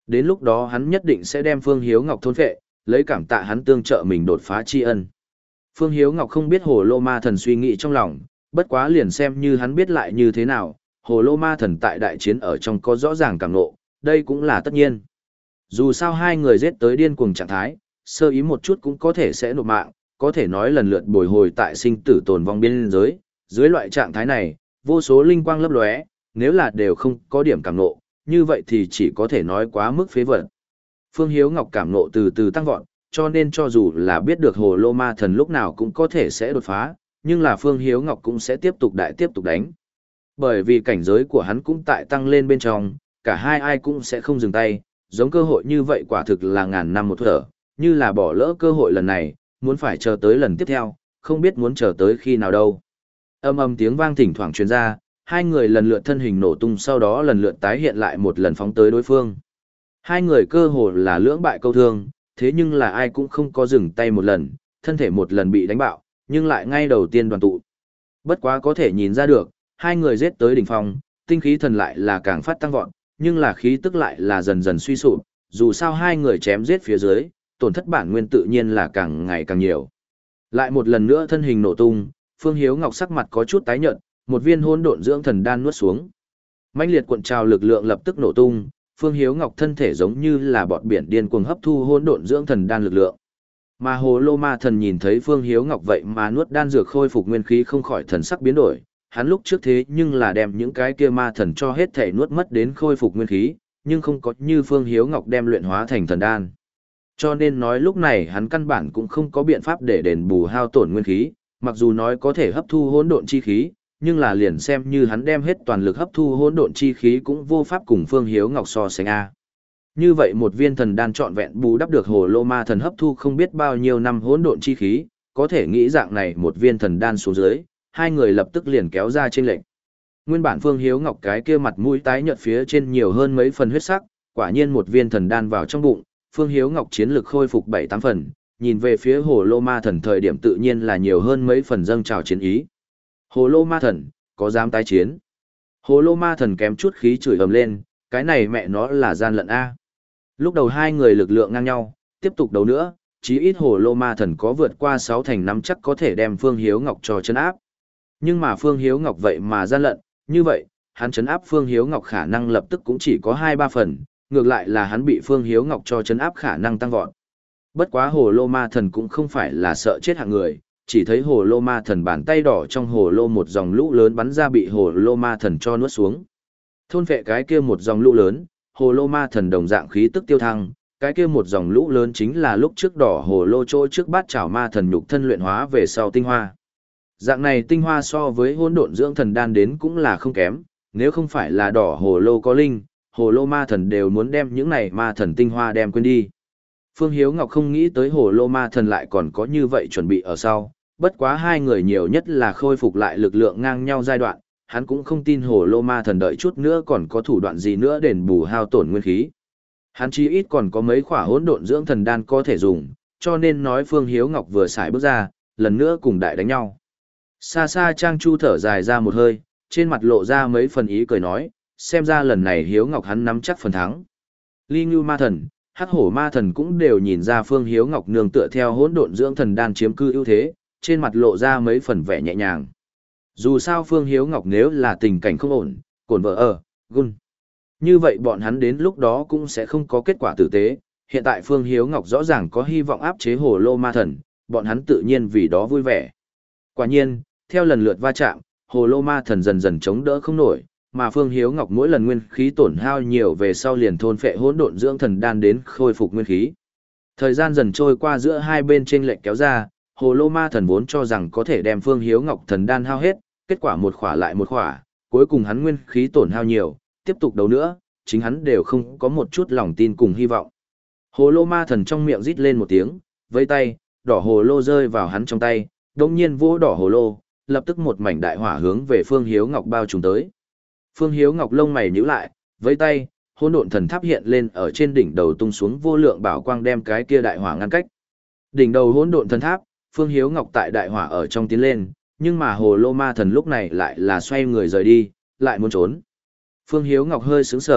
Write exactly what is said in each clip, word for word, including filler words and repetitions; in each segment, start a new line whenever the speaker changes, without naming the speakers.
Đến lúc đó hắn nhất định sẽ đem Phương Hiếu Ngọc thôn phệ, lấy cảm tạ hắn tương trợ mình đột phá tri ân. Phương Hiếu Ngọc không biết Hồ Lô Ma Thần suy nghĩ trong lòng, bất quá liền xem như hắn biết lại như thế nào, Hồ Lô Ma Thần tại đại chiến ở trong có rõ ràng cảm ngộ, đây cũng là tất nhiên. Dù sao hai người giết tới điên cuồng trạng thái, sơ ý một chút cũng có thể sẽ nộp mạng, có thể nói lần lượt bồi hồi tại sinh tử tồn vong biên giới, dưới loại trạng thái này, vô số linh quang lấp lóe, nếu là đều không có điểm cảm ngộ, như vậy thì chỉ có thể nói quá mức phế vật. Phương Hiếu Ngọc cảm ngộ từ từ tăng vọt, cho nên cho dù là biết được Hồ Lô Ma Thần lúc nào cũng có thể sẽ đột phá, nhưng là Phương Hiếu Ngọc cũng sẽ tiếp tục đại tiếp tục đánh. Bởi vì cảnh giới của hắn cũng tại tăng lên bên trong, cả hai ai cũng sẽ không dừng tay, giống cơ hội như vậy quả thực là ngàn năm một thở, như là bỏ lỡ cơ hội lần này, muốn phải chờ tới lần tiếp theo, không biết muốn chờ tới khi nào đâu. Âm âm tiếng vang thỉnh thoảng truyền ra, hai người lần lượt thân hình nổ tung sau đó lần lượt tái hiện lại một lần phóng tới đối phương. Hai người cơ hồ là lưỡng bại câu thương, thế nhưng là ai cũng không có dừng tay một lần, thân thể một lần bị đánh bạo, nhưng lại ngay đầu tiên đoàn tụ. Bất quá có thể nhìn ra được, hai người giết tới đỉnh phong, tinh khí thần lại là càng phát tăng vọt, nhưng là khí tức lại là dần dần suy sụp, dù sao hai người chém giết phía dưới, tổn thất bản nguyên tự nhiên là càng ngày càng nhiều. Lại một lần nữa thân hình nổ tung, Phương Hiếu Ngọc sắc mặt có chút tái nhợt, một viên hỗn độn dưỡng thần đan nuốt xuống. Mãnh liệt cuộn trào lực lượng lập tức nổ tung, Phương Hiếu Ngọc thân thể giống như là bọt biển điên cuồng hấp thu hỗn độn dưỡng thần đan lực lượng. Mà Hồ Lô Ma Thần nhìn thấy Phương Hiếu Ngọc vậy mà nuốt đan dược khôi phục nguyên khí không khỏi thần sắc biến đổi, hắn lúc trước thế nhưng là đem những cái kia ma thần cho hết thể nuốt mất đến khôi phục nguyên khí, nhưng không có như Phương Hiếu Ngọc đem luyện hóa thành thần đan. Cho nên nói lúc này hắn căn bản cũng không có biện pháp để đền bù hao tổn nguyên khí, mặc dù nói có thể hấp thu hỗn độn chi khí, nhưng là liền xem như hắn đem hết toàn lực hấp thu hỗn độn chi khí cũng vô pháp cùng Phương Hiếu Ngọc so sánh a. Như vậy một viên thần đan trọn vẹn bù đắp được Hồ Lô Ma Thần hấp thu không biết bao nhiêu năm hỗn độn chi khí, có thể nghĩ dạng này một viên thần đan xuống dưới, hai người lập tức liền kéo ra chênh lệch. Nguyên bản Phương Hiếu Ngọc cái kia mặt mũi tái nhợt phía trên nhiều hơn mấy phần huyết sắc, quả nhiên một viên thần đan vào trong bụng, Phương Hiếu Ngọc chiến lực khôi phục bảy tám phần, nhìn về phía Hồ Lô Ma Thần thời điểm tự nhiên là nhiều hơn mấy phần dâng trào chiến ý. Hồ Lô Ma Thần, có dám tái chiến? Hồ Lô Ma Thần kém chút khí chửi ầm lên, cái này mẹ nó là gian lận a. Lúc đầu hai người lực lượng ngang nhau, tiếp tục đấu nữa, chí ít Hồ Lô Ma Thần có vượt qua sáu thành năm chắc có thể đem Phương Hiếu Ngọc cho chấn áp. Nhưng mà Phương Hiếu Ngọc vậy mà gian lận, như vậy, hắn chấn áp Phương Hiếu Ngọc khả năng lập tức cũng chỉ có hai ba phần, ngược lại là hắn bị Phương Hiếu Ngọc cho chấn áp khả năng tăng vọt. Bất quá Hồ Lô Ma Thần cũng không phải là sợ chết hạng người, chỉ thấy Hồ Lô Ma Thần bàn tay đỏ trong hồ lô một dòng lũ lớn bắn ra bị Hồ Lô Ma Thần cho nuốt xuống. Thôn vệ cái kia một dòng lũ lớn, Hồ Lô Ma Thần đồng dạng khí tức tiêu thăng, cái kia một dòng lũ lớn chính là lúc trước đỏ hồ lô chỗ trước bát chảo ma thần nhục thân luyện hóa về sau tinh hoa. Dạng này tinh hoa so với hỗn độn dưỡng thần đan đến cũng là không kém, nếu không phải là đỏ hồ lô có linh, Hồ Lô Ma Thần đều muốn đem những này ma thần tinh hoa đem quên đi. Phương Hiếu Ngọc không nghĩ tới Hồ Lô Ma Thần lại còn có như vậy chuẩn bị ở sau, bất quá hai người nhiều nhất là khôi phục lại lực lượng ngang nhau giai đoạn, hắn cũng không tin Hồ Lô Ma Thần đợi chút nữa còn có thủ đoạn gì nữa đền bù hao tổn nguyên khí. Hắn chí ít còn có mấy khỏa hỗn độn dưỡng thần đan có thể dùng, cho nên nói Phương Hiếu Ngọc vừa xài bước ra, lần nữa cùng đại đánh nhau. Xa xa Trang Chu thở dài ra một hơi, trên mặt lộ ra mấy phần ý cười nói, xem ra lần này Hiếu Ngọc hắn nắm chắc phần thắng. Ly Ngưu Ma Thần, Hắc Hổ Ma Thần cũng đều nhìn ra Phương Hiếu Ngọc nương tựa theo hỗn độn dưỡng thần đan chiếm cư ưu thế, trên mặt lộ ra mấy phần vẻ nhẹ nhàng. Dù sao Phương Hiếu Ngọc nếu là tình cảnh không ổn, cồn vợ ở, gun. Như vậy bọn hắn đến lúc đó cũng sẽ không có kết quả tử tế. Hiện tại Phương Hiếu Ngọc rõ ràng có hy vọng áp chế Hồ Lô Ma Thần, bọn hắn tự nhiên vì đó vui vẻ. Quả nhiên, theo lần lượt va chạm, Hồ Lô Ma Thần dần dần chống đỡ không nổi, mà Phương Hiếu Ngọc mỗi lần nguyên khí tổn hao nhiều về sau liền thôn phệ hỗn độn dưỡng thần đan đến khôi phục nguyên khí. Thời gian dần trôi qua giữa hai bên chênh lệch kéo ra, Hồ Lô Ma Thần vốn cho rằng có thể đem Phương Hiếu Ngọc thần đan hao hết, kết quả một khỏa lại một khỏa, cuối cùng hắn nguyên khí tổn hao nhiều, tiếp tục đấu nữa, chính hắn đều không có một chút lòng tin cùng hy vọng. Hồ Lô Ma Thần trong miệng rít lên một tiếng, vẫy tay, đỏ hồ lô rơi vào hắn trong tay, đột nhiên vỗ đỏ hồ lô, lập tức một mảnh đại hỏa hướng về Phương Hiếu Ngọc bao trùm tới. Phương Hiếu Ngọc lông mày nhíu lại, vẫy tay, hỗn độn thần tháp hiện lên ở trên đỉnh đầu tung xuống vô lượng bảo quang đem cái kia đại hỏa ngăn cách. Đỉnh đầu hỗn độn thần tháp, Phương Hiếu Ngọc tại đại hỏa ở trong tiến lên, nhưng mà Hồ Lô Ma Thần lúc này lại là xoay người rời đi, lại muốn trốn. Phương Hiếu Ngọc hơi sững sờ,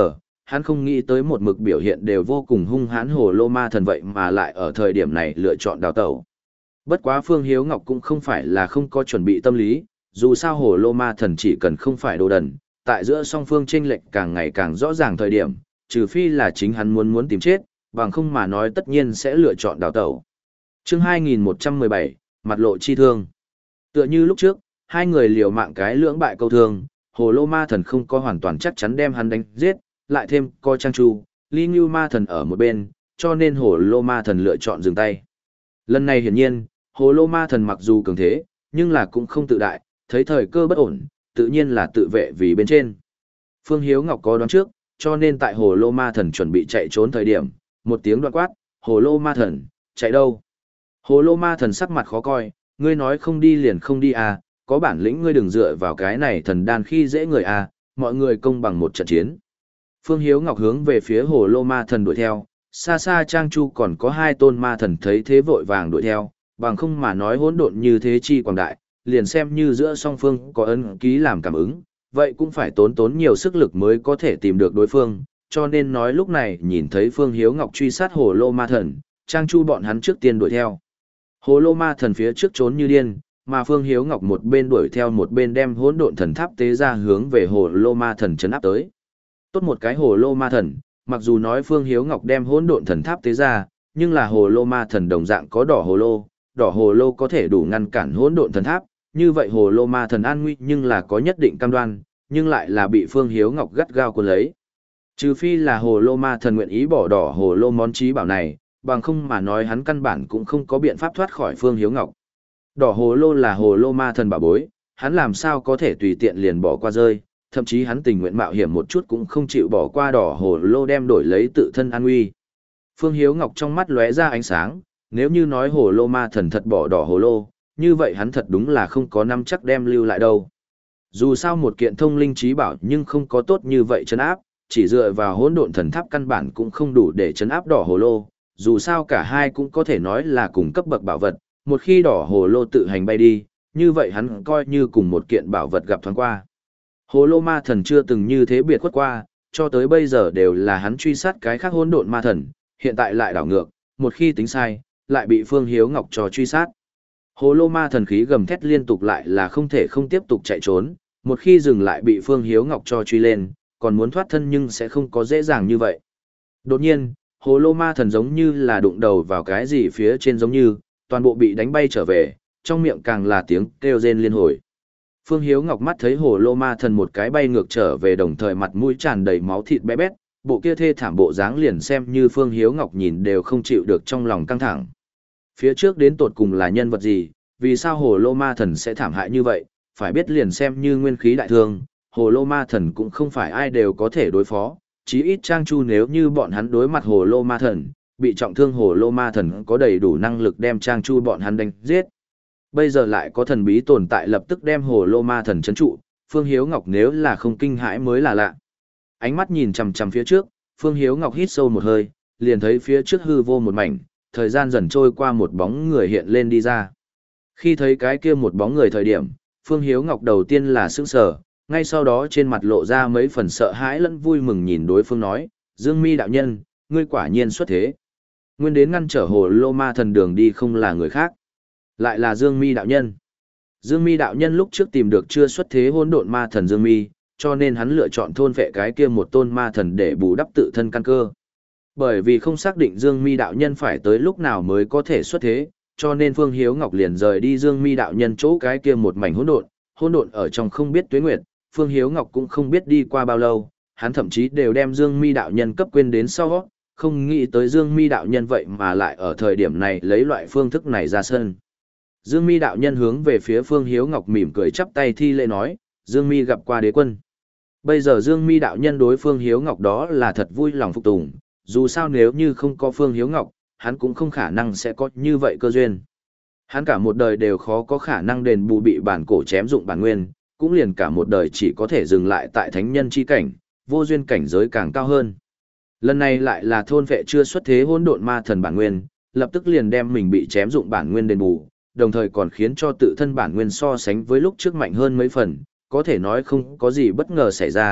hắn không nghĩ tới một mực biểu hiện đều vô cùng hung hãn hồ lô ma thần vậy mà lại ở thời điểm này lựa chọn đào tẩu. Bất quá Phương Hiếu Ngọc cũng không phải là không có chuẩn bị tâm lý, dù sao hồ lô ma thần chỉ cần không phải đồ đần, tại giữa song phương chênh lệch càng ngày càng rõ ràng thời điểm, trừ phi là chính hắn muốn muốn tìm chết, bằng không mà nói tất nhiên sẽ lựa chọn đào tẩu. Chương hai nghìn một trăm mười bảy, mặt lộ chi thương. Tựa như lúc trước, hai người liều mạng cái lưỡng bại câu thương, hồ lô ma thần không có hoàn toàn chắc chắn đem hắn đánh giết, lại thêm coi Trang Chu, Ly Ngưu ma thần ở một bên, cho nên hồ lô ma thần lựa chọn dừng tay. Lần này hiển nhiên, hồ lô ma thần mặc dù cường thế, nhưng là cũng không tự đại, thấy thời cơ bất ổn, tự nhiên là tự vệ vì bên trên. Phương Hiếu Ngọc có đoán trước, cho nên tại hồ lô ma thần chuẩn bị chạy trốn thời điểm, một tiếng đoạn quát, hồ lô ma thần, chạy đâu? Hồ lô ma thần sắc mặt khó coi, ngươi nói không đi liền không đi à, có bản lĩnh ngươi đừng dựa vào cái này thần đan khi dễ người à, mọi người công bằng một trận chiến. Phương Hiếu Ngọc hướng về phía hồ lô ma thần đuổi theo, xa xa Trang Chu còn có hai tôn ma thần thấy thế vội vàng đuổi theo, bằng không mà nói hỗn độn như thế chi quảng đại, liền xem như giữa song phương có ấn ký làm cảm ứng, vậy cũng phải tốn tốn nhiều sức lực mới có thể tìm được đối phương, cho nên nói lúc này nhìn thấy Phương Hiếu Ngọc truy sát hồ lô ma thần, Trang Chu bọn hắn trước tiên đuổi theo. Hồ lô ma thần phía trước trốn như điên, mà Phương Hiếu Ngọc một bên đuổi theo một bên đem hỗn độn thần tháp tế ra hướng về hồ lô ma thần chấn áp tới. Tốt một cái hồ lô ma thần, mặc dù nói Phương Hiếu Ngọc đem hỗn độn thần tháp tế ra, nhưng là hồ lô ma thần đồng dạng có đỏ hồ lô, đỏ hồ lô có thể đủ ngăn cản hỗn độn thần tháp, như vậy hồ lô ma thần an nguy nhưng là có nhất định cam đoan, nhưng lại là bị Phương Hiếu Ngọc gắt gao cuốn lấy. Trừ phi là hồ lô ma thần nguyện ý bỏ đỏ hồ lô món trí bảo này, bằng không mà nói hắn căn bản cũng không có biện pháp thoát khỏi Phương Hiếu Ngọc. Đỏ hồ lô là hồ lô ma thần bảo bối, hắn làm sao có thể tùy tiện liền bỏ qua rơi, thậm chí hắn tình nguyện mạo hiểm một chút cũng không chịu bỏ qua đỏ hồ lô đem đổi lấy tự thân an nguy. Phương Hiếu Ngọc trong mắt lóe ra ánh sáng, nếu như nói hồ lô ma thần thật bỏ đỏ hồ lô, như vậy hắn thật đúng là không có năm chắc đem lưu lại đâu. Dù sao một kiện thông linh trí bảo nhưng không có tốt như vậy trấn áp, chỉ dựa vào hỗn độn thần tháp căn bản cũng không đủ để trấn áp đỏ hồ lô, dù sao cả hai cũng có thể nói là cùng cấp bậc bảo vật, một khi đỏ hồ lô tự hành bay đi, như vậy hắn coi như cùng một kiện bảo vật gặp thoáng qua. Hồ lô ma thần chưa từng như thế biệt khuất qua, cho tới bây giờ đều là hắn truy sát cái khác hỗn độn ma thần, hiện tại lại đảo ngược, một khi tính sai, lại bị Phương Hiếu Ngọc cho truy sát. Hồ lô ma thần khí gầm thét liên tục lại là không thể không tiếp tục chạy trốn, một khi dừng lại bị Phương Hiếu Ngọc cho truy lên, còn muốn thoát thân nhưng sẽ không có dễ dàng như vậy. Đột nhiên, hồ lô ma thần giống như là đụng đầu vào cái gì phía trên giống như, toàn bộ bị đánh bay trở về, trong miệng càng là tiếng kêu rên liên hồi. Phương Hiếu Ngọc mắt thấy hồ lô ma thần một cái bay ngược trở về đồng thời mặt mũi tràn đầy máu thịt bé bét, bộ kia thê thảm bộ dáng liền xem như Phương Hiếu Ngọc nhìn đều không chịu được trong lòng căng thẳng. Phía trước đến tột cùng là nhân vật gì, vì sao hồ lô ma thần sẽ thảm hại như vậy, phải biết liền xem như nguyên khí đại thương, hồ lô ma thần cũng không phải ai đều có thể đối phó, chí ít Trang Chu nếu như bọn hắn đối mặt hồ lô ma thần, bị trọng thương hồ lô ma thần có đầy đủ năng lực đem Trang Chu bọn hắn đánh giết. Bây giờ lại có thần bí tồn tại lập tức đem hồ lô ma thần trấn trụ, Phương Hiếu Ngọc nếu là không kinh hãi mới là lạ. Ánh mắt nhìn chằm chằm phía trước, Phương Hiếu Ngọc hít sâu một hơi, liền thấy phía trước hư vô một mảnh, thời gian dần trôi qua một bóng người hiện lên đi ra. Khi thấy cái kia một bóng người thời điểm, Phương Hiếu Ngọc đầu tiên là sững sờ, ngay sau đó trên mặt lộ ra mấy phần sợ hãi lẫn vui mừng nhìn đối phương nói, Dương Mi đạo nhân, ngươi quả nhiên xuất thế. Nguyên đến ngăn trở hồ lô ma thần đường đi không là người khác, lại là Dương Mi đạo nhân. Dương Mi đạo nhân lúc trước tìm được chưa xuất thế hỗn độn ma thần Dương Mi, cho nên hắn lựa chọn thôn vệ cái kia một tôn ma thần để bù đắp tự thân căn cơ. Bởi vì không xác định Dương Mi đạo nhân phải tới lúc nào mới có thể xuất thế, cho nên Phương Hiếu Ngọc liền rời đi Dương Mi đạo nhân chỗ cái kia một mảnh hỗn độn, hỗn độn ở trong không biết tuế nguyệt, Phương Hiếu Ngọc cũng không biết đi qua bao lâu, hắn thậm chí đều đem Dương Mi đạo nhân cấp quên đến sau, không nghĩ tới Dương Mi đạo nhân vậy mà lại ở thời điểm này lấy loại phương thức này ra sân. Dương Mi đạo nhân hướng về phía Phương Hiếu Ngọc mỉm cười chắp tay thi lễ nói, Dương Mi gặp qua đế quân. Bây giờ Dương Mi đạo nhân đối Phương Hiếu Ngọc đó là thật vui lòng phục tùng, dù sao nếu như không có Phương Hiếu Ngọc, hắn cũng không khả năng sẽ có như vậy cơ duyên. Hắn cả một đời đều khó có khả năng đền bù bị bản cổ chém dụng bản nguyên, cũng liền cả một đời chỉ có thể dừng lại tại thánh nhân chi cảnh, vô duyên cảnh giới càng cao hơn. Lần này lại là thôn vệ chưa xuất thế hỗn độn ma thần bản nguyên, lập tức liền đem mình bị chém dụng bản nguyên đền bù, đồng thời còn khiến cho tự thân bản nguyên so sánh với lúc trước mạnh hơn mấy phần, có thể nói không có gì bất ngờ xảy ra,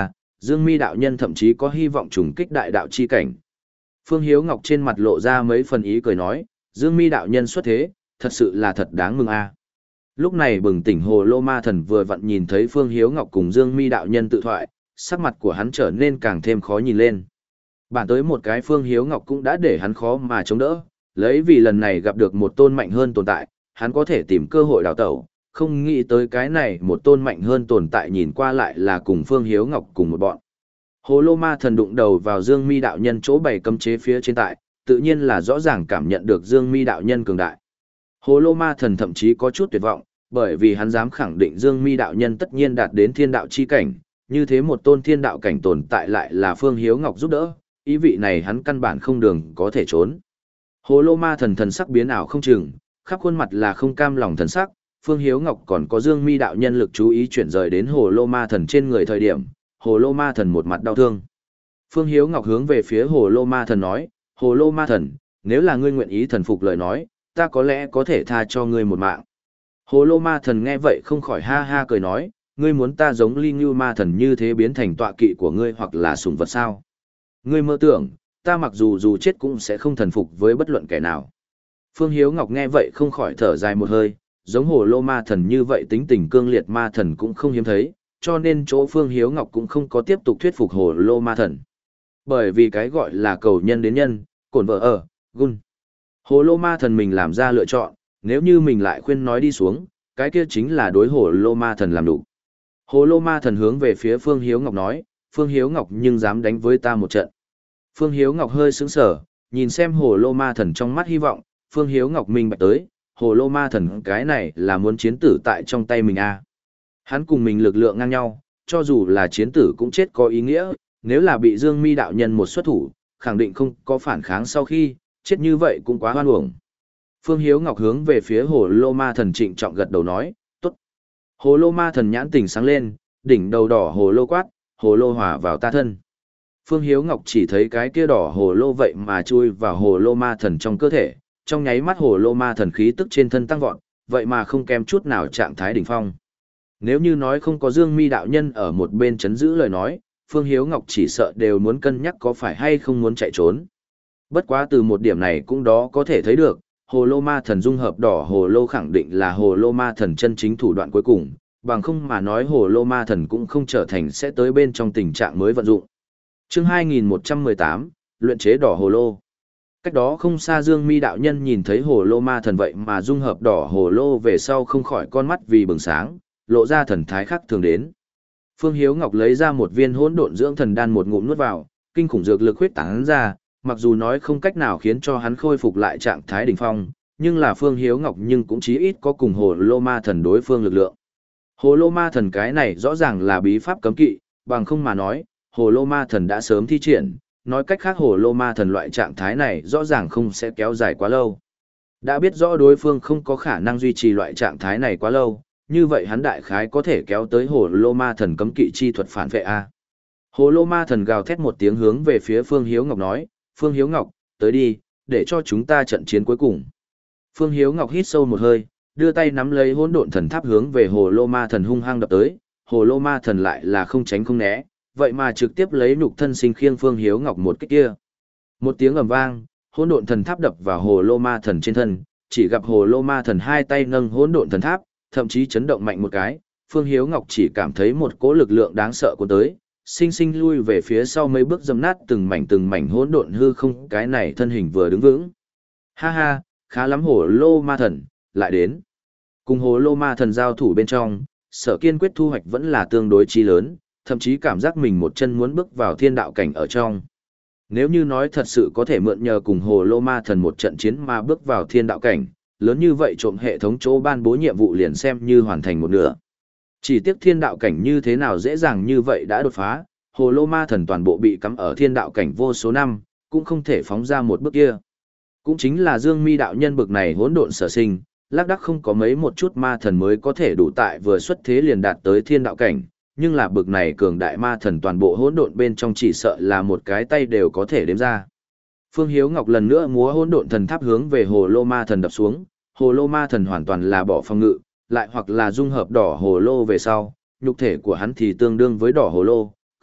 Dương Mi đạo nhân thậm chí có hy vọng trùng kích đại đạo chi cảnh. Phương Hiếu Ngọc trên mặt lộ ra mấy phần ý cười nói, Dương Mi đạo nhân xuất thế, thật sự là thật đáng mừng a. Lúc này bừng tỉnh Hồ Lô Ma Thần vừa vặn nhìn thấy Phương Hiếu Ngọc cùng Dương Mi đạo nhân tự thoại, sắc mặt của hắn trở nên càng thêm khó nhìn lên. Bản tới một cái Phương Hiếu Ngọc cũng đã để hắn khó mà chống đỡ, lấy vì lần này gặp được một tôn mạnh hơn tồn tại, hắn có thể tìm cơ hội đào tẩu, không nghĩ tới cái này một tôn mạnh hơn tồn tại nhìn qua lại là cùng Phương Hiếu Ngọc cùng một bọn. Hồ Lô Ma Thần đụng đầu vào Dương Mi đạo nhân chỗ bày cấm chế phía trên tại, tự nhiên là rõ ràng cảm nhận được Dương Mi đạo nhân cường đại. Hồ Lô Ma Thần thậm chí có chút tuyệt vọng, bởi vì hắn dám khẳng định Dương Mi đạo nhân tất nhiên đạt đến thiên đạo chi cảnh, như thế một tôn thiên đạo cảnh tồn tại lại là Phương Hiếu Ngọc giúp đỡ, ý vị này hắn căn bản không đường có thể trốn. Hồ Lô Ma Thần thần sắc biến ảo không chừng, khắp khuôn mặt là không cam lòng thần sắc, Phương Hiếu Ngọc còn có Dương Mi đạo nhân lực chú ý chuyển rời đến Hồ Lô Ma Thần trên người thời điểm, Hồ Lô Ma Thần một mặt đau thương. Phương Hiếu Ngọc hướng về phía Hồ Lô Ma Thần nói, Hồ Lô Ma Thần, nếu là ngươi nguyện ý thần phục lời nói, ta có lẽ có thể tha cho ngươi một mạng. Hồ Lô Ma Thần nghe vậy không khỏi ha ha cười nói, ngươi muốn ta giống Ly Ngưu Ma Thần như thế biến thành tọa kỵ của ngươi hoặc là sủng vật sao? Ngươi mơ tưởng, ta mặc dù dù chết cũng sẽ không thần phục với bất luận kẻ nào. Phương Hiếu Ngọc nghe vậy không khỏi thở dài một hơi, giống Hồ Lô Ma Thần như vậy tính tình cương liệt ma thần cũng không hiếm thấy, cho nên chỗ Phương Hiếu Ngọc cũng không có tiếp tục thuyết phục Hồ Lô Ma Thần. Bởi vì cái gọi là cầu nhân đến nhân, cổn vợ ở, gun. Hồ Lô Ma Thần mình làm ra lựa chọn, nếu như mình lại khuyên nói đi xuống, cái kia chính là đối Hồ Lô Ma Thần làm đủ. Hồ Lô Ma Thần hướng về phía Phương Hiếu Ngọc nói, Phương Hiếu Ngọc nhưng dám đánh với ta một trận. Phương Hiếu Ngọc hơi sững sờ, nhìn xem Hồ Lô Ma Thần trong mắt hy vọng, Phương Hiếu Ngọc minh bạch tới, Hồ Lô Ma Thần cái này là muốn chiến tử tại trong tay mình à. Hắn cùng mình lực lượng ngang nhau, cho dù là chiến tử cũng chết có ý nghĩa, nếu là bị Dương Mi đạo nhân một xuất thủ, khẳng định không có phản kháng sau khi, chết như vậy cũng quá hoan uổng. Phương Hiếu Ngọc hướng về phía Hồ Lô Ma Thần trịnh trọng gật đầu nói, tốt. Hồ Lô Ma Thần nhãn tỉnh sáng lên, đỉnh đầu đỏ hồ lô quát, hồ lô hòa vào ta thân. Phương Hiếu Ngọc chỉ thấy cái kia đỏ hồ lô vậy mà chui vào Hồ Lô Ma Thần trong cơ thể, trong nháy mắt Hồ Lô Ma Thần khí tức trên thân tăng vọt, vậy mà không kém chút nào trạng thái đỉnh phong. Nếu như nói không có Dương Mi đạo nhân ở một bên chấn giữ lời nói, Phương Hiếu Ngọc chỉ sợ đều muốn cân nhắc có phải hay không muốn chạy trốn. Bất quá từ một điểm này cũng đó có thể thấy được, Hồ Lô Ma Thần dung hợp đỏ hồ lô khẳng định là Hồ Lô Ma Thần chân chính thủ đoạn cuối cùng, bằng không mà nói Hồ Lô Ma Thần cũng không trở thành sẽ tới bên trong tình trạng mới vận dụng. Chương hai nghìn một trăm mười tám, luyện chế đỏ hồ lô. Cách đó không xa Dương Mi đạo nhân nhìn thấy Hồ Lô Ma Thần vậy mà dung hợp đỏ hồ lô về sau không khỏi con mắt vì bừng sáng, lộ ra thần thái khác thường đến. Phương Hiếu Ngọc lấy ra một viên hỗn độn dưỡng thần đan một ngụm nuốt vào, kinh khủng dược lực huyết tán ra, mặc dù nói không cách nào khiến cho hắn khôi phục lại trạng thái đỉnh phong, nhưng là Phương Hiếu Ngọc nhưng cũng chí ít có cùng Hồ Lô Ma Thần đối phương lực lượng. Hồ Lô Ma Thần cái này rõ ràng là bí pháp cấm kỵ, bằng không mà nói, Hồ Lô Ma Thần đã sớm thi triển, nói cách khác Hồ Lô Ma Thần loại trạng thái này rõ ràng không sẽ kéo dài quá lâu. Đã biết rõ đối phương không có khả năng duy trì loại trạng thái này quá lâu, như vậy hắn đại khái có thể kéo tới Hồ Lô Ma Thần cấm kỵ chi thuật phản vệ a. Hồ Lô Ma Thần gào thét một tiếng hướng về phía Phương Hiếu Ngọc nói, Phương Hiếu Ngọc, tới đi, để cho chúng ta trận chiến cuối cùng. Phương Hiếu Ngọc hít sâu một hơi, đưa tay nắm lấy hỗn độn thần tháp hướng về Hồ Lô Ma Thần hung hăng đập tới, Hồ Lô Ma Thần lại là không tránh không né, vậy mà trực tiếp lấy nhục thân sinh khiêng Phương Hiếu Ngọc một kích kia. Một tiếng ầm vang, hỗn độn thần tháp đập vào Hồ Lô Ma Thần trên thân, chỉ gặp Hồ Lô Ma Thần hai tay nâng hỗn độn thần tháp, thậm chí chấn động mạnh một cái, Phương Hiếu Ngọc chỉ cảm thấy một cỗ lực lượng đáng sợ cuốn tới, sinh sinh lui về phía sau mấy bước dâm nát từng mảnh từng mảnh hỗn độn hư không, cái này thân hình vừa đứng vững. Ha ha, khá lắm Hồ Lô Ma Thần, lại đến. Cùng Hồ Lô Ma Thần giao thủ bên trong, Sở Kiên quyết thu hoạch vẫn là tương đối chi lớn, thậm chí cảm giác mình một chân muốn bước vào thiên đạo cảnh ở trong. Nếu như nói thật sự có thể mượn nhờ cùng Hồ Lô Ma Thần một trận chiến mà bước vào thiên đạo cảnh, lớn như vậy trộm hệ thống chỗ ban bố nhiệm vụ liền xem như hoàn thành một nửa. Chỉ tiếc thiên đạo cảnh như thế nào dễ dàng như vậy đã đột phá, Hồ Lô Ma Thần toàn bộ bị cắm ở thiên đạo cảnh vô số năm, cũng không thể phóng ra một bước kia. Cũng chính là Dương Mi đạo nhân bực này hỗn độn sở sinh, lác đác không có mấy một chút ma thần mới có thể đủ tại vừa xuất thế liền đạt tới thiên đạo cảnh, nhưng là bực này cường đại ma thần toàn bộ hỗn độn bên trong chỉ sợ là một cái tay đều có thể đếm ra. Phương Hiếu Ngọc lần nữa múa hỗn độn thần tháp hướng về Hồ Lô Ma Thần đập xuống, Hồ Lô Ma Thần hoàn toàn là bỏ phòng ngự, lại hoặc là dung hợp đỏ hồ lô về sau, nhục thể của hắn thì tương đương với đỏ hồ lô,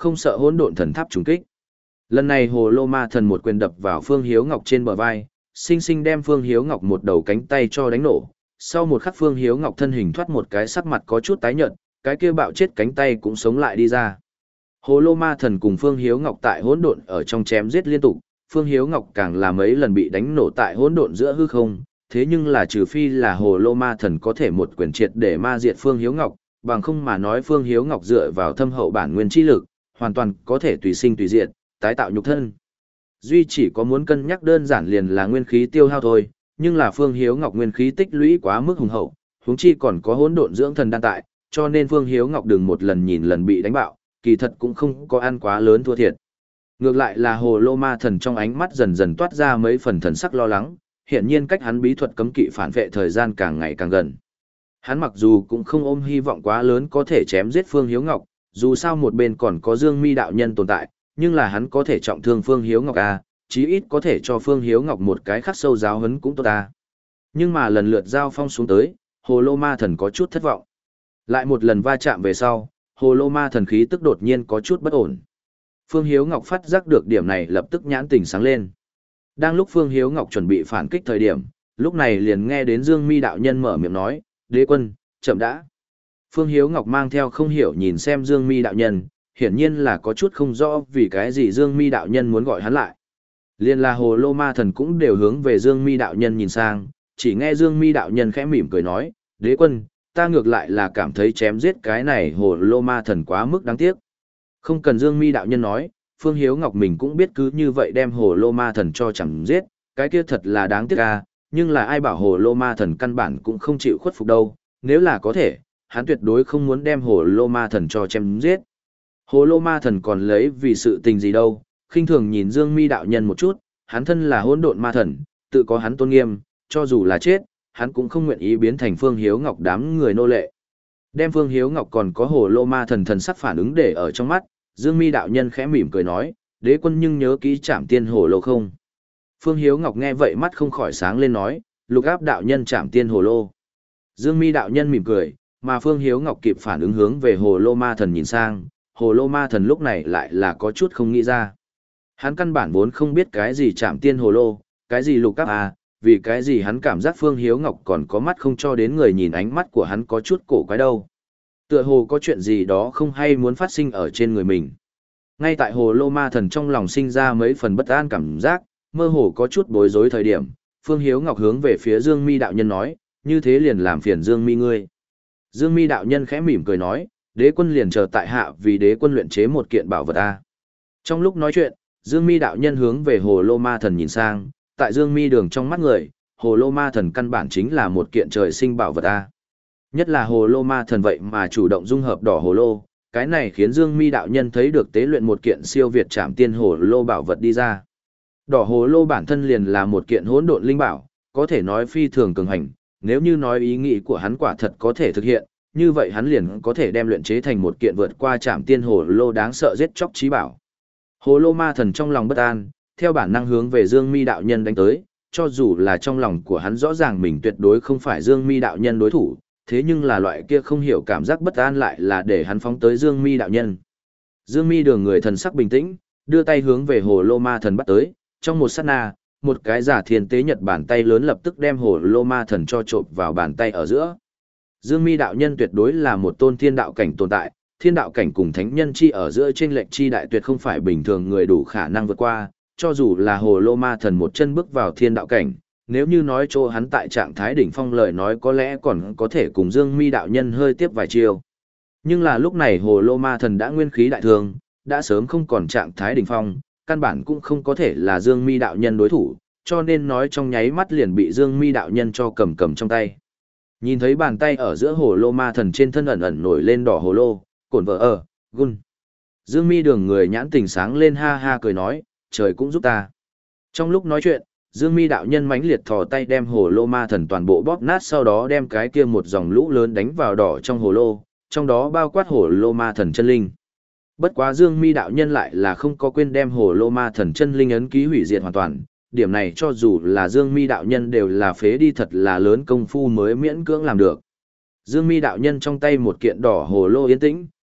không sợ hỗn độn thần tháp trùng kích. Lần này Hồ Lô Ma Thần một quyền đập vào Phương Hiếu Ngọc trên bờ vai, sinh sinh đem Phương Hiếu Ngọc một đầu cánh tay cho đánh nổ. Sau một khắc Phương Hiếu Ngọc thân hình thoát một cái, sắc mặt có chút tái nhợt, cái kia bạo chết cánh tay cũng sống lại đi ra. Hồ Lô Ma Thần cùng Phương Hiếu Ngọc tại hỗn độn ở trong chém giết liên tục, Phương Hiếu Ngọc càng là mấy lần bị đánh nổ tại hỗn độn giữa hư không, thế nhưng là trừ phi là Hồ Lô Ma Thần có thể một quyền triệt để ma diệt Phương Hiếu Ngọc, bằng không mà nói Phương Hiếu Ngọc dựa vào thâm hậu bản nguyên chi lực, hoàn toàn có thể tùy sinh tùy diệt, tái tạo nhục thân. Duy chỉ có muốn cân nhắc đơn giản liền là nguyên khí tiêu hao thôi, nhưng là Phương Hiếu Ngọc nguyên khí tích lũy quá mức hùng hậu, huống chi còn có hỗn độn dưỡng thần đan tại, cho nên Phương Hiếu Ngọc đừng một lần nhìn lần bị đánh bạo, kỳ thật cũng không có ăn quá lớn thua thiệt. Ngược lại là Hồ Lô Ma Thần trong ánh mắt dần dần toát ra mấy phần thần sắc lo lắng, hiện nhiên cách hắn bí thuật cấm kỵ phản vệ thời gian càng ngày càng gần. Hắn mặc dù cũng không ôm hy vọng quá lớn có thể chém giết Phương Hiếu Ngọc, dù sao một bên còn có Dương Mi đạo nhân tồn tại, nhưng là hắn có thể trọng thương Phương Hiếu Ngọc à, chí ít có thể cho Phương Hiếu Ngọc một cái khắc sâu giáo huấn cũng tốt ta. Nhưng mà lần lượt giao phong xuống tới, Hồ Lô Ma Thần có chút thất vọng. Lại một lần va chạm về sau, Hồ Lô Ma Thần khí tức đột nhiên có chút bất ổn. Phương Hiếu Ngọc phát giác được điểm này lập tức nhãn tỉnh sáng lên. Đang lúc Phương Hiếu Ngọc chuẩn bị phản kích thời điểm, lúc này liền nghe đến Dương Mi đạo nhân mở miệng nói, "Đế quân, chậm đã." Phương Hiếu Ngọc mang theo không hiểu nhìn xem Dương Mi đạo nhân, hiển nhiên là có chút không rõ vì cái gì Dương Mi đạo nhân muốn gọi hắn lại. Liên là Hồ Lô Ma Thần cũng đều hướng về Dương Mi đạo nhân nhìn sang, chỉ nghe Dương Mi đạo nhân khẽ mỉm cười nói, "Đế quân, ta ngược lại là cảm thấy chém giết cái này Hồ Lô Ma Thần quá mức đáng tiếc." Không cần Dương Mi đạo nhân nói, Phương Hiếu Ngọc mình cũng biết cứ như vậy đem Hồ Lô Ma Thần cho chẳng giết, cái kia thật là đáng tiếc à, nhưng là ai bảo Hồ Lô Ma Thần căn bản cũng không chịu khuất phục đâu, nếu là có thể, hắn tuyệt đối không muốn đem Hồ Lô Ma Thần cho chém giết. Hồ Lô Ma Thần còn lấy vì sự tình gì đâu, khinh thường nhìn Dương Mi đạo nhân một chút, hắn thân là hỗn độn ma thần, tự có hắn tôn nghiêm, cho dù là chết, hắn cũng không nguyện ý biến thành Phương Hiếu Ngọc đám người nô lệ. Đem Phương Hiếu Ngọc còn có Hồ Lô Ma Thần thần sắc phản ứng để ở trong mắt, Dương Mi đạo nhân khẽ mỉm cười nói, "Đế quân nhưng nhớ kỹ Trảm Tiên Hồ Lô không?" Phương Hiếu Ngọc nghe vậy mắt không khỏi sáng lên nói, "Lục áp đạo nhân Trảm Tiên Hồ Lô." Dương Mi đạo nhân mỉm cười, mà Phương Hiếu Ngọc kịp phản ứng hướng về Hồ Lô Ma Thần nhìn sang, Hồ Lô Ma Thần lúc này lại là có chút không nghĩ ra. Hắn căn bản vốn không biết cái gì Trảm Tiên Hồ Lô, cái gì lục áp à, vì cái gì hắn cảm giác Phương Hiếu Ngọc còn có mắt không cho đến người nhìn, ánh mắt của hắn có chút cổ quái đâu. Tựa hồ có chuyện gì đó không hay muốn phát sinh ở trên người mình. Ngay tại Hồ Lô Ma Thần trong lòng sinh ra mấy phần bất an cảm giác, mơ hồ có chút bối rối thời điểm, Phương Hiếu Ngọc hướng về phía Dương Mi đạo nhân nói, "Như thế liền làm phiền Dương Mi ngươi." Dương Mi đạo nhân khẽ mỉm cười nói, "Đế quân liền chờ tại hạ vì đế quân luyện chế một kiện bảo vật a." Trong lúc nói chuyện, Dương Mi đạo nhân hướng về Hồ Lô Ma Thần nhìn sang, tại Dương Mi đường trong mắt người, Hồ Lô Ma Thần căn bản chính là một kiện trời sinh bảo vật a. Nhất là Hồ Lô Ma Thần vậy mà chủ động dung hợp đỏ hồ lô, cái này khiến Dương Mi đạo nhân thấy được tế luyện một kiện siêu việt Trảm Tiên Hồ Lô bảo vật đi ra. Đỏ hồ lô bản thân liền là một kiện hỗn độn linh bảo, có thể nói phi thường cường hành, nếu như nói ý nghĩ của hắn quả thật có thể thực hiện, như vậy hắn liền có thể đem luyện chế thành một kiện vượt qua Trảm Tiên Hồ Lô đáng sợ giết chóc chí bảo. Hồ Lô Ma Thần trong lòng bất an, theo bản năng hướng về Dương Mi đạo nhân đánh tới, cho dù là trong lòng của hắn rõ ràng mình tuyệt đối không phải Dương Mi đạo nhân đối thủ, thế nhưng là loại kia không hiểu cảm giác bất an lại là để hắn phóng tới Dương Mi đạo nhân. Dương Mi đường người thần sắc bình tĩnh, đưa tay hướng về Hồ Lô Ma Thần bắt tới, trong một sát na, một cái giả thiên tế nhật bàn tay lớn lập tức đem Hồ Lô Ma Thần cho trộn vào bàn tay ở giữa. Dương Mi đạo nhân tuyệt đối là một tôn thiên đạo cảnh tồn tại, thiên đạo cảnh cùng thánh nhân chi ở giữa chênh lệch chi đại tuyệt không phải bình thường người đủ khả năng vượt qua, cho dù là Hồ Lô Ma Thần một chân bước vào thiên đạo cảnh, nếu như nói cho hắn tại trạng thái đỉnh phong lời nói có lẽ còn có thể cùng Dương Mi đạo nhân hơi tiếp vài chiêu. Nhưng là lúc này Hồ Lô Ma Thần đã nguyên khí đại thương, đã sớm không còn trạng thái đỉnh phong, căn bản cũng không có thể là Dương Mi đạo nhân đối thủ, cho nên nói trong nháy mắt liền bị Dương Mi đạo nhân cho cầm cầm trong tay. Nhìn thấy bàn tay ở giữa Hồ Lô Ma Thần trên thân ẩn ẩn nổi lên đỏ hồ lô, cổn vợ ở, gun. Dương Mi đường người nhãn tình sáng lên ha ha cười nói, trời cũng giúp ta. Trong lúc nói chuyện, Dương Mi đạo nhân mãnh liệt thò tay đem Hồ Lô Ma Thần toàn bộ bóp nát, sau đó đem cái kia một dòng lũ lớn đánh vào đỏ trong hồ lô, trong đó bao quát Hồ Lô Ma Thần chân linh. Bất quá Dương Mi đạo nhân lại là không có quên đem Hồ Lô Ma Thần chân linh ấn ký hủy diệt hoàn toàn, điểm này cho dù là Dương Mi đạo nhân đều là phế đi thật là lớn công phu mới miễn cưỡng làm được. Dương Mi đạo nhân trong tay một kiện đỏ hồ lô yên tĩnh,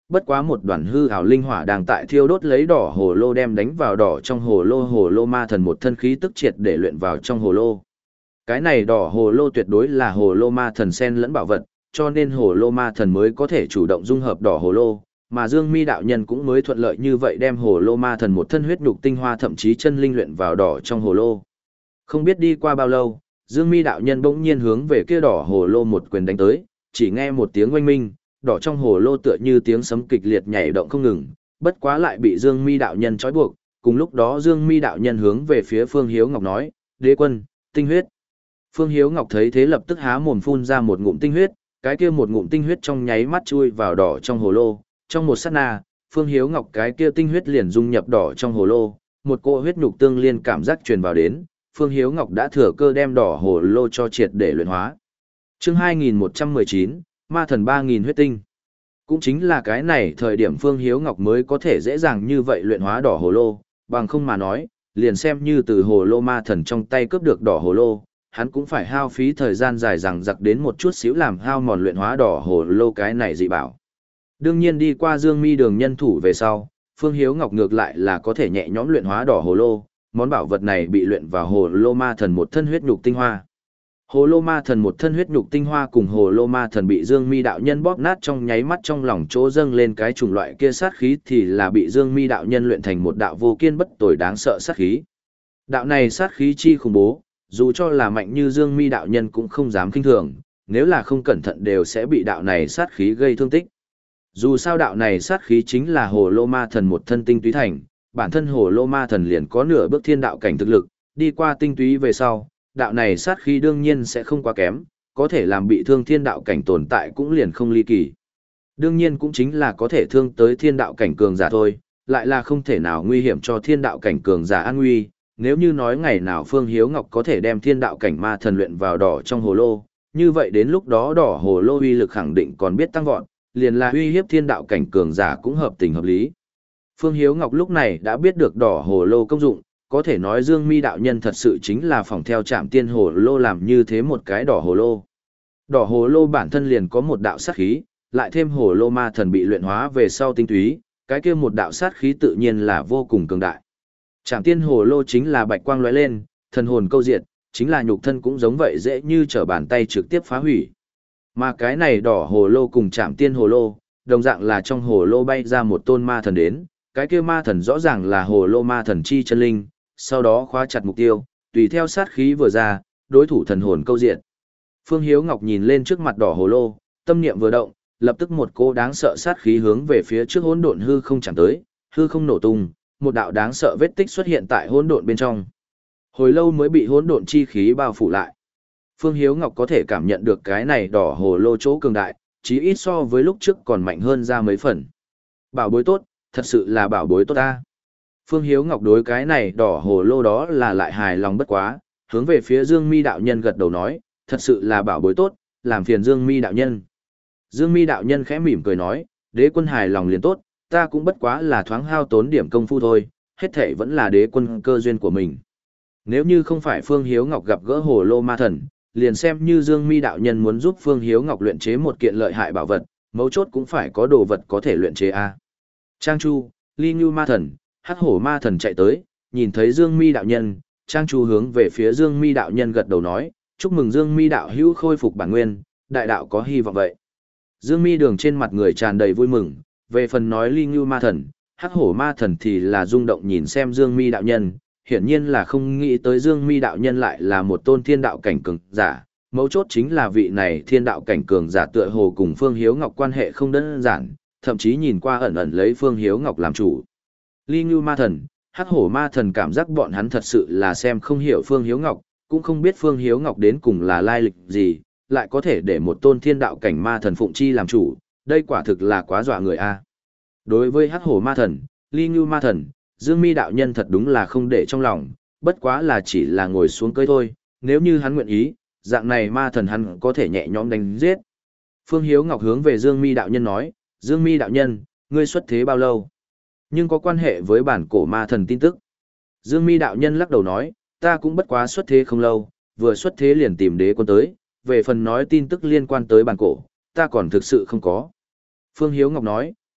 bất quá một đoàn hư ảo linh hỏa đang tại thiêu đốt lấy đỏ hồ lô đem đánh vào đỏ trong hồ lô, hồ lô ma thần một thân khí tức triệt để luyện vào trong hồ lô. Cái này đỏ hồ lô tuyệt đối là hồ lô ma thần sen lẫn bảo vật, cho nên hồ lô ma thần mới có thể chủ động dung hợp đỏ hồ lô, mà Dương Mi đạo nhân cũng mới thuận lợi như vậy đem hồ lô ma thần một thân huyết nhục tinh hoa thậm chí chân linh luyện vào đỏ trong hồ lô. Không biết đi qua bao lâu, Dương Mi đạo nhân bỗng nhiên hướng về kia đỏ hồ lô một quyền đánh tới, chỉ nghe một tiếng oanh minh, đỏ trong hồ lô tựa như tiếng sấm kịch liệt nhảy động không ngừng, bất quá lại bị Dương Mi đạo nhân trói buộc. Cùng lúc đó Dương Mi đạo nhân hướng về phía Phương Hiếu Ngọc nói, "Đế quân, tinh huyết." Phương Hiếu Ngọc thấy thế lập tức há mồm phun ra một ngụm tinh huyết, cái kia một ngụm tinh huyết trong nháy mắt chui vào đỏ trong hồ lô, trong một sát na, Phương Hiếu Ngọc cái kia tinh huyết liền dung nhập đỏ trong hồ lô, một cỗ huyết nhục tương liên cảm giác truyền vào đến, Phương Hiếu Ngọc đã thừa cơ đem đỏ hồ lô cho triệt để luyện hóa. Chương hai nghìn một trăm mười chín, Ma thần ba nghìn huyết tinh. Cũng chính là cái này thời điểm Phương Hiếu Ngọc mới có thể dễ dàng như vậy luyện hóa đỏ hồ lô, bằng không mà nói, liền xem như từ hồ lô ma thần trong tay cướp được đỏ hồ lô, hắn cũng phải hao phí thời gian dài dằng dặc đến một chút xíu làm hao mòn luyện hóa đỏ hồ lô cái này dị bảo. Đương nhiên đi qua Dương Mi đường nhân thủ về sau, Phương Hiếu Ngọc ngược lại là có thể nhẹ nhõm luyện hóa đỏ hồ lô, món bảo vật này bị luyện vào hồ lô ma thần một thân huyết nhục tinh hoa. Hồ lô ma thần một thân huyết nhục tinh hoa cùng hồ lô ma thần bị Dương Mi đạo nhân bóp nát trong nháy mắt, trong lòng chỗ dâng lên cái chủng loại kia sát khí thì là bị Dương Mi đạo nhân luyện thành một đạo vô kiên bất tồi đáng sợ sát khí. Đạo này sát khí chi khủng bố, dù cho là mạnh như Dương Mi đạo nhân cũng không dám kinh thường, nếu là không cẩn thận đều sẽ bị đạo này sát khí gây thương tích. Dù sao đạo này sát khí chính là hồ lô ma thần một thân tinh túy thành, bản thân hồ lô ma thần liền có nửa bước thiên đạo cảnh thực lực, đi qua tinh túy về sau, đạo này sát khí đương nhiên sẽ không quá kém, có thể làm bị thương thiên đạo cảnh tồn tại cũng liền không ly kỳ. Đương nhiên cũng chính là có thể thương tới thiên đạo cảnh cường giả thôi, lại là không thể nào nguy hiểm cho thiên đạo cảnh cường giả an nguy. Nếu như nói ngày nào Phương Hiếu Ngọc có thể đem thiên đạo cảnh ma thần luyện vào đỏ trong hồ lô, như vậy đến lúc đó đỏ hồ lô uy lực khẳng định còn biết tăng vọt, liền là uy hiếp thiên đạo cảnh cường giả cũng hợp tình hợp lý. Phương Hiếu Ngọc lúc này đã biết được đỏ hồ lô công dụng, có thể nói Dương Mi đạo nhân thật sự chính là phỏng theo Trảm Tiên hồ lô làm như thế một cái đỏ hồ lô. Đỏ hồ lô bản thân liền có một đạo sát khí, lại thêm hồ lô ma thần bị luyện hóa về sau tinh túy, cái kia một đạo sát khí tự nhiên là vô cùng cường đại. Trảm Tiên hồ lô chính là bạch quang lóe lên, thần hồn câu diệt, chính là nhục thân cũng giống vậy, dễ như trở bàn tay trực tiếp phá hủy. Mà cái này đỏ hồ lô cùng Trảm Tiên hồ lô, đồng dạng là trong hồ lô bay ra một tôn ma thần đến, cái kia ma thần rõ ràng là hồ lô ma thần chi chân linh, sau đó khóa chặt mục tiêu, tùy theo sát khí vừa ra, đối thủ thần hồn câu diệt. Phương Hiếu Ngọc nhìn lên trước mặt đỏ hồ lô, tâm niệm vừa động, lập tức một cô đáng sợ sát khí hướng về phía trước hỗn độn hư không chẳng tới, hư không nổ tung, một đạo đáng sợ vết tích xuất hiện tại hỗn độn bên trong. Hồi lâu mới bị hỗn độn chi khí bao phủ lại. Phương Hiếu Ngọc có thể cảm nhận được cái này đỏ hồ lô chỗ cường đại, chí ít so với lúc trước còn mạnh hơn ra mấy phần. Bảo bối tốt, thật sự là bảo bối tốt ta. Phương Hiếu Ngọc đối cái này đỏ hồ lô đó là lại hài lòng bất quá, hướng về phía Dương Mi đạo nhân gật đầu nói, thật sự là bảo bối tốt, làm phiền Dương Mi đạo nhân. Dương Mi đạo nhân khẽ mỉm cười nói, đế quân hài lòng liền tốt, ta cũng bất quá là thoáng hao tốn điểm công phu thôi, hết thảy vẫn là đế quân cơ duyên của mình. Nếu như không phải Phương Hiếu Ngọc gặp gỡ hồ lô ma thần, liền xem như Dương Mi đạo nhân muốn giúp Phương Hiếu Ngọc luyện chế một kiện lợi hại bảo vật, mấu chốt cũng phải có đồ vật có thể luyện chế a. Trang Chu, Ly Nhu ma thần, Hắc Hổ ma thần chạy tới, nhìn thấy Dương Mi đạo nhân, Trang Chu hướng về phía Dương Mi đạo nhân gật đầu nói, chúc mừng Dương Mi đạo hữu khôi phục bản nguyên, đại đạo có hy vọng vậy. Dương Mi đường trên mặt người tràn đầy vui mừng, về phần nói Ly Nhu ma thần, Hắc Hổ ma thần thì là rung động nhìn xem Dương Mi đạo nhân, hiển nhiên là không nghĩ tới Dương Mi đạo nhân lại là một tôn thiên đạo cảnh cường giả, mấu chốt chính là vị này thiên đạo cảnh cường giả tựa hồ cùng Phương Hiếu Ngọc quan hệ không đơn giản, thậm chí nhìn qua ẩn ẩn lấy Phương Hiếu Ngọc làm chủ. Ly Ngưu ma thần, Hắc Hổ ma thần cảm giác bọn hắn thật sự là xem không hiểu Phương Hiếu Ngọc, cũng không biết Phương Hiếu Ngọc đến cùng là lai lịch gì, lại có thể để một tôn thiên đạo cảnh ma thần phụng chi làm chủ, đây quả thực là quá dọa người a. Đối với Hắc Hổ ma thần, Ly Ngưu ma thần, Dương Mi đạo nhân thật đúng là không để trong lòng, bất quá là chỉ là ngồi xuống cưới thôi, nếu như hắn nguyện ý, dạng này ma thần hắn có thể nhẹ nhõm đánh giết. Phương Hiếu Ngọc hướng về Dương Mi đạo nhân nói, Dương Mi đạo nhân, ngươi xuất thế bao lâu? Nhưng có quan hệ với bản cổ ma thần tin tức. Dương Mi đạo nhân lắc đầu nói, ta cũng bất quá xuất thế không lâu, vừa xuất thế liền tìm đế quân tới, về phần nói tin tức liên quan tới bản cổ, ta còn thực sự không có. Phương Hiếu Ngọc nói,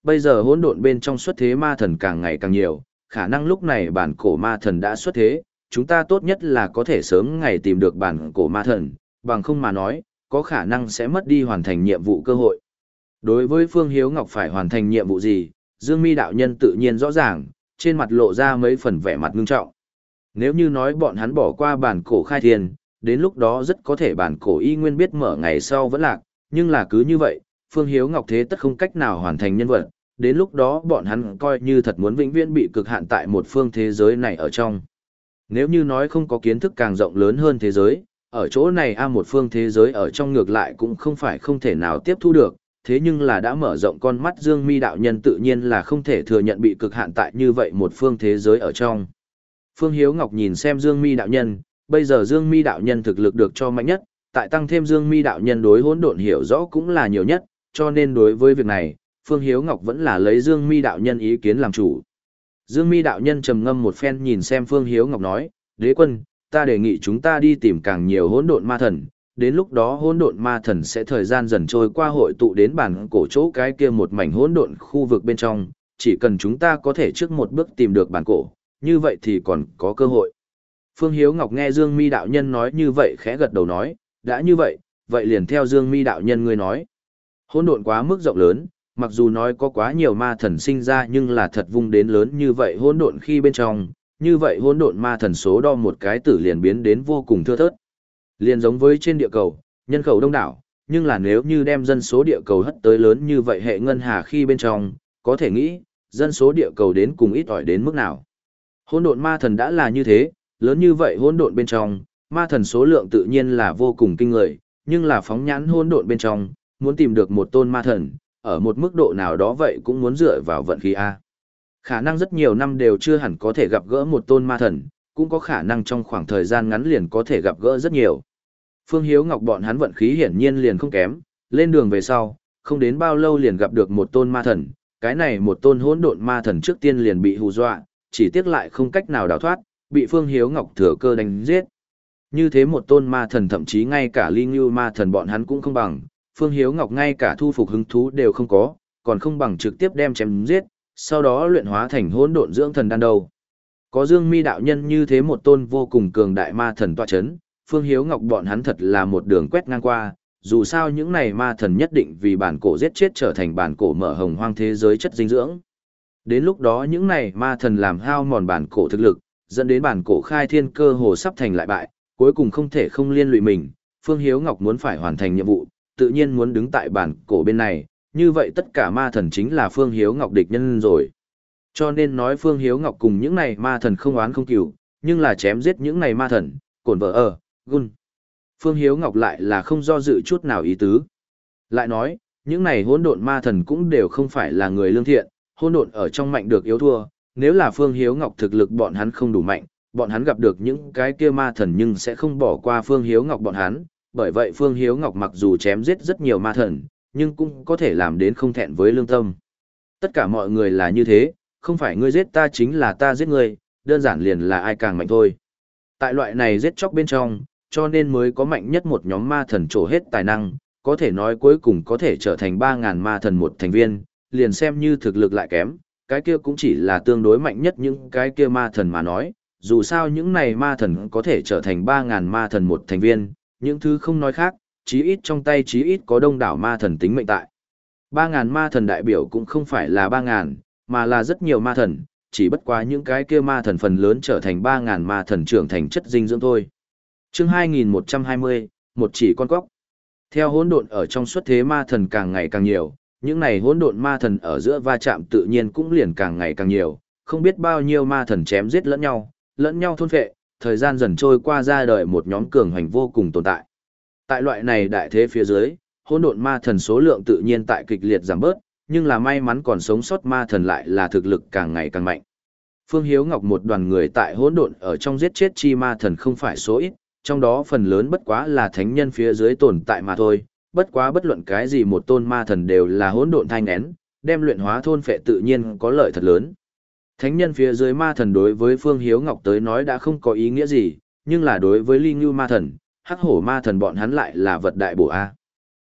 bây giờ hỗn độn bên trong xuất thế ma thần càng ngày càng nhiều, khả năng lúc này bản cổ ma thần đã xuất thế, chúng ta tốt nhất là có thể sớm ngày tìm được bản cổ ma thần, bằng không mà nói, có khả năng sẽ mất đi hoàn thành nhiệm vụ cơ hội. Đối với Phương Hiếu Ngọc phải hoàn thành nhiệm vụ gì, Dương Mi đạo nhân tự nhiên rõ ràng, trên mặt lộ ra mấy phần vẻ mặt ngưng trọng. Nếu như nói bọn hắn bỏ qua bản cổ khai thiên, đến lúc đó rất có thể bản cổ y nguyên biết mở ngày sau vẫn lạc, nhưng là cứ như vậy, Phương Hiếu Ngọc thế tất không cách nào hoàn thành nhân vật, đến lúc đó bọn hắn coi như thật muốn vĩnh viễn bị cực hạn tại một phương thế giới này ở trong. Nếu như nói không có kiến thức càng rộng lớn hơn thế giới, ở chỗ này a một phương thế giới ở trong ngược lại cũng không phải không thể nào tiếp thu được, thế nhưng là đã mở rộng con mắt Dương Mi đạo nhân tự nhiên là không thể thừa nhận bị cực hạn tại như vậy một phương thế giới ở trong. Phương Hiếu Ngọc nhìn xem Dương Mi đạo nhân, bây giờ Dương Mi đạo nhân thực lực được cho mạnh nhất, tại tăng thêm Dương Mi đạo nhân đối hỗn độn hiểu rõ cũng là nhiều nhất, cho nên đối với việc này, Phương Hiếu Ngọc vẫn là lấy Dương Mi đạo nhân ý kiến làm chủ. Dương Mi đạo nhân trầm ngâm một phen nhìn xem Phương Hiếu Ngọc nói, đế quân, ta đề nghị chúng ta đi tìm càng nhiều hỗn độn ma thần, đến lúc đó hỗn độn ma thần sẽ thời gian dần trôi qua hội tụ đến bản cổ chỗ cái kia một mảnh hỗn độn khu vực bên trong, chỉ cần chúng ta có thể trước một bước tìm được bản cổ, như vậy thì còn có cơ hội. Phương Hiếu Ngọc nghe Dương Mi đạo nhân nói như vậy khẽ gật đầu nói, đã như vậy, vậy liền theo Dương Mi đạo nhân ngươi nói. Hỗn độn quá mức rộng lớn, mặc dù nói có quá nhiều ma thần sinh ra nhưng là thật vung đến lớn như vậy hỗn độn khi bên trong, như vậy hỗn độn ma thần số đo một cái tử liền biến đến vô cùng thưa thớt. Liền giống với trên địa cầu, nhân khẩu đông đảo, nhưng là nếu như đem dân số địa cầu hất tới lớn như vậy hệ ngân hà khi bên trong, có thể nghĩ, dân số địa cầu đến cùng ít ỏi đến mức nào. Hỗn độn ma thần đã là như thế, lớn như vậy hỗn độn bên trong, ma thần số lượng tự nhiên là vô cùng kinh người, nhưng là phóng nhãn hỗn độn bên trong, muốn tìm được một tôn ma thần, ở một mức độ nào đó vậy cũng muốn dựa vào vận khí A. Khả năng rất nhiều năm đều chưa hẳn có thể gặp gỡ một tôn ma thần, cũng có khả năng trong khoảng thời gian ngắn liền có thể gặp gỡ rất nhiều. Phương Hiếu Ngọc bọn hắn vận khí hiển nhiên liền không kém, lên đường về sau, không đến bao lâu liền gặp được một tôn ma thần, cái này một tôn hỗn độn ma thần trước tiên liền bị hù dọa, chỉ tiếc lại không cách nào đào thoát, bị Phương Hiếu Ngọc thừa cơ đánh giết. Như thế một tôn ma thần thậm chí ngay cả Ly Ngưu ma thần bọn hắn cũng không bằng, Phương Hiếu Ngọc ngay cả thu phục hứng thú đều không có, còn không bằng trực tiếp đem chém giết, sau đó luyện hóa thành hỗn độn dưỡng thần đan đầu. Có Dương Mi đạo nhân như thế một tôn vô cùng cường đại ma thần tọa chấn, Phương Hiếu Ngọc bọn hắn thật là một đường quét ngang qua, dù sao những này ma thần nhất định vì bản cổ giết chết trở thành bản cổ mở hồng hoang thế giới chất dinh dưỡng. Đến lúc đó những này ma thần làm hao mòn bản cổ thực lực, dẫn đến bản cổ khai thiên cơ hồ sắp thành lại bại, cuối cùng không thể không liên lụy mình, Phương Hiếu Ngọc muốn phải hoàn thành nhiệm vụ, tự nhiên muốn đứng tại bản cổ bên này, như vậy tất cả ma thần chính là Phương Hiếu Ngọc địch nhân rồi. Cho nên nói Phương Hiếu Ngọc cùng những này ma thần không oán không cừu, nhưng là chém giết những này ma thần, cổn vợ ở, gun. Phương Hiếu Ngọc lại là không do dự chút nào ý tứ. Lại nói, những này hỗn độn ma thần cũng đều không phải là người lương thiện, hỗn độn ở trong mạnh được yếu thua, nếu là Phương Hiếu Ngọc thực lực bọn hắn không đủ mạnh, bọn hắn gặp được những cái kia ma thần nhưng sẽ không bỏ qua Phương Hiếu Ngọc bọn hắn, bởi vậy Phương Hiếu Ngọc mặc dù chém giết rất nhiều ma thần, nhưng cũng có thể làm đến không thẹn với lương tâm. Tất cả mọi người là như thế, không phải ngươi giết ta chính là ta giết ngươi, đơn giản liền là ai càng mạnh thôi. Tại loại này giết chóc bên trong, cho nên mới có mạnh nhất một nhóm ma thần trổ hết tài năng, có thể nói cuối cùng có thể trở thành ba ngàn ma thần một thành viên, liền xem như thực lực lại kém, cái kia cũng chỉ là tương đối mạnh nhất những cái kia ma thần mà nói, dù sao những này ma thần có thể trở thành ba ngàn ma thần một thành viên, những thứ không nói khác, chí ít trong tay chí ít có đông đảo ma thần tính mệnh tại. ba ngàn ma thần đại biểu cũng không phải là ba ngàn, mà là rất nhiều ma thần, chỉ bất quá những cái kia ma thần phần lớn trở thành ba ngàn ma thần trưởng thành chất dinh dưỡng thôi. Chương hai nghìn một trăm hai mươi, một chỉ con cóc. Theo hỗn độn ở trong xuất thế ma thần càng ngày càng nhiều, những này hỗn độn ma thần ở giữa va chạm tự nhiên cũng liền càng ngày càng nhiều, không biết bao nhiêu ma thần chém giết lẫn nhau, lẫn nhau thôn phệ, thời gian dần trôi qua ra đời một nhóm cường hành vô cùng tồn tại. Tại loại này đại thế phía dưới, hỗn độn ma thần số lượng tự nhiên tại kịch liệt giảm bớt, nhưng là may mắn còn sống sót ma thần lại là thực lực càng ngày càng mạnh. Phương Hiếu Ngọc một đoàn người tại hỗn độn ở trong giết chết chi ma thần không phải số ít, trong đó phần lớn bất quá là thánh nhân phía dưới tồn tại mà thôi, bất quá bất luận cái gì một tôn ma thần đều là hỗn độn thai nghén, đem luyện hóa thôn phệ tự nhiên có lợi thật lớn. Thánh nhân phía dưới ma thần đối với Phương Hiếu Ngọc tới nói đã không có ý nghĩa gì, nhưng là đối với Ly Ngưu ma thần, Hắc Hổ ma thần bọn hắn lại là vật đại bổ a.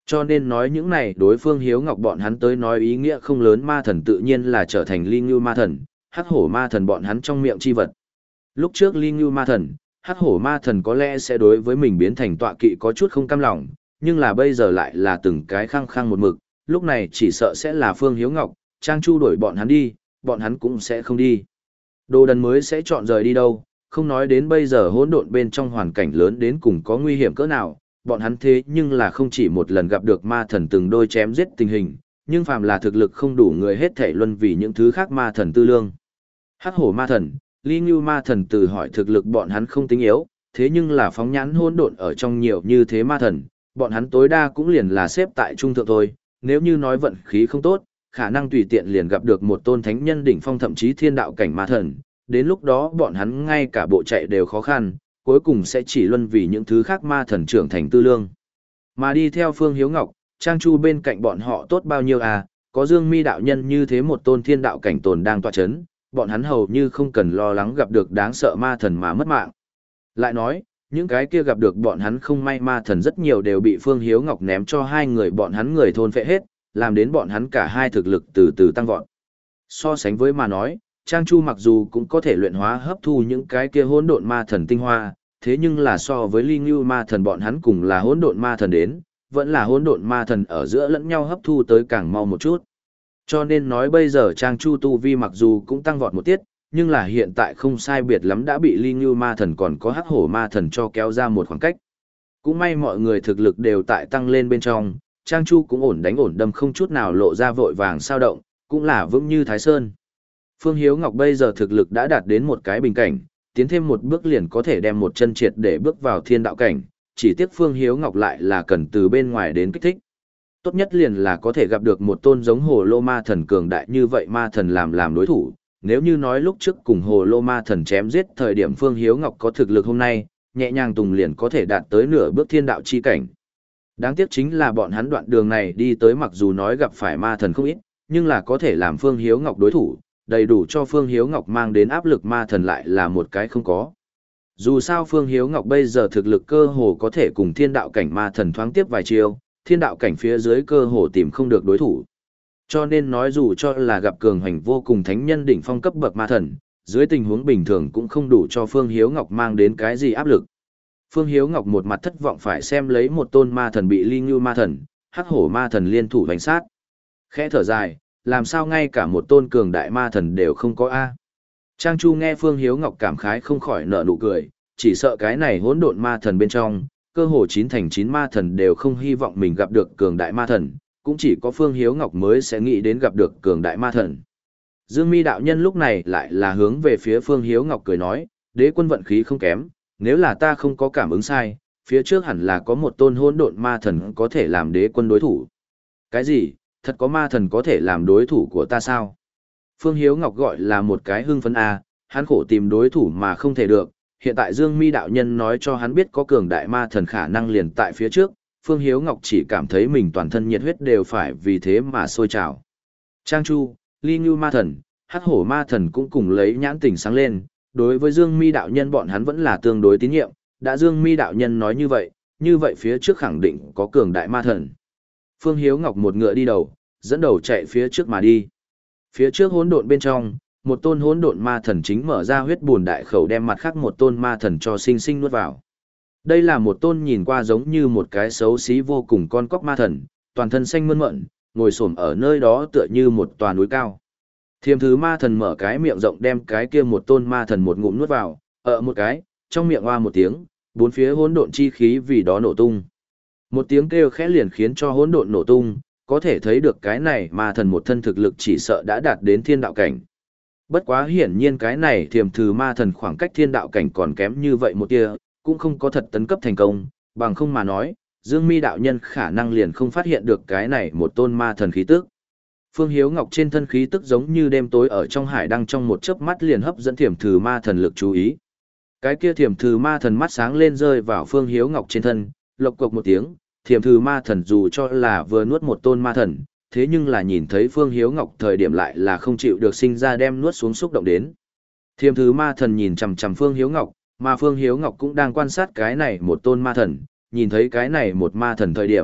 Cho nên nói những này đối phương Hiếu Ngọc bọn hắn tới nói ý nghĩa không lớn, ma thần tự nhiên là trở thành Ly Ngưu ma thần, hắc hổ ma thần bọn hắn trong miệng chi vật. Lúc trước Ly Ngưu ma thần, hắc hổ ma thần có lẽ sẽ đối với mình biến thành tọa kỵ có chút không cam lòng, nhưng là bây giờ lại là từng cái khăng khăng một mực, lúc này chỉ sợ sẽ là Phương Hiếu Ngọc, Trang Chu đuổi bọn hắn đi, bọn hắn cũng sẽ không đi. Đồ đần mới sẽ chọn rời đi đâu, không nói đến bây giờ hỗn độn bên trong hoàn cảnh lớn đến cùng có nguy hiểm cỡ nào, bọn hắn thế nhưng là không chỉ một lần gặp được ma thần từng đôi chém giết tình hình, nhưng phàm là thực lực không đủ người hết thảy luân vì những thứ khác ma thần tư lương. Hắc hổ ma thần, Ly Ngưu ma thần từ hỏi thực lực bọn hắn không tính yếu, thế nhưng là phóng nhãn hỗn độn ở trong nhiều như thế ma thần, bọn hắn tối đa cũng liền là xếp tại trung thượng thôi, nếu như nói vận khí không tốt, khả năng tùy tiện liền gặp được một tôn thánh nhân đỉnh phong thậm chí thiên đạo cảnh ma thần, đến lúc đó bọn hắn ngay cả bộ chạy đều khó khăn, cuối cùng sẽ chỉ luân vì những thứ khác ma thần trưởng thành tư lương. Mà đi theo Phương Hiếu Ngọc, Trang Chu bên cạnh bọn họ tốt bao nhiêu à, có Dương Mi đạo nhân như thế một tôn thiên đạo cảnh tồn đang tọa chấn, bọn hắn hầu như không cần lo lắng gặp được đáng sợ ma thần mà mất mạng. Lại nói, những cái kia gặp được bọn hắn không may ma thần rất nhiều đều bị Phương Hiếu Ngọc ném cho hai người bọn hắn người thôn phệ hết, làm đến bọn hắn cả hai thực lực từ từ tăng vọt. So sánh với mà nói, Trang Chu mặc dù cũng có thể luyện hóa hấp thu những cái kia hỗn độn ma thần tinh hoa, thế nhưng là so với Ly Ngưu ma thần bọn hắn cùng là hỗn độn ma thần đến, vẫn là hỗn độn ma thần ở giữa lẫn nhau hấp thu tới càng mau một chút. Cho nên nói bây giờ Trang Chu tu vi mặc dù cũng tăng vọt một tiết, nhưng là hiện tại không sai biệt lắm đã bị Ly Ngưu ma thần còn có hắc hổ ma thần cho kéo ra một khoảng cách. Cũng may mọi người thực lực đều tại tăng lên bên trong, Trang Chu cũng ổn đánh ổn đâm không chút nào lộ ra vội vàng sao động, cũng là vững như Thái Sơn. Phương Hiếu Ngọc bây giờ thực lực đã đạt đến một cái bình cảnh, tiến thêm một bước liền có thể đem một chân triệt để bước vào thiên đạo cảnh, chỉ tiếc Phương Hiếu Ngọc lại là cần từ bên ngoài đến kích thích. Tốt nhất liền là có thể gặp được một tôn giống hồ lô ma thần cường đại như vậy ma thần làm làm đối thủ, nếu như nói lúc trước cùng hồ lô ma thần chém giết thời điểm Phương Hiếu Ngọc có thực lực hôm nay, nhẹ nhàng tùng liền có thể đạt tới nửa bước thiên đạo chi cảnh. Đáng tiếc chính là bọn hắn đoạn đường này đi tới mặc dù nói gặp phải ma thần không ít, nhưng là có thể làm Phương Hiếu Ngọc đối thủ, đầy đủ cho Phương Hiếu Ngọc mang đến áp lực ma thần lại là một cái không có. Dù sao Phương Hiếu Ngọc bây giờ thực lực cơ hồ có thể cùng thiên đạo cảnh ma thần thoáng tiếp vài chiêu, thiên đạo cảnh phía dưới cơ hồ tìm không được đối thủ. Cho nên nói dù cho là gặp cường hành vô cùng thánh nhân đỉnh phong cấp bậc ma thần, dưới tình huống bình thường cũng không đủ cho Phương Hiếu Ngọc mang đến cái gì áp lực. Phương Hiếu Ngọc một mặt thất vọng phải xem lấy một tôn ma thần bị Ly Ngưu ma thần, hắc hổ ma thần liên thủ đánh sát. Khẽ thở dài, làm sao ngay cả một tôn cường đại ma thần đều không có a? Trang Chu nghe Phương Hiếu Ngọc cảm khái không khỏi nở nụ cười, chỉ sợ cái này hỗn độn ma thần bên trong, cơ hồ chín thành chín ma thần đều không hy vọng mình gặp được cường đại ma thần, cũng chỉ có Phương Hiếu Ngọc mới sẽ nghĩ đến gặp được cường đại ma thần. Dương Mi đạo nhân lúc này lại là hướng về phía Phương Hiếu Ngọc cười nói, đế quân vận khí không kém, nếu là ta không có cảm ứng sai, phía trước hẳn là có một tôn hỗn độn ma thần có thể làm đế quân đối thủ. Cái gì? Thật có ma thần có thể làm đối thủ của ta sao? Phương Hiếu Ngọc gọi là một cái hưng phấn a, hắn khổ tìm đối thủ mà không thể được, hiện tại Dương Mi đạo nhân nói cho hắn biết có cường đại ma thần khả năng liền tại phía trước, Phương Hiếu Ngọc chỉ cảm thấy mình toàn thân nhiệt huyết đều phải vì thế mà sôi trào. Trang Chu, Ly Ngưu ma thần, hắc hổ ma thần cũng cùng lấy nhãn tình sáng lên, đối với Dương Mi đạo nhân bọn hắn vẫn là tương đối tín nhiệm, đã Dương Mi đạo nhân nói như vậy, như vậy phía trước khẳng định có cường đại ma thần. Phương Hiếu Ngọc một ngựa đi đầu, dẫn đầu chạy phía trước mà đi. Phía trước hỗn độn bên trong, một tôn hỗn độn ma thần chính mở ra huyết buồn đại khẩu đem mặt khác một tôn ma thần cho sinh sinh nuốt vào. Đây là một tôn nhìn qua giống như một cái xấu xí vô cùng con cóc ma thần, toàn thân xanh mơn mởn, ngồi xổm ở nơi đó tựa như một tòa núi cao. Thiềm thứ ma thần mở cái miệng rộng đem cái kia một tôn ma thần một ngụm nuốt vào, ở một cái, trong miệng oa một tiếng, bốn phía hỗn độn chi khí vì đó nổ tung. Một tiếng kêu khẽ liền khiến cho hỗn độn nổ tung, có thể thấy được cái này ma thần một thân thực lực chỉ sợ đã đạt đến thiên đạo cảnh. Bất quá hiển nhiên cái này thiềm thử ma thần khoảng cách thiên đạo cảnh còn kém như vậy một tia, cũng không có thật tấn cấp thành công, bằng không mà nói, Dương Mi đạo nhân khả năng liền không phát hiện được cái này một tôn ma thần khí tức. Phương Hiếu Ngọc trên thân khí tức giống như đêm tối ở trong hải đăng trong một chớp mắt liền hấp dẫn thiềm thử ma thần lực chú ý. Cái kia thiềm thử ma thần mắt sáng lên rơi vào Phương Hiếu Ngọc trên thân, lộc cộc một tiếng, thiềm thử ma thần dù cho là vừa nuốt một tôn ma thần, thế nhưng là nhìn thấy Phương Hiếu Ngọc thời điểm lại là không chịu được sinh ra đem nuốt xuống xúc động đến. Thiềm thử ma thần nhìn chằm chằm Phương Hiếu Ngọc, mà Phương Hiếu Ngọc cũng đang quan sát cái này một tôn ma thần, nhìn thấy cái này một ma thần thời điểm,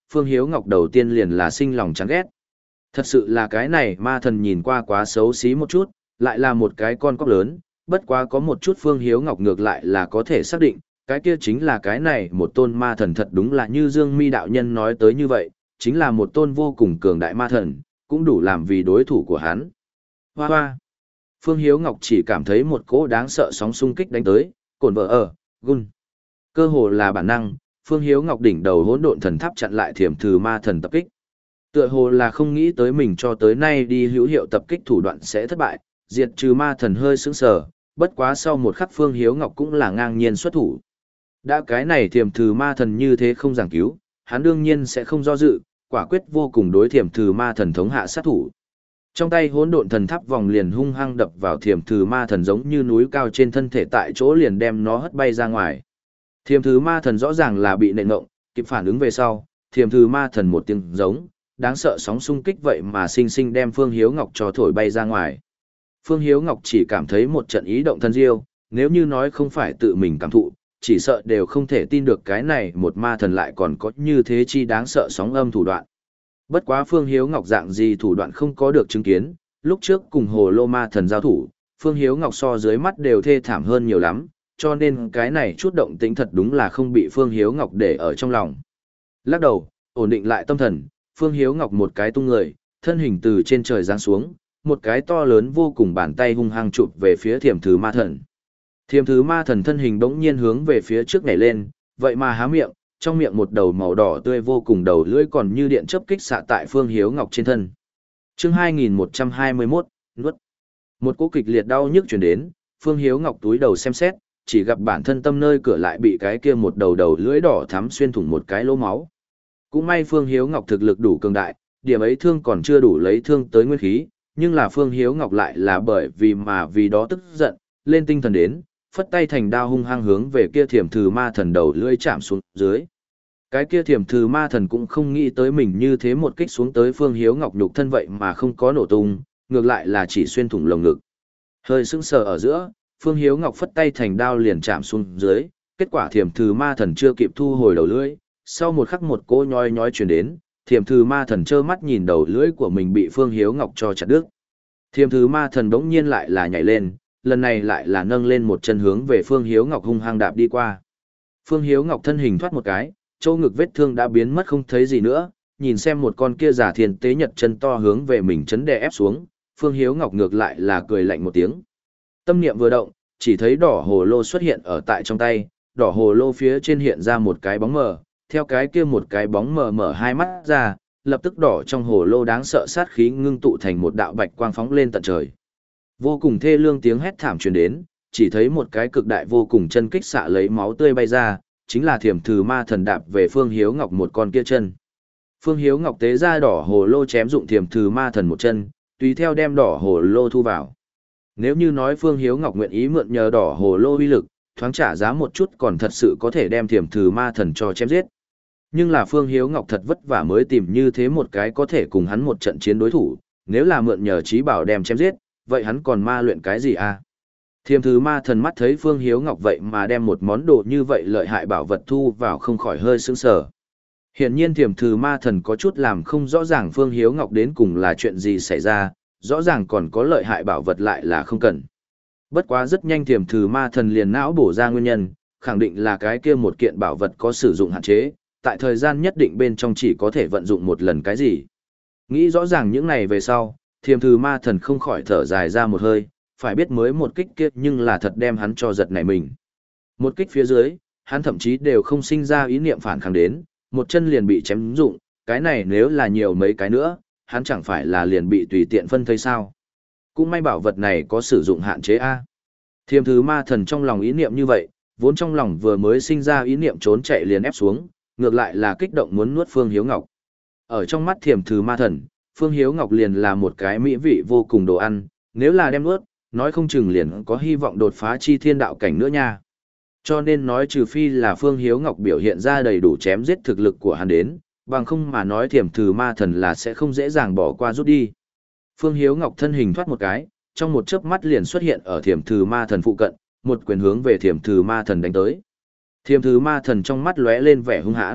Phương Hiếu Ngọc đầu tiên liền là sinh lòng chán ghét. Thật sự là cái này ma thần nhìn qua quá xấu xí một chút, lại là một cái con cóc lớn, bất quá có một chút Phương Hiếu Ngọc ngược lại là có thể xác định, cái kia chính là cái này một tôn ma thần thật đúng là như Dương Mi đạo nhân nói tới như vậy, chính là một tôn vô cùng cường đại ma thần, cũng đủ làm vì đối thủ của hắn. Hoa hoa! Phương Hiếu Ngọc chỉ cảm thấy một cỗ đáng sợ sóng xung kích đánh tới, cồn vợ ở, gun. Cơ hồ là bản năng, Phương Hiếu Ngọc đỉnh đầu hỗn độn thần tháp chặn lại thiểm thử ma thần tập kích. Tựa hồ là không nghĩ tới mình cho tới nay đi hữu hiệu tập kích thủ đoạn sẽ thất bại, diệt trừ ma thần hơi sững sờ, bất quá sau một khắc Phương Hiếu Ngọc cũng là ngang nhiên xuất thủ. Đã cái này thiểm thử ma thần như thế không giảng cứu, hắn đương nhiên sẽ không do dự, quả quyết vô cùng đối thiểm thử ma thần thống hạ sát thủ. Trong tay hỗn độn thần tháp vòng liền hung hăng đập vào thiểm thử ma thần giống như núi cao trên thân thể tại chỗ liền đem nó hất bay ra ngoài. Thiểm thử ma thần rõ ràng là bị nện ngộng, kịp phản ứng về sau, thiểm thử ma thần một tiếng giống, đáng sợ sóng xung kích vậy mà sinh sinh đem Phương Hiếu Ngọc cho thổi bay ra ngoài. Phương Hiếu Ngọc chỉ cảm thấy một trận ý động thân diêu, nếu như nói không phải tự mình cảm thụ, chỉ sợ đều không thể tin được cái này một ma thần lại còn có như thế chi đáng sợ sóng âm thủ đoạn. Bất quá Phương Hiếu Ngọc dạng gì thủ đoạn không có được chứng kiến, lúc trước cùng hồ lô ma thần giao thủ, Phương Hiếu Ngọc so dưới mắt đều thê thảm hơn nhiều lắm, cho nên cái này chút động tĩnh thật đúng là không bị Phương Hiếu Ngọc để ở trong lòng. Lắc đầu, ổn định lại tâm thần, Phương Hiếu Ngọc một cái tung người, thân hình từ trên trời giáng xuống, một cái to lớn vô cùng bàn tay hung hăng chụp về phía thiểm thứ ma thần. Thiểm thứ ma thần thân hình bỗng nhiên hướng về phía trước nhảy lên, vậy mà há miệng, trong miệng một đầu màu đỏ tươi vô cùng đầu lưỡi còn như điện chớp kích xạ tại Phương Hiếu Ngọc trên thân. Chương hai nghìn một trăm hai mươi mốt, nuốt. Một cú kịch liệt đau nhức truyền đến, Phương Hiếu Ngọc túi đầu xem xét, chỉ gặp bản thân tâm nơi cửa lại bị cái kia một đầu đầu lưỡi đỏ thắm xuyên thủng một cái lỗ máu. Cũng may Phương Hiếu Ngọc thực lực đủ cường đại, điểm ấy thương còn chưa đủ lấy thương tới nguyên khí, nhưng là Phương Hiếu Ngọc lại là bởi vì mà vì đó tức giận, lên tinh thần đến, phất tay thành đao hung hăng hướng về kia thiểm thử ma thần đầu lưỡi chạm xuống dưới. Cái kia thiểm thử ma thần cũng không nghĩ tới mình như thế một kích xuống tới Phương Hiếu Ngọc nhục thân vậy mà không có nổ tung, ngược lại là chỉ xuyên thủng lồng ngực. Hơi sững sờ ở giữa, Phương Hiếu Ngọc phất tay thành đao liền chạm xuống dưới, kết quả thiểm thử ma thần chưa kịp thu hồi đầu lưỡi, sau một khắc một cỗ nhói nhói truyền đến, thiểm thử ma thần trơ mắt nhìn đầu lưỡi của mình bị Phương Hiếu Ngọc cho chặt đứt. Thiểm thử ma thần bỗng nhiên lại là nhảy lên, lần này lại là nâng lên một chân hướng về Phương Hiếu Ngọc hung hăng đạp đi qua. Phương Hiếu Ngọc thân hình thoát một cái, chỗ ngực vết thương đã biến mất không thấy gì nữa, nhìn xem một con kia giả thiên tế nhật chân to hướng về mình chấn đè ép xuống, Phương Hiếu Ngọc ngược lại là cười lạnh một tiếng. Tâm niệm vừa động, chỉ thấy đỏ hồ lô xuất hiện ở tại trong tay, đỏ hồ lô phía trên hiện ra một cái bóng mờ, theo cái kia một cái bóng mờ mở hai mắt ra, lập tức đỏ trong hồ lô đáng sợ sát khí ngưng tụ thành một đạo bạch quang phóng lên tận trời. Vô cùng thê lương tiếng hét thảm truyền đến, chỉ thấy một cái cực đại vô cùng chân kích xạ lấy máu tươi bay ra, chính là thiểm thử ma thần đạp về Phương Hiếu Ngọc một con kia chân. Phương Hiếu Ngọc tế ra đỏ hồ lô chém dụng thiểm thử ma thần một chân, tùy theo đem đỏ hồ lô thu vào. Nếu như nói Phương Hiếu Ngọc nguyện ý mượn nhờ đỏ hồ lô uy lực, thoáng trả giá một chút còn thật sự có thể đem thiểm thử ma thần cho chém giết. Nhưng là Phương Hiếu Ngọc thật vất vả mới tìm như thế một cái có thể cùng hắn một trận chiến đối thủ, nếu là mượn nhờ trí bảo đem chém giết, vậy hắn còn ma luyện cái gì à? Thiềm thứ ma thần mắt thấy Phương Hiếu Ngọc vậy mà đem một món đồ như vậy lợi hại bảo vật thu vào không khỏi hơi sững sờ. Hiển nhiên thiềm thứ ma thần có chút làm không rõ ràng Phương Hiếu Ngọc đến cùng là chuyện gì xảy ra, rõ ràng còn có lợi hại bảo vật lại là không cần. Bất quá rất nhanh thiềm thứ ma thần liền não bổ ra nguyên nhân, khẳng định là cái kia một kiện bảo vật có sử dụng hạn chế, tại thời gian nhất định bên trong chỉ có thể vận dụng một lần cái gì. Nghĩ rõ ràng những này về sau, thiềm thứ ma thần không khỏi thở dài ra một hơi, phải biết mới một kích kia nhưng là thật đem hắn cho giật nảy mình. Một kích phía dưới, hắn thậm chí đều không sinh ra ý niệm phản kháng đến, một chân liền bị chém dụng, cái này nếu là nhiều mấy cái nữa, hắn chẳng phải là liền bị tùy tiện phân thây sao. Cũng may bảo vật này có sử dụng hạn chế A. Thiềm thứ ma thần trong lòng ý niệm như vậy, vốn trong lòng vừa mới sinh ra ý niệm trốn chạy liền ép xuống, ngược lại là kích động muốn nuốt Phương Hiếu Ngọc. Ở trong mắt thiềm thứ ma thần, Phương Hiếu Ngọc liền là một cái mỹ vị vô cùng đồ ăn, nếu là đem nuốt, nói không chừng liền có hy vọng đột phá chi thiên đạo cảnh nữa nha. Cho nên nói trừ phi là Phương Hiếu Ngọc biểu hiện ra đầy đủ chém giết thực lực của hắn đến, bằng không mà nói thiểm thử ma thần là sẽ không dễ dàng bỏ qua rút đi. Phương Hiếu Ngọc thân hình thoát một cái, trong một chớp mắt liền xuất hiện ở thiểm thử ma thần phụ cận, một quyền hướng về thiểm thử ma thần đánh tới. Thiểm thử ma thần trong mắt lóe lên vẻ hung hãn,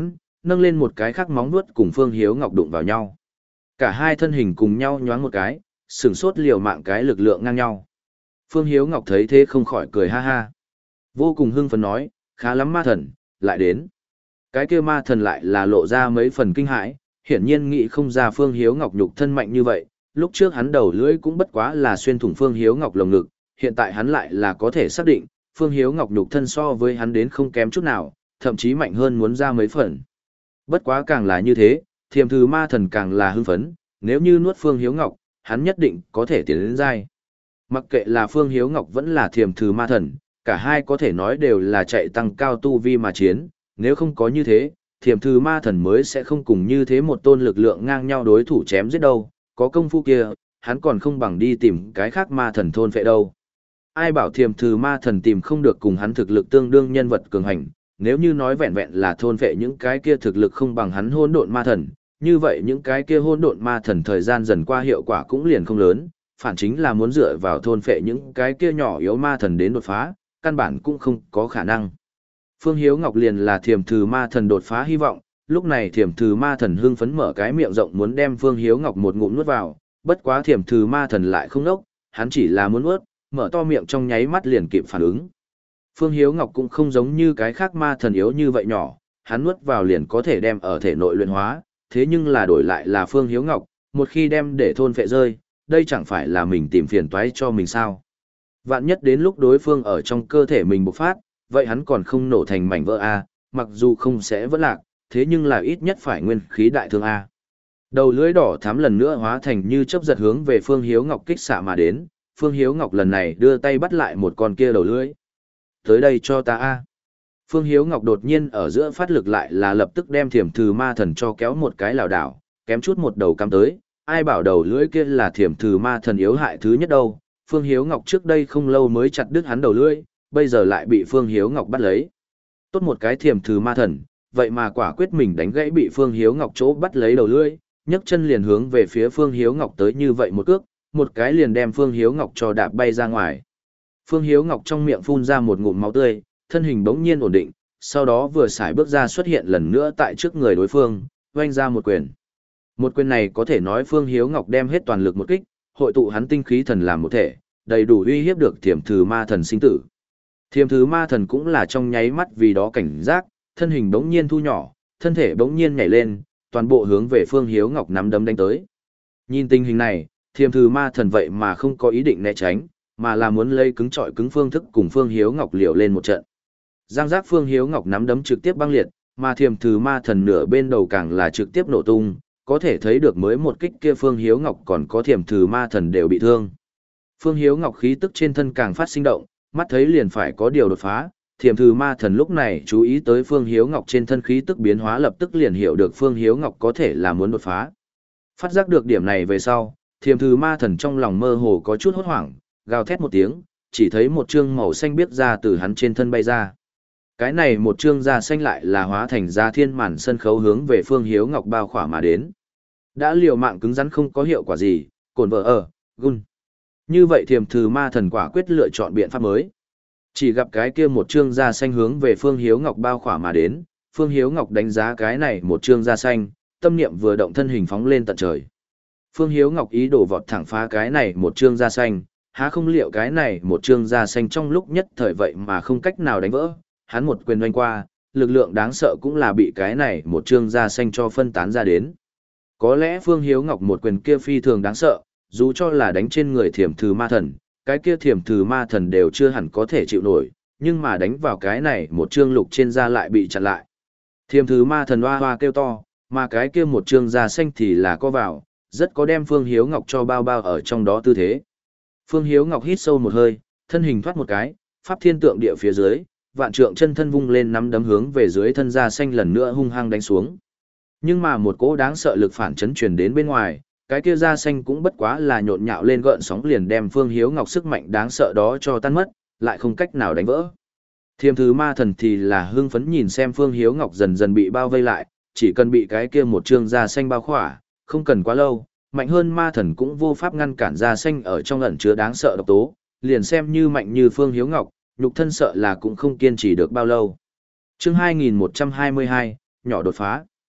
nâng lên một cái khác móng vuốt cùng Phương Hiếu Ngọc đụng vào nhau. Cả hai thân hình cùng nhau nhoáng một cái, sửng sốt liều mạng cái lực lượng ngang nhau. Phương Hiếu Ngọc thấy thế không khỏi cười ha ha. Vô cùng hưng phấn nói, khá lắm ma thần, lại đến. Cái kia ma thần lại là lộ ra mấy phần kinh hãi, hiển nhiên nghĩ không ra Phương Hiếu Ngọc nhục thân mạnh như vậy. Lúc trước hắn đầu lưỡi cũng bất quá là xuyên thủng Phương Hiếu Ngọc lồng ngực, hiện tại hắn lại là có thể xác định, Phương Hiếu Ngọc nhục thân so với hắn đến không kém chút nào, thậm chí mạnh hơn muốn ra mấy phần. Bất quá càng là như thế, Thiềm Thử Ma Thần càng là hưng phấn, nếu như nuốt Phương Hiếu Ngọc, hắn nhất định có thể tiến đến giai. Mặc kệ là Phương Hiếu Ngọc vẫn là Thiềm Thử Ma Thần, cả hai có thể nói đều là chạy tăng cao tu vi mà chiến, nếu không có như thế, Thiềm Thử Ma Thần mới sẽ không cùng như thế một tôn lực lượng ngang nhau đối thủ chém giết đâu, có công phu kia, hắn còn không bằng đi tìm cái khác ma thần thôn phệ đâu. Ai bảo Thiềm Thử Ma Thần tìm không được cùng hắn thực lực tương đương nhân vật cường hành, nếu như nói vẹn vẹn là thôn phệ những cái kia thực lực không bằng hắn hỗn độn ma thần, như vậy những cái kia hỗn độn ma thần thời gian dần qua hiệu quả cũng liền không lớn, phản chính là muốn dựa vào thôn phệ những cái kia nhỏ yếu ma thần đến đột phá, căn bản cũng không có khả năng. Phương Hiếu Ngọc liền là Thiềm Thử Ma Thần đột phá hy vọng, lúc này Thiềm Thử Ma Thần hưng phấn mở cái miệng rộng muốn đem Phương Hiếu Ngọc một ngụm nuốt vào, bất quá Thiềm Thử Ma Thần lại không nốc, hắn chỉ là muốn nuốt, mở to miệng trong nháy mắt liền kịp phản ứng. Phương Hiếu Ngọc cũng không giống như cái khác ma thần yếu như vậy nhỏ, hắn nuốt vào liền có thể đem ở thể nội luyện hóa, thế nhưng là đổi lại là Phương Hiếu Ngọc, một khi đem để thôn phệ rơi, đây chẳng phải là mình tìm phiền toái cho mình sao. Vạn nhất đến lúc đối phương ở trong cơ thể mình bộc phát, vậy hắn còn không nổ thành mảnh vỡ A, mặc dù không sẽ vỡ lạc, thế nhưng là ít nhất phải nguyên khí đại thương A. Đầu lưỡi đỏ thắm lần nữa hóa thành như chớp giật hướng về Phương Hiếu Ngọc kích xạ mà đến, Phương Hiếu Ngọc lần này đưa tay bắt lại một con kia đầu lưỡi. Tới đây cho ta A. Phương Hiếu Ngọc đột nhiên ở giữa phát lực lại là lập tức đem Thiềm Thử Ma Thần cho kéo một cái lảo đảo, kém chút một đầu cắm tới, ai bảo đầu lưỡi kia là Thiềm Thử Ma Thần yếu hại thứ nhất đâu. Phương Hiếu Ngọc trước đây không lâu mới chặt đứt hắn đầu lưỡi, bây giờ lại bị Phương Hiếu Ngọc bắt lấy. Tốt một cái Thiềm Thử Ma Thần, vậy mà quả quyết mình đánh gãy bị Phương Hiếu Ngọc chỗ bắt lấy đầu lưỡi, nhấc chân liền hướng về phía Phương Hiếu Ngọc tới như vậy một cước, một cái liền đem Phương Hiếu Ngọc cho đạp bay ra ngoài. Phương Hiếu Ngọc trong miệng phun ra một ngụm máu tươi, thân hình bỗng nhiên ổn định, sau đó vừa xài bước ra xuất hiện lần nữa tại trước người đối phương, oanh ra một quyền. Một quyền này có thể nói Phương Hiếu Ngọc đem hết toàn lực một kích, hội tụ hắn tinh khí thần làm một thể, đầy đủ uy hiếp được Thiềm Thử Ma Thần sinh tử. Thiềm Thử Ma Thần cũng là trong nháy mắt vì đó cảnh giác, thân hình bỗng nhiên thu nhỏ, thân thể bỗng nhiên nhảy lên, toàn bộ hướng về Phương Hiếu Ngọc nắm đấm đánh tới. Nhìn tình hình này, Thiềm Thử Ma Thần vậy mà không có ý định né tránh, mà là muốn lấy cứng trọi cứng phương thức cùng Phương Hiếu Ngọc liều lên một trận. Giang giác Phương Hiếu Ngọc nắm đấm trực tiếp băng liệt, mà Thiềm Thử Ma Thần nửa bên đầu càng là trực tiếp nổ tung, có thể thấy được mới một kích kia Phương Hiếu Ngọc còn có Thiềm Thử Ma Thần đều bị thương. Phương Hiếu Ngọc khí tức trên thân càng phát sinh động, mắt thấy liền phải có điều đột phá, Thiềm Thử Ma Thần lúc này chú ý tới Phương Hiếu Ngọc trên thân khí tức biến hóa lập tức liền hiểu được Phương Hiếu Ngọc có thể là muốn đột phá. Phát giác được điểm này về sau, Thiềm Thử Ma Thần trong lòng mơ hồ có chút hốt hoảng, gào thét một tiếng, chỉ thấy một trương màu xanh biếc ra từ hắn trên thân bay ra. Cái này một trương da xanh lại là hóa thành da thiên màn sân khấu hướng về Phương Hiếu Ngọc bao khỏa mà đến. Đã liều mạng cứng rắn không có hiệu quả gì, cồn vợ ở, gun. Như vậy Thiềm Thử Ma Thần quả quyết lựa chọn biện pháp mới. Chỉ gặp cái kia một trương da xanh hướng về Phương Hiếu Ngọc bao khỏa mà đến, Phương Hiếu Ngọc đánh giá cái này một trương da xanh, tâm niệm vừa động thân hình phóng lên tận trời. Phương Hiếu Ngọc ý đồ vọt thẳng phá cái này một trương da xanh, há không liệu cái này một trương da xanh trong lúc nhất thời vậy mà không cách nào đánh vỡ, hắn một quyền đánh qua, lực lượng đáng sợ cũng là bị cái này một trương da xanh cho phân tán ra đến. Có lẽ Phương Hiếu Ngọc một quyền kia phi thường đáng sợ, dù cho là đánh trên người Thiềm Thử Ma Thần, cái kia Thiềm Thử Ma Thần đều chưa hẳn có thể chịu nổi, nhưng mà đánh vào cái này một trương lục trên da lại bị chặn lại. Thiềm Thử Ma Thần hoa hoa kêu to, mà cái kia một trương da xanh thì là có vào, rất có đem Phương Hiếu Ngọc cho bao bao ở trong đó tư thế. Phương Hiếu Ngọc hít sâu một hơi, thân hình thoát một cái, pháp thiên tượng địa phía dưới, vạn trượng chân thân vung lên nắm đấm hướng về dưới thân da xanh lần nữa hung hăng đánh xuống. Nhưng mà một cỗ đáng sợ lực phản chấn truyền đến bên ngoài, cái kia da xanh cũng bất quá là nhộn nhạo lên gợn sóng liền đem Phương Hiếu Ngọc sức mạnh đáng sợ đó cho tan mất, lại không cách nào đánh vỡ. Thiềm Thử Ma Thần thì là hưng phấn nhìn xem Phương Hiếu Ngọc dần dần bị bao vây lại, chỉ cần bị cái kia một trương da xanh bao khỏa, không cần quá lâu, mạnh hơn ma thần cũng vô pháp ngăn cản da xanh ở trong ẩn chứa đáng sợ độc tố, liền xem như mạnh như Phương Hiếu Ngọc, nhục thân sợ là cũng không kiên trì được bao lâu. Chương hai nghìn một trăm hai mươi hai, nhỏ đột phá.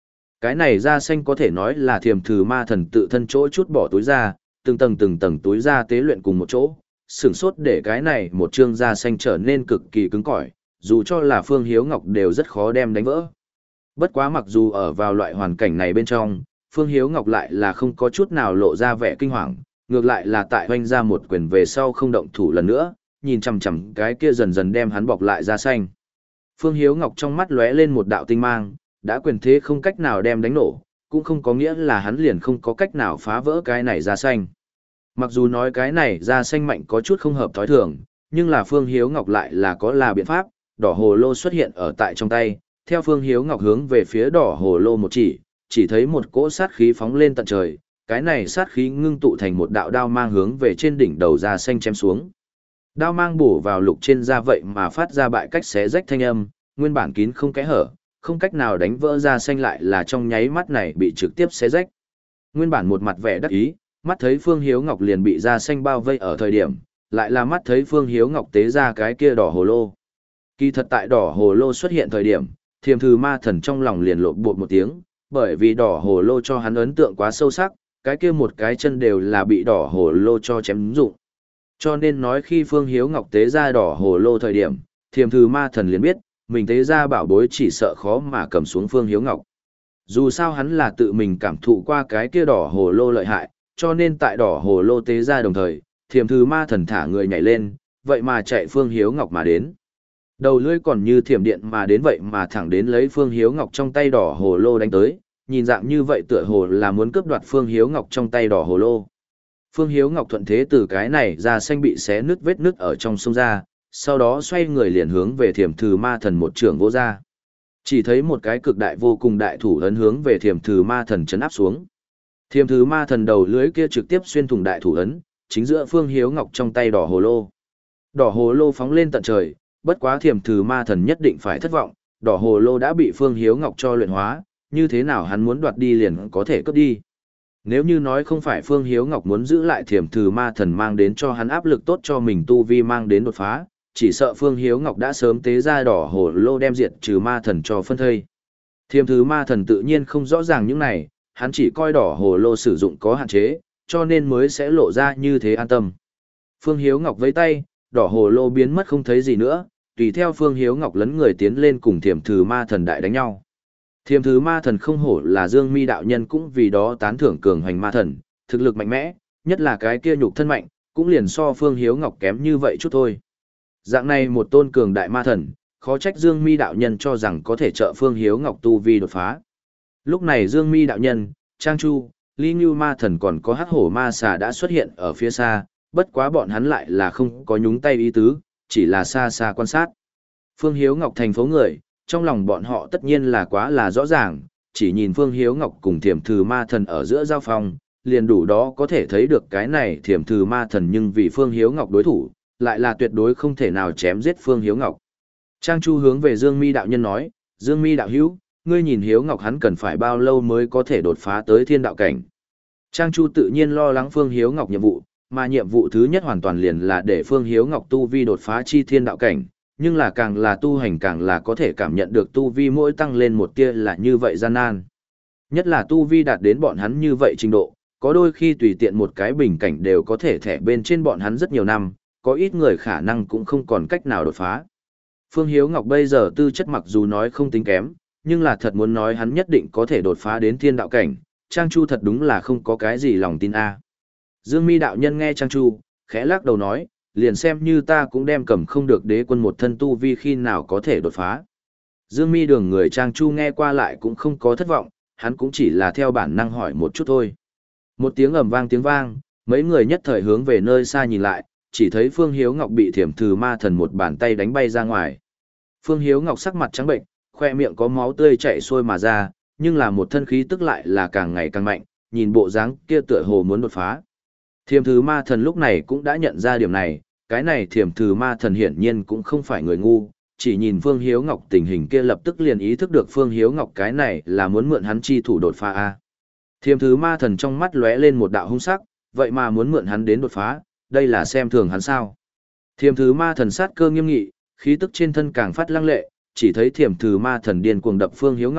Cái này da xanh có thể nói là thiềm thử ma thần tự thân chỗ chút bỏ túi ra, từng tầng từng tầng túi ra tế luyện cùng một chỗ, sửng sốt để cái này một chương da xanh trở nên cực kỳ cứng cỏi, dù cho là Phương Hiếu Ngọc đều rất khó đem đánh vỡ. Bất quá mặc dù ở vào loại hoàn cảnh này bên trong, Phương Hiếu Ngọc lại là không có chút nào lộ ra vẻ kinh hoàng, ngược lại là tại hoanh ra một quyền về sau không động thủ lần nữa, nhìn chằm chằm cái kia dần dần đem hắn bọc lại da xanh. Phương Hiếu Ngọc trong mắt lóe lên một đạo tinh mang, đã quyền thế không cách nào đem đánh nổ, cũng không có nghĩa là hắn liền không có cách nào phá vỡ cái này da xanh. Mặc dù nói cái này da xanh mạnh có chút không hợp thói thường, nhưng là Phương Hiếu Ngọc lại là có là biện pháp, đỏ hồ lô xuất hiện ở tại trong tay, theo Phương Hiếu Ngọc hướng về phía đỏ hồ lô một chỉ, chỉ thấy một cỗ sát khí phóng lên tận trời, cái này sát khí ngưng tụ thành một đạo đao mang hướng về trên đỉnh đầu da xanh chém xuống. Đao mang bổ vào lục trên da vậy mà phát ra bại cách xé rách thanh âm, nguyên bản kín không kẽ hở, không cách nào đánh vỡ da xanh lại là trong nháy mắt này bị trực tiếp xé rách. Nguyên bản một mặt vẻ đắc ý, mắt thấy Phương Hiếu Ngọc liền bị da xanh bao vây ở thời điểm, lại là mắt thấy Phương Hiếu Ngọc tế ra cái kia đỏ hồ lô. Kỳ thật tại đỏ hồ lô xuất hiện thời điểm, Thiềm Thử Ma Thần trong lòng liền lộn bột một tiếng, bởi vì đỏ hồ lô cho hắn ấn tượng quá sâu sắc, cái kia một cái chân đều là bị đỏ hồ lô cho chém dụng. Cho nên nói khi Phương Hiếu Ngọc tế ra đỏ hồ lô thời điểm, Thiềm Thử Ma Thần liền biết, mình tế ra bảo bối chỉ sợ khó mà cầm xuống Phương Hiếu Ngọc. Dù sao hắn là tự mình cảm thụ qua cái kia đỏ hồ lô lợi hại, cho nên tại đỏ hồ lô tế ra đồng thời, Thiềm Thử Ma Thần thả người nhảy lên, vậy mà chạy Phương Hiếu Ngọc mà đến. Đầu lưỡi còn như thiểm điện mà đến vậy mà thẳng đến lấy Phương Hiếu Ngọc trong tay đỏ hồ lô đánh tới, nhìn dạng như vậy tựa hồ là muốn cướp đoạt Phương Hiếu Ngọc trong tay đỏ hồ lô. Phương Hiếu Ngọc thuận thế từ cái này ra xanh bị xé nứt vết nứt ở trong sông ra, sau đó xoay người liền hướng về Thiểm Thử Ma Thần một trường vỗ ra. Chỉ thấy một cái cực đại vô cùng đại thủ ấn hướng về Thiểm Thử Ma Thần chấn áp xuống. Thiểm Thử Ma Thần đầu lưỡi kia trực tiếp xuyên thủng đại thủ ấn, chính giữa Phương Hiếu Ngọc trong tay đỏ hồ lô. Đỏ hồ lô phóng lên tận trời, bất quá Thiểm Thử Ma Thần nhất định phải thất vọng, đỏ hồ lô đã bị Phương Hiếu Ngọc cho luyện hóa, như thế nào hắn muốn đoạt đi liền có thể cướp đi. Nếu như nói không phải Phương Hiếu Ngọc muốn giữ lại Thiểm Thử Ma Thần mang đến cho hắn áp lực tốt cho mình tu vi mang đến đột phá, chỉ sợ Phương Hiếu Ngọc đã sớm tế ra đỏ hồ lô đem diệt trừ ma thần cho phân thây. Thiểm Thử Ma Thần tự nhiên không rõ ràng những này, hắn chỉ coi đỏ hồ lô sử dụng có hạn chế, cho nên mới sẽ lộ ra như thế an tâm. Phương Hiếu Ngọc vẫy tay, đỏ hồ lô biến mất không thấy gì nữa, tùy theo Phương Hiếu Ngọc lấn người tiến lên cùng Thiểm Thử Ma Thần đại đánh nhau. Thiểm Thử Ma Thần không hổ là Dương Mi đạo nhân cũng vì đó tán thưởng cường hoành ma thần, thực lực mạnh mẽ, nhất là cái kia nhục thân mạnh, cũng liền so Phương Hiếu Ngọc kém như vậy chút thôi. Dạng này một tôn cường đại ma thần, khó trách Dương Mi đạo nhân cho rằng có thể trợ Phương Hiếu Ngọc tu vi đột phá. Lúc này Dương Mi đạo nhân, Trang Chu, Lý Như ma thần còn có Hắc Hổ ma xà đã xuất hiện ở phía xa, bất quá bọn hắn lại là không có nhúng tay ý tứ, chỉ là xa xa quan sát. Phương Hiếu Ngọc thành phố người, trong lòng bọn họ tất nhiên là quá là rõ ràng, chỉ nhìn Phương Hiếu Ngọc cùng Thiểm Thử Ma Thần ở giữa giao phong, liền đủ đó có thể thấy được cái này Thiểm Thử Ma Thần nhưng vì Phương Hiếu Ngọc đối thủ, lại là tuyệt đối không thể nào chém giết Phương Hiếu Ngọc. Trang Chu hướng về Dương Mi đạo nhân nói, Dương Mi đạo hữu, ngươi nhìn Hiếu Ngọc hắn cần phải bao lâu mới có thể đột phá tới thiên đạo cảnh. Trang Chu tự nhiên lo lắng Phương Hiếu Ngọc nhiệm vụ, mà nhiệm vụ thứ nhất hoàn toàn liền là để Phương Hiếu Ngọc tu vi đột phá chi thiên đạo cảnh, nhưng là càng là tu hành càng là có thể cảm nhận được tu vi mỗi tăng lên một tia là như vậy gian nan. Nhất là tu vi đạt đến bọn hắn như vậy trình độ, có đôi khi tùy tiện một cái bình cảnh đều có thể thẻ bên trên bọn hắn rất nhiều năm, có ít người khả năng cũng không còn cách nào đột phá. Phương Hiếu Ngọc bây giờ tư chất mặc dù nói không tính kém, nhưng là thật muốn nói hắn nhất định có thể đột phá đến thiên đạo cảnh, Trang Chu thật đúng là không có cái gì lòng tin a. Dương Mi đạo nhân nghe Trang Chu, khẽ lắc đầu nói, liền xem như ta cũng đem cầm không được đế quân một thân tu vi khi nào có thể đột phá. Dương Mi đường người Trang Chu nghe qua lại cũng không có thất vọng, hắn cũng chỉ là theo bản năng hỏi một chút thôi. Một tiếng ầm vang tiếng vang, mấy người nhất thời hướng về nơi xa nhìn lại, chỉ thấy Phương Hiếu Ngọc bị Thiểm Thử Ma Thần một bàn tay đánh bay ra ngoài. Phương Hiếu Ngọc sắc mặt trắng bệnh, khoe miệng có máu tươi chảy xuôi mà ra, nhưng là một thân khí tức lại là càng ngày càng mạnh, nhìn bộ dáng kia tựa hồ muốn đột phá. Thiểm Thử Ma Thần lúc này cũng đã nhận ra điểm này, cái này Thiểm Thử Ma Thần hiển nhiên cũng không phải người ngu, chỉ nhìn Phương Hiếu Ngọc tình hình kia lập tức liền ý thức được Phương Hiếu Ngọc cái này là muốn mượn hắn chi thủ đột phá a. Thiểm Thử Ma Thần trong mắt lóe lên một đạo hung sắc, vậy mà muốn mượn hắn đến đột phá, đây là xem thường hắn sao? Thiểm Thử Ma Thần sát cơ nghiêm nghị, khí tức trên thân càng phát lăng lệ, chỉ thấy Thiểm Thử Ma Thần điên cuồng đập Phương Hiếu Ngọc,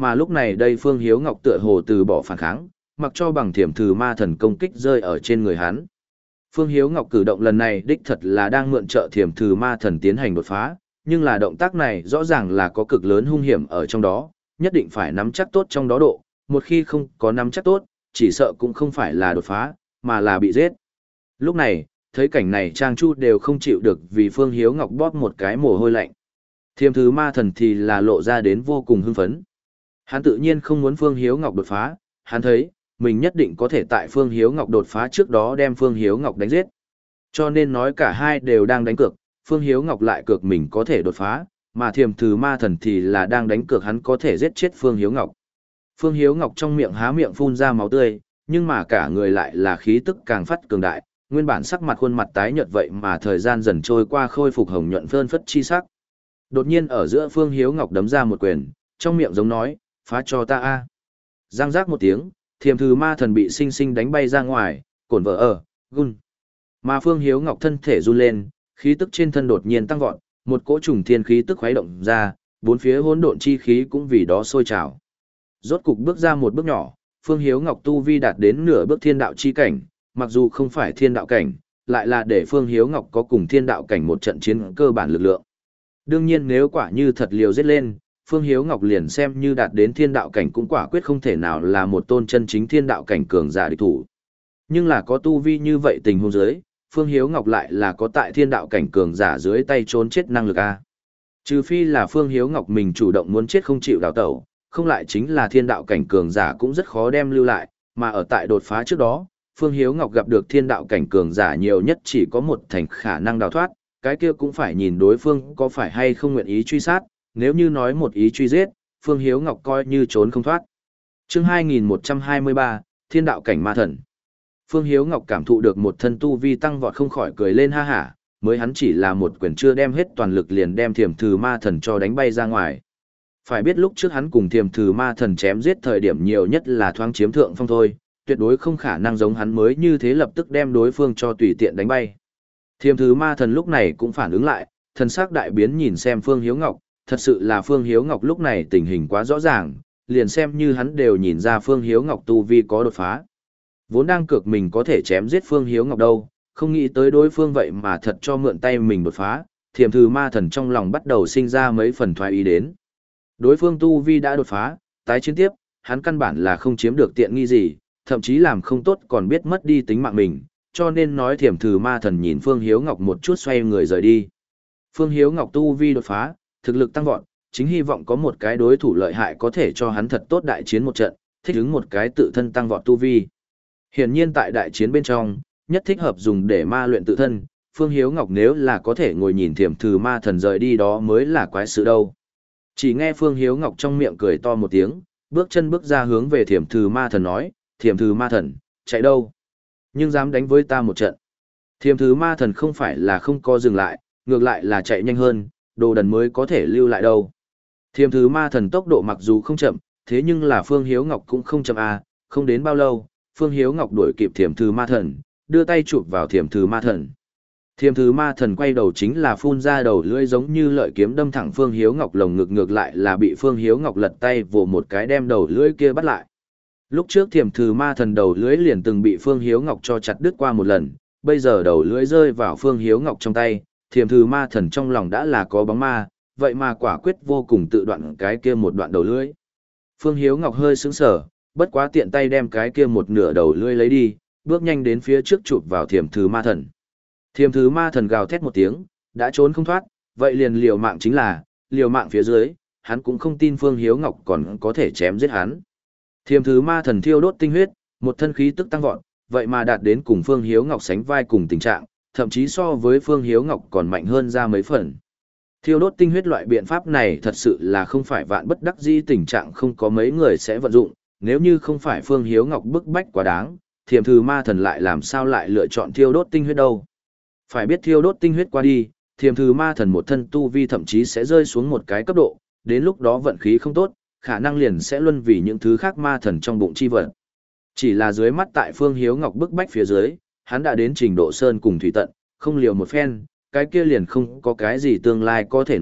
mà lúc này đây Phương Hiếu Ngọc tựa hồ từ bỏ phản kháng, mặc cho bằng thiểm thử ma thần công kích rơi ở trên người hắn. Phương Hiếu Ngọc cử động lần này đích thật là đang mượn trợ thiểm thử ma thần tiến hành đột phá, nhưng là động tác này rõ ràng là có cực lớn hung hiểm ở trong đó, nhất định phải nắm chắc tốt trong đó độ, một khi không có nắm chắc tốt, chỉ sợ cũng không phải là đột phá, mà là bị giết. Lúc này, thấy cảnh này Trang Chu đều không chịu được vì Phương Hiếu Ngọc bóp một cái mồ hôi lạnh. Thiềm thứ ma thần thì là lộ ra đến vô cùng hưng phấn. Hắn tự nhiên không muốn Phương Hiếu Ngọc đột phá, hắn thấy, mình nhất định có thể tại Phương Hiếu Ngọc đột phá trước đó đem Phương Hiếu Ngọc đánh giết. Cho nên nói cả hai đều đang đánh cược, Phương Hiếu Ngọc lại cược mình có thể đột phá, mà thiềm thứ ma thần thì là đang đánh cược hắn có thể giết chết Phương Hiếu Ngọc. Phương Hiếu Ngọc trong miệng há miệng phun ra máu tươi, nhưng mà cả người lại là khí tức càng phát cường đại, nguyên bản sắc mặt khuôn mặt tái nhợt vậy mà thời gian dần trôi qua khôi phục hồng nhuận phơn phất chi sắc. Đột nhiên ở giữa Phương Hiếu Ngọc đấm ra một quyền, trong miệng giống nói, phá cho ta a. Giang giác một tiếng, thiềm thứ ma thần bị sinh sinh đánh bay ra ngoài, cổn vỡ ở, gun. Mà Phương Hiếu Ngọc thân thể run lên, khí tức trên thân đột nhiên tăng vọt, một cỗ trùng thiên khí tức khuấy động ra, bốn phía hỗn độn chi khí cũng vì đó sôi trào. Rốt cục bước ra một bước nhỏ, Phương Hiếu Ngọc tu vi đạt đến nửa bước thiên đạo chi cảnh, mặc dù không phải thiên đạo cảnh, lại là để Phương Hiếu Ngọc có cùng thiên đạo cảnh một trận chiến cơ bản lực lượng. Đương nhiên nếu quả như thật liều giết lên, Phương Hiếu Ngọc liền xem như đạt đến thiên đạo cảnh cũng quả quyết không thể nào là một tôn chân chính thiên đạo cảnh cường giả địch thủ. Nhưng là có tu vi như vậy tình huống dưới, Phương Hiếu Ngọc lại là có tại thiên đạo cảnh cường giả dưới tay trốn chết năng lực a. Trừ phi là Phương Hiếu Ngọc mình chủ động muốn chết không chịu đào tẩu, không lại chính là thiên đạo cảnh cường giả cũng rất khó đem lưu lại, mà ở tại đột phá trước đó, Phương Hiếu Ngọc gặp được thiên đạo cảnh cường giả nhiều nhất chỉ có một thành khả năng đào thoát, cái kia cũng phải nhìn đối phương có phải hay không nguyện ý truy sát, nếu như nói một ý truy giết, Phương Hiếu Ngọc coi như trốn không thoát. Chương hai nghìn một trăm hai mươi ba, Thiên đạo cảnh ma thần. Phương Hiếu Ngọc cảm thụ được một thân tu vi tăng vọt không khỏi cười lên ha hả, mới hắn chỉ là một quyền chưa đem hết toàn lực liền đem thiềm thử ma thần cho đánh bay ra ngoài. Phải biết lúc trước hắn cùng thiềm thử ma thần chém giết thời điểm nhiều nhất là thoáng chiếm thượng phong thôi, tuyệt đối không khả năng giống hắn mới như thế lập tức đem đối phương cho tùy tiện đánh bay. Thiềm thử ma thần lúc này cũng phản ứng lại, thần sắc đại biến nhìn xem Phương Hiếu Ngọc, thật sự là Phương Hiếu Ngọc lúc này tình hình quá rõ ràng, liền xem như hắn đều nhìn ra Phương Hiếu Ngọc tu vi có đột phá. Vốn đang cược mình có thể chém giết Phương Hiếu Ngọc đâu, không nghĩ tới đối phương vậy mà thật cho mượn tay mình đột phá, thiềm thử ma thần trong lòng bắt đầu sinh ra mấy phần thoái ý đến. Đối phương tu vi đã đột phá, tái chiến tiếp, hắn căn bản là không chiếm được tiện nghi gì, thậm chí làm không tốt còn biết mất đi tính mạng mình, cho nên nói thiềm thử ma thần nhìn Phương Hiếu Ngọc một chút xoay người rời đi. Phương Hiếu Ngọc tu vi đột phá, thực lực tăng vọt, chính hy vọng có một cái đối thủ lợi hại có thể cho hắn thật tốt đại chiến một trận, thích ứng một cái tự thân tăng vọt tu vi. Hiển nhiên tại đại chiến bên trong, nhất thích hợp dùng để ma luyện tự thân, Phương Hiếu Ngọc nếu là có thể ngồi nhìn thiểm thử ma thần rời đi đó mới là quái sự đâu. Chỉ nghe Phương Hiếu Ngọc trong miệng cười to một tiếng, bước chân bước ra hướng về thiểm thử ma thần nói, thiểm thử ma thần, chạy đâu? Nhưng dám đánh với ta một trận. Thiểm thử ma thần không phải là không có dừng lại, ngược lại là chạy nhanh hơn, đồ đần mới có thể lưu lại đâu. Thiểm thử ma thần tốc độ mặc dù không chậm, thế nhưng là Phương Hiếu Ngọc cũng không chậm à, không đến bao lâu, Phương Hiếu Ngọc đuổi kịp thiểm thử ma thần, đưa tay chụp vào thiểm thử ma thần. Thiểm thử ma thần quay đầu chính là phun ra đầu lưỡi giống như lợi kiếm đâm thẳng Phương Hiếu Ngọc lồng ngực, ngược lại là bị Phương Hiếu Ngọc lật tay vồ một cái đem đầu lưỡi kia bắt lại. Lúc trước thiểm thử ma thần đầu lưỡi liền từng bị Phương Hiếu Ngọc cho chặt đứt qua một lần, bây giờ đầu lưỡi rơi vào Phương Hiếu Ngọc trong tay, thiểm thử ma thần trong lòng đã là có bóng ma, vậy mà quả quyết vô cùng tự đoạn cái kia một đoạn đầu lưỡi. Phương Hiếu Ngọc hơi sững sờ, bất quá tiện tay đem cái kia một nửa đầu lưỡi lấy đi, bước nhanh đến phía trước chụp vào thiểm thử ma thần. Thiểm thử ma thần gào thét một tiếng, đã trốn không thoát, vậy liền liều mạng chính là, liều mạng phía dưới, hắn cũng không tin Phương Hiếu Ngọc còn có thể chém giết hắn. Thiểm thử ma thần thiêu đốt tinh huyết, một thân khí tức tăng vọt, vậy mà đạt đến cùng Phương Hiếu Ngọc sánh vai cùng tình trạng, thậm chí so với Phương Hiếu Ngọc còn mạnh hơn ra mấy phần. Thiêu đốt tinh huyết loại biện pháp này thật sự là không phải vạn bất đắc dĩ tình trạng không có mấy người sẽ vận dụng, nếu như không phải Phương Hiếu Ngọc bức bách quá đáng, thiểm thử ma thần lại làm sao lại lựa chọn thiêu đốt tinh huyết đâu. Phải biết thiêu đốt tinh huyết qua đi, thiểm thử ma thần một thân tu vi thậm chí sẽ rơi xuống một cái cấp độ, đến lúc đó vận khí không tốt, khả năng liền sẽ luân vì những thứ khác ma thần trong bụng chi vật. Chỉ là dưới mắt tại Phương Hiếu Ngọc bức bách phía dưới, hắn đã đến trình độ sơn cùng thủy tận, không liều một phen, cái kia liền không có cái gì tương lai có thể nói,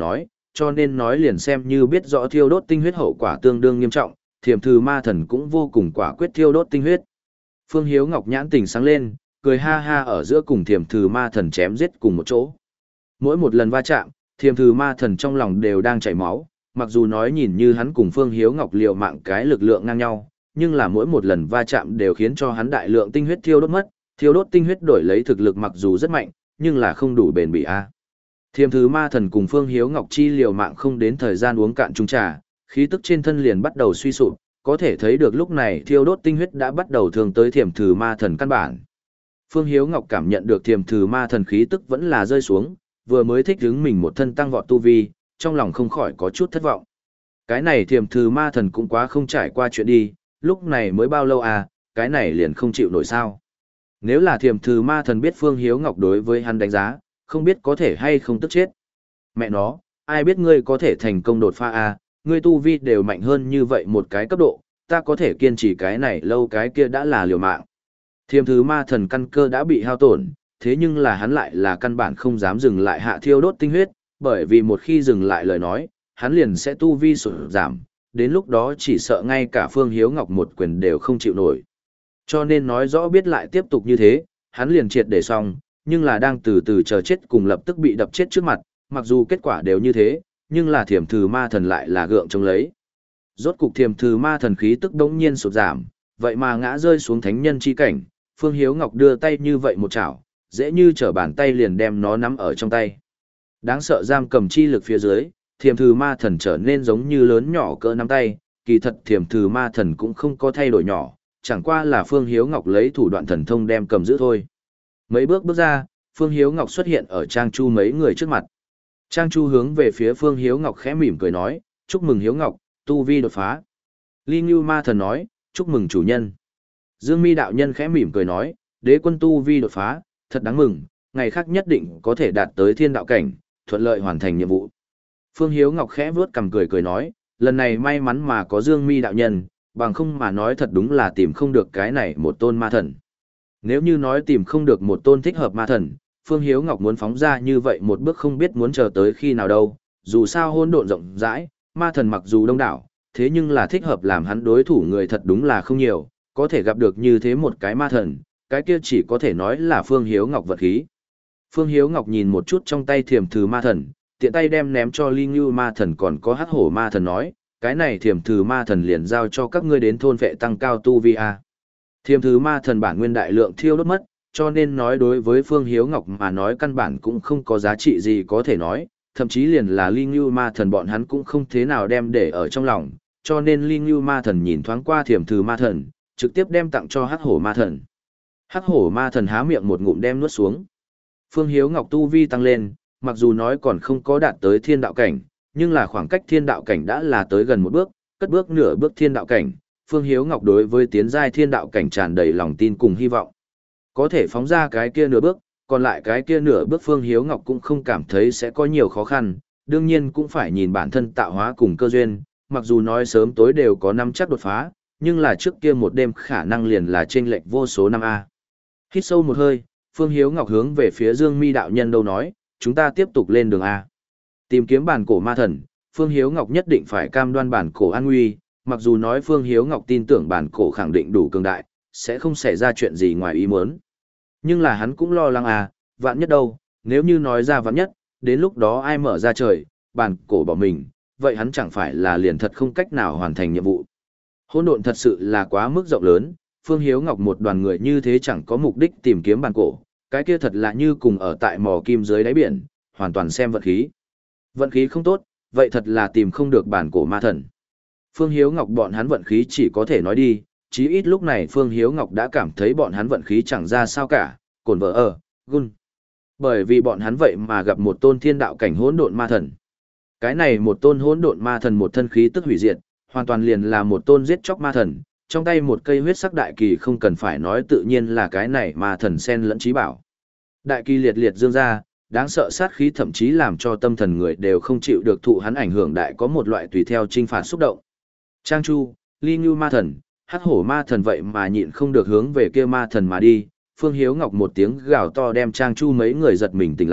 cho nên nói liền xem như biết rõ thiêu đốt tinh huyết hậu quả tương đương nghiêm trọng, Thiềm Thử Ma Thần cũng vô cùng quả quyết thiêu đốt tinh huyết. Phương Hiếu Ngọc nhãn tình sáng lên, cười ha ha ở giữa cùng Thiềm Thử Ma Thần chém giết cùng một chỗ. Mỗi một lần va chạm, Thiềm Thử Ma Thần trong lòng đều đang chảy máu, mặc dù nói nhìn như hắn cùng Phương Hiếu Ngọc liều mạng cái lực lượng ngang nhau, nhưng là mỗi một lần va chạm đều khiến cho hắn đại lượng tinh huyết thiêu đốt mất, thiêu đốt tinh huyết đổi lấy thực lực mặc dù rất mạnh, nhưng là không đủ bền bỉ a. Thiềm Thử Ma Thần cùng Phương Hiếu Ngọc chi liều mạng không đến thời gian uống cạn chung trà, khí tức trên thân liền bắt đầu suy sụp, có thể thấy được lúc này thiêu đốt tinh huyết đã bắt đầu thường tới Thiềm Thử Ma Thần căn bản. Phương Hiếu Ngọc cảm nhận được Thiềm Thử Ma Thần khí tức vẫn là rơi xuống, vừa mới thích ứng mình một thân tăng vọt tu vi, trong lòng không khỏi có chút thất vọng. Cái này Thiềm Thử Ma Thần cũng quá không trải qua chuyện đi, lúc này mới bao lâu à, cái này liền không chịu nổi sao. Nếu là Thiềm Thử Ma Thần biết Phương Hiếu Ngọc đối với hắn đánh giá, không biết có thể hay không tức chết. Mẹ nó, ai biết ngươi có thể thành công đột phá à, ngươi tu vi đều mạnh hơn như vậy một cái cấp độ, ta có thể kiên trì cái này lâu cái kia đã là liều mạng. Thiềm Thử Ma Thần căn cơ đã bị hao tổn, thế nhưng là hắn lại là căn bản không dám dừng lại hạ thiêu đốt tinh huyết, bởi vì một khi dừng lại lời nói, hắn liền sẽ tu vi sụt giảm, đến lúc đó chỉ sợ ngay cả Phương Hiếu Ngọc một quyền đều không chịu nổi. Cho nên nói rõ biết lại tiếp tục như thế, hắn liền triệt để xong, nhưng là đang từ từ chờ chết cùng lập tức bị đập chết trước mặt, mặc dù kết quả đều như thế, nhưng là Thiềm Thử Ma Thần lại là gượng chống lấy. Rốt cục Thiềm Thử Ma Thần khí tức đống nhiên sụt giảm, vậy mà ngã rơi xuống thánh nhân chi cảnh, Phương Hiếu Ngọc đưa tay như vậy một chảo, dễ như trở bàn tay liền đem nó nắm ở trong tay. Đáng sợ giam cầm chi lực phía dưới, Thiềm Thử Ma Thần trở nên giống như lớn nhỏ cỡ nắm tay, kỳ thật Thiềm Thử Ma Thần cũng không có thay đổi nhỏ, chẳng qua là Phương Hiếu Ngọc lấy thủ đoạn thần thông đem cầm giữ thôi. Mấy bước bước ra, Phương Hiếu Ngọc xuất hiện ở Trang Chu mấy người trước mặt. Trang Chu hướng về phía Phương Hiếu Ngọc khẽ mỉm cười nói, chúc mừng Hiếu Ngọc, tu vi đột phá. Ly Ngưu Ma Thần nói, chúc mừng chủ nhân. Dương Mi đạo nhân khẽ mỉm cười nói, đế quân tu vi đột phá, thật đáng mừng, ngày khác nhất định có thể đạt tới thiên đạo cảnh, thuận lợi hoàn thành nhiệm vụ. Phương Hiếu Ngọc khẽ vuốt cằm cười cười nói, lần này may mắn mà có Dương Mi đạo nhân, bằng không mà nói thật đúng là tìm không được cái này một tôn ma thần. Nếu như nói tìm không được một tôn thích hợp ma thần, Phương Hiếu Ngọc muốn phóng ra như vậy một bước không biết muốn chờ tới khi nào đâu, dù sao hỗn độn rộng rãi, ma thần mặc dù đông đảo, thế nhưng là thích hợp làm hắn đối thủ người thật đúng là không nhiều, có thể gặp được như thế một cái ma thần, cái kia chỉ có thể nói là Phương Hiếu Ngọc vật khí. Phương Hiếu Ngọc nhìn một chút trong tay Thiềm Thử Ma Thần, tiện tay đem ném cho Ly Ngưu Ma Thần còn có Hắc Hổ Ma Thần nói, cái này Thiềm Thử Ma Thần liền giao cho các ngươi đến thôn vệ tăng cao tu vi a. Thiềm Thử Ma Thần bản nguyên đại lượng thiêu đốt mất, cho nên nói đối với Phương Hiếu Ngọc mà nói căn bản cũng không có giá trị gì có thể nói, thậm chí liền là Ly Ngưu Ma Thần bọn hắn cũng không thế nào đem để ở trong lòng, cho nên Ly Ngưu Ma Thần nhìn thoáng qua Thiềm Thử Ma Thần, trực tiếp đem tặng cho Hắc Hổ Ma Thần. Hắc Hổ Ma Thần há miệng một ngụm đem nuốt xuống. Phương Hiếu Ngọc tu vi tăng lên, mặc dù nói còn không có đạt tới thiên đạo cảnh, nhưng là khoảng cách thiên đạo cảnh đã là tới gần một bước, cất bước nửa bước thiên đạo cảnh, Phương Hiếu Ngọc đối với tiến giai thiên đạo cảnh tràn đầy lòng tin cùng hy vọng. Có thể phóng ra cái kia nửa bước, còn lại cái kia nửa bước Phương Hiếu Ngọc cũng không cảm thấy sẽ có nhiều khó khăn, đương nhiên cũng phải nhìn bản thân tạo hóa cùng cơ duyên, mặc dù nói sớm tối đều có năm chắc đột phá, nhưng là trước kia một đêm khả năng liền là chênh lệch vô số năm a. Hít sâu một hơi, Phương Hiếu Ngọc hướng về phía Dương Mi đạo nhân đâu nói, chúng ta tiếp tục lên đường a. Tìm kiếm bản cổ ma thần, Phương Hiếu Ngọc nhất định phải cam đoan bản cổ an nguy, mặc dù nói Phương Hiếu Ngọc tin tưởng bản cổ khẳng định đủ cường đại, sẽ không xảy ra chuyện gì ngoài ý muốn. Nhưng là hắn cũng lo lắng à, vạn nhất đâu, nếu như nói ra vạn nhất, đến lúc đó ai mở ra trời, bản cổ bỏ mình, vậy hắn chẳng phải là liền thật không cách nào hoàn thành nhiệm vụ. Hỗn độn thật sự là quá mức rộng lớn, Phương Hiếu Ngọc một đoàn người như thế chẳng có mục đích tìm kiếm bản cổ, cái kia thật là như cùng ở tại mỏ kim dưới đáy biển, hoàn toàn xem vận khí. Vận khí không tốt, vậy thật là tìm không được bản cổ ma thần. Phương Hiếu Ngọc bọn hắn vận khí chỉ có thể nói đi, chí ít lúc này Phương Hiếu Ngọc đã cảm thấy bọn hắn vận khí chẳng ra sao cả, cồn vợ ở, gun. Bởi vì bọn hắn vậy mà gặp một tôn thiên đạo cảnh hỗn độn ma thần. Cái này một tôn hỗn độn ma thần một thân khí tức hủy diệt, hoàn toàn liền là một tôn giết chóc ma thần, trong tay một cây huyết sắc đại kỳ không cần phải nói tự nhiên là cái này ma thần sen lẫn trí bảo. Đại kỳ liệt liệt dương ra, đáng sợ sát khí thậm chí làm cho tâm thần người đều không chịu được thụ hắn ảnh hưởng đại có một loại tùy theo trinh phạt xúc động. Trang Chu, Ly Ngưu ma thần, Hắc Hổ ma thần vậy mà nhịn không được hướng về kia ma thần mà đi, Phương Hiếu Ngọc một tiếng gào to đem Trang Chu mấy người giật mình tỉnh lại,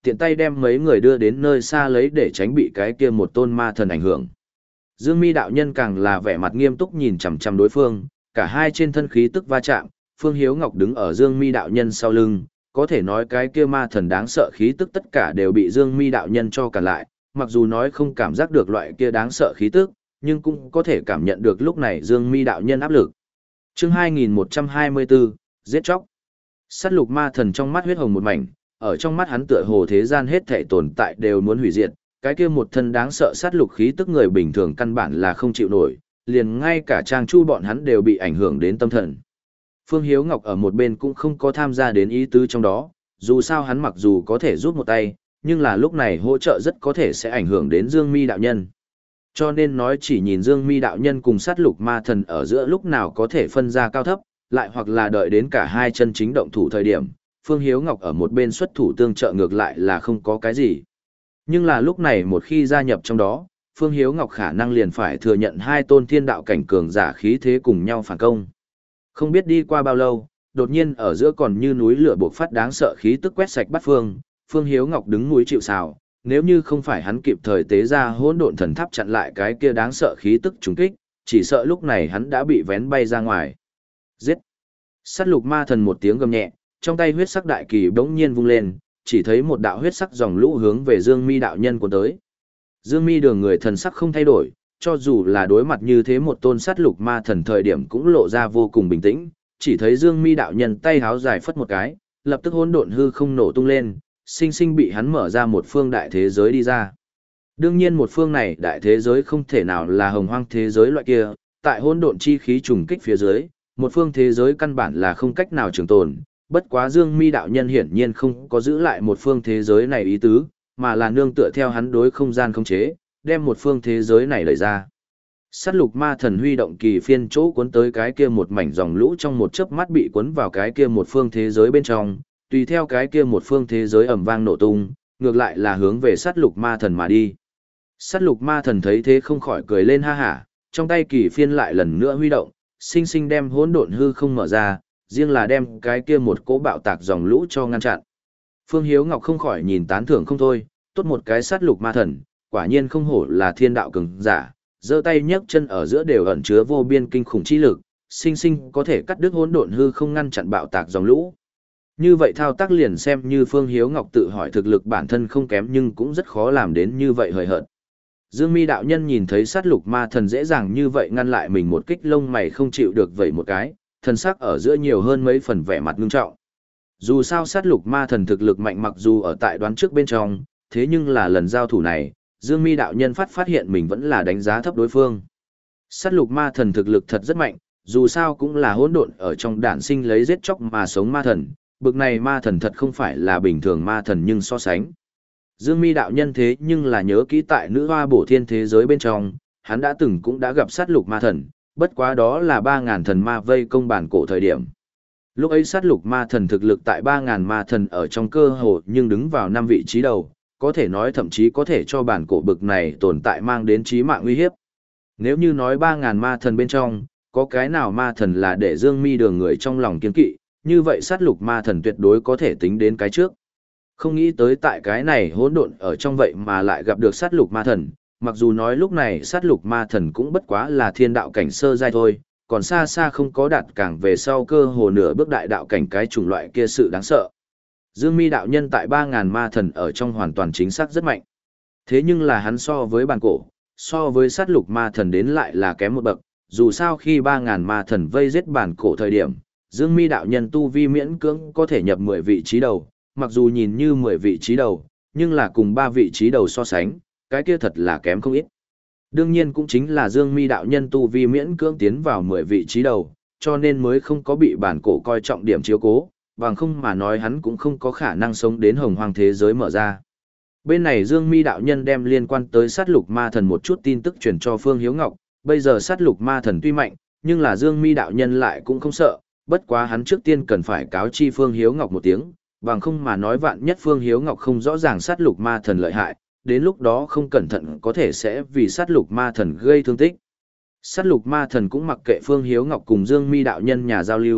tiện tay đem mấy người đưa đến nơi xa lấy để tránh bị cái kia một tôn ma thần ảnh hưởng. Dương Mi đạo nhân càng là vẻ mặt nghiêm túc nhìn chằm chằm đối phương, cả hai trên thân khí tức va chạm, Phương Hiếu Ngọc đứng ở Dương Mi đạo nhân sau lưng, có thể nói cái kia ma thần đáng sợ khí tức tất cả đều bị Dương Mi đạo nhân cho cản lại, mặc dù nói không cảm giác được loại kia đáng sợ khí tức, nhưng cũng có thể cảm nhận được lúc này Dương Mi đạo nhân áp lực. Chương hai nghìn một trăm hai mươi bốn, giết chóc. Sát lục ma thần trong mắt huyết hồng một mảnh, ở trong mắt hắn tựa hồ thế gian hết thảy tồn tại đều muốn hủy diệt, cái kia một thân đáng sợ sát lục khí tức người bình thường căn bản là không chịu nổi, liền ngay cả Trang Chu bọn hắn đều bị ảnh hưởng đến tâm thần. Phương Hiếu Ngọc ở một bên cũng không có tham gia đến ý tứ trong đó, dù sao hắn mặc dù có thể giúp một tay, nhưng là lúc này hỗ trợ rất có thể sẽ ảnh hưởng đến Dương Mi đạo nhân. Cho nên nói chỉ nhìn Dương Mi đạo nhân cùng sát lục ma thần ở giữa lúc nào có thể phân ra cao thấp, lại hoặc là đợi đến cả hai chân chính động thủ thời điểm, Phương Hiếu Ngọc ở một bên xuất thủ tương trợ ngược lại là không có cái gì. Nhưng là lúc này một khi gia nhập trong đó, Phương Hiếu Ngọc khả năng liền phải thừa nhận hai tôn thiên đạo cảnh cường giả khí thế cùng nhau phản công. Không biết đi qua bao lâu, đột nhiên ở giữa còn như núi lửa bộc phát đáng sợ khí tức quét sạch bắt phương, Phương Hiếu Ngọc đứng núi chịu sào, nếu như không phải hắn kịp thời tế ra hỗn độn thần tháp chặn lại cái kia đáng sợ khí tức trùng kích, chỉ sợ lúc này hắn đã bị vén bay ra ngoài. Giết! Sát lục ma thần một tiếng gầm nhẹ, trong tay huyết sắc đại kỳ bỗng nhiên vung lên, chỉ thấy một đạo huyết sắc dòng lũ hướng về Dương Mi đạo nhân cuốn tới. Dương Mi đường người thần sắc không thay đổi, cho dù là đối mặt như thế một tôn sát lục ma thần thời điểm cũng lộ ra vô cùng bình tĩnh, chỉ thấy Dương Mi đạo nhân tay háo dài phất một cái, lập tức hỗn độn hư không nổ tung lên, sinh sinh bị hắn mở ra một phương đại thế giới đi ra. Đương nhiên một phương này đại thế giới không thể nào là hồng hoang thế giới loại kia, tại hỗn độn chi khí trùng kích phía dưới, một phương thế giới căn bản là không cách nào trường tồn, bất quá Dương Mi đạo nhân hiển nhiên không có giữ lại một phương thế giới này ý tứ, mà là nương tựa theo hắn đối không gian khống chế, đem một phương thế giới này đẩy ra. Sát lục ma thần huy động kỳ phiên chỗ cuốn tới cái kia một mảnh dòng lũ trong một chớp mắt bị cuốn vào cái kia một phương thế giới bên trong, tùy theo cái kia một phương thế giới ầm vang nổ tung, ngược lại là hướng về sát lục ma thần mà đi. Sát lục ma thần thấy thế không khỏi cười lên ha hả, trong tay kỳ phiên lại lần nữa huy động, sinh sinh đem hỗn độn hư không mở ra, riêng là đem cái kia một cỗ bạo tạc dòng lũ cho ngăn chặn. Phương Hiếu Ngọc không khỏi nhìn tán thưởng không thôi, tốt một cái sát lục ma thần, quả nhiên không hổ là thiên đạo cường giả, giơ tay nhấc chân ở giữa đều ẩn chứa vô biên kinh khủng chi lực, sinh sinh có thể cắt đứt hỗn độn hư không ngăn chặn bạo tạc dòng lũ. Như vậy thao tác liền xem như Phương Hiếu Ngọc tự hỏi thực lực bản thân không kém nhưng cũng rất khó làm đến như vậy hời hợt. Dương Mi đạo nhân nhìn thấy sát lục ma thần dễ dàng như vậy ngăn lại mình một kích lông mày không chịu được vậy một cái, thần sắc ở giữa nhiều hơn mấy phần vẻ mặt ngưng trọng. Dù sao sát lục ma thần thực lực mạnh mặc dù ở tại đoán trước bên trong, thế nhưng là lần giao thủ này, Dương Mi đạo nhân phát phát hiện mình vẫn là đánh giá thấp đối phương. Sát lục ma thần thực lực thật rất mạnh, dù sao cũng là hỗn độn ở trong đản sinh lấy giết chóc mà sống ma thần, bực này ma thần thật không phải là bình thường ma thần nhưng so sánh. Dương Mi đạo nhân thế nhưng là nhớ kỹ tại nữ hoa bổ thiên thế giới bên trong, hắn đã từng cũng đã gặp sát lục ma thần, bất quá đó là ba ngàn thần ma vây công bản cổ thời điểm. Lúc ấy sát lục ma thần thực lực tại ba ngàn ma thần ở trong cơ hồ nhưng đứng vào năm vị trí đầu, có thể nói thậm chí có thể cho bản cổ bực này tồn tại mang đến chí mạng uy hiếp. Nếu như nói ba ngàn ma thần bên trong, có cái nào ma thần là để Dương Mi đường người trong lòng kiên kỵ, như vậy sát lục ma thần tuyệt đối có thể tính đến cái trước. Không nghĩ tới tại cái này hỗn độn ở trong vậy mà lại gặp được sát lục ma thần, mặc dù nói lúc này sát lục ma thần cũng bất quá là thiên đạo cảnh sơ giai thôi, còn xa xa không có đạt càng về sau cơ hồ nửa bước đại đạo cảnh cái chủng loại kia sự đáng sợ. Dương Mi đạo nhân tại ba ngàn ma thần ở trong hoàn toàn chính xác rất mạnh. Thế nhưng là hắn so với bản cổ, so với sát lục ma thần đến lại là kém một bậc, dù sao khi ba ngàn ma thần vây giết bản cổ thời điểm, Dương Mi đạo nhân tu vi miễn cưỡng có thể nhập mười vị trí đầu, mặc dù nhìn như mười vị trí đầu, nhưng là cùng ba vị trí đầu so sánh, cái kia thật là kém không ít. Đương nhiên cũng chính là Dương Mi đạo nhân tu vi miễn cưỡng tiến vào mười vị trí đầu, cho nên mới không có bị bản cổ coi trọng điểm chiếu cố, bằng không mà nói hắn cũng không có khả năng sống đến hồng hoang thế giới mở ra. Bên này Dương Mi đạo nhân đem liên quan tới sát lục ma thần một chút tin tức truyền cho Phương Hiếu Ngọc, bây giờ sát lục ma thần tuy mạnh, nhưng là Dương Mi đạo nhân lại cũng không sợ, bất quá hắn trước tiên cần phải cáo chi Phương Hiếu Ngọc một tiếng, bằng không mà nói vạn nhất Phương Hiếu Ngọc không rõ ràng sát lục ma thần lợi hại, đến lúc đó không cẩn thận có thể sẽ vì sát lục ma thần gây thương tích. Sát lục ma thần cũng mặc kệ Phương Hiếu Ngọc cùng Dương Mi đạo nhân nhà giao lưu,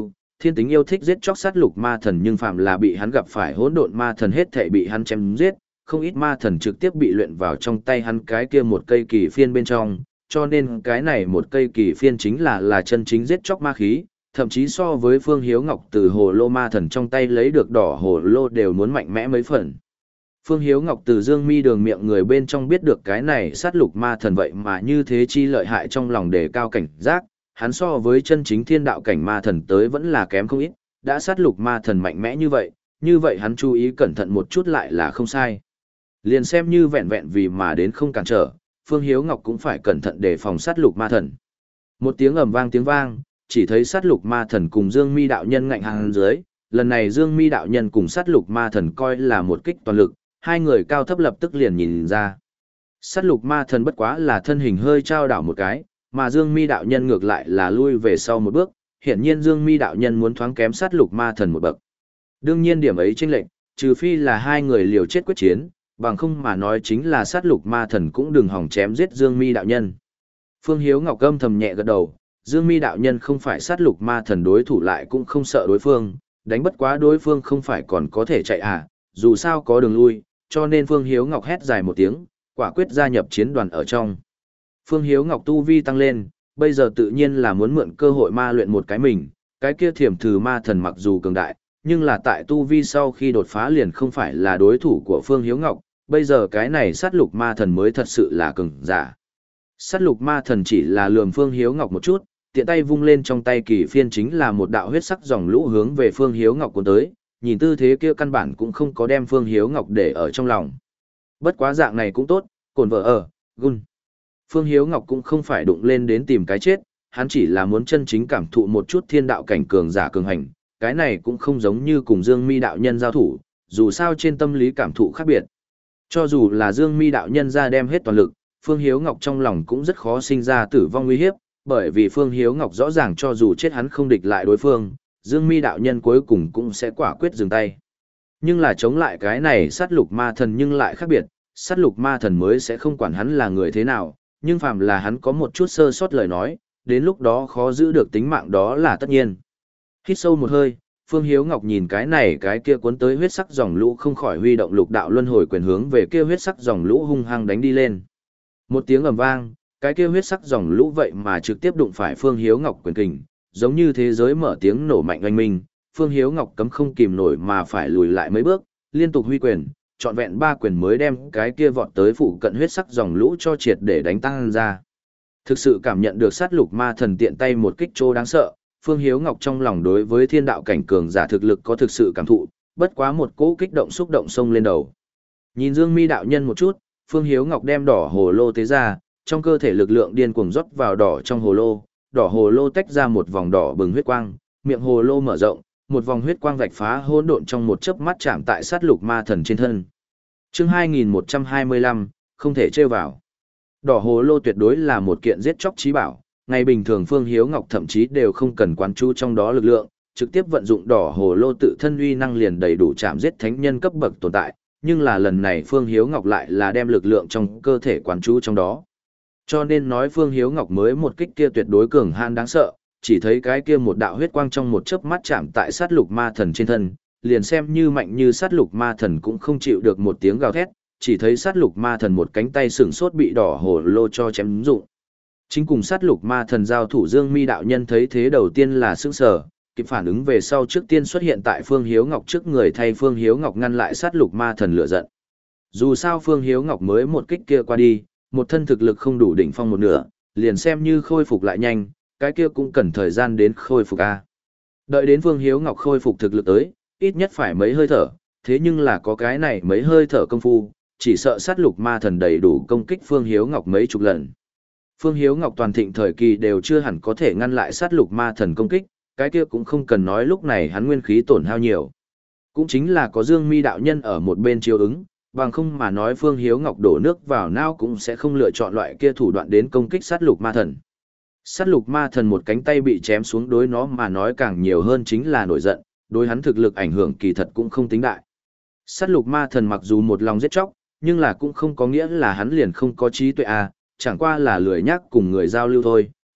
thiên tính yêu thích giết chóc sát lục ma thần, nhưng phạm là bị hắn gặp phải hỗn độn ma thần hết thảy bị hắn chém giết, không ít ma thần trực tiếp bị luyện vào trong tay hắn cái kia một cây kỳ phiên bên trong, cho nên cái này một cây kỳ phiên chính là là chân chính giết chóc ma khí, thậm chí so với Phương Hiếu Ngọc từ hồ lô ma thần trong tay lấy được đỏ hồ lô đều muốn mạnh mẽ mấy phần. Phương Hiếu Ngọc từ Dương Mi Đường miệng người bên trong biết được cái này sát lục ma thần vậy mà như thế chi lợi hại, trong lòng đề cao cảnh giác, hắn so với chân chính thiên đạo cảnh ma thần tới vẫn là kém không ít, đã sát lục ma thần mạnh mẽ như vậy, như vậy hắn chú ý cẩn thận một chút lại là không sai. Liền xem như vẹn vẹn vì mà đến không cản trở, Phương Hiếu Ngọc cũng phải cẩn thận để phòng sát lục ma thần. Một tiếng ầm vang tiếng vang, chỉ thấy sát lục ma thần cùng Dương Mi đạo nhân ngạnh hàng dưới, lần này Dương Mi đạo nhân cùng sát lục ma thần coi là một kích toàn lực, hai người cao thấp lập tức liền nhìn ra. Sát lục ma thần bất quá là thân hình hơi trao đảo một cái, mà Dương Mi đạo nhân ngược lại là lui về sau một bước, hiển nhiên Dương Mi đạo nhân muốn thoáng kém sát lục ma thần một bậc. Đương nhiên điểm ấy chênh lệch, trừ phi là hai người liều chết quyết chiến, bằng không mà nói chính là sát lục ma thần cũng đừng hòng chém giết Dương Mi đạo nhân. Phương Hiếu Ngọc âm thầm nhẹ gật đầu, Dương Mi đạo nhân không phải sát lục ma thần đối thủ lại cũng không sợ đối phương, đánh bất quá đối phương không phải còn có thể chạy à, dù sao có đường lui, cho nên Phương Hiếu Ngọc hét dài một tiếng, quả quyết gia nhập chiến đoàn ở trong. Phương Hiếu Ngọc tu vi tăng lên, bây giờ tự nhiên là muốn mượn cơ hội ma luyện một cái mình, cái kia thiểm thử ma thần mặc dù cường đại, nhưng là tại tu vi sau khi đột phá liền không phải là đối thủ của Phương Hiếu Ngọc, bây giờ cái này sát lục ma thần mới thật sự là cường giả. Sát lục ma thần chỉ là lườm Phương Hiếu Ngọc một chút, tiện tay vung lên trong tay kỳ phiên chính là một đạo huyết sắc dòng lũ hướng về Phương Hiếu Ngọc cuốn tới, nhìn tư thế kia căn bản cũng không có đem Phương Hiếu Ngọc để ở trong lòng. Bất quá dạng này cũng tốt, cồn vợ ở, gun. Phương Hiếu Ngọc cũng không phải đụng lên đến tìm cái chết, hắn chỉ là muốn chân chính cảm thụ một chút thiên đạo cảnh cường giả cường hành, cái này cũng không giống như cùng Dương Mi đạo nhân giao thủ, dù sao trên tâm lý cảm thụ khác biệt. Cho dù là Dương Mi đạo nhân ra đem hết toàn lực, Phương Hiếu Ngọc trong lòng cũng rất khó sinh ra tử vong nguy hiếp, bởi vì Phương Hiếu Ngọc rõ ràng cho dù chết hắn không địch lại đối phương, Dương Mi đạo nhân cuối cùng cũng sẽ quả quyết dừng tay. Nhưng là chống lại cái này sát lục ma thần nhưng lại khác biệt, sát lục ma thần mới sẽ không quản hắn là người thế nào, nhưng phàm là hắn có một chút sơ sót lời nói, đến lúc đó khó giữ được tính mạng đó là tất nhiên. Hít sâu một hơi, Phương Hiếu Ngọc nhìn cái này cái kia cuốn tới huyết sắc dòng lũ không khỏi huy động lục đạo luân hồi quyền hướng về kia huyết sắc dòng lũ hung hăng đánh đi lên. Một tiếng ầm vang, cái kia huyết sắc dòng lũ vậy mà trực tiếp đụng phải Phương Hiếu Ngọc quyền kình, giống như thế giới mở tiếng nổ mạnh oanh minh, Phương Hiếu Ngọc cấm không kìm nổi mà phải lùi lại mấy bước, liên tục huy quyền, trọn vẹn ba quyền mới đem cái kia vọt tới phụ cận huyết sắc dòng lũ cho triệt để đánh tăng ra. Thực sự cảm nhận được sát lục ma thần tiện tay một kích trô đáng sợ, Phương Hiếu Ngọc trong lòng đối với thiên đạo cảnh cường giả thực lực có thực sự cảm thụ, bất quá một cỗ kích động xúc động sông lên đầu. Nhìn Dương Mi đạo nhân một chút, Phương Hiếu Ngọc đem đỏ hồ lô tế ra, trong cơ thể lực lượng điên cuồng rót vào đỏ trong hồ lô, đỏ hồ lô tách ra một vòng đỏ bừng huyết quang, miệng hồ lô mở rộng, một vòng huyết quang vạch phá hỗn độn trong một chớp mắt chạm tại sát lục ma thần trên thân. Chương hai nghìn một trăm hai mươi lăm, không thể trêu vào. Đỏ hồ lô tuyệt đối là một kiện giết chóc chí bảo, ngày bình thường Phương Hiếu Ngọc thậm chí đều không cần quán chú trong đó lực lượng, trực tiếp vận dụng đỏ hồ lô tự thân uy năng liền đầy đủ chạm giết thánh nhân cấp bậc tồn tại, nhưng là lần này Phương Hiếu Ngọc lại là đem lực lượng trong cơ thể quán chú trong đó. Cho nên nói Phương Hiếu Ngọc mới một kích kia tuyệt đối cường han đáng sợ, chỉ thấy cái kia một đạo huyết quang trong một chớp mắt chạm tại sát lục ma thần trên thân, liền xem như mạnh như sát lục ma thần cũng không chịu được một tiếng gào thét, chỉ thấy sát lục ma thần một cánh tay sừng sốt bị đỏ hồ lô cho chém rụng. Chính cùng sát lục ma thần giao thủ Dương Mi đạo nhân thấy thế đầu tiên là sững sờ, kịp phản ứng về sau trước tiên xuất hiện tại Phương Hiếu Ngọc trước người thay Phương Hiếu Ngọc ngăn lại sát lục ma thần lửa giận. Dù sao Phương Hiếu Ngọc mới một kích kia qua đi, một thân thực lực không đủ đỉnh phong một nửa, liền xem như khôi phục lại nhanh, cái kia cũng cần thời gian đến khôi phục a. Đợi đến Phương Hiếu Ngọc khôi phục thực lực tới, ít nhất phải mấy hơi thở, thế nhưng là có cái này mấy hơi thở công phu, chỉ sợ sát lục ma thần đầy đủ công kích Phương Hiếu Ngọc mấy chục lần. Phương Hiếu Ngọc toàn thịnh thời kỳ đều chưa hẳn có thể ngăn lại sát lục ma thần công kích, cái kia cũng không cần nói lúc này hắn nguyên khí tổn hao nhiều. Cũng chính là có Dương Mi đạo nhân ở một bên chiếu ứng, bằng không mà nói Phương Hiếu Ngọc đổ nước vào não cũng sẽ không lựa chọn loại kia thủ đoạn đến công kích sát lục ma thần. Sát lục ma thần một cánh tay bị chém xuống đối nó mà nói càng nhiều hơn chính là nổi giận, đối hắn thực lực ảnh hưởng kỳ thật cũng không tính đại. Sát lục ma thần mặc dù một lòng giết chóc, nhưng là cũng không có nghĩa là hắn liền không có trí tuệ à, chẳng qua là lười nhác cùng người giao lưu thôi.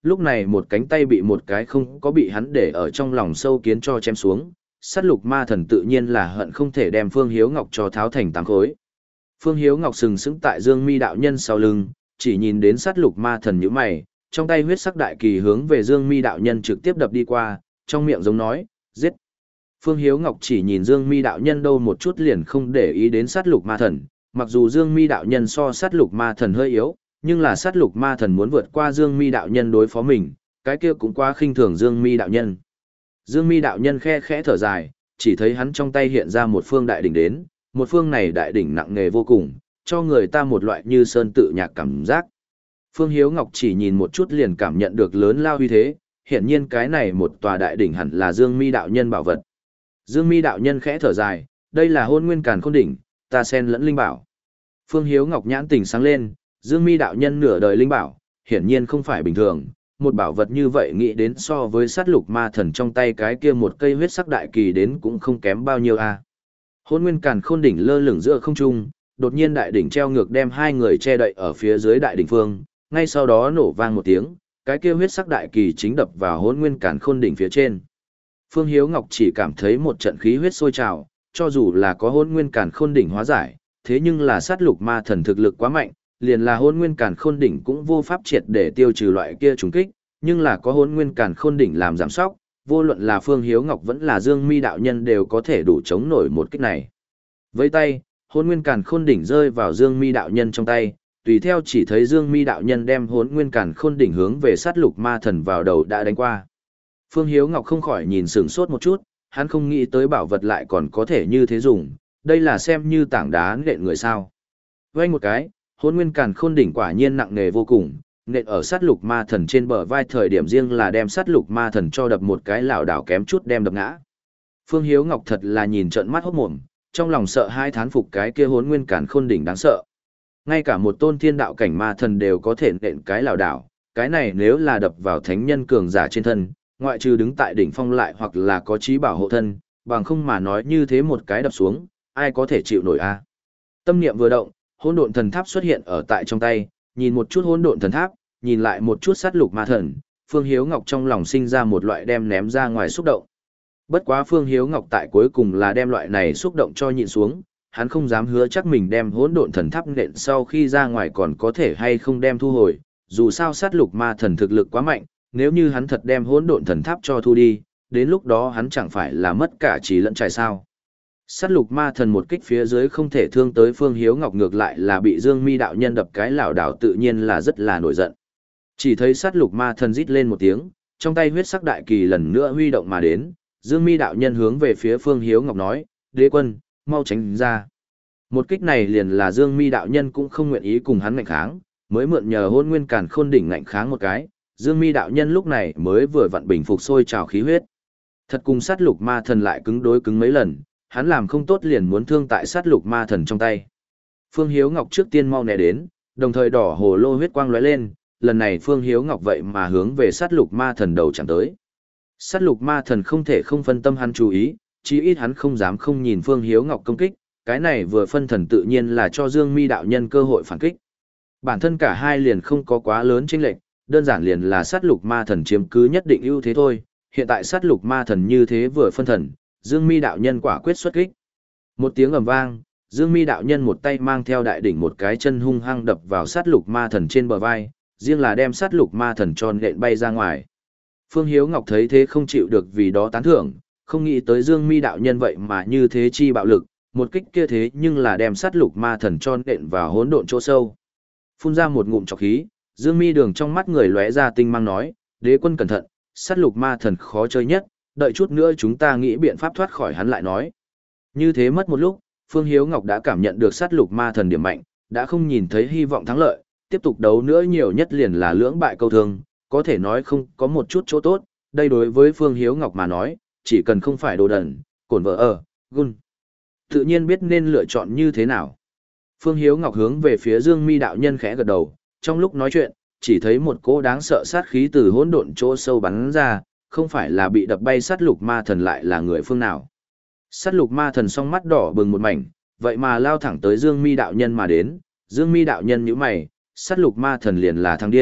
lúc này một cánh tay bị một cái không có bị hắn để ở trong lòng sâu kiến cho chém xuống, sát lục ma thần tự nhiên là hận không thể đem Phương Hiếu Ngọc cho tháo thành tám khối. Phương Hiếu Ngọc sừng sững tại Dương Mi đạo nhân sau lưng, chỉ nhìn đến sát lục ma thần nhíu mày, trong tay huyết sắc đại kỳ hướng về Dương Mi đạo nhân trực tiếp đập đi qua, trong miệng giống nói, giết. Phương Hiếu Ngọc chỉ nhìn Dương Mi đạo nhân đâu một chút liền không để ý đến sát lục ma thần, mặc dù Dương Mi đạo nhân so sát lục ma thần hơi yếu, nhưng là sát lục ma thần muốn vượt qua Dương Mi đạo nhân đối phó mình, cái kia cũng quá khinh thường Dương Mi đạo nhân. Dương Mi đạo nhân khe khẽ thở dài, chỉ thấy hắn trong tay hiện ra một phương đại đỉnh đến, một phương này đại đỉnh nặng nề vô cùng, cho người ta một loại như sơn tự nhạc cảm giác. Phương Hiếu Ngọc chỉ nhìn một chút liền cảm nhận được lớn lao uy thế, hiển nhiên cái này một tòa đại đỉnh hẳn là Dương Mi đạo nhân bảo vật. Dương Mi đạo nhân khẽ thở dài, đây là Hôn Nguyên Càn Khôn đỉnh, ta xen lẫn linh bảo. Phương Hiếu Ngọc nhãn tỉnh sáng lên, Dương Mi đạo nhân nửa đời linh bảo, hiển nhiên không phải bình thường, một bảo vật như vậy nghĩ đến so với sát lục ma thần trong tay cái kia một cây huyết sắc đại kỳ đến cũng không kém bao nhiêu a. Hôn Nguyên Càn Khôn đỉnh lơ lửng giữa không trung, đột nhiên đại đỉnh treo ngược đem hai người che đậy ở phía dưới đại đỉnh phương, ngay sau đó nổ vang một tiếng, cái kia huyết sắc đại kỳ chính đập vào Hôn Nguyên Càn Khôn đỉnh phía trên. Phương Hiếu Ngọc chỉ cảm thấy một trận khí huyết sôi trào, cho dù là có Hôn Nguyên Càn Khôn đỉnh hóa giải, thế nhưng là sát lục ma thần thực lực quá mạnh, liền là Hôn Nguyên Càn Khôn đỉnh cũng vô pháp triệt để tiêu trừ loại kia trùng kích, nhưng là có Hôn Nguyên Càn Khôn đỉnh làm giảm sóc, vô luận là Phương Hiếu Ngọc vẫn là Dương Mi đạo nhân đều có thể đủ chống nổi một kích này. Với tay, Hôn Nguyên Càn Khôn đỉnh rơi vào Dương Mi đạo nhân trong tay, tùy theo chỉ thấy Dương Mi đạo nhân đem Hôn Nguyên Càn Khôn đỉnh hướng về sát lục ma thần vào đầu đã đánh qua. Phương Hiếu Ngọc không khỏi nhìn sửng sốt một chút, hắn không nghĩ tới bảo vật lại còn có thể như thế dùng, đây là xem như tảng đá nện người sao. Vây một cái, Hôn Nguyên Càn Khôn đỉnh quả nhiên nặng nề vô cùng, nện ở sát lục ma thần trên bờ vai thời điểm riêng là đem sát lục ma thần cho đập một cái lảo đảo kém chút đem đập ngã. Phương Hiếu Ngọc thật là nhìn trợn mắt hốt mồm, trong lòng sợ hai thán phục cái kia Hôn Nguyên Càn Khôn đỉnh đáng sợ. Ngay cả một tôn thiên đạo cảnh ma thần đều có thể nện cái lảo đảo, cái này nếu là đập vào thánh nhân cường giả trên thân, ngoại trừ đứng tại đỉnh phong lại hoặc là có trí bảo hộ thân, bằng không mà nói như thế một cái đập xuống, ai có thể chịu nổi a. Tâm niệm vừa động, hỗn độn thần tháp xuất hiện ở tại trong tay, nhìn một chút hỗn độn thần tháp, nhìn lại một chút sát lục ma thần, Phương Hiếu Ngọc trong lòng sinh ra một loại đem ném ra ngoài xúc động. Bất quá Phương Hiếu Ngọc tại cuối cùng là đem loại này xúc động cho nhịn xuống, hắn không dám hứa chắc mình đem hỗn độn thần tháp nện sau khi ra ngoài còn có thể hay không đem thu hồi, dù sao sát lục ma thần thực lực quá mạnh, nếu như hắn thật đem hỗn độn thần tháp cho thu đi, đến lúc đó hắn chẳng phải là mất cả trí lẫn trải sao. Sát lục ma thần một kích phía dưới không thể thương tới Phương Hiếu Ngọc, ngược lại là bị Dương Mi đạo nhân đập cái lảo đảo tự nhiên là rất là nổi giận. Chỉ thấy sát lục ma thần rít lên một tiếng, trong tay huyết sắc đại kỳ lần nữa huy động mà đến, Dương Mi đạo nhân hướng về phía Phương Hiếu Ngọc nói, đế quân, mau tránh ra. Một kích này liền là Dương Mi đạo nhân cũng không nguyện ý cùng hắn ngạnh kháng, mới mượn nhờ Hôn Nguyên Càn Khôn đỉnh ngạnh kháng một cái, Dương Mi đạo nhân lúc này mới vừa vặn bình phục sôi trào khí huyết. Thật cùng sát lục ma thần lại cứng đối cứng mấy lần, hắn làm không tốt liền muốn thương tại sát lục ma thần trong tay. Phương Hiếu Ngọc trước tiên mau né đến, đồng thời đỏ hồ lô huyết quang lóe lên, lần này Phương Hiếu Ngọc vậy mà hướng về sát lục ma thần đầu chẳng tới. Sát lục ma thần không thể không phân tâm hắn chú ý, chí ít hắn không dám không nhìn Phương Hiếu Ngọc công kích, cái này vừa phân thần tự nhiên là cho Dương Mi đạo nhân cơ hội phản kích. Bản thân cả hai liền không có quá lớn chênh lệch, đơn giản liền là sát lục ma thần chiếm cứ nhất định ưu thế thôi, hiện tại sát lục ma thần như thế vừa phân thần, Dương Mi đạo nhân quả quyết xuất kích. Một tiếng ầm vang, Dương Mi đạo nhân một tay mang theo đại đỉnh một cái chân hung hăng đập vào sát lục ma thần trên bờ vai, riêng là đem sát lục ma thần tròn nện bay ra ngoài. Phương Hiếu Ngọc thấy thế không chịu được vì đó tán thưởng, không nghĩ tới Dương Mi đạo nhân vậy mà như thế chi bạo lực, một kích kia thế nhưng là đem sát lục ma thần tròn nện vào hỗn độn chỗ sâu. Phun ra một ngụm trọc khí, Dương Mi đường trong mắt người lóe ra tinh mang nói, đế quân cẩn thận, sát lục ma thần khó chơi nhất, đợi chút nữa chúng ta nghĩ biện pháp thoát khỏi hắn lại nói. Như thế mất một lúc, Phương Hiếu Ngọc đã cảm nhận được sát lục ma thần điểm mạnh, đã không nhìn thấy hy vọng thắng lợi, tiếp tục đấu nữa nhiều nhất liền là lưỡng bại câu thương, có thể nói không có một chút chỗ tốt, đây đối với Phương Hiếu Ngọc mà nói, chỉ cần không phải đồ đần, cổn vợ ở, gun. Tự nhiên biết nên lựa chọn như thế nào. Phương Hiếu Ngọc hướng về phía Dương Mi đạo nhân khẽ gật đầu, trong lúc nói chuyện, chỉ thấy một cỗ đáng sợ sát khí từ hỗn độn chỗ sâu bắn ra, không phải là bị đập bay sát lục ma thần lại là người phương nào. Sát lục ma thần song mắt đỏ bừng một mảnh, vậy mà lao thẳng tới Dương Mi đạo nhân mà đến, Dương Mi đạo nhân nhíu mày, sát lục ma thần liền là thằng điên,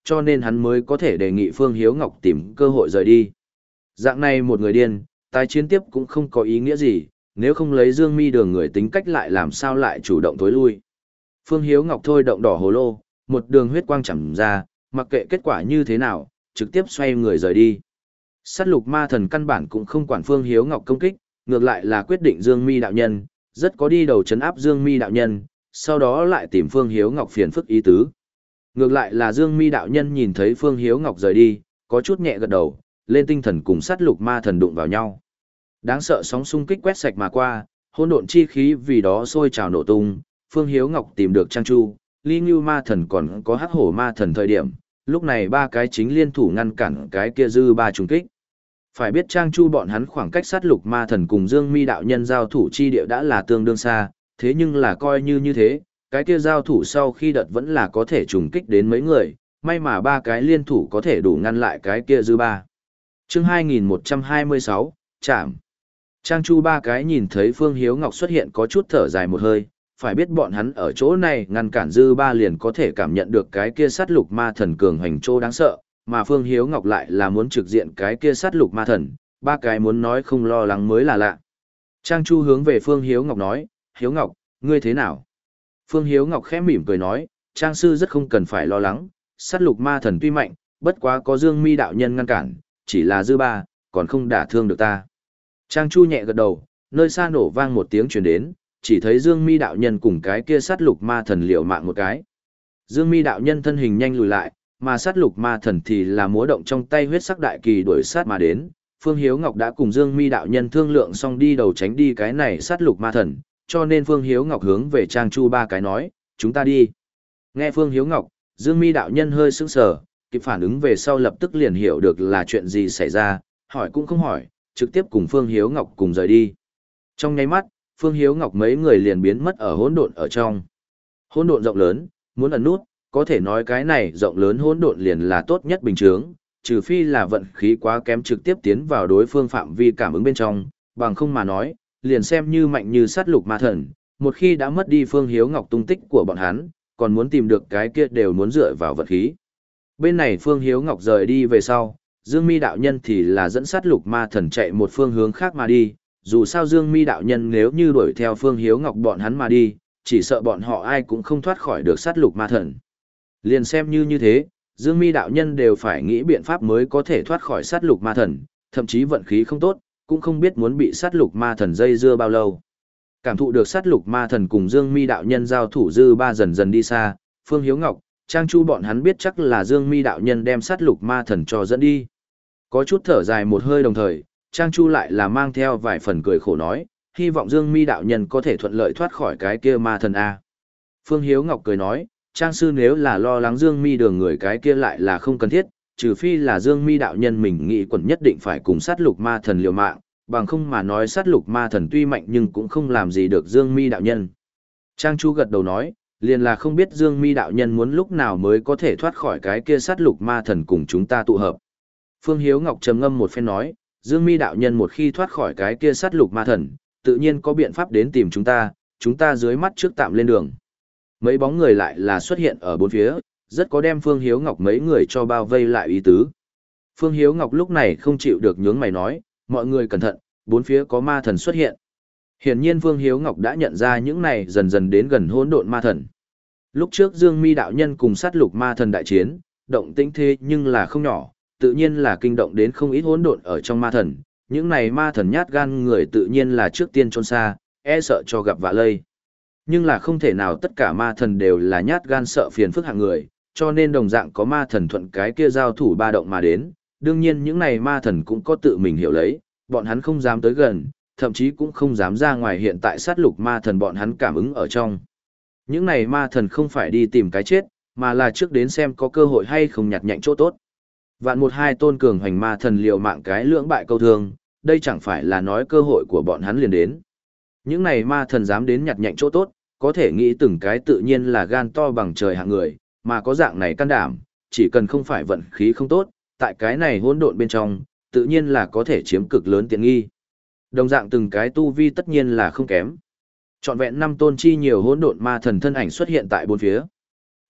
cho nên hắn mới có thể đề nghị Phương Hiếu Ngọc tìm cơ hội rời đi. Dạng này một người điên, tái chiến tiếp cũng không có ý nghĩa gì, nếu không lấy Dương Mi Đường người tính cách lại làm sao lại chủ động tối lui. Phương Hiếu Ngọc thôi động đỏ hồ lô, một đường huyết quang chẳng ra, mặc kệ kết quả như thế nào, trực tiếp xoay người rời đi. Sát lục ma thần căn bản cũng không quản Phương Hiếu Ngọc công kích, ngược lại là quyết định Dương Mi đạo nhân, rất có đi đầu chấn áp Dương Mi đạo nhân, sau đó lại tìm Phương Hiếu Ngọc phiền phức ý tứ. Ngược lại là Dương Mi đạo nhân nhìn thấy Phương Hiếu Ngọc rời đi, có chút nhẹ gật đầu, lên tinh thần cùng sát lục ma thần đụng vào nhau. Đáng sợ sóng xung kích quét sạch mà qua, hỗn độn chi khí vì đó sôi trào nổ tung, Phương Hiếu Ngọc tìm được Trang Chu, Ly Ngưu ma thần còn có Hắc Hổ ma thần thời điểm, lúc này ba cái chính liên thủ ngăn cản cái kia dư ba trùng kích. Phải biết Trang Chu bọn hắn khoảng cách sát lục ma thần cùng Dương Mi đạo nhân giao thủ chi địa đã là tương đương xa, thế nhưng là coi như như thế, cái kia giao thủ sau khi đợt vẫn là có thể trùng kích đến mấy người, may mà ba cái liên thủ có thể đủ ngăn lại cái kia dư ba. Chương hai nghìn một trăm hai mươi sáu, Trảm. Trang Chu ba cái nhìn thấy Phương Hiếu Ngọc xuất hiện có chút thở dài một hơi, phải biết bọn hắn ở chỗ này ngăn cản dư ba liền có thể cảm nhận được cái kia sát lục ma thần cường hành trô đáng sợ, mà Phương Hiếu Ngọc lại là muốn trực diện cái kia sát lục ma thần, ba cái muốn nói không lo lắng mới là lạ. Trang Chu hướng về Phương Hiếu Ngọc nói, Hiếu Ngọc, ngươi thế nào? Phương Hiếu Ngọc khẽ mỉm cười nói, Trang sư rất không cần phải lo lắng, sát lục ma thần tuy mạnh, bất quá có Dương Mi đạo nhân ngăn cản, chỉ là dư ba, còn không đả thương được ta. Trang Chu nhẹ gật đầu, nơi xa nổ vang một tiếng truyền đến, chỉ thấy Dương Mi đạo nhân cùng cái kia sát lục ma thần liều mạng một cái. Dương Mi đạo nhân thân hình nhanh lùi lại, mà sát lục ma thần thì là múa động trong tay huyết sắc đại kỳ đuổi sát mà đến. Phương Hiếu Ngọc đã cùng Dương Mi đạo nhân thương lượng xong đi đầu tránh đi cái này sát lục ma thần, cho nên Phương Hiếu Ngọc hướng về Trang Chu ba cái nói, chúng ta đi. Nghe Phương Hiếu Ngọc, Dương Mi đạo nhân hơi sững sờ, kịp phản ứng về sau lập tức liền hiểu được là chuyện gì xảy ra, hỏi cũng không hỏi, trực tiếp cùng Phương Hiếu Ngọc cùng rời đi. Trong nháy mắt, Phương Hiếu Ngọc mấy người liền biến mất ở hỗn độn ở trong. Hỗn độn rộng lớn, muốn ẩn nút, có thể nói cái này rộng lớn hỗn độn liền là tốt nhất bình chướng, trừ phi là vận khí quá kém trực tiếp tiến vào đối phương phạm vi cảm ứng bên trong, bằng không mà nói, liền xem như mạnh như sát lục ma thần, một khi đã mất đi Phương Hiếu Ngọc tung tích của bọn hắn, còn muốn tìm được cái kia đều muốn dựa vào vận khí. Bên này Phương Hiếu Ngọc rời đi về sau, Dương Mi đạo nhân thì là dẫn sát lục ma thần chạy một phương hướng khác mà đi, dù sao Dương Mi đạo nhân nếu như đuổi theo Phương Hiếu Ngọc bọn hắn mà đi, chỉ sợ bọn họ ai cũng không thoát khỏi được sát lục ma thần. Liền xem như như thế, Dương Mi đạo nhân đều phải nghĩ biện pháp mới có thể thoát khỏi sát lục ma thần, thậm chí vận khí không tốt, cũng không biết muốn bị sát lục ma thần dây dưa bao lâu. Cảm thụ được sát lục ma thần cùng Dương Mi đạo nhân giao thủ dư ba dần dần đi xa, Phương Hiếu Ngọc, Trang Chu bọn hắn biết chắc là Dương Mi đạo nhân đem sát lục ma thần cho dẫn đi. Có chút thở dài một hơi đồng thời, Trang Chu lại là mang theo vài phần cười khổ nói, hy vọng Dương Mi đạo nhân có thể thuận lợi thoát khỏi cái kia ma thần A. Phương Hiếu Ngọc cười nói, Trang sư nếu là lo lắng Dương Mi đường người cái kia lại là không cần thiết, trừ phi là Dương Mi đạo nhân mình nghĩ quẩn nhất định phải cùng sát lục ma thần liều mạng, bằng không mà nói sát lục ma thần tuy mạnh nhưng cũng không làm gì được Dương Mi đạo nhân. Trang Chu gật đầu nói, liền là không biết Dương Mi đạo nhân muốn lúc nào mới có thể thoát khỏi cái kia sát lục ma thần cùng chúng ta tụ hợp. Phương Hiếu Ngọc trầm ngâm một phen nói, Dương Mi đạo nhân một khi thoát khỏi cái kia sát lục ma thần, tự nhiên có biện pháp đến tìm chúng ta, chúng ta dưới mắt trước tạm lên đường. Mấy bóng người lại là xuất hiện ở bốn phía, rất có đem Phương Hiếu Ngọc mấy người cho bao vây lại ý tứ. Phương Hiếu Ngọc lúc này không chịu được nhướng mày nói, mọi người cẩn thận, bốn phía có ma thần xuất hiện. Hiển nhiên Phương Hiếu Ngọc đã nhận ra những này dần dần đến gần hỗn độn ma thần. Lúc trước Dương Mi đạo nhân cùng sát lục ma thần đại chiến, động tĩnh thế nhưng là không nhỏ, tự nhiên là kinh động đến không ít hỗn độn ở trong ma thần. Những này ma thần nhát gan người tự nhiên là trước tiên trốn xa, e sợ cho gặp vạ lây. Nhưng là không thể nào tất cả ma thần đều là nhát gan sợ phiền phức hạng người, cho nên đồng dạng có ma thần thuận cái kia giao thủ ba động mà đến. Đương nhiên những này ma thần cũng có tự mình hiểu lấy, bọn hắn không dám tới gần, thậm chí cũng không dám ra ngoài hiện tại sát lục ma thần bọn hắn cảm ứng ở trong. Những này ma thần không phải đi tìm cái chết, mà là trước đến xem có cơ hội hay không nhặt nhạnh chỗ tốt. Vạn một hai tôn cường hoành ma thần liều mạng cái lưỡng bại câu thương, đây chẳng phải là nói cơ hội của bọn hắn liền đến. Những này ma thần dám đến nhặt nhạnh chỗ tốt, có thể nghĩ từng cái tự nhiên là gan to bằng trời hạng người, mà có dạng này can đảm, chỉ cần không phải vận khí không tốt, tại cái này hỗn độn bên trong, tự nhiên là có thể chiếm cực lớn tiện nghi. Đồng dạng từng cái tu vi tất nhiên là không kém. Trọn vẹn năm tôn chi nhiều hỗn độn ma thần thân ảnh xuất hiện tại bốn phía.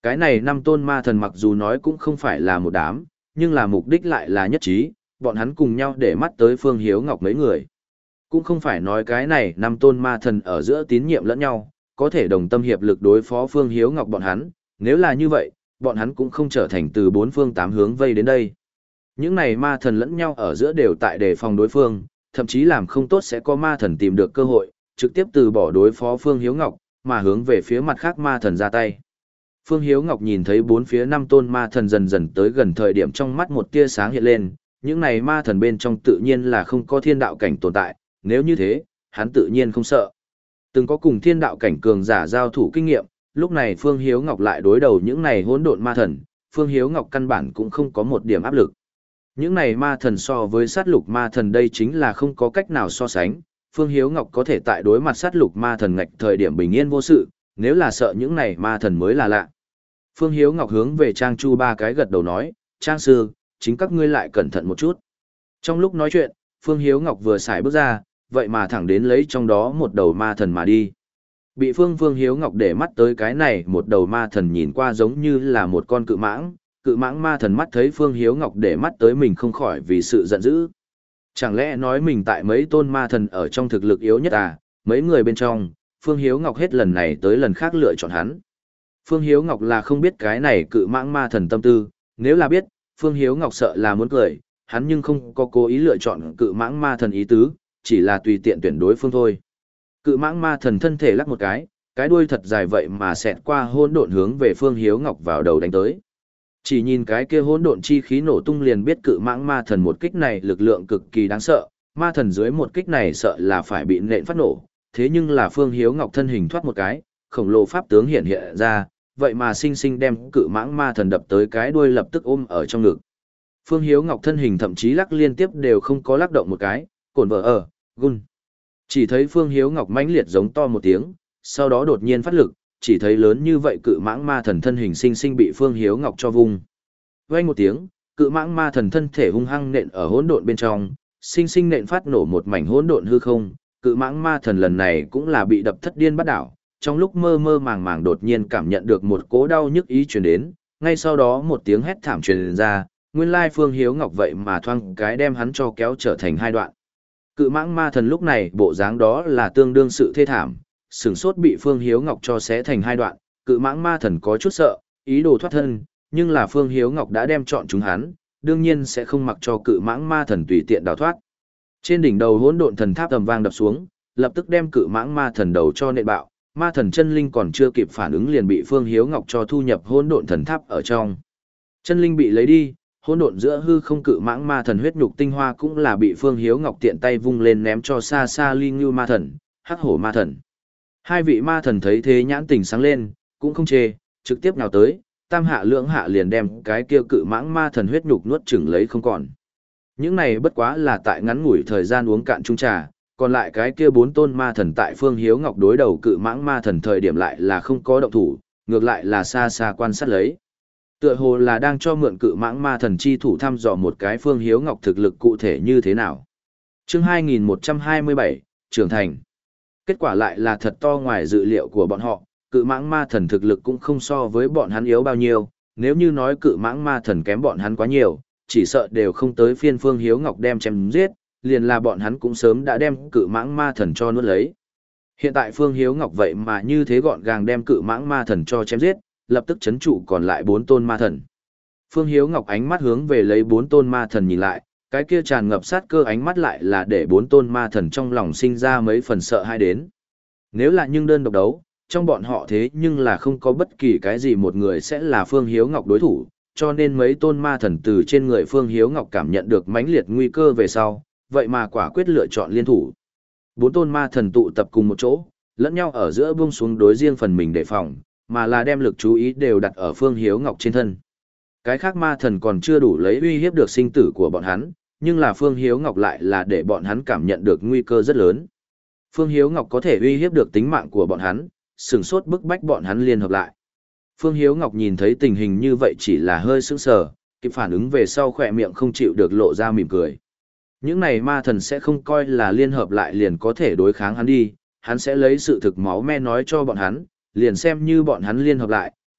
Cái này năm tôn ma thần mặc dù nói cũng không phải là một đám, nhưng là mục đích lại là nhất trí, bọn hắn cùng nhau để mắt tới Phương Hiếu Ngọc mấy người. Cũng không phải nói cái này năm tôn ma thần ở giữa tín nhiệm lẫn nhau, có thể đồng tâm hiệp lực đối phó Phương Hiếu Ngọc bọn hắn, nếu là như vậy, bọn hắn cũng không trở thành từ bốn phương tám hướng vây đến đây. Những này ma thần lẫn nhau ở giữa đều tại đề phòng đối phương, thậm chí làm không tốt sẽ có ma thần tìm được cơ hội, trực tiếp từ bỏ đối phó Phương Hiếu Ngọc, mà hướng về phía mặt khác ma thần ra tay. Phương Hiếu Ngọc nhìn thấy bốn phía năm tôn ma thần dần dần tới gần thời điểm trong mắt một tia sáng hiện lên, những này ma thần bên trong tự nhiên là không có thiên đạo cảnh tồn tại, nếu như thế, hắn tự nhiên không sợ. Từng có cùng thiên đạo cảnh cường giả giao thủ kinh nghiệm, lúc này Phương Hiếu Ngọc lại đối đầu những này hỗn độn ma thần, Phương Hiếu Ngọc căn bản cũng không có một điểm áp lực. Những này ma thần so với sát lục ma thần đây chính là không có cách nào so sánh, Phương Hiếu Ngọc có thể tại đối mặt sát lục ma thần ngạch thời điểm bình yên vô sự, nếu là sợ những này ma thần mới là lạ. Phương Hiếu Ngọc hướng về Trang Chu ba cái gật đầu nói, Trang sư, chính các ngươi lại cẩn thận một chút. Trong lúc nói chuyện, Phương Hiếu Ngọc vừa xài bước ra, vậy mà thẳng đến lấy trong đó một đầu ma thần mà đi. Bị Phương Phương Hiếu Ngọc để mắt tới cái này một đầu ma thần nhìn qua giống như là một con cự mãng, cự mãng ma thần mắt thấy Phương Hiếu Ngọc để mắt tới mình không khỏi vì sự giận dữ. Chẳng lẽ nói mình tại mấy tôn ma thần ở trong thực lực yếu nhất à, mấy người bên trong, Phương Hiếu Ngọc hết lần này tới lần khác lựa chọn hắn. Phương Hiếu Ngọc là không biết cái này cự mãng ma thần tâm tư, nếu là biết, Phương Hiếu Ngọc sợ là muốn cười, hắn nhưng không có cố ý lựa chọn cự mãng ma thần ý tứ, chỉ là tùy tiện tuyển đối phương thôi. Cự mãng ma thần thân thể lắc một cái, cái đuôi thật dài vậy mà xẹt qua hỗn độn hướng về Phương Hiếu Ngọc vào đầu đánh tới. Chỉ nhìn cái kia hỗn độn chi khí nổ tung liền biết cự mãng ma thần một kích này lực lượng cực kỳ đáng sợ, ma thần dưới một kích này sợ là phải bị nện phát nổ, thế nhưng là Phương Hiếu Ngọc thân hình thoát một cái, khổng lồ pháp tướng hiện hiện ra, vậy mà sinh sinh đem cự mãng ma thần đập tới cái đuôi lập tức ôm ở trong ngực. Phương Hiếu Ngọc thân hình thậm chí lắc liên tiếp đều không có lắc động một cái, cồn vợ ở, gun. Chỉ thấy Phương Hiếu Ngọc mãnh liệt giống to một tiếng, sau đó đột nhiên phát lực, chỉ thấy lớn như vậy cự mãng ma thần thân hình sinh sinh bị Phương Hiếu Ngọc cho vung. Vang một tiếng, cự mãng ma thần thân thể hung hăng nện ở hỗn độn bên trong, sinh sinh nện phát nổ một mảnh hỗn độn hư không, cự mãng ma thần lần này cũng là bị đập thất điên bắt đảo, trong lúc mơ mơ màng màng đột nhiên cảm nhận được một cỗ đau nhức ý truyền đến, ngay sau đó một tiếng hét thảm truyền ra, nguyên lai Phương Hiếu Ngọc vậy mà thoang cái đem hắn cho kéo trở thành hai đoạn. Cự mãng ma thần lúc này bộ dáng đó là tương đương sự thê thảm, sừng sốt bị Phương Hiếu Ngọc cho xé thành hai đoạn, cự mãng ma thần có chút sợ, ý đồ thoát thân, nhưng là Phương Hiếu Ngọc đã đem chọn chúng hắn, đương nhiên sẽ không mặc cho cự mãng ma thần tùy tiện đào thoát. Trên đỉnh đầu hỗn độn thần tháp tầm vang đập xuống, lập tức đem cự mãng ma thần đầu cho nện bạo, ma thần chân linh còn chưa kịp phản ứng liền bị Phương Hiếu Ngọc cho thu nhập hỗn độn thần tháp ở trong. Chân linh bị lấy đi, hỗn độn giữa hư không cự mãng ma thần huyết nhục tinh hoa cũng là bị Phương Hiếu Ngọc tiện tay vung lên ném cho xa xa Linh Như ma thần, Hắc Hổ ma thần. Hai vị ma thần thấy thế nhãn tình sáng lên, cũng không chê, trực tiếp nhào tới, tam hạ lưỡng hạ liền đem cái kia cự mãng ma thần huyết nhục nuốt chửng lấy không còn. Những này bất quá là tại ngắn ngủi thời gian uống cạn chung trà, còn lại cái kia bốn tôn ma thần tại Phương Hiếu Ngọc đối đầu cự mãng ma thần thời điểm lại là không có động thủ, ngược lại là xa xa quan sát lấy. Tựa hồ là đang cho mượn cự mãng ma thần chi thủ thăm dò một cái Phương Hiếu Ngọc thực lực cụ thể như thế nào. Chương hai nghìn một trăm hai mươi bảy, trưởng thành. Kết quả lại là thật to ngoài dự liệu của bọn họ, cự mãng ma thần thực lực cũng không so với bọn hắn yếu bao nhiêu, nếu như nói cự mãng ma thần kém bọn hắn quá nhiều, chỉ sợ đều không tới phiên Phương Hiếu Ngọc đem chém giết, liền là bọn hắn cũng sớm đã đem cự mãng ma thần cho nuốt lấy. Hiện tại Phương Hiếu Ngọc vậy mà như thế gọn gàng đem cự mãng ma thần cho chém giết, lập tức chấn trụ còn lại bốn tôn ma thần. Phương Hiếu Ngọc ánh mắt hướng về lấy bốn tôn ma thần nhìn lại, cái kia tràn ngập sát cơ ánh mắt lại là để bốn tôn ma thần trong lòng sinh ra mấy phần sợ hãi đến. Nếu là nhưng đơn độc đấu, trong bọn họ thế nhưng là không có bất kỳ cái gì một người sẽ là Phương Hiếu Ngọc đối thủ, cho nên mấy tôn ma thần từ trên người Phương Hiếu Ngọc cảm nhận được mãnh liệt nguy cơ về sau, vậy mà quả quyết lựa chọn liên thủ. Bốn tôn ma thần tụ tập cùng một chỗ, lẫn nhau ở giữa buông xuống đối riêng phần mình đề phòng, mà là đem lực chú ý đều đặt ở Phương Hiếu Ngọc trên thân. Cái khác ma thần còn chưa đủ lấy uy hiếp được sinh tử của bọn hắn, nhưng là Phương Hiếu Ngọc lại là để bọn hắn cảm nhận được nguy cơ rất lớn. Phương Hiếu Ngọc có thể uy hiếp được tính mạng của bọn hắn, sửng sốt bức bách bọn hắn liên hợp lại. Phương Hiếu Ngọc nhìn thấy tình hình như vậy chỉ là hơi sững sờ, kịp phản ứng về sau khỏe miệng không chịu được lộ ra mỉm cười. Những này ma thần sẽ không coi là liên hợp lại liền có thể đối kháng hắn đi, hắn sẽ lấy sự thực máu me nói cho bọn hắn, liền xem như bọn hắn liên hợp lại,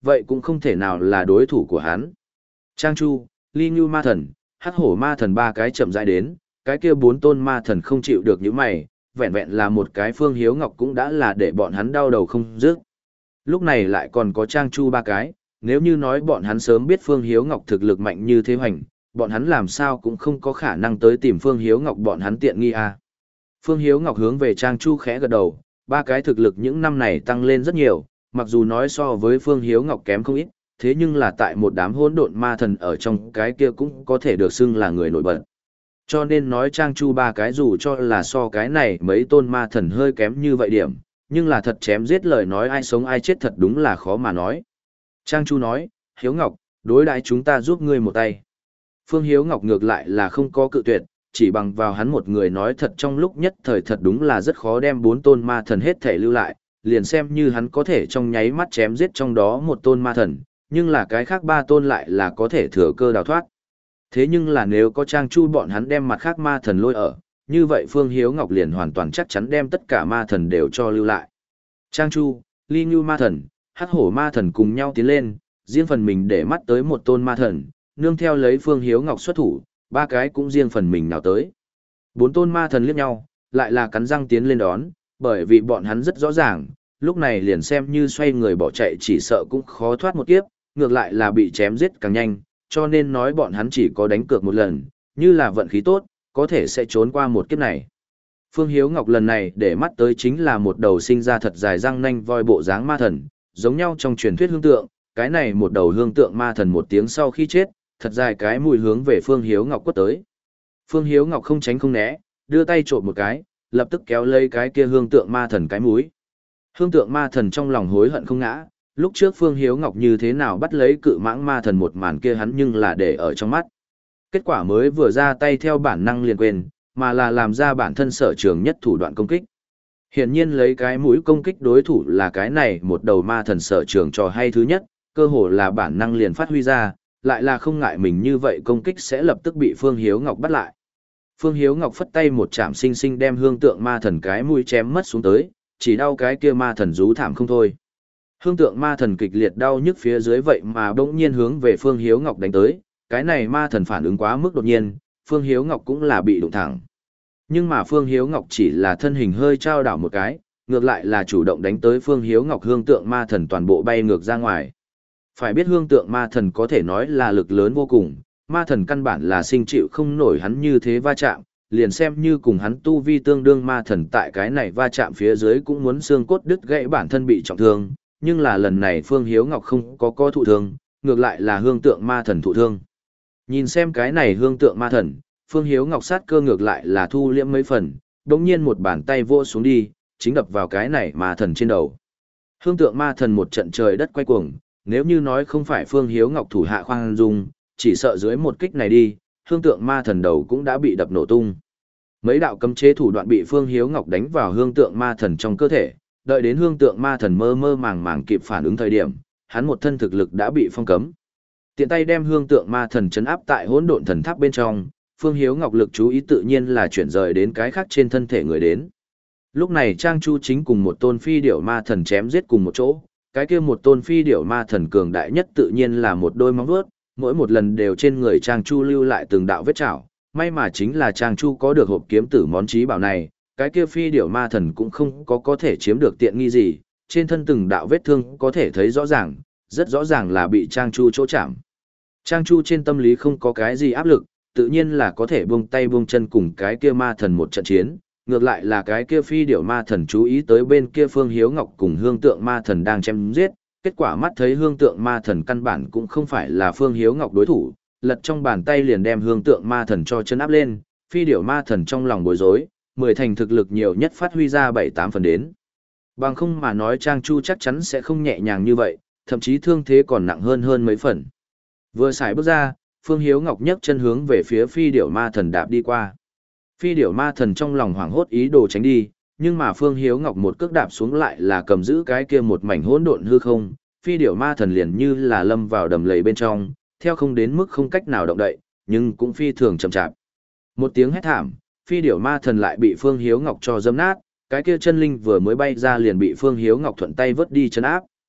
vậy cũng không thể nào là đối thủ của hắn. Trang Chu, Ly Như ma thần, Hắc Hổ ma thần ba cái chậm rãi đến, cái kia bốn tôn ma thần không chịu được những mày, vẹn vẹn là một cái Phương Hiếu Ngọc cũng đã là để bọn hắn đau đầu không dứt. Lúc này lại còn có Trang Chu ba cái, nếu như nói bọn hắn sớm biết Phương Hiếu Ngọc thực lực mạnh như thế hoành, bọn hắn làm sao cũng không có khả năng tới tìm Phương Hiếu Ngọc bọn hắn tiện nghi à. Phương Hiếu Ngọc hướng về Trang Chu khẽ gật đầu, ba cái thực lực những năm này tăng lên rất nhiều, mặc dù nói so với Phương Hiếu Ngọc kém không ít, thế nhưng là tại một đám hỗn độn ma thần ở trong cái kia cũng có thể được xưng là người nổi bật. Cho nên nói Trang Chu ba cái dù cho là so cái này mấy tôn ma thần hơi kém như vậy điểm, nhưng là thật chém giết lời nói ai sống ai chết thật đúng là khó mà nói. Trang Chu nói, Hiếu Ngọc, đối đãi chúng ta giúp ngươi một tay. Phương Hiếu Ngọc ngược lại là không có cự tuyệt, chỉ bằng vào hắn một người nói thật trong lúc nhất thời thật đúng là rất khó đem bốn tôn ma thần hết thể lưu lại, liền xem như hắn có thể trong nháy mắt chém giết trong đó một tôn ma thần, nhưng là cái khác ba tôn lại là có thể thừa cơ đào thoát. Thế nhưng là nếu có Trang Chu bọn hắn đem mặt khác ma thần lôi ở, như vậy Phương Hiếu Ngọc liền hoàn toàn chắc chắn đem tất cả ma thần đều cho lưu lại. Trang Chu, Ly Như ma thần, Hắc Hổ ma thần cùng nhau tiến lên, riêng phần mình để mắt tới một tôn ma thần, nương theo lấy Phương Hiếu Ngọc xuất thủ, ba cái cũng riêng phần mình nào tới. Bốn tôn ma thần liếc nhau, lại là cắn răng tiến lên đón, bởi vì bọn hắn rất rõ ràng, lúc này liền xem như xoay người bỏ chạy chỉ sợ cũng khó thoát một kiếp, ngược lại là bị chém giết càng nhanh, cho nên nói bọn hắn chỉ có đánh cược một lần, như là vận khí tốt, có thể sẽ trốn qua một kiếp này. Phương Hiếu Ngọc lần này để mắt tới chính là một đầu sinh ra thật dài răng nanh voi bộ dáng ma thần, giống nhau trong truyền thuyết hương tượng, cái này một đầu hương tượng ma thần một tiếng sau khi chết, thật dài cái mùi hướng về Phương Hiếu Ngọc quất tới. Phương Hiếu Ngọc không tránh không né, đưa tay trộm một cái, lập tức kéo lấy cái kia hương tượng ma thần cái mũi. Hương tượng ma thần trong lòng hối hận không ngã, lúc trước Phương Hiếu Ngọc như thế nào bắt lấy cự mãng ma thần một màn kia hắn nhưng là để ở trong mắt. Kết quả mới vừa ra tay theo bản năng liền quên, mà là làm ra bản thân sở trường nhất thủ đoạn công kích. Hiển nhiên lấy cái mũi công kích đối thủ là cái này một đầu ma thần sở trường trò hay thứ nhất, cơ hồ là bản năng liền phát huy ra, lại là không ngại mình như vậy công kích sẽ lập tức bị Phương Hiếu Ngọc bắt lại. Phương Hiếu Ngọc phất tay một chạm sinh sinh đem hương tượng ma thần cái mũi chém mất xuống tới, chỉ đau cái kia ma thần rú thảm không thôi. Hương tượng ma thần kịch liệt đau nhức phía dưới vậy mà bỗng nhiên hướng về Phương Hiếu Ngọc đánh tới, cái này ma thần phản ứng quá mức đột nhiên, Phương Hiếu Ngọc cũng là bị đụng thẳng. Nhưng mà Phương Hiếu Ngọc chỉ là thân hình hơi trao đảo một cái, ngược lại là chủ động đánh tới Phương Hiếu Ngọc hương tượng ma thần toàn bộ bay ngược ra ngoài. Phải biết hương tượng ma thần có thể nói là lực lớn vô cùng, ma thần căn bản là sinh chịu không nổi hắn như thế va chạm, liền xem như cùng hắn tu vi tương đương ma thần tại cái này va chạm phía dưới cũng muốn xương cốt đứt gãy bản thân bị trọng thương, nhưng là lần này Phương Hiếu Ngọc không có có thụ thương, ngược lại là hương tượng ma thần thụ thương. Nhìn xem cái này hương tượng ma thần, Phương Hiếu Ngọc sát cơ ngược lại là thu liễm mấy phần, đống nhiên một bàn tay vỗ xuống đi, chính đập vào cái này ma thần trên đầu. Hương tượng ma thần một trận trời đất quay cuồng, nếu như nói không phải Phương Hiếu Ngọc thủ hạ khoan dung, chỉ sợ dưới một kích này đi, hương tượng ma thần đầu cũng đã bị đập nổ tung. Mấy đạo cấm chế thủ đoạn bị Phương Hiếu Ngọc đánh vào hương tượng ma thần trong cơ thể, đợi đến hương tượng ma thần mơ mơ màng màng kịp phản ứng thời điểm, hắn một thân thực lực đã bị phong cấm. Tiện tay đem hương tượng ma thần trấn áp tại hỗn độn thần tháp bên trong, Phương Hiếu Ngọc lực chú ý tự nhiên là chuyển rời đến cái khác trên thân thể người đến. Lúc này Trang Chu chính cùng một tôn phi điểu ma thần chém giết cùng một chỗ, cái kia một tôn phi điểu ma thần cường đại nhất tự nhiên là một đôi móng vuốt, mỗi một lần đều trên người Trang Chu lưu lại từng đạo vết chảo, may mà chính là Trang Chu có được hộp kiếm tử món chí bảo này, cái kia phi điểu ma thần cũng không có có thể chiếm được tiện nghi gì, trên thân từng đạo vết thương có thể thấy rõ ràng, rất rõ ràng là bị Trang Chu chỗ chạm. Trang Chu trên tâm lý không có cái gì áp lực, tự nhiên là có thể buông tay buông chân cùng cái kia ma thần một trận chiến, ngược lại là cái kia phi điểu ma thần chú ý tới bên kia Phương Hiếu Ngọc cùng hương tượng ma thần đang chém giết, kết quả mắt thấy hương tượng ma thần căn bản cũng không phải là Phương Hiếu Ngọc đối thủ, lật trong bàn tay liền đem hương tượng ma thần cho chân áp lên, phi điểu ma thần trong lòng bối rối, mười thành thực lực nhiều nhất phát huy ra bảy tám phần đến. Bằng không mà nói Trang Chu chắc chắn sẽ không nhẹ nhàng như vậy, thậm chí thương thế còn nặng hơn hơn mấy phần. Vừa xài bước ra, Phương Hiếu Ngọc nhấc chân hướng về phía phi điểu ma thần đạp đi qua. Phi điểu ma thần trong lòng hoảng hốt ý đồ tránh đi, nhưng mà Phương Hiếu Ngọc một cước đạp xuống lại là cầm giữ cái kia một mảnh hỗn độn hư không, phi điểu ma thần liền như là lâm vào đầm lầy bên trong, theo không đến mức không cách nào động đậy, nhưng cũng phi thường chậm chạp. Một tiếng hét thảm, phi điểu ma thần lại bị Phương Hiếu Ngọc cho dẫm nát, cái kia chân linh vừa mới bay ra liền bị Phương Hiếu Ngọc thuận tay vớt đi chân áp.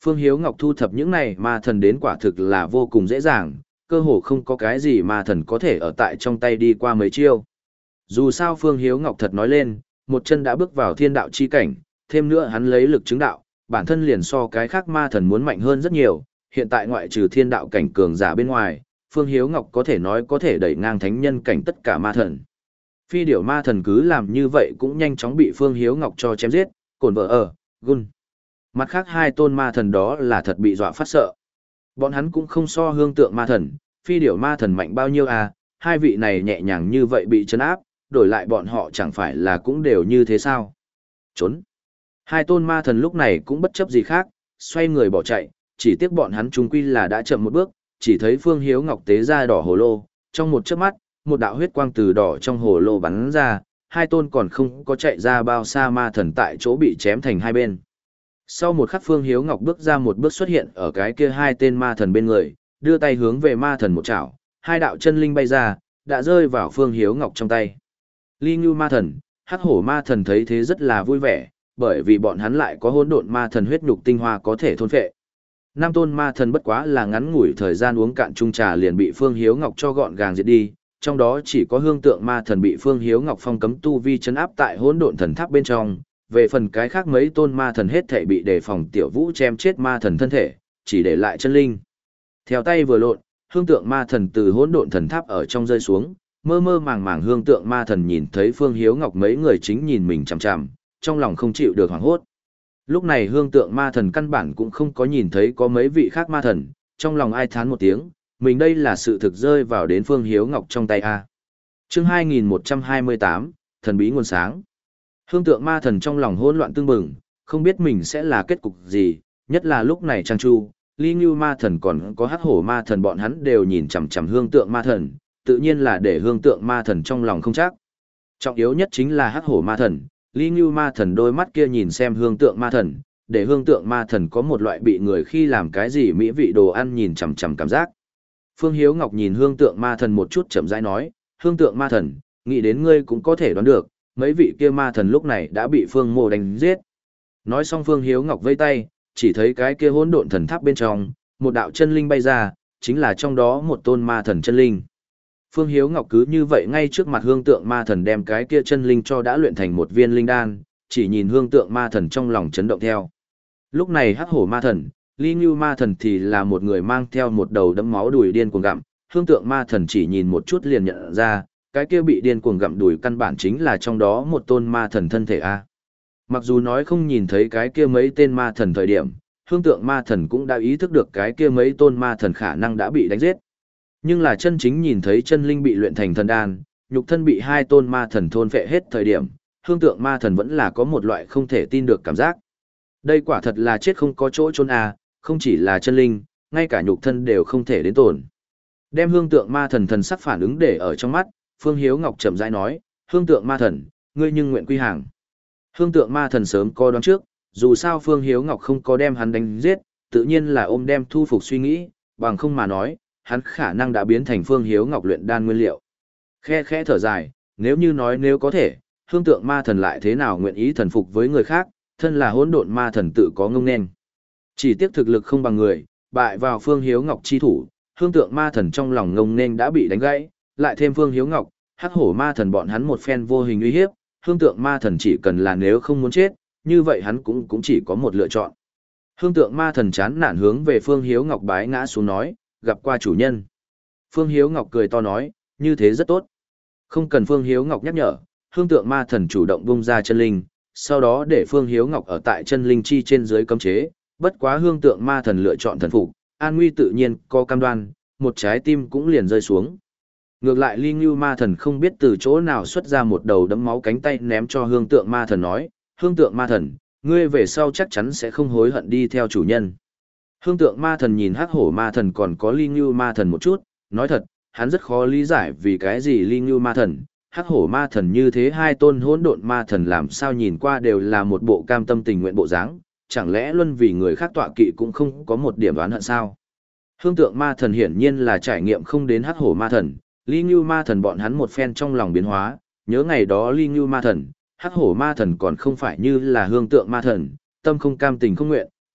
Phương Hiếu Ngọc thu thập những này ma thần đến quả thực là vô cùng dễ dàng, cơ hồ không có cái gì ma thần có thể ở tại trong tay đi qua mấy chiêu. Dù sao Phương Hiếu Ngọc thật nói lên, một chân đã bước vào thiên đạo chi cảnh, thêm nữa hắn lấy lực chứng đạo, bản thân liền so cái khác ma thần muốn mạnh hơn rất nhiều, hiện tại ngoại trừ thiên đạo cảnh cường giả bên ngoài, Phương Hiếu Ngọc có thể nói có thể đẩy ngang thánh nhân cảnh tất cả ma thần. Phi điểu ma thần cứ làm như vậy cũng nhanh chóng bị Phương Hiếu Ngọc cho chém giết, cồn vợ ở, gun. Mặt khác hai tôn ma thần đó là thật bị dọa phát sợ. Bọn hắn cũng không so hương tượng ma thần, phi điểu ma thần mạnh bao nhiêu à, hai vị này nhẹ nhàng như vậy bị chấn áp, đổi lại bọn họ chẳng phải là cũng đều như thế sao. Trốn. Hai tôn ma thần lúc này cũng bất chấp gì khác, xoay người bỏ chạy, chỉ tiếc bọn hắn chung quy là đã chậm một bước, chỉ thấy Phương Hiếu Ngọc tế ra đỏ hồ lô, trong một chớp mắt, một đạo huyết quang từ đỏ trong hồ lô bắn ra, hai tôn còn không có chạy ra bao xa ma thần tại chỗ bị chém thành hai bên. Sau một khắc Phương Hiếu Ngọc bước ra một bước xuất hiện ở cái kia hai tên ma thần bên người, đưa tay hướng về ma thần một chảo, hai đạo chân linh bay ra, đã rơi vào Phương Hiếu Ngọc trong tay. Ly Ngưu ma thần, Hắc Hổ ma thần thấy thế rất là vui vẻ, bởi vì bọn hắn lại có hỗn độn ma thần huyết nhục tinh hoa có thể thôn phệ. Nam tôn ma thần bất quá là ngắn ngủi thời gian uống cạn chung trà liền bị Phương Hiếu Ngọc cho gọn gàng diệt đi, trong đó chỉ có hương tượng ma thần bị Phương Hiếu Ngọc phong cấm tu vi chấn áp tại hỗn độn thần tháp bên trong, về phần cái khác mấy tôn ma thần hết thể bị đề phòng tiểu vũ chém chết ma thần thân thể, chỉ để lại chân linh. Theo tay vừa lộn, hương tượng ma thần từ hỗn độn thần tháp ở trong rơi xuống, mơ mơ màng màng hương tượng ma thần nhìn thấy Phương Hiếu Ngọc mấy người chính nhìn mình chằm chằm, trong lòng không chịu được hoảng hốt. Lúc này hương tượng ma thần căn bản cũng không có nhìn thấy có mấy vị khác ma thần, trong lòng ai thán một tiếng, mình đây là sự thực rơi vào đến Phương Hiếu Ngọc trong tay a. Chương hai nghìn một trăm hai mươi tám, thần bí nguồn sáng. Hương tượng ma thần trong lòng hỗn loạn tương bừng, không biết mình sẽ là kết cục gì, nhất là lúc này Trang Chu, Ly Ngưu ma thần còn có Hắc Hổ ma thần bọn hắn đều nhìn chằm chằm hương tượng ma thần, tự nhiên là để hương tượng ma thần trong lòng không chắc. Trọng yếu nhất chính là Hắc Hổ ma thần, Ly Ngưu ma thần đôi mắt kia nhìn xem hương tượng ma thần, để hương tượng ma thần có một loại bị người khi làm cái gì mỹ vị đồ ăn nhìn chằm chằm cảm giác. Phương Hiếu Ngọc nhìn hương tượng ma thần một chút chậm rãi nói, hương tượng ma thần, nghĩ đến ngươi cũng có thể đoán được, mấy vị kia ma thần lúc này đã bị Phương Mộ đánh giết. Nói xong Phương Hiếu Ngọc vây tay, chỉ thấy cái kia hỗn độn thần tháp bên trong, một đạo chân linh bay ra, chính là trong đó một tôn ma thần chân linh. Phương Hiếu Ngọc cứ như vậy ngay trước mặt hương tượng ma thần đem cái kia chân linh cho đã luyện thành một viên linh đan, chỉ nhìn hương tượng ma thần trong lòng chấn động theo. Lúc này Hắc Hổ ma thần, Ly Ngưu ma thần thì là một người mang theo một đầu đẫm máu đùi điên cuồng gặm, hương tượng ma thần chỉ nhìn một chút liền nhận ra, cái kia bị điên cuồng gặm đùi căn bản chính là trong đó một tôn ma thần thân thể a. Mặc dù nói không nhìn thấy cái kia mấy tên ma thần thời điểm, hương tượng ma thần cũng đã ý thức được cái kia mấy tôn ma thần khả năng đã bị đánh giết. Nhưng là chân chính nhìn thấy chân linh bị luyện thành thần đan, nhục thân bị hai tôn ma thần thôn phệ hết thời điểm, hương tượng ma thần vẫn là có một loại không thể tin được cảm giác. Đây quả thật là chết không có chỗ chôn à, không chỉ là chân linh, ngay cả nhục thân đều không thể đến tổn. Đem hương tượng ma thần thần sắc phản ứng để ở trong mắt, Phương Hiếu Ngọc chậm rãi nói, hương tượng ma thần, ngươi nhưng nguyện quy hàng. Hương tượng ma thần sớm có đoán trước, dù sao Phương Hiếu Ngọc không có đem hắn đánh giết, tự nhiên là ôm đem thu phục suy nghĩ, bằng không mà nói, hắn khả năng đã biến thành Phương Hiếu Ngọc luyện đan nguyên liệu. Khe khẽ thở dài, nếu như nói nếu có thể, hương tượng ma thần lại thế nào nguyện ý thần phục với người khác, thân là hỗn độn ma thần tự có ngông nên. Chỉ tiếc thực lực không bằng người, bại vào Phương Hiếu Ngọc chi thủ, hương tượng ma thần trong lòng ngông nên đã bị đánh gãy, lại thêm Phương Hiếu Ngọc, Hắc Hổ ma thần bọn hắn một phen vô hình uy hiếp, hương tượng ma thần chỉ cần là nếu không muốn chết, như vậy hắn cũng cũng chỉ có một lựa chọn. Hương tượng ma thần chán nản hướng về Phương Hiếu Ngọc bái ngã xuống nói, gặp qua chủ nhân. Phương Hiếu Ngọc cười to nói, như thế rất tốt. Không cần Phương Hiếu Ngọc nhắc nhở, hương tượng ma thần chủ động bung ra chân linh, sau đó để Phương Hiếu Ngọc ở tại chân linh chi trên dưới cấm chế, bất quá hương tượng ma thần lựa chọn thần phục, an nguy tự nhiên có cam đoan, một trái tim cũng liền rơi xuống. Ngược lại Ly Ngưu ma thần không biết từ chỗ nào xuất ra một đầu đấm máu cánh tay ném cho hương tượng ma thần nói, hương tượng ma thần, ngươi về sau chắc chắn sẽ không hối hận đi theo chủ nhân. Hương tượng ma thần nhìn Hắc Hổ ma thần còn có Ly Ngưu ma thần một chút, nói thật, hắn rất khó lý giải vì cái gì Ly Ngưu ma thần, Hắc Hổ ma thần như thế hai tôn hỗn độn ma thần làm sao nhìn qua đều là một bộ cam tâm tình nguyện bộ dáng, chẳng lẽ luân vì người khác tọa kỵ cũng không có một điểm đoán hận sao? Hương tượng ma thần hiển nhiên là trải nghiệm không đến Hắc Hổ ma thần, Ly Ngưu ma thần bọn hắn một phen trong lòng biến hóa, nhớ ngày đó Ly Ngưu ma thần, Hắc Hổ ma thần còn không phải như là hương tượng ma thần, tâm không cam tình không nguyện,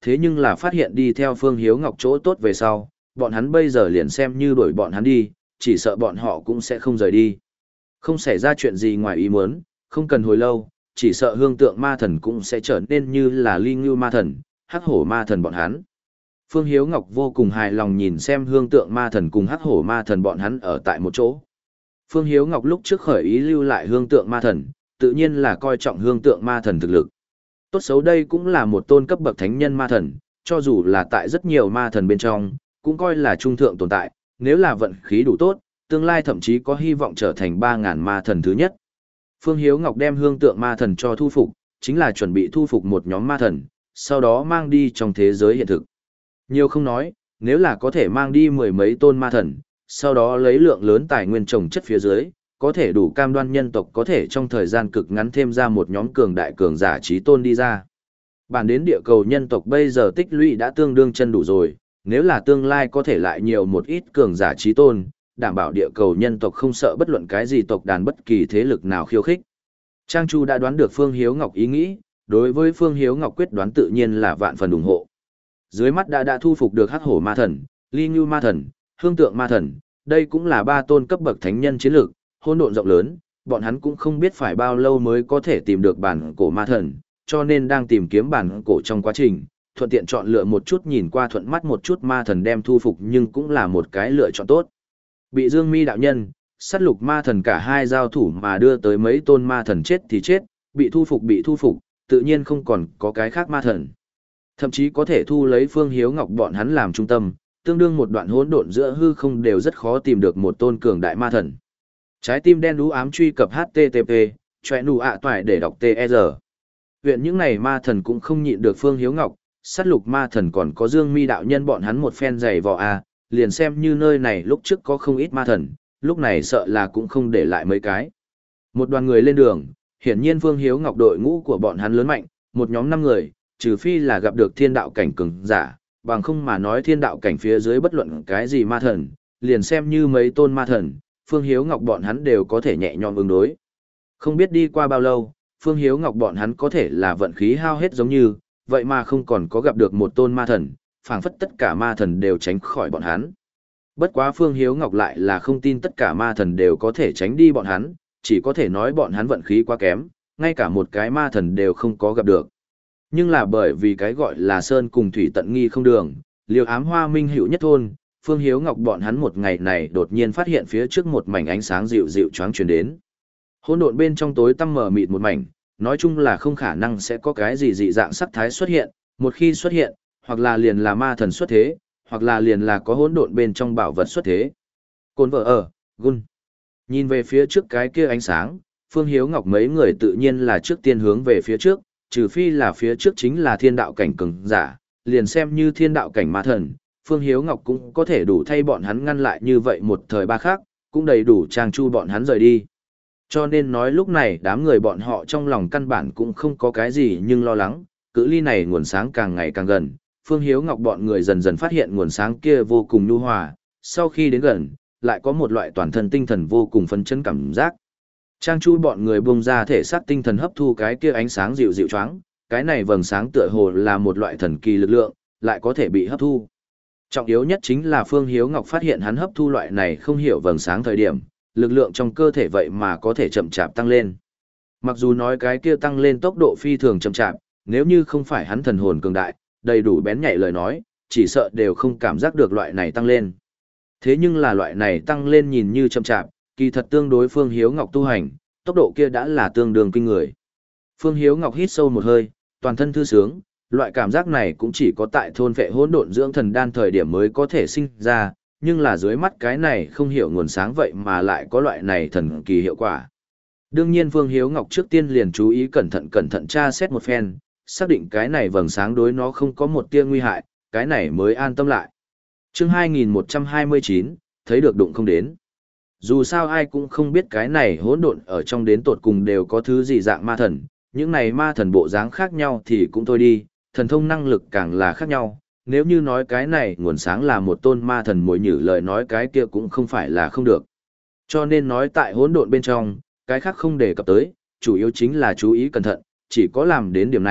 thế nhưng là phát hiện đi theo Phương Hiếu Ngọc chỗ tốt về sau, bọn hắn bây giờ liền xem như đuổi bọn hắn đi, chỉ sợ bọn họ cũng sẽ không rời đi. Không xảy ra chuyện gì ngoài ý muốn, không cần hồi lâu, chỉ sợ hương tượng ma thần cũng sẽ trở nên như là ly ngưu ma thần, hắc hổ ma thần bọn hắn. Phương Hiếu Ngọc vô cùng hài lòng nhìn xem hương tượng ma thần cùng hắc hổ ma thần bọn hắn ở tại một chỗ. Phương Hiếu Ngọc lúc trước khởi ý lưu lại hương tượng ma thần, tự nhiên là coi trọng hương tượng ma thần thực lực. Tốt xấu đây cũng là một tôn cấp bậc thánh nhân ma thần, cho dù là tại rất nhiều ma thần bên trong, cũng coi là trung thượng tồn tại, nếu là vận khí đủ tốt, tương lai thậm chí có hy vọng trở thành ba ngàn ma thần thứ nhất. Phương Hiếu Ngọc đem hương tượng ma thần cho thu phục, chính là chuẩn bị thu phục một nhóm ma thần, sau đó mang đi trong thế giới hiện thực. Nhiều không nói, nếu là có thể mang đi mười mấy tôn ma thần, sau đó lấy lượng lớn tài nguyên trồng chất phía dưới, có thể đủ cam đoan nhân tộc có thể trong thời gian cực ngắn thêm ra một nhóm cường đại cường giả trí tôn đi ra. Bản đến địa cầu nhân tộc bây giờ tích lũy đã tương đương chân đủ rồi, nếu là tương lai có thể lại nhiều một ít cường giả trí tôn, đảm bảo địa cầu nhân tộc không sợ bất luận cái gì tộc đàn bất kỳ thế lực nào khiêu khích. Trang Chu đã đoán được Phương Hiếu Ngọc ý nghĩ, đối với Phương Hiếu Ngọc quyết đoán tự nhiên là vạn phần ủng hộ. Dưới mắt đã đã thu phục được hắc hổ ma thần, ly ngưu ma thần, hương tượng ma thần, đây cũng là ba tôn cấp bậc thánh nhân chiến lược, hỗn độn rộng lớn, bọn hắn cũng không biết phải bao lâu mới có thể tìm được bản cổ ma thần, cho nên đang tìm kiếm bản cổ trong quá trình, thuận tiện chọn lựa một chút nhìn qua thuận mắt một chút ma thần đem thu phục nhưng cũng là một cái lựa chọn tốt. Bị Dương Mi đạo nhân, sát lục ma thần cả hai giao thủ mà đưa tới mấy tôn ma thần chết thì chết, bị thu phục bị thu phục, tự nhiên không còn có cái khác ma thần. Thậm chí có thể thu lấy Phương Hiếu Ngọc bọn hắn làm trung tâm, tương đương một đoạn hỗn độn giữa hư không đều rất khó tìm được một tôn cường đại ma thần. Trái tim đen đú ám truy cập hát tê tê pê, choẹ nụ ạ toại để đọc tê e rờ. Huyện những này ma thần cũng không nhịn được Phương Hiếu Ngọc, sát lục ma thần còn có Dương Mi đạo nhân bọn hắn một phen giày vò a, liền xem như nơi này lúc trước có không ít ma thần, lúc này sợ là cũng không để lại mấy cái. Một đoàn người lên đường, hiển nhiên Phương Hiếu Ngọc đội ngũ của bọn hắn lớn mạnh, một nhóm năm người, trừ phi là gặp được thiên đạo cảnh cường giả, bằng không mà nói thiên đạo cảnh phía dưới bất luận cái gì ma thần, liền xem như mấy tôn ma thần, Phương Hiếu Ngọc bọn hắn đều có thể nhẹ nhõm ứng đối. Không biết đi qua bao lâu, Phương Hiếu Ngọc bọn hắn có thể là vận khí hao hết giống như, vậy mà không còn có gặp được một tôn ma thần, phảng phất tất cả ma thần đều tránh khỏi bọn hắn. Bất quá Phương Hiếu Ngọc lại là không tin tất cả ma thần đều có thể tránh đi bọn hắn, chỉ có thể nói bọn hắn vận khí quá kém, ngay cả một cái ma thần đều không có gặp được. Nhưng là bởi vì cái gọi là sơn cùng thủy tận nghi không đường, liều ám hoa minh hữu nhất thôn, Phương Hiếu Ngọc bọn hắn một ngày này đột nhiên phát hiện phía trước một mảnh ánh sáng dịu dịu choáng truyền đến. Hỗn độn bên trong tối tăm mờ mịt một mảnh, nói chung là không khả năng sẽ có cái gì dị dạng sắc thái xuất hiện, một khi xuất hiện, hoặc là liền là ma thần xuất thế, hoặc là liền là có hỗn độn bên trong bảo vật xuất thế. Côn vợ ở, gun. Nhìn về phía trước cái kia ánh sáng, Phương Hiếu Ngọc mấy người tự nhiên là trước tiên hướng về phía trước, trừ phi là phía trước chính là thiên đạo cảnh cường giả, liền xem như thiên đạo cảnh ma thần, Phương Hiếu Ngọc cũng có thể đủ thay bọn hắn ngăn lại như vậy một thời ba khác, cũng đầy đủ trang chu bọn hắn rời đi. Cho nên nói lúc này đám người bọn họ trong lòng căn bản cũng không có cái gì nhưng lo lắng, cự ly này nguồn sáng càng ngày càng gần, Phương Hiếu Ngọc bọn người dần dần phát hiện nguồn sáng kia vô cùng nhu hòa, sau khi đến gần, lại có một loại toàn thân tinh thần vô cùng phấn chấn cảm giác. Trang chu bọn người bung ra thể xác tinh thần hấp thu cái kia ánh sáng dịu dịu choáng, cái này vầng sáng tựa hồ là một loại thần kỳ lực lượng, lại có thể bị hấp thu. Trọng yếu nhất chính là Phương Hiếu Ngọc phát hiện hắn hấp thu loại này không hiểu vầng sáng thời điểm, lực lượng trong cơ thể vậy mà có thể chậm chạp tăng lên. Mặc dù nói cái kia tăng lên tốc độ phi thường chậm chạp, nếu như không phải hắn thần hồn cường đại, đầy đủ bén nhạy lời nói, chỉ sợ đều không cảm giác được loại này tăng lên. Thế nhưng là loại này tăng lên nhìn như chậm chạp, kỳ thật tương đối Phương Hiếu Ngọc tu hành, tốc độ kia đã là tương đương kinh người. Phương Hiếu Ngọc hít sâu một hơi, toàn thân thư sướng, loại cảm giác này cũng chỉ có tại thôn vệ hỗn độn dưỡng thần đan thời điểm mới có thể sinh ra, nhưng là dưới mắt cái này không hiểu nguồn sáng vậy mà lại có loại này thần kỳ hiệu quả. Đương nhiên Phương Hiếu Ngọc trước tiên liền chú ý cẩn thận cẩn thận tra xét một phen, xác định cái này vầng sáng đối nó không có một tia nguy hại, cái này mới an tâm lại. Chương hai nghìn một trăm hai mươi chín, thấy được đụng không đến. Dù sao ai cũng không biết cái này hỗn độn ở trong đến tột cùng đều có thứ gì dạng ma thần, những này ma thần bộ dáng khác nhau thì cũng thôi đi, thần thông năng lực càng là khác nhau, nếu như nói cái này nguồn sáng là một tôn ma thần mồi nhử lời nói cái kia cũng không phải là không được. Cho nên nói tại hỗn độn bên trong, cái khác không đề cập tới, chủ yếu chính là chú ý cẩn thận, chỉ có làm đến điểm này,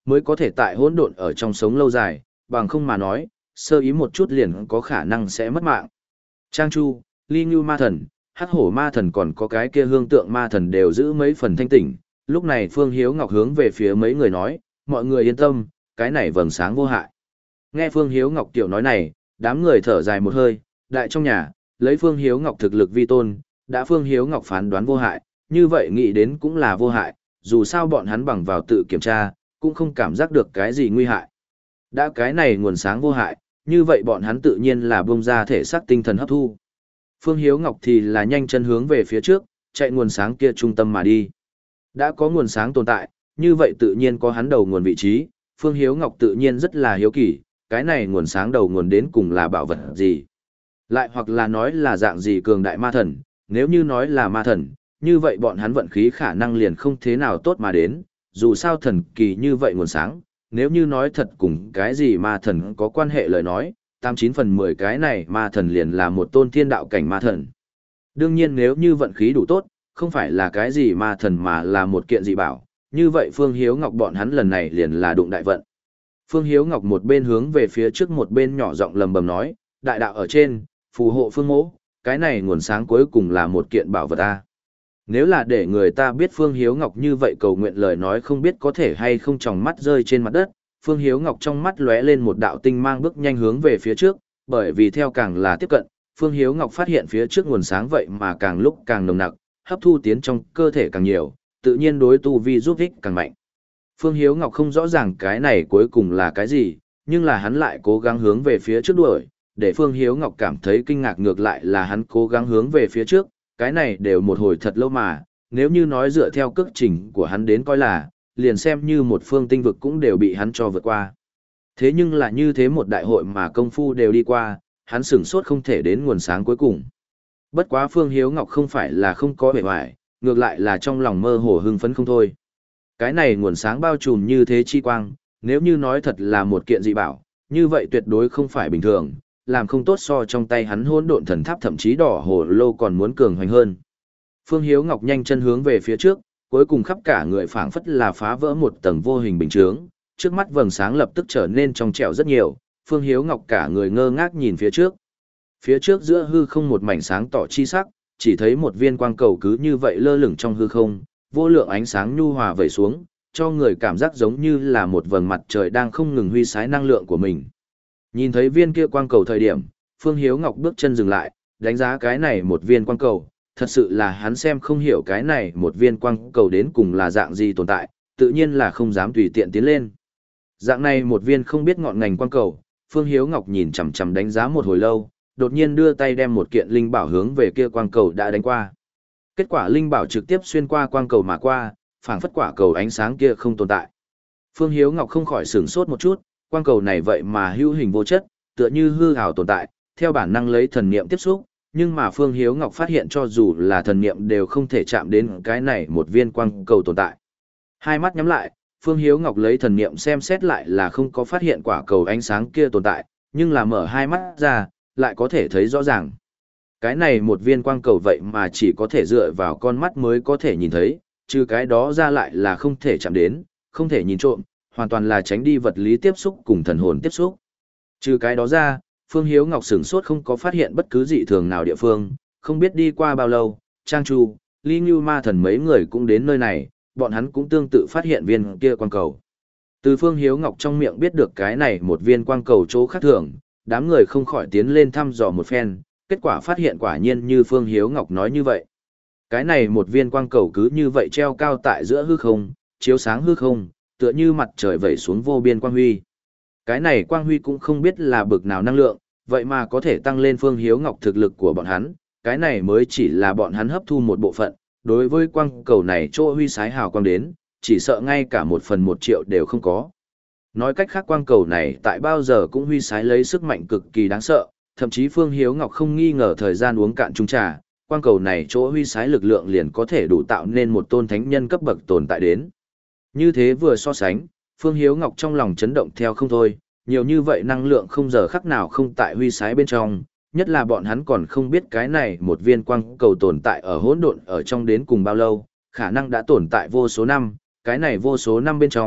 mới có thể tại hỗn độn ở trong sống lâu dài, bằng không mà nói, sơ ý một chút liền có khả năng sẽ mất mạng. Trang Chu, Ly Ngưu ma thần, Hắc Hổ ma thần còn có cái kia hương tượng ma thần đều giữ mấy phần thanh tỉnh, lúc này Phương Hiếu Ngọc hướng về phía mấy người nói, mọi người yên tâm, cái này vầng sáng vô hại. Nghe Phương Hiếu Ngọc tiểu nói này, đám người thở dài một hơi, đại trong nhà, lấy Phương Hiếu Ngọc thực lực vi tôn, đã Phương Hiếu Ngọc phán đoán vô hại, như vậy nghĩ đến cũng là vô hại, dù sao bọn hắn bằng vào tự kiểm tra, cũng không cảm giác được cái gì nguy hại. Đã cái này nguồn sáng vô hại, như vậy bọn hắn tự nhiên là bông ra thể xác tinh thần hấp thu. Phương Hiếu Ngọc thì là nhanh chân hướng về phía trước, chạy nguồn sáng kia trung tâm mà đi. Đã có nguồn sáng tồn tại, như vậy tự nhiên có hắn đầu nguồn vị trí, Phương Hiếu Ngọc tự nhiên rất là hiếu kỳ, cái này nguồn sáng đầu nguồn đến cùng là bảo vật gì. Lại hoặc là nói là dạng gì cường đại ma thần, nếu như nói là ma thần, như vậy bọn hắn vận khí khả năng liền không thế nào tốt mà đến, dù sao thần kỳ như vậy nguồn sáng, nếu như nói thật cùng cái gì ma thần có quan hệ lời nói, tám chín phần mười cái này ma thần liền là một tôn thiên đạo cảnh ma thần. Đương nhiên nếu như vận khí đủ tốt, không phải là cái gì ma thần mà là một kiện dị bảo, như vậy Phương Hiếu Ngọc bọn hắn lần này liền là đụng đại vận. Phương Hiếu Ngọc một bên hướng về phía trước một bên nhỏ giọng lầm bầm nói, đại đạo ở trên, phù hộ Phương mỗ, cái này nguồn sáng cuối cùng là một kiện bảo vật ta. Nếu là để người ta biết Phương Hiếu Ngọc như vậy cầu nguyện lời nói không biết có thể hay không tròng mắt rơi trên mặt đất, Phương Hiếu Ngọc trong mắt lóe lên một đạo tinh mang bước nhanh hướng về phía trước, bởi vì theo càng là tiếp cận, Phương Hiếu Ngọc phát hiện phía trước nguồn sáng vậy mà càng lúc càng nồng nặc, hấp thu tiến trong cơ thể càng nhiều, tự nhiên đối tu vi giúp ích càng mạnh. Phương Hiếu Ngọc không rõ ràng cái này cuối cùng là cái gì, nhưng là hắn lại cố gắng hướng về phía trước đuổi, để Phương Hiếu Ngọc cảm thấy kinh ngạc ngược lại là hắn cố gắng hướng về phía trước, cái này đều một hồi thật lâu mà, nếu như nói dựa theo cước trình của hắn đến coi là, liền xem như một phương tinh vực cũng đều bị hắn cho vượt qua. Thế nhưng là như thế một đại hội mà công phu đều đi qua, hắn sửng sốt không thể đến nguồn sáng cuối cùng. Bất quá Phương Hiếu Ngọc không phải là không có bề ngoài, ngược lại là trong lòng mơ hồ hưng phấn không thôi. Cái này nguồn sáng bao trùm như thế chi quang, nếu như nói thật là một kiện dị bảo, như vậy tuyệt đối không phải bình thường, làm không tốt so trong tay hắn hỗn độn thần tháp thậm chí đỏ hồ lô còn muốn cường hoành hơn. Phương Hiếu Ngọc nhanh chân hướng về phía trước, cuối cùng khắp cả người phảng phất là phá vỡ một tầng vô hình bình chướng, trước mắt vầng sáng lập tức trở nên trong trẻo rất nhiều, Phương Hiếu Ngọc cả người ngơ ngác nhìn phía trước. Phía trước giữa hư không một mảnh sáng tỏ chi sắc, chỉ thấy một viên quang cầu cứ như vậy lơ lửng trong hư không, vô lượng ánh sáng nhu hòa vẩy xuống, cho người cảm giác giống như là một vầng mặt trời đang không ngừng huy sái năng lượng của mình. Nhìn thấy viên kia quang cầu thời điểm, Phương Hiếu Ngọc bước chân dừng lại, đánh giá cái này một viên quang cầu, thật sự là hắn xem không hiểu cái này một viên quang cầu đến cùng là dạng gì tồn tại, tự nhiên là không dám tùy tiện tiến lên. Dạng này một viên không biết ngọn ngành quang cầu, Phương Hiếu Ngọc nhìn chằm chằm đánh giá một hồi lâu, đột nhiên đưa tay đem một kiện linh bảo hướng về kia quang cầu đã đánh qua. Kết quả linh bảo trực tiếp xuyên qua quang cầu mà qua, phảng phất quả cầu ánh sáng kia không tồn tại. Phương Hiếu Ngọc không khỏi sửng sốt một chút, quang cầu này vậy mà hữu hình vô chất, tựa như hư ảo tồn tại, theo bản năng lấy thần niệm tiếp xúc, nhưng mà Phương Hiếu Ngọc phát hiện cho dù là thần niệm đều không thể chạm đến cái này một viên quang cầu tồn tại. Hai mắt nhắm lại, Phương Hiếu Ngọc lấy thần niệm xem xét lại là không có phát hiện quả cầu ánh sáng kia tồn tại, nhưng là mở hai mắt ra, lại có thể thấy rõ ràng. Cái này một viên quang cầu vậy mà chỉ có thể dựa vào con mắt mới có thể nhìn thấy, trừ cái đó ra lại là không thể chạm đến, không thể nhìn trộm, hoàn toàn là tránh đi vật lý tiếp xúc cùng thần hồn tiếp xúc. Trừ cái đó ra, Phương Hiếu Ngọc sửng sốt không có phát hiện bất cứ dị thường nào địa phương, không biết đi qua bao lâu, Trang Chu, Ly Ngưu ma thần mấy người cũng đến nơi này, bọn hắn cũng tương tự phát hiện viên kia quang cầu. Từ Phương Hiếu Ngọc trong miệng biết được cái này một viên quang cầu chỗ khác thường, đám người không khỏi tiến lên thăm dò một phen, kết quả phát hiện quả nhiên như Phương Hiếu Ngọc nói như vậy. Cái này một viên quang cầu cứ như vậy treo cao tại giữa hư không, chiếu sáng hư không, tựa như mặt trời vẩy xuống vô biên quang huy. Cái này quang huy cũng không biết là bực nào năng lượng, vậy mà có thể tăng lên Phương Hiếu Ngọc thực lực của bọn hắn, cái này mới chỉ là bọn hắn hấp thu một bộ phận, đối với quang cầu này chỗ huy sái hào quang đến, chỉ sợ ngay cả một phần một triệu đều không có. Nói cách khác quang cầu này tại bao giờ cũng huy sái lấy sức mạnh cực kỳ đáng sợ, thậm chí Phương Hiếu Ngọc không nghi ngờ thời gian uống cạn chung trà, quang cầu này chỗ huy sái lực lượng liền có thể đủ tạo nên một tôn thánh nhân cấp bậc tồn tại đến. Như thế vừa so sánh, Phương Hiếu Ngọc trong lòng chấn động theo không thôi, nhiều như vậy năng lượng không giờ khắc nào không tại huy sái bên trong, nhất là bọn hắn còn không biết cái này một viên quang cầu tồn tại ở hỗn độn ở trong đến cùng bao lâu, khả năng đã tồn tại vô số năm, cái này vô số năm bên trong,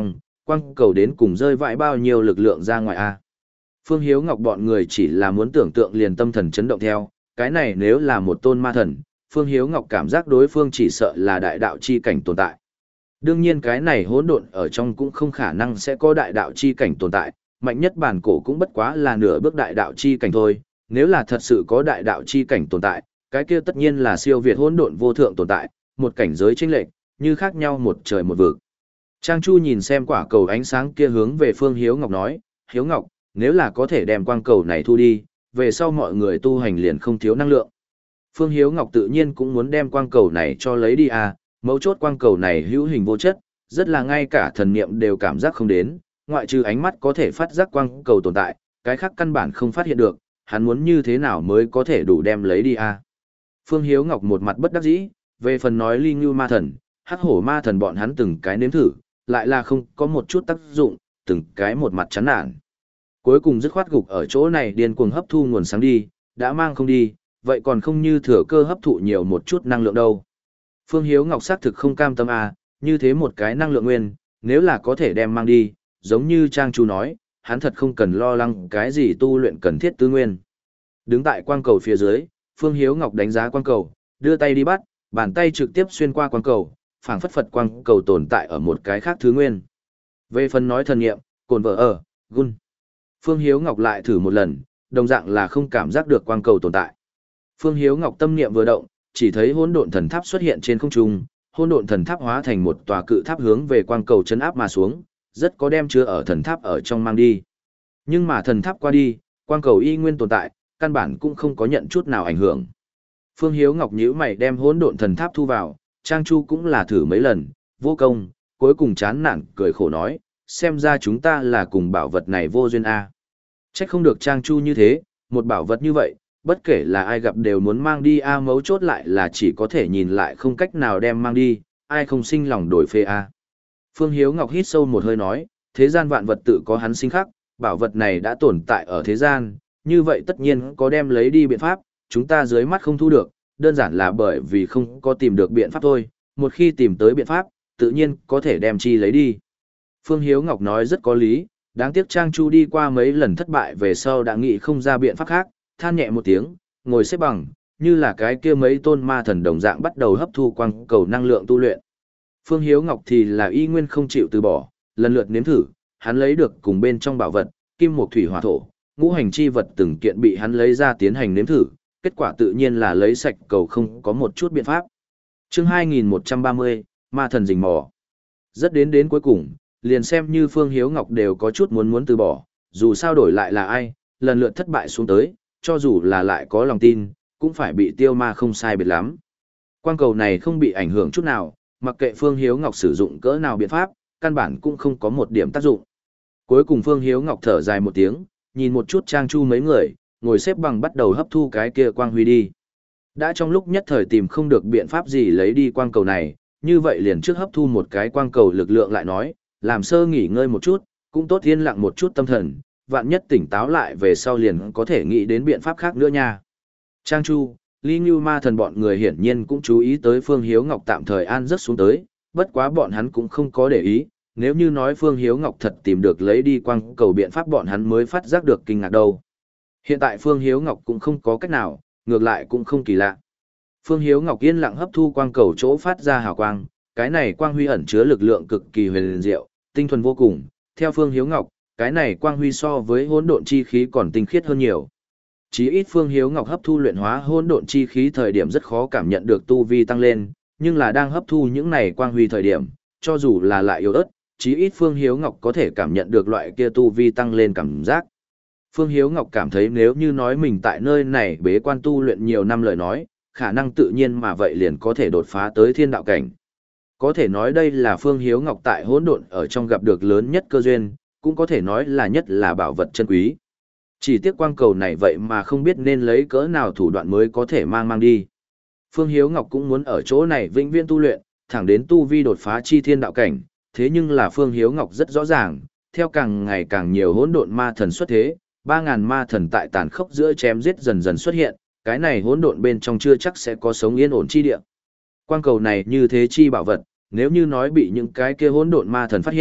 Quang cầu đến cùng rơi vãi bao nhiêu lực lượng ra ngoài a? Phương Hiếu Ngọc bọn người chỉ là muốn tưởng tượng liền tâm thần chấn động theo, cái này nếu là một tôn ma thần, Phương Hiếu Ngọc cảm giác đối phương chỉ sợ là đại đạo chi cảnh tồn tại. Đương nhiên cái này hỗn độn ở trong cũng không khả năng sẽ có đại đạo chi cảnh tồn tại, mạnh nhất bản cổ cũng bất quá là nửa bước đại đạo chi cảnh thôi, nếu là thật sự có đại đạo chi cảnh tồn tại, cái kia tất nhiên là siêu việt hỗn độn vô thượng tồn tại, một cảnh giới chênh lệch, như khác nhau một trời một vực. Trang Chu nhìn xem quả cầu ánh sáng kia hướng về Phương Hiếu Ngọc nói, Hiếu Ngọc, nếu là có thể đem quang cầu này thu đi, về sau mọi người tu hành liền không thiếu năng lượng. Phương Hiếu Ngọc tự nhiên cũng muốn đem quang cầu này cho lấy đi à, mấu chốt quang cầu này hữu hình vô chất, rất là ngay cả thần niệm đều cảm giác không đến, ngoại trừ ánh mắt có thể phát giác quang cầu tồn tại, cái khác căn bản không phát hiện được, hắn muốn như thế nào mới có thể đủ đem lấy đi à. Phương Hiếu Ngọc một mặt bất đắc dĩ, về phần nói Ly Ngưu ma thần, Hắc Hổ ma thần bọn hắn từng cái nếm thử, lại là không có một chút tác dụng, từng cái một mặt chán nản. Cuối cùng dứt khoát gục ở chỗ này điên cuồng hấp thu nguồn sáng đi, đã mang không đi, vậy còn không như thừa cơ hấp thụ nhiều một chút năng lượng đâu. Phương Hiếu Ngọc xác thực không cam tâm à, như thế một cái năng lượng nguyên, nếu là có thể đem mang đi, giống như Trang Chu nói, hắn thật không cần lo lắng cái gì tu luyện cần thiết tư nguyên. Đứng tại quang cầu phía dưới, Phương Hiếu Ngọc đánh giá quang cầu, đưa tay đi bắt, bàn tay trực tiếp xuyên qua quang cầu, phảng phất phật quang cầu tồn tại ở một cái khác thứ nguyên. Về phần nói thần nghiệm, cồn vợ ở, gun. Phương Hiếu Ngọc lại thử một lần, đồng dạng là không cảm giác được quang cầu tồn tại. Phương Hiếu Ngọc tâm niệm vừa động, chỉ thấy hỗn độn thần tháp xuất hiện trên không trung, hỗn độn thần tháp hóa thành một tòa cự tháp hướng về quang cầu chấn áp mà xuống, rất có đem chứa ở thần tháp ở trong mang đi. Nhưng mà thần tháp qua đi, quang cầu y nguyên tồn tại, căn bản cũng không có nhận chút nào ảnh hưởng. Phương Hiếu Ngọc nhíu mày đem hỗn độn thần tháp thu vào, Trang Chu cũng là thử mấy lần, vô công, cuối cùng chán nản cười khổ nói, xem ra chúng ta là cùng bảo vật này vô duyên a. Trách không được Trang Chu như thế, một bảo vật như vậy, bất kể là ai gặp đều muốn mang đi a, mấu chốt lại là chỉ có thể nhìn lại không cách nào đem mang đi, ai không sinh lòng đổi phê a. Phương Hiếu Ngọc hít sâu một hơi nói, thế gian vạn vật tự có hắn sinh khắc, bảo vật này đã tồn tại ở thế gian, như vậy tất nhiên có đem lấy đi biện pháp, chúng ta dưới mắt không thu được, đơn giản là bởi vì không có tìm được biện pháp thôi, một khi tìm tới biện pháp, tự nhiên có thể đem chi lấy đi. Phương Hiếu Ngọc nói rất có lý, đáng tiếc Trang Chu đi qua mấy lần thất bại về sau đã nghĩ không ra biện pháp khác, than nhẹ một tiếng, ngồi xếp bằng, như là cái kia mấy tôn ma thần đồng dạng bắt đầu hấp thu quang cầu năng lượng tu luyện. Phương Hiếu Ngọc thì là y nguyên không chịu từ bỏ, lần lượt nếm thử, hắn lấy được cùng bên trong bảo vật, kim mộc thủy hỏa thổ, ngũ hành chi vật từng kiện bị hắn lấy ra tiến hành nếm thử, kết quả tự nhiên là lấy sạch cầu không có một chút biện pháp. Chương hai nghìn một trăm ba mươi, ma thần rình mò. Rất đến đến cuối cùng, liền xem như Phương Hiếu Ngọc đều có chút muốn muốn từ bỏ, dù sao đổi lại là ai, lần lượt thất bại xuống tới, cho dù là lại có lòng tin, cũng phải bị tiêu ma không sai biệt lắm. Quang cầu này không bị ảnh hưởng chút nào, mặc kệ Phương Hiếu Ngọc sử dụng cỡ nào biện pháp, căn bản cũng không có một điểm tác dụng. Cuối cùng Phương Hiếu Ngọc thở dài một tiếng, nhìn một chút Trang Chu mấy người, ngồi xếp bằng bắt đầu hấp thu cái kia quang huy đi. Đã trong lúc nhất thời tìm không được biện pháp gì lấy đi quang cầu này, như vậy liền trước hấp thu một cái quang cầu lực lượng lại nói, làm sơ nghỉ ngơi một chút, cũng tốt yên lặng một chút tâm thần, vạn nhất tỉnh táo lại về sau liền có thể nghĩ đến biện pháp khác nữa nha. Trang Chu, Ly Ngưu ma thần bọn người hiển nhiên cũng chú ý tới Phương Hiếu Ngọc tạm thời an giấc xuống tới, bất quá bọn hắn cũng không có để ý, nếu như nói Phương Hiếu Ngọc thật tìm được lấy đi quang cầu biện pháp bọn hắn mới phát giác được kinh ngạc đâu. Hiện tại Phương Hiếu Ngọc cũng không có cách nào, ngược lại cũng không kỳ lạ. Phương Hiếu Ngọc yên lặng hấp thu quang cầu chỗ phát ra hào quang, cái này quang huy ẩn chứa lực lượng cực kỳ huyền diệu, tinh thuần vô cùng, theo Phương Hiếu Ngọc, cái này quang huy so với hỗn độn chi khí còn tinh khiết hơn nhiều. Chí ít Phương Hiếu Ngọc hấp thu luyện hóa hỗn độn chi khí thời điểm rất khó cảm nhận được tu vi tăng lên, nhưng là đang hấp thu những này quang huy thời điểm, cho dù là lại yếu ớt, chí ít Phương Hiếu Ngọc có thể cảm nhận được loại kia tu vi tăng lên cảm giác. Phương Hiếu Ngọc cảm thấy nếu như nói mình tại nơi này bế quan tu luyện nhiều năm lời nói, khả năng tự nhiên mà vậy liền có thể đột phá tới thiên đạo cảnh. Có thể nói đây là Phương Hiếu Ngọc tại hỗn độn ở trong gặp được lớn nhất cơ duyên, cũng có thể nói là nhất là bảo vật chân quý. Chỉ tiếc quang cầu này vậy mà không biết nên lấy cỡ nào thủ đoạn mới có thể mang mang đi. Phương Hiếu Ngọc cũng muốn ở chỗ này vĩnh viễn tu luyện, thẳng đến tu vi đột phá chi thiên đạo cảnh, thế nhưng là Phương Hiếu Ngọc rất rõ ràng, theo càng ngày càng nhiều hỗn độn ma thần xuất thế, ba ngàn ma thần tại tàn khốc giữa chém giết dần dần xuất hiện, cái này hỗn độn bên trong chưa chắc sẽ có sống yên ổn chi địa. Quang cầu này như thế chi bảo vật, nếu như nói bị những cái kia hỗn độn ma thần phát hiện,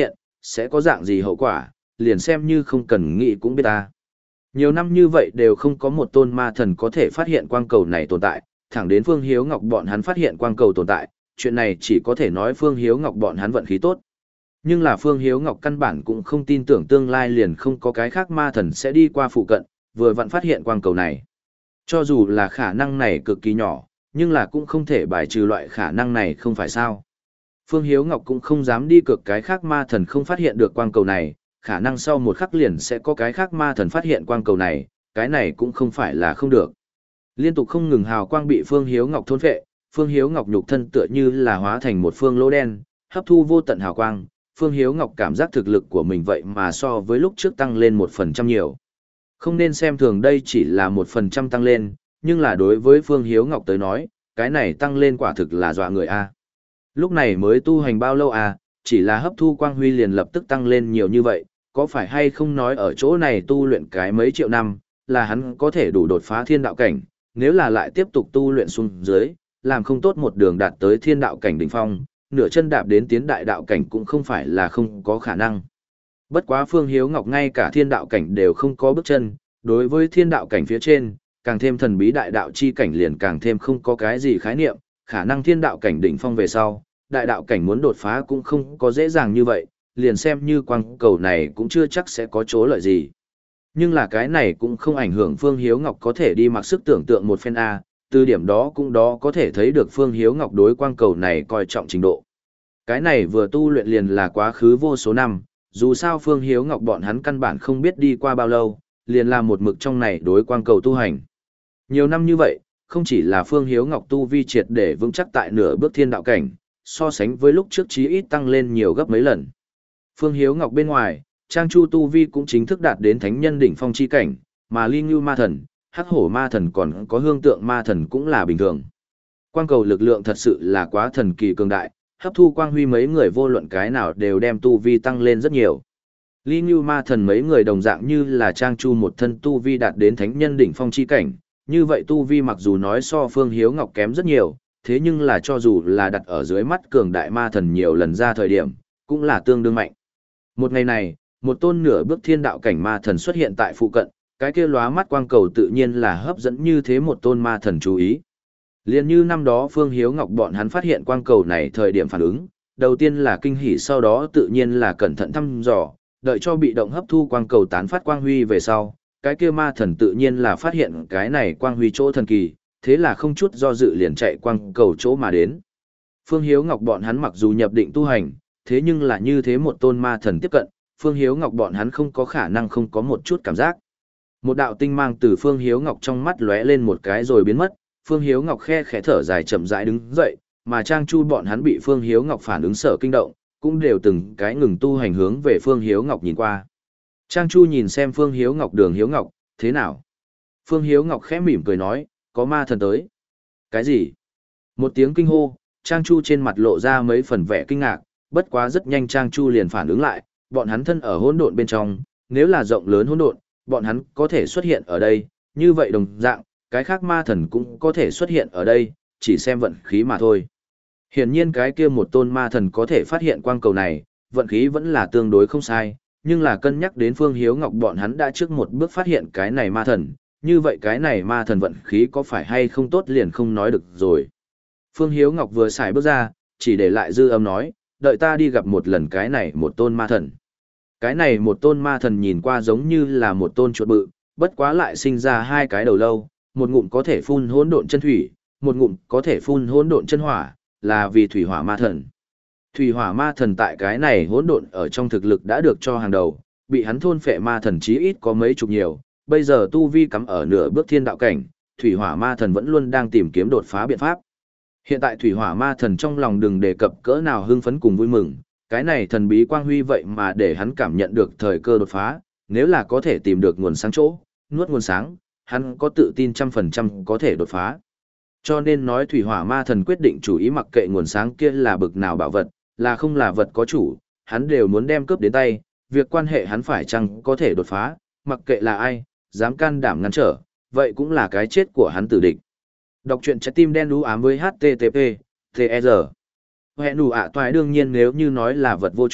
sẽ có dạng gì hậu quả, liền xem như không cần nghĩ cũng biết ta. Nhiều năm như vậy đều không có một tôn ma thần có thể phát hiện quang cầu này tồn tại, thẳng đến Phương Hiếu Ngọc bọn hắn phát hiện quang cầu tồn tại, chuyện này chỉ có thể nói Phương Hiếu Ngọc bọn hắn vận khí tốt. Nhưng là Phương Hiếu Ngọc căn bản cũng không tin tưởng tương lai liền không có cái khác ma thần sẽ đi qua phụ cận, vừa vặn phát hiện quang cầu này. Cho dù là khả năng này cực kỳ nhỏ, nhưng là cũng không thể bài trừ loại khả năng này không phải sao. Phương Hiếu Ngọc cũng không dám đi cực cái khác ma thần không phát hiện được quang cầu này, khả năng sau một khắc liền sẽ có cái khác ma thần phát hiện quang cầu này, cái này cũng không phải là không được. Liên tục không ngừng hào quang bị Phương Hiếu Ngọc thôn phệ, Phương Hiếu Ngọc nhục thân tựa như là hóa thành một phương lỗ đen, hấp thu vô tận hào quang, Phương Hiếu Ngọc cảm giác thực lực của mình vậy mà so với lúc trước tăng lên một phần trăm nhiều. Không nên xem thường đây chỉ là một phần trăm tăng lên, nhưng là đối với Phương Hiếu Ngọc tới nói, cái này tăng lên quả thực là dọa người a. Lúc này mới tu hành bao lâu à, chỉ là hấp thu quang huy liền lập tức tăng lên nhiều như vậy, có phải hay không nói ở chỗ này tu luyện cái mấy triệu năm, là hắn có thể đủ đột phá thiên đạo cảnh, nếu là lại tiếp tục tu luyện xuống dưới, làm không tốt một đường đạt tới thiên đạo cảnh đỉnh phong, nửa chân đạp đến tiến đại đạo cảnh cũng không phải là không có khả năng. Bất quá Phương Hiếu Ngọc ngay cả thiên đạo cảnh đều không có bước chân, đối với thiên đạo cảnh phía trên, càng thêm thần bí đại đạo chi cảnh liền càng thêm không có cái gì khái niệm, khả năng thiên đạo cảnh đỉnh phong về sau, đại đạo cảnh muốn đột phá cũng không có dễ dàng như vậy, liền xem như quang cầu này cũng chưa chắc sẽ có chỗ lợi gì. Nhưng là cái này cũng không ảnh hưởng Phương Hiếu Ngọc có thể đi mặc sức tưởng tượng một phen A, từ điểm đó cũng đó có thể thấy được Phương Hiếu Ngọc đối quang cầu này coi trọng trình độ. Cái này vừa tu luyện liền là quá khứ vô số năm, dù sao Phương Hiếu Ngọc bọn hắn căn bản không biết đi qua bao lâu, liền là một mực trong này đối quang cầu tu hành. Nhiều năm như vậy, không chỉ là Phương Hiếu Ngọc tu vi triệt để vững chắc tại nửa bước thiên đạo cảnh, so sánh với lúc trước chí ít tăng lên nhiều gấp mấy lần. Phương Hiếu Ngọc bên ngoài, Trang Chu tu vi cũng chính thức đạt đến thánh nhân đỉnh phong chi cảnh, mà Ly Ngưu ma thần, Hắc Hổ ma thần còn có Hương Tượng ma thần cũng là bình thường. Quang cầu lực lượng thật sự là quá thần kỳ cường đại, hấp thu quang huy mấy người vô luận cái nào đều đem tu vi tăng lên rất nhiều. Ly Ngưu ma thần mấy người đồng dạng như là Trang Chu một thân tu vi đạt đến thánh nhân đỉnh phong chi cảnh, như vậy tu vi mặc dù nói so Phương Hiếu Ngọc kém rất nhiều, thế nhưng là cho dù là đặt ở dưới mắt cường đại ma thần nhiều lần ra thời điểm, cũng là tương đương mạnh. Một ngày này, một tôn nửa bước thiên đạo cảnh ma thần xuất hiện tại phụ cận, cái kia lóa mắt quang cầu tự nhiên là hấp dẫn như thế một tôn ma thần chú ý. Liên như năm đó Phương Hiếu Ngọc bọn hắn phát hiện quang cầu này thời điểm phản ứng, đầu tiên là kinh hỉ sau đó tự nhiên là cẩn thận thăm dò, đợi cho bị động hấp thu quang cầu tán phát quang huy về sau, cái kia ma thần tự nhiên là phát hiện cái này quang huy chỗ thần kỳ, thế là không chút do dự liền chạy quang cầu chỗ mà đến. Phương Hiếu Ngọc bọn hắn mặc dù nhập định tu hành, thế nhưng là như thế một tôn ma thần tiếp cận, Phương Hiếu Ngọc bọn hắn không có khả năng không có một chút cảm giác. Một đạo tinh mang từ Phương Hiếu Ngọc trong mắt lóe lên một cái rồi biến mất, Phương Hiếu Ngọc khe khẽ thở dài chậm rãi đứng dậy, mà Trang Chu bọn hắn bị Phương Hiếu Ngọc phản ứng sở kinh động, cũng đều từng cái ngừng tu hành hướng về Phương Hiếu Ngọc nhìn qua. Trang Chu nhìn xem Phương Hiếu Ngọc Đường Hiếu Ngọc, thế nào? Phương Hiếu Ngọc khẽ mỉm cười nói, có ma thần tới. Cái gì? Một tiếng kinh hô, Trang Chu trên mặt lộ ra mấy phần vẻ kinh ngạc, bất quá rất nhanh Trang Chu liền phản ứng lại, bọn hắn thân ở hỗn độn bên trong, nếu là rộng lớn hỗn độn, bọn hắn có thể xuất hiện ở đây, như vậy đồng dạng, cái khác ma thần cũng có thể xuất hiện ở đây, chỉ xem vận khí mà thôi. Hiển nhiên cái kia một tôn ma thần có thể phát hiện quang cầu này, vận khí vẫn là tương đối không sai, nhưng là cân nhắc đến Phương Hiếu Ngọc bọn hắn đã trước một bước phát hiện cái này ma thần, như vậy cái này ma thần vận khí có phải hay không tốt liền không nói được rồi. Phương Hiếu Ngọc vừa xài bước ra, chỉ để lại dư âm nói, đợi ta đi gặp một lần cái này một tôn ma thần. Cái này một tôn ma thần nhìn qua giống như là một tôn chuột bự, bất quá lại sinh ra hai cái đầu lâu, một ngụm có thể phun hỗn độn chân thủy, một ngụm có thể phun hỗn độn chân hỏa, là vì thủy hỏa ma thần. Thủy hỏa ma thần tại cái này hỗn độn ở trong thực lực đã được cho hàng đầu, bị hắn thôn phệ ma thần chí ít có mấy chục nhiều, bây giờ tu vi cắm ở nửa bước thiên đạo cảnh, thủy hỏa ma thần vẫn luôn đang tìm kiếm đột phá biện pháp. Hiện tại thủy hỏa ma thần trong lòng đừng đề cập cỡ nào hưng phấn cùng vui mừng, cái này thần bí quang huy vậy mà để hắn cảm nhận được thời cơ đột phá, nếu là có thể tìm được nguồn sáng chỗ, nuốt nguồn sáng, hắn có tự tin trăm phần trăm có thể đột phá. Cho nên nói thủy hỏa ma thần quyết định chủ ý mặc kệ nguồn sáng kia là bực nào bảo vật, là không là vật có chủ, hắn đều muốn đem cướp đến tay, việc quan hệ hắn phải chăng có thể đột phá, mặc kệ là ai, dám can đảm ngăn trở, vậy cũng là cái chết của hắn tử địch. Đọc truyện trái tim đen đú ám với hát tê tê pê, tê e rờ. Hẹn đủ ạ toại đương nhiên nếu như nói là vật vô chủ,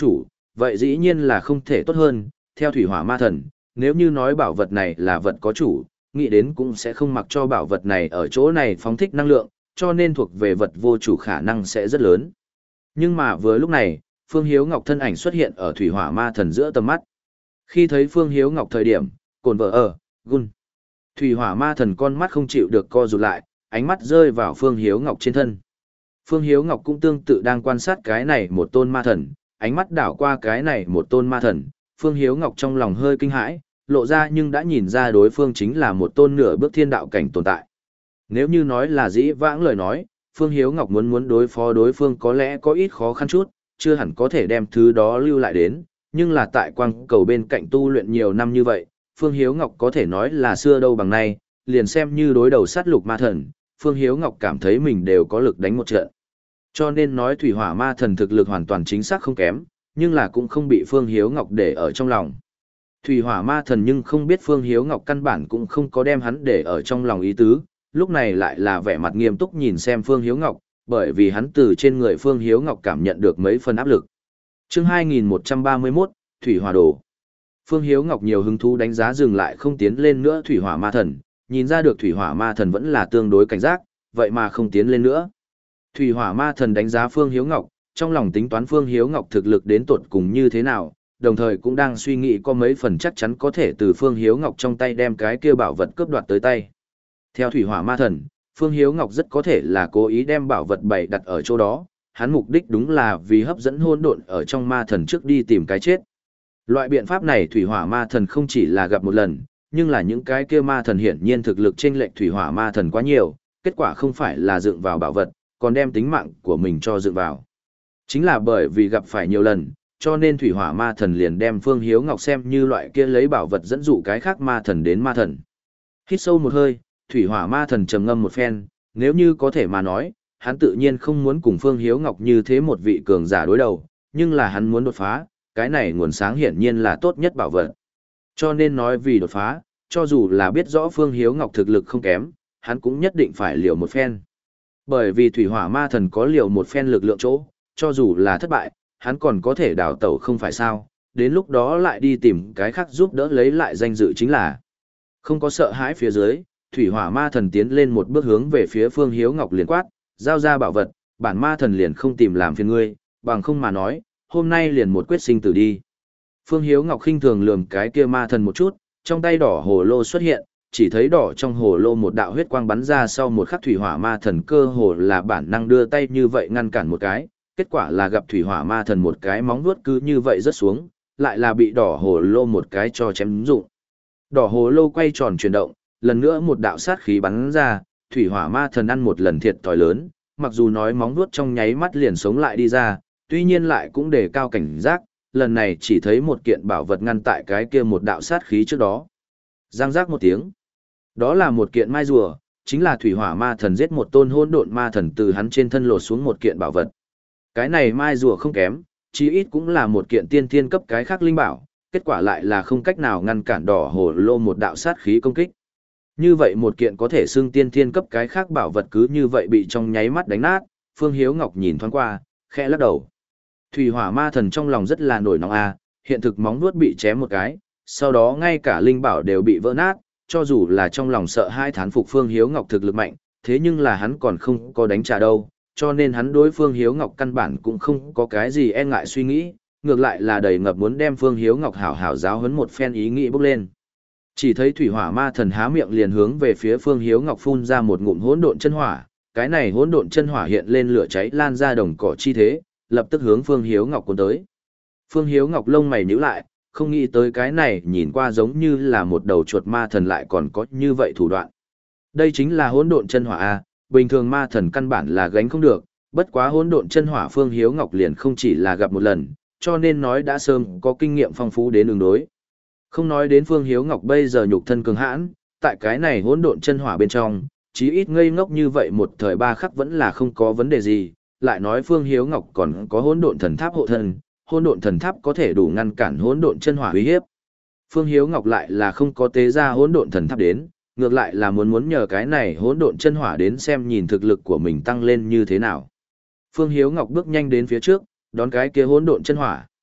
vậy dĩ nhiên là không thể tốt hơn, theo thủy hỏa ma thần, nếu như nói bảo vật này là vật có chủ, nghĩ đến cũng sẽ không mặc cho bảo vật này ở chỗ này phóng thích năng lượng, cho nên thuộc về vật vô chủ khả năng sẽ rất lớn. Nhưng mà vừa lúc này, Phương Hiếu Ngọc thân ảnh xuất hiện ở thủy hỏa ma thần giữa tầm mắt. Khi thấy Phương Hiếu Ngọc thời điểm, cồn vợ ở, gun. Thủy hỏa ma thần con mắt không chịu được co rụt lại, ánh mắt rơi vào Phương Hiếu Ngọc trên thân. Phương Hiếu Ngọc cũng tương tự đang quan sát cái này một tôn ma thần, ánh mắt đảo qua cái này một tôn ma thần, Phương Hiếu Ngọc trong lòng hơi kinh hãi, lộ ra nhưng đã nhìn ra đối phương chính là một tôn nửa bước thiên đạo cảnh tồn tại. Nếu như nói là dĩ vãng lời nói, Phương Hiếu Ngọc muốn muốn đối phó đối phương có lẽ có ít khó khăn chút, chưa hẳn có thể đem thứ đó lưu lại đến, nhưng là tại quang cầu bên cạnh tu luyện nhiều năm như vậy, Phương Hiếu Ngọc có thể nói là xưa đâu bằng nay, liền xem như đối đầu sát lục ma thần, Phương Hiếu Ngọc cảm thấy mình đều có lực đánh một trận. Cho nên nói thủy hỏa ma thần thực lực hoàn toàn chính xác không kém, nhưng là cũng không bị Phương Hiếu Ngọc để ở trong lòng. Thủy hỏa ma thần nhưng không biết Phương Hiếu Ngọc căn bản cũng không có đem hắn để ở trong lòng ý tứ, lúc này lại là vẻ mặt nghiêm túc nhìn xem Phương Hiếu Ngọc, bởi vì hắn từ trên người Phương Hiếu Ngọc cảm nhận được mấy phần áp lực. Chương hai nghìn một trăm ba mươi mốt, Thủy Hỏa Đồ. Phương Hiếu Ngọc nhiều hứng thú đánh giá dừng lại không tiến lên nữa Thủy Hỏa Ma Thần, nhìn ra được Thủy Hỏa Ma Thần vẫn là tương đối cảnh giác, vậy mà không tiến lên nữa. Thủy Hỏa Ma Thần đánh giá Phương Hiếu Ngọc, trong lòng tính toán Phương Hiếu Ngọc thực lực đến tột cùng như thế nào, đồng thời cũng đang suy nghĩ có mấy phần chắc chắn có thể từ Phương Hiếu Ngọc trong tay đem cái kia bảo vật cướp đoạt tới tay. Theo Thủy Hỏa Ma Thần, Phương Hiếu Ngọc rất có thể là cố ý đem bảo vật bày đặt ở chỗ đó, hắn mục đích đúng là vì hấp dẫn hỗn độn ở trong ma thần trước đi tìm cái chết. Loại biện pháp này Thủy Hỏa Ma Thần không chỉ là gặp một lần, nhưng là những cái kia ma thần hiển nhiên thực lực chênh lệch Thủy Hỏa Ma Thần quá nhiều, kết quả không phải là dựng vào bảo vật, còn đem tính mạng của mình cho dựng vào. Chính là bởi vì gặp phải nhiều lần, cho nên Thủy Hỏa Ma Thần liền đem Phương Hiếu Ngọc xem như loại kia lấy bảo vật dẫn dụ cái khác ma thần đến ma thần. Hít sâu một hơi, Thủy Hỏa Ma Thần trầm ngâm một phen, nếu như có thể mà nói, hắn tự nhiên không muốn cùng Phương Hiếu Ngọc như thế một vị cường giả đối đầu, nhưng là hắn muốn đột phá, cái này nguồn sáng hiển nhiên là tốt nhất bảo vật. Cho nên nói vì đột phá, cho dù là biết rõ Phương Hiếu Ngọc thực lực không kém, hắn cũng nhất định phải liều một phen. Bởi vì Thủy Hỏa Ma Thần có liều một phen lực lượng chỗ, cho dù là thất bại, hắn còn có thể đào tẩu không phải sao, đến lúc đó lại đi tìm cái khác giúp đỡ lấy lại danh dự chính là. Không có sợ hãi phía dưới, Thủy Hỏa Ma Thần tiến lên một bước hướng về phía Phương Hiếu Ngọc liền quát, giao ra bảo vật, bản ma thần liền không tìm làm phiền ngươi, bằng không mà nói, hôm nay liền một quyết sinh tử đi. Phương Hiếu Ngọc khinh thường lườm cái kia ma thần một chút, trong tay đỏ hồ lô xuất hiện, chỉ thấy đỏ trong hồ lô một đạo huyết quang bắn ra sau một khắc Thủy Hỏa Ma Thần cơ hồ là bản năng đưa tay như vậy ngăn cản một cái, kết quả là gặp Thủy Hỏa Ma Thần một cái móng vuốt cứ như vậy rớt xuống, lại là bị đỏ hồ lô một cái cho chém rụng. Đỏ hồ lô quay tròn chuyển động, lần nữa một đạo sát khí bắn ra, Thủy Hỏa Ma Thần ăn một lần thiệt thòi lớn, mặc dù nói móng vuốt trong nháy mắt liền sống lại đi ra, tuy nhiên lại cũng đề cao cảnh giác, lần này chỉ thấy một kiện bảo vật ngăn tại cái kia một đạo sát khí trước đó. Giang giác một tiếng. Đó là một kiện mai rùa, chính là Thủy Hỏa Ma Thần giết một tôn hỗn độn ma thần từ hắn trên thân lột xuống một kiện bảo vật. Cái này mai rùa không kém, chí ít cũng là một kiện tiên thiên cấp cái khác linh bảo, kết quả lại là không cách nào ngăn cản đỏ hồ lô một đạo sát khí công kích. Như vậy một kiện có thể xưng tiên thiên cấp cái khác bảo vật cứ như vậy bị trong nháy mắt đánh nát, Phương Hiếu Ngọc nhìn thoáng qua, khẽ lắc đầu. Thủy Hỏa Ma Thần trong lòng rất là nổi nóng a, hiện thực móng vuốt bị chém một cái, sau đó ngay cả linh bảo đều bị vỡ nát, cho dù là trong lòng sợ hai thán phục Phương Hiếu Ngọc thực lực mạnh, thế nhưng là hắn còn không có đánh trả đâu, cho nên hắn đối Phương Hiếu Ngọc căn bản cũng không có cái gì e ngại suy nghĩ, ngược lại là đầy ngập muốn đem Phương Hiếu Ngọc hảo hảo giáo huấn một phen ý nghĩ bốc lên. Chỉ thấy Thủy Hỏa Ma Thần há miệng liền hướng về phía Phương Hiếu Ngọc phun ra một ngụm hỗn độn chân hỏa, cái này hỗn độn chân hỏa hiện lên lửa cháy lan ra đồng cỏ chi thế, lập tức hướng Phương Hiếu Ngọc cuốn tới. Phương Hiếu Ngọc lông mày nhíu lại, không nghĩ tới cái này nhìn qua giống như là một đầu chuột ma thần lại còn có như vậy thủ đoạn. Đây chính là hỗn độn chân hỏa a, bình thường ma thần căn bản là gánh không được, bất quá hỗn độn chân hỏa Phương Hiếu Ngọc liền không chỉ là gặp một lần, cho nên nói đã sớm có kinh nghiệm phong phú đến ứng đối. Không nói đến Phương Hiếu Ngọc bây giờ nhục thân cường hãn, tại cái này hỗn độn chân hỏa bên trong, chí ít ngây ngốc như vậy một thời ba khắc vẫn là không có vấn đề gì, lại nói Phương Hiếu Ngọc còn có hỗn độn thần tháp hộ thân, hỗn độn thần tháp có thể đủ ngăn cản hỗn độn chân hỏa uy hiếp. Phương Hiếu Ngọc lại là không có tế ra hỗn độn thần tháp đến, ngược lại là muốn muốn nhờ cái này hỗn độn chân hỏa đến xem nhìn thực lực của mình tăng lên như thế nào. Phương Hiếu Ngọc bước nhanh đến phía trước, đón cái kia hỗn độn chân hỏa.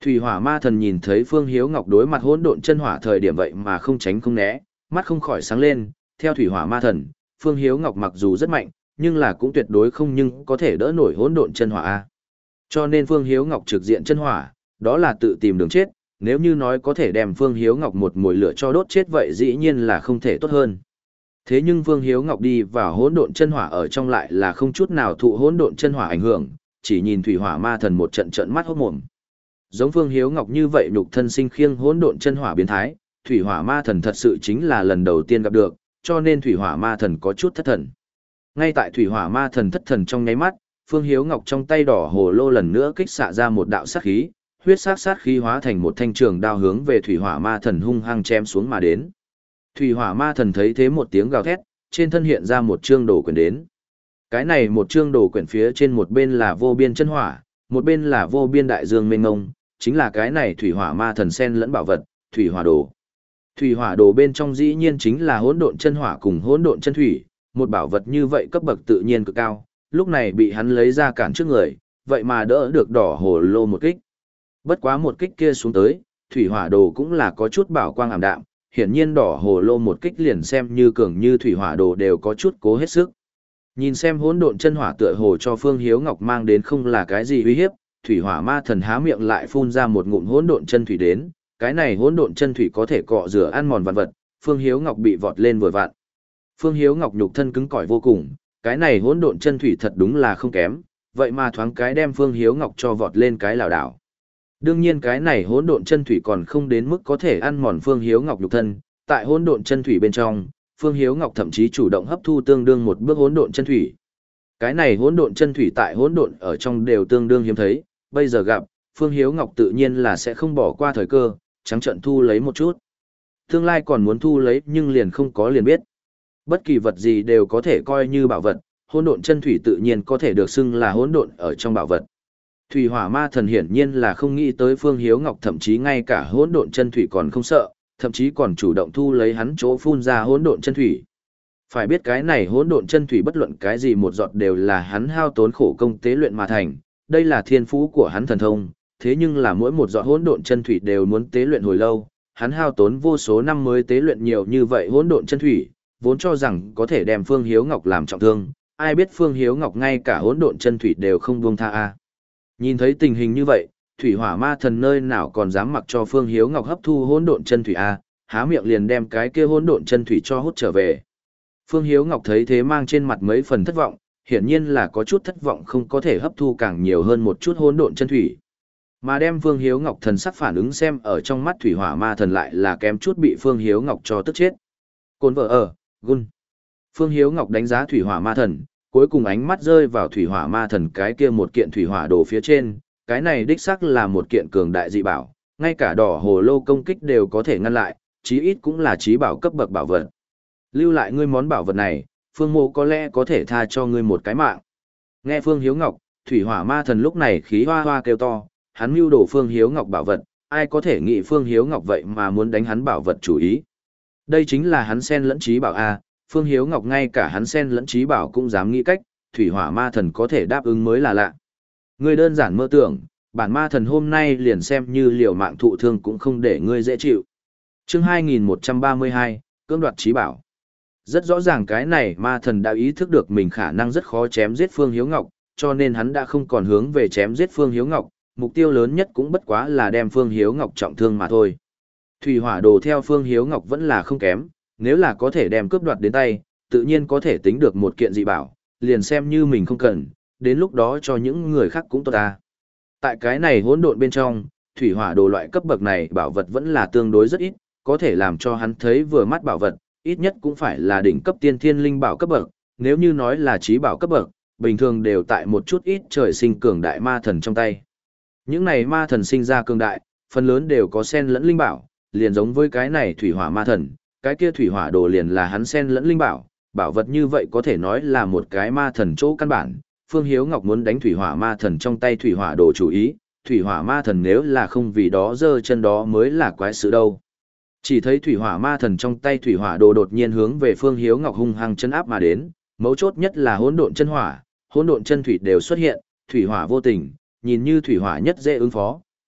Thủy hỏa ma thần nhìn thấy Phương Hiếu Ngọc đối mặt hỗn độn chân hỏa thời điểm vậy mà không tránh không né, mắt không khỏi sáng lên, theo thủy hỏa ma thần, Phương Hiếu Ngọc mặc dù rất mạnh, nhưng là cũng tuyệt đối không nhưng có thể đỡ nổi hỗn độn chân hỏa a. Cho nên Phương Hiếu Ngọc trực diện chân hỏa, đó là tự tìm đường chết, nếu như nói có thể đem Phương Hiếu Ngọc một mồi lửa cho đốt chết vậy dĩ nhiên là không thể tốt hơn. Thế nhưng Phương Hiếu Ngọc đi vào hỗn độn chân hỏa ở trong lại là không chút nào thụ hỗn độn chân hỏa ảnh hưởng, chỉ nhìn thủy hỏa ma thần một trận trận mắt hốt mồm. Giống Phương Hiếu Ngọc như vậy nhục thân sinh khiêng hỗn độn chân hỏa biến thái, thủy hỏa ma thần thật sự chính là lần đầu tiên gặp được, cho nên thủy hỏa ma thần có chút thất thần. Ngay tại thủy hỏa ma thần thất thần trong nháy mắt, Phương Hiếu Ngọc trong tay đỏ hồ lô lần nữa kích xạ ra một đạo sát khí, huyết sát sát khí hóa thành một thanh trường đao hướng về thủy hỏa ma thần hung hăng chém xuống mà đến. Thủy hỏa ma thần thấy thế một tiếng gào thét, trên thân hiện ra một chương đồ quyển đến. Cái này một chương đồ quyển phía trên một bên là vô biên chân hỏa, một bên là vô biên đại dương mênh mông, chính là cái này thủy hỏa ma thần sen lẫn bảo vật, thủy hỏa đồ. Thủy hỏa đồ bên trong dĩ nhiên chính là hỗn độn chân hỏa cùng hỗn độn chân thủy, một bảo vật như vậy cấp bậc tự nhiên cực cao, lúc này bị hắn lấy ra cản trước người, vậy mà đỡ được đỏ hồ lô một kích. Bất quá một kích kia xuống tới, thủy hỏa đồ cũng là có chút bảo quang ảm đạm, hiển nhiên đỏ hồ lô một kích liền xem như cường như thủy hỏa đồ đều có chút cố hết sức. Nhìn xem hỗn độn chân hỏa tựa hồ cho Phương Hiếu Ngọc mang đến không là cái gì uy hiếp, thủy hỏa ma thần há miệng lại phun ra một ngụm hỗn độn chân thủy đến, cái này hỗn độn chân thủy có thể cọ rửa ăn mòn vạn vật, Phương Hiếu Ngọc bị vọt lên vừa vặn. Phương Hiếu Ngọc nhục thân cứng cỏi vô cùng, cái này hỗn độn chân thủy thật đúng là không kém, vậy mà thoáng cái đem Phương Hiếu Ngọc cho vọt lên cái lảo đảo. Đương nhiên cái này hỗn độn chân thủy còn không đến mức có thể ăn mòn Phương Hiếu Ngọc nhục thân, tại hỗn độn chân thủy bên trong, Phương Hiếu Ngọc thậm chí chủ động hấp thu tương đương một bước hỗn độn chân thủy. Cái này hỗn độn chân thủy tại hỗn độn ở trong đều tương đương hiếm thấy, bây giờ gặp, Phương Hiếu Ngọc tự nhiên là sẽ không bỏ qua thời cơ, trắng trợn thu lấy một chút. Tương lai còn muốn thu lấy nhưng liền không có liền biết. Bất kỳ vật gì đều có thể coi như bảo vật, hỗn độn chân thủy tự nhiên có thể được xưng là hỗn độn ở trong bảo vật. Thủy hỏa ma thần hiển nhiên là không nghĩ tới Phương Hiếu Ngọc thậm chí ngay cả hỗn độn chân thủy còn không sợ, thậm chí còn chủ động thu lấy hắn chỗ phun ra hỗn độn chân thủy. Phải biết cái này hỗn độn chân thủy bất luận cái gì một giọt đều là hắn hao tốn khổ công tế luyện mà thành, đây là thiên phú của hắn thần thông, thế nhưng là mỗi một giọt hỗn độn chân thủy đều muốn tế luyện hồi lâu, hắn hao tốn vô số năm mới tế luyện nhiều như vậy hỗn độn chân thủy, vốn cho rằng có thể đem Phương Hiếu Ngọc làm trọng thương, ai biết Phương Hiếu Ngọc ngay cả hỗn độn chân thủy đều không buông tha a. Nhìn thấy tình hình như vậy, thủy hỏa ma thần nơi nào còn dám mặc cho Phương Hiếu Ngọc hấp thu hỗn độn chân thủy a, há miệng liền đem cái kia hỗn độn chân thủy cho hút trở về. Phương Hiếu Ngọc thấy thế mang trên mặt mấy phần thất vọng, hiển nhiên là có chút thất vọng không có thể hấp thu càng nhiều hơn một chút hỗn độn chân thủy. Mà đem Phương Hiếu Ngọc thần sắc phản ứng xem ở trong mắt thủy hỏa ma thần lại là kém chút bị Phương Hiếu Ngọc cho tức chết. Côn vợ ở, gun. Phương Hiếu Ngọc đánh giá thủy hỏa ma thần, cuối cùng ánh mắt rơi vào thủy hỏa ma thần cái kia một kiện thủy hỏa đồ phía trên, cái này đích xác là một kiện cường đại dị bảo, ngay cả đỏ hồ lô công kích đều có thể ngăn lại, chí ít cũng là chí bảo cấp bậc bảo vật. Lưu lại ngươi món bảo vật này, Phương Mộ có lẽ có thể tha cho ngươi một cái mạng. Nghe Phương Hiếu Ngọc, thủy hỏa ma thần lúc này khí hoa hoa kêu to, hắn mưu đồ Phương Hiếu Ngọc bảo vật, ai có thể nghĩ Phương Hiếu Ngọc vậy mà muốn đánh hắn bảo vật chủ ý. Đây chính là hắn sen lẫn chí bảo a, Phương Hiếu Ngọc ngay cả hắn sen lẫn chí bảo cũng dám nghĩ cách, thủy hỏa ma thần có thể đáp ứng mới là lạ. Ngươi đơn giản mơ tưởng, bản ma thần hôm nay liền xem như liều mạng thụ thương cũng không để ngươi dễ chịu. Chương hai nghìn một trăm ba mươi hai, cưỡng đoạt chí bảo. Rất rõ ràng cái này ma thần đã ý thức được mình khả năng rất khó chém giết Phương Hiếu Ngọc, cho nên hắn đã không còn hướng về chém giết Phương Hiếu Ngọc, mục tiêu lớn nhất cũng bất quá là đem Phương Hiếu Ngọc trọng thương mà thôi. Thủy hỏa đồ theo Phương Hiếu Ngọc vẫn là không kém, nếu là có thể đem cướp đoạt đến tay, tự nhiên có thể tính được một kiện dị bảo, liền xem như mình không cần, đến lúc đó cho những người khác cũng tốt ta. Tại cái này hỗn độn bên trong, thủy hỏa đồ loại cấp bậc này bảo vật vẫn là tương đối rất ít, có thể làm cho hắn thấy vừa mắt bảo vật, ít nhất cũng phải là đỉnh cấp tiên thiên linh bảo cấp bậc, nếu như nói là chí bảo cấp bậc, bình thường đều tại một chút ít trời sinh cường đại ma thần trong tay. Những này ma thần sinh ra cường đại, phần lớn đều có sen lẫn linh bảo, liền giống với cái này thủy hỏa ma thần, cái kia thủy hỏa đồ liền là hắn sen lẫn linh bảo, bảo vật như vậy có thể nói là một cái ma thần chỗ căn bản. Phương Hiếu Ngọc muốn đánh thủy hỏa ma thần trong tay thủy hỏa đồ chủ ý, thủy hỏa ma thần nếu là không vì đó giơ chân đó mới là quái sự đâu. Chỉ thấy thủy hỏa ma thần trong tay thủy hỏa đồ đột nhiên hướng về Phương Hiếu Ngọc hung hăng chân áp mà đến, mấu chốt nhất là hỗn độn chân hỏa, hỗn độn chân thủy đều xuất hiện, thủy hỏa vô tình, nhìn như thủy hỏa nhất dễ ứng phó,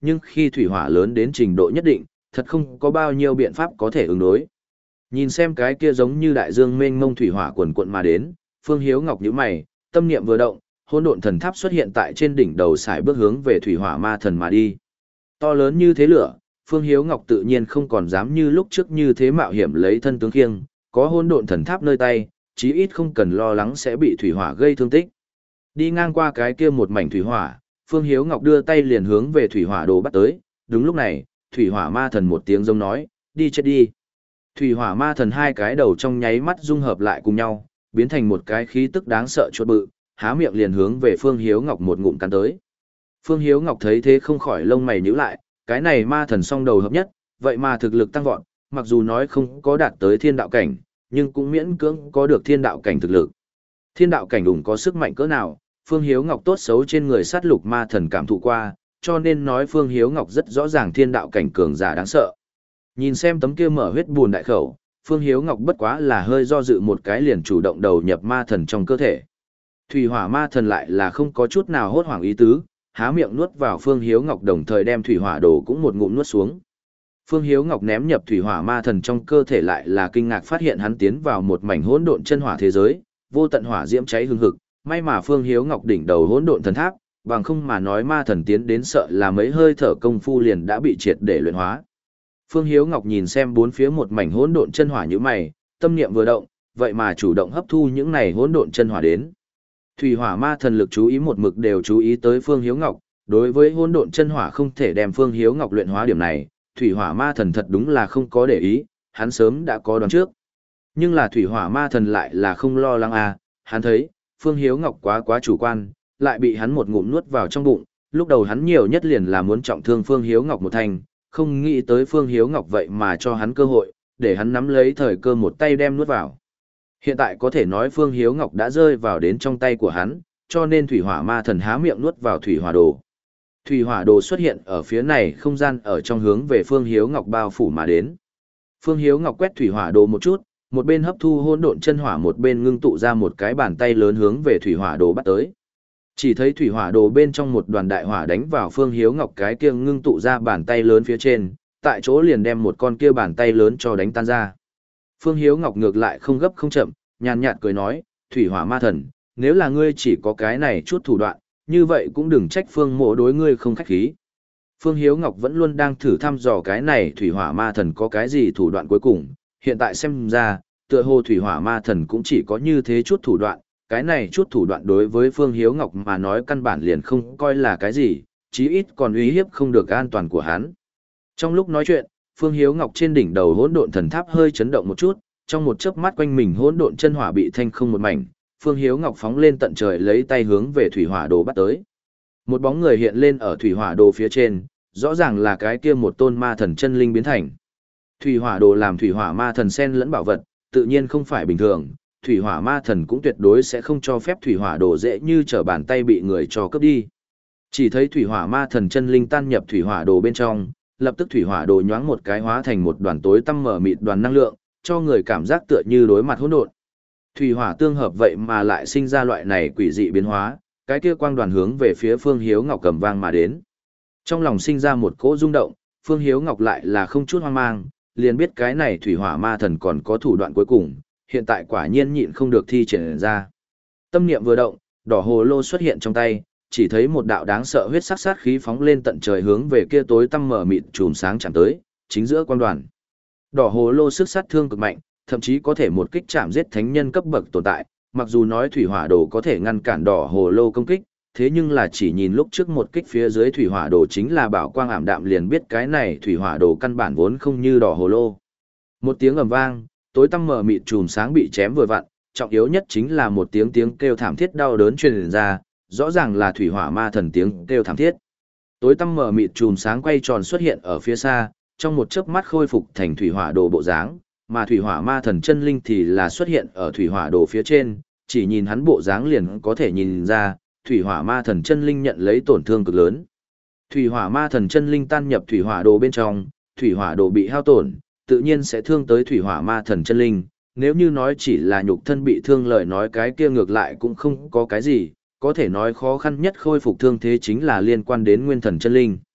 nhưng khi thủy hỏa lớn đến trình độ nhất định, thật không có bao nhiêu biện pháp có thể ứng đối. Nhìn xem cái kia giống như đại dương mênh mông thủy hỏa quần quận mà đến, Phương Hiếu Ngọc nhíu mày, tâm niệm vừa động, hỗn độn thần tháp xuất hiện tại trên đỉnh đầu sải bước hướng về thủy hỏa ma thần mà đi. To lớn như thế lửa, Phương Hiếu Ngọc tự nhiên không còn dám như lúc trước như thế mạo hiểm lấy thân tướng khiêng, có hỗn độn thần tháp nơi tay, chí ít không cần lo lắng sẽ bị thủy hỏa gây thương tích. Đi ngang qua cái kia một mảnh thủy hỏa, Phương Hiếu Ngọc đưa tay liền hướng về thủy hỏa đồ bắt tới, đúng lúc này, thủy hỏa ma thần một tiếng giống nói, đi chết đi. Thủy hỏa ma thần hai cái đầu trong nháy mắt dung hợp lại cùng nhau, biến thành một cái khí tức đáng sợ chuột bự, há miệng liền hướng về Phương Hiếu Ngọc một ngụm cắn tới. Phương Hiếu Ngọc thấy thế không khỏi lông mày nhíu lại, cái này ma thần song đầu hợp nhất, vậy mà thực lực tăng vọt, mặc dù nói không có đạt tới thiên đạo cảnh, nhưng cũng miễn cưỡng có được thiên đạo cảnh thực lực. Thiên đạo cảnh đủng có sức mạnh cỡ nào, Phương Hiếu Ngọc tốt xấu trên người sát lục ma thần cảm thụ qua, cho nên nói Phương Hiếu Ngọc rất rõ ràng thiên đạo cảnh cường giả đáng sợ. Nhìn xem tấm kia mở huyết buồn đại khẩu, Phương Hiếu Ngọc bất quá là hơi do dự một cái liền chủ động đầu nhập ma thần trong cơ thể. Thủy hỏa ma thần lại là không có chút nào hốt hoảng ý tứ, há miệng nuốt vào Phương Hiếu Ngọc đồng thời đem thủy hỏa đồ cũng một ngụm nuốt xuống. Phương Hiếu Ngọc ném nhập thủy hỏa ma thần trong cơ thể lại là kinh ngạc phát hiện hắn tiến vào một mảnh hỗn độn chân hỏa thế giới, vô tận hỏa diễm cháy hừng hực, may mà Phương Hiếu Ngọc đỉnh đầu hỗn độn thần tháp, bằng không mà nói ma thần tiến đến sợ là mấy hơi thở công phu liền đã bị triệt để luyện hóa. Phương Hiếu Ngọc nhìn xem bốn phía một mảnh hỗn độn chân hỏa như mày, tâm niệm vừa động, vậy mà chủ động hấp thu những này hỗn độn chân hỏa đến. Thủy hỏa ma thần lực chú ý một mực đều chú ý tới Phương Hiếu Ngọc, đối với hỗn độn chân hỏa không thể đem Phương Hiếu Ngọc luyện hóa điểm này, thủy hỏa ma thần thật đúng là không có để ý, hắn sớm đã có đoán trước. Nhưng là thủy hỏa ma thần lại là không lo lắng à, hắn thấy, Phương Hiếu Ngọc quá quá chủ quan, lại bị hắn một ngụm nuốt vào trong bụng, lúc đầu hắn nhiều nhất liền là muốn trọng thương Phương Hiếu Ngọc một thành, không nghĩ tới Phương Hiếu Ngọc vậy mà cho hắn cơ hội, để hắn nắm lấy thời cơ một tay đem nuốt vào. Hiện tại có thể nói Phương Hiếu Ngọc đã rơi vào đến trong tay của hắn, cho nên thủy hỏa ma thần há miệng nuốt vào thủy hỏa đồ. Thủy hỏa đồ xuất hiện ở phía này không gian ở trong hướng về Phương Hiếu Ngọc bao phủ mà đến. Phương Hiếu Ngọc quét thủy hỏa đồ một chút, một bên hấp thu hỗn độn chân hỏa một bên ngưng tụ ra một cái bàn tay lớn hướng về thủy hỏa đồ bắt tới. Chỉ thấy thủy hỏa đồ bên trong một đoàn đại hỏa đánh vào Phương Hiếu Ngọc cái kia ngưng tụ ra bàn tay lớn phía trên, tại chỗ liền đem một con kia bàn tay lớn cho đánh tan ra. Phương Hiếu Ngọc ngược lại không gấp không chậm, nhàn nhạt cười nói, thủy hỏa ma thần, nếu là ngươi chỉ có cái này chút thủ đoạn, như vậy cũng đừng trách Phương mộ đối ngươi không khách khí. Phương Hiếu Ngọc vẫn luôn đang thử thăm dò cái này thủy hỏa ma thần có cái gì thủ đoạn cuối cùng, hiện tại xem ra, tựa hồ thủy hỏa ma thần cũng chỉ có như thế chút thủ đoạn, cái này chút thủ đoạn đối với Phương Hiếu Ngọc mà nói căn bản liền không coi là cái gì, chí ít còn uy hiếp không được an toàn của hắn. Trong lúc nói chuyện, Phương Hiếu Ngọc trên đỉnh đầu hỗn độn thần tháp hơi chấn động một chút, trong một chớp mắt quanh mình hỗn độn chân hỏa bị thanh không một mảnh, Phương Hiếu Ngọc phóng lên tận trời lấy tay hướng về thủy hỏa đồ bắt tới. Một bóng người hiện lên ở thủy hỏa đồ phía trên, rõ ràng là cái kia một tôn ma thần chân linh biến thành. Thủy hỏa đồ làm thủy hỏa ma thần sen lẫn bảo vật, tự nhiên không phải bình thường, thủy hỏa ma thần cũng tuyệt đối sẽ không cho phép thủy hỏa đồ dễ như trở bàn tay bị người cho cướp đi. Chỉ thấy thủy hỏa ma thần chân linh tan nhập thủy hỏa đồ bên trong, lập tức thủy hỏa đồ nhoáng một cái hóa thành một đoàn tối tăm mở mịt đoàn năng lượng, cho người cảm giác tựa như đối mặt hỗn độn. Thủy hỏa tương hợp vậy mà lại sinh ra loại này quỷ dị biến hóa, cái kia quang đoàn hướng về phía Phương Hiếu Ngọc cầm vang mà đến. Trong lòng sinh ra một cỗ rung động, Phương Hiếu Ngọc lại là không chút hoang mang, liền biết cái này thủy hỏa ma thần còn có thủ đoạn cuối cùng, hiện tại quả nhiên nhịn không được thi triển ra. Tâm niệm vừa động, đỏ hồ lô xuất hiện trong tay, chỉ thấy một đạo đáng sợ huyết sắc sát khí phóng lên tận trời hướng về kia tối tăm mở mịt chùm sáng chạm tới, chính giữa quang đoàn. Đỏ hồ lô sức sát thương cực mạnh, thậm chí có thể một kích chạm giết thánh nhân cấp bậc tồn tại, mặc dù nói thủy hỏa đồ có thể ngăn cản đỏ hồ lô công kích, thế nhưng là chỉ nhìn lúc trước một kích phía dưới thủy hỏa đồ chính là bảo quang ảm đạm liền biết cái này thủy hỏa đồ căn bản vốn không như đỏ hồ lô. Một tiếng ầm vang, tối tăm mờ mịt chùm sáng bị chém vừa vặn, trọng yếu nhất chính là một tiếng tiếng kêu thảm thiết đau đớn truyền ra, rõ ràng là thủy hỏa ma thần tiếng kêu thảm thiết. Tối tăm mờ mịt chùm sáng quay tròn xuất hiện ở phía xa, trong một chớp mắt khôi phục thành thủy hỏa đồ bộ dáng, mà thủy hỏa ma thần chân linh thì là xuất hiện ở thủy hỏa đồ phía trên, chỉ nhìn hắn bộ dáng liền có thể nhìn ra, thủy hỏa ma thần chân linh nhận lấy tổn thương cực lớn. Thủy hỏa ma thần chân linh tan nhập thủy hỏa đồ bên trong, thủy hỏa đồ bị hao tổn, tự nhiên sẽ thương tới thủy hỏa ma thần chân linh, nếu như nói chỉ là nhục thân bị thương lời nói cái kia ngược lại cũng không có cái gì, có thể nói khó khăn nhất khôi phục thương thế chính là liên quan đến nguyên thần chân linh.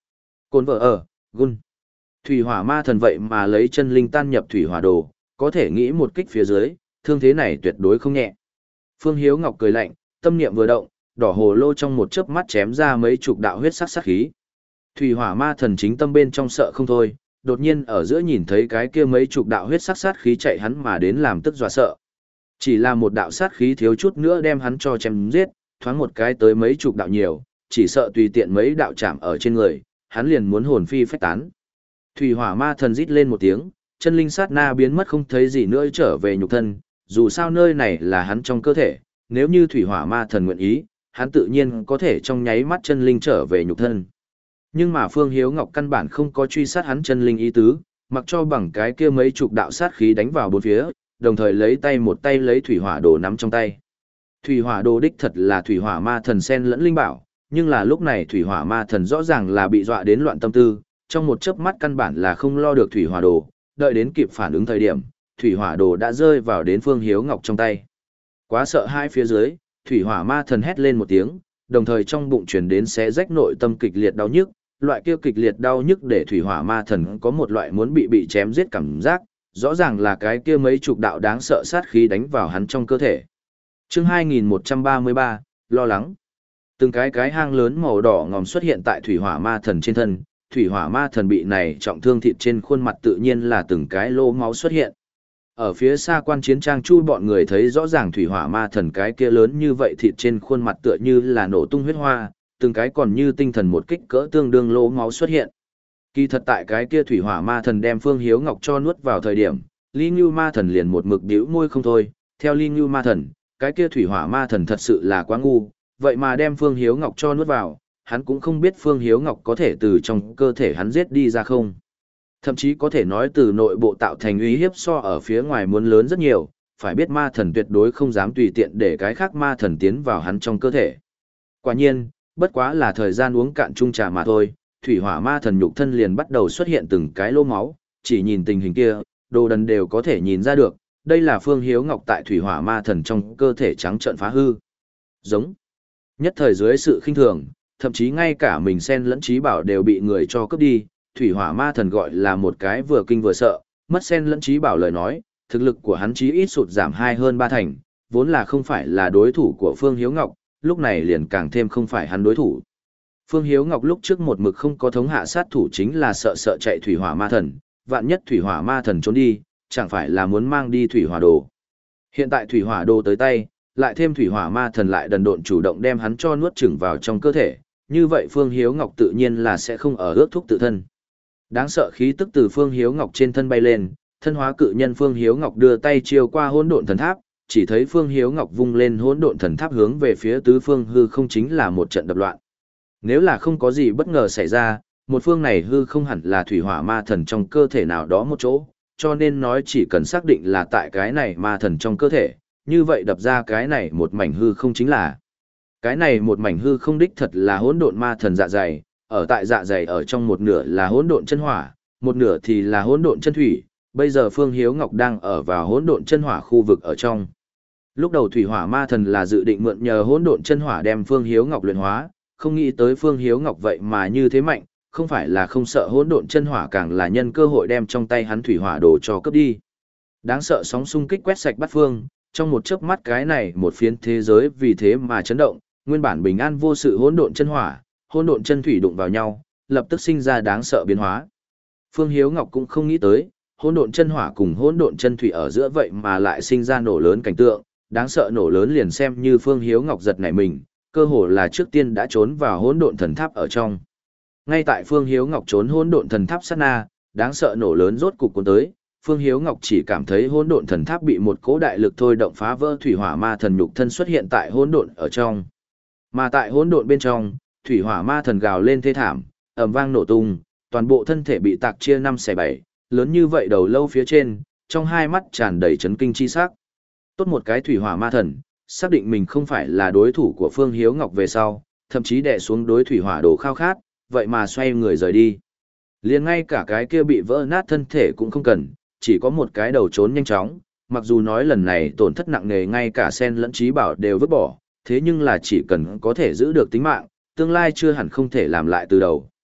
Cồn vợ ở, gun. Thủy hỏa ma thần vậy mà lấy chân linh tan nhập thủy hỏa đồ, có thể nghĩ một kích phía dưới, thương thế này tuyệt đối không nhẹ. Phương Hiếu Ngọc cười lạnh, tâm niệm vừa động, đỏ hồ lô trong một chớp mắt chém ra mấy chục đạo huyết sắc sát khí. Thủy hỏa ma thần chính tâm bên trong sợ không thôi, đột nhiên ở giữa nhìn thấy cái kia mấy chục đạo huyết sắc sát khí chạy hắn mà đến làm tức dọa sợ. Chỉ là một đạo sát khí thiếu chút nữa đem hắn cho chém giết, thoáng một cái tới mấy chục đạo nhiều, chỉ sợ tùy tiện mấy đạo chạm ở trên người, hắn liền muốn hồn phi phách tán. Thủy hỏa ma thần rít lên một tiếng, chân linh sát na biến mất không thấy gì nữa trở về nhục thân, dù sao nơi này là hắn trong cơ thể, nếu như thủy hỏa ma thần nguyện ý, hắn tự nhiên có thể trong nháy mắt chân linh trở về nhục thân. Nhưng mà Phương Hiếu Ngọc căn bản không có truy sát hắn chân linh ý tứ, mặc cho bằng cái kia mấy chục đạo sát khí đánh vào bốn phía, đồng thời lấy tay một tay lấy thủy hỏa đồ nắm trong tay. Thủy hỏa đồ đích thật là thủy hỏa ma thần sen lẫn linh bảo, nhưng là lúc này thủy hỏa ma thần rõ ràng là bị dọa đến loạn tâm tư, trong một chớp mắt căn bản là không lo được thủy hỏa đồ, đợi đến kịp phản ứng thời điểm, thủy hỏa đồ đã rơi vào đến Phương Hiếu Ngọc trong tay. Quá sợ hai phía dưới, thủy hỏa ma thần hét lên một tiếng, đồng thời trong bụng truyền đến xé rách nội tâm kịch liệt đau nhức, loại kia kịch liệt đau nhức để thủy hỏa ma thần có một loại muốn bị bị chém giết cảm giác, rõ ràng là cái kia mấy chục đạo đáng sợ sát khí đánh vào hắn trong cơ thể. Chương hai nghìn một trăm ba mươi ba, lo lắng. Từng cái cái hang lớn màu đỏ ngòm xuất hiện tại thủy hỏa ma thần trên thân, thủy hỏa ma thần bị này trọng thương thịt trên khuôn mặt tự nhiên là từng cái lỗ máu xuất hiện. Ở phía xa quan chiến trang chu bọn người thấy rõ ràng thủy hỏa ma thần cái kia lớn như vậy thịt trên khuôn mặt tựa như là nổ tung huyết hoa, từng cái còn như tinh thần một kích cỡ tương đương lỗ máu xuất hiện. Kỳ thật tại cái kia thủy hỏa ma thần đem Phương Hiếu Ngọc cho nuốt vào thời điểm, Ly Ngưu ma thần liền một mực bĩu môi không thôi, theo Ly Ngưu ma thần, cái kia thủy hỏa ma thần thật sự là quá ngu, vậy mà đem Phương Hiếu Ngọc cho nuốt vào, hắn cũng không biết Phương Hiếu Ngọc có thể từ trong cơ thể hắn giết đi ra không. Thậm chí có thể nói từ nội bộ tạo thành uy hiếp so ở phía ngoài muốn lớn rất nhiều, phải biết ma thần tuyệt đối không dám tùy tiện để cái khác ma thần tiến vào hắn trong cơ thể. Quả nhiên, bất quá là thời gian uống cạn chung trà mà thôi, thủy hỏa ma thần nhục thân liền bắt đầu xuất hiện từng cái lỗ máu, chỉ nhìn tình hình kia, đồ đần đều có thể nhìn ra được, đây là Phương Hiếu Ngọc tại thủy hỏa ma thần trong cơ thể trắng trợn phá hư. Giống. Nhất thời dưới sự khinh thường, thậm chí ngay cả mình sen lẫn trí bảo đều bị người cho cướp đi, thủy hỏa ma thần gọi là một cái vừa kinh vừa sợ, mất sen lẫn trí bảo lời nói, thực lực của hắn chí ít sụt giảm hai hơn ba thành, vốn là không phải là đối thủ của Phương Hiếu Ngọc, lúc này liền càng thêm không phải hắn đối thủ. Phương Hiếu Ngọc lúc trước một mực không có thống hạ sát thủ chính là sợ sợ chạy thủy hỏa ma thần, vạn nhất thủy hỏa ma thần trốn đi, chẳng phải là muốn mang đi thủy hỏa đồ. Hiện tại thủy hỏa đồ tới tay, lại thêm thủy hỏa ma thần lại đần độn chủ động đem hắn cho nuốt chửng vào trong cơ thể, như vậy Phương Hiếu Ngọc tự nhiên là sẽ không ở ước thúc tự thân. Đáng sợ khí tức từ Phương Hiếu Ngọc trên thân bay lên, thân hóa cự nhân Phương Hiếu Ngọc đưa tay chiêu qua hỗn độn thần tháp, chỉ thấy Phương Hiếu Ngọc vung lên hỗn độn thần tháp hướng về phía tứ phương hư không chính là một trận đập loạn. Nếu là không có gì bất ngờ xảy ra, một phương này hư không hẳn là thủy hỏa ma thần trong cơ thể nào đó một chỗ, cho nên nói chỉ cần xác định là tại cái này ma thần trong cơ thể, như vậy đập ra cái này một mảnh hư không chính là. Cái này một mảnh hư không đích thật là hỗn độn ma thần dạ dày, ở tại dạ dày ở trong một nửa là hỗn độn chân hỏa, một nửa thì là hỗn độn chân thủy, bây giờ Phương Hiếu Ngọc đang ở vào hỗn độn chân hỏa khu vực ở trong. Lúc đầu thủy hỏa ma thần là dự định mượn nhờ hỗn độn chân hỏa đem Phương Hiếu Ngọc luyện hóa, không nghĩ tới Phương Hiếu Ngọc vậy mà như thế mạnh, không phải là không sợ hỗn độn chân hỏa càng là nhân cơ hội đem trong tay hắn thủy hỏa đồ cho cướp đi. Đáng sợ sóng xung kích quét sạch bát phương, trong một chớp mắt cái này một phiến thế giới vì thế mà chấn động, nguyên bản bình an vô sự hỗn độn chân hỏa, hỗn độn chân thủy đụng vào nhau, lập tức sinh ra đáng sợ biến hóa. Phương Hiếu Ngọc cũng không nghĩ tới, hỗn độn chân hỏa cùng hỗn độn chân thủy ở giữa vậy mà lại sinh ra nổ lớn cảnh tượng, đáng sợ nổ lớn liền xem như Phương Hiếu Ngọc giật nảy mình, cơ hồ là trước tiên đã trốn vào hỗn độn thần tháp ở trong. Ngay tại Phương Hiếu Ngọc trốn hỗn độn thần tháp sát na, đáng sợ nổ lớn rốt cục cuốn tới, Phương Hiếu Ngọc chỉ cảm thấy hỗn độn thần tháp bị một cỗ đại lực thôi động phá vỡ, thủy hỏa ma thần nhục thân xuất hiện tại hỗn độn ở trong. Mà tại hỗn độn bên trong, thủy hỏa ma thần gào lên thê thảm, ầm vang nổ tung, toàn bộ thân thể bị tạc chia năm xẻ bảy, lớn như vậy đầu lâu phía trên, trong hai mắt tràn đầy chấn kinh chi sắc. Tốt một cái thủy hỏa ma thần, xác định mình không phải là đối thủ của Phương Hiếu Ngọc về sau, thậm chí đè xuống đối thủy hỏa đồ khao khát, vậy mà xoay người rời đi. Liền ngay cả cái kia bị vỡ nát thân thể cũng không cần, chỉ có một cái đầu trốn nhanh chóng, mặc dù nói lần này tổn thất nặng nề ngay cả sen lẫn trí bảo đều vứt bỏ, thế nhưng là chỉ cần có thể giữ được tính mạng, tương lai chưa hẳn không thể làm lại từ đầu.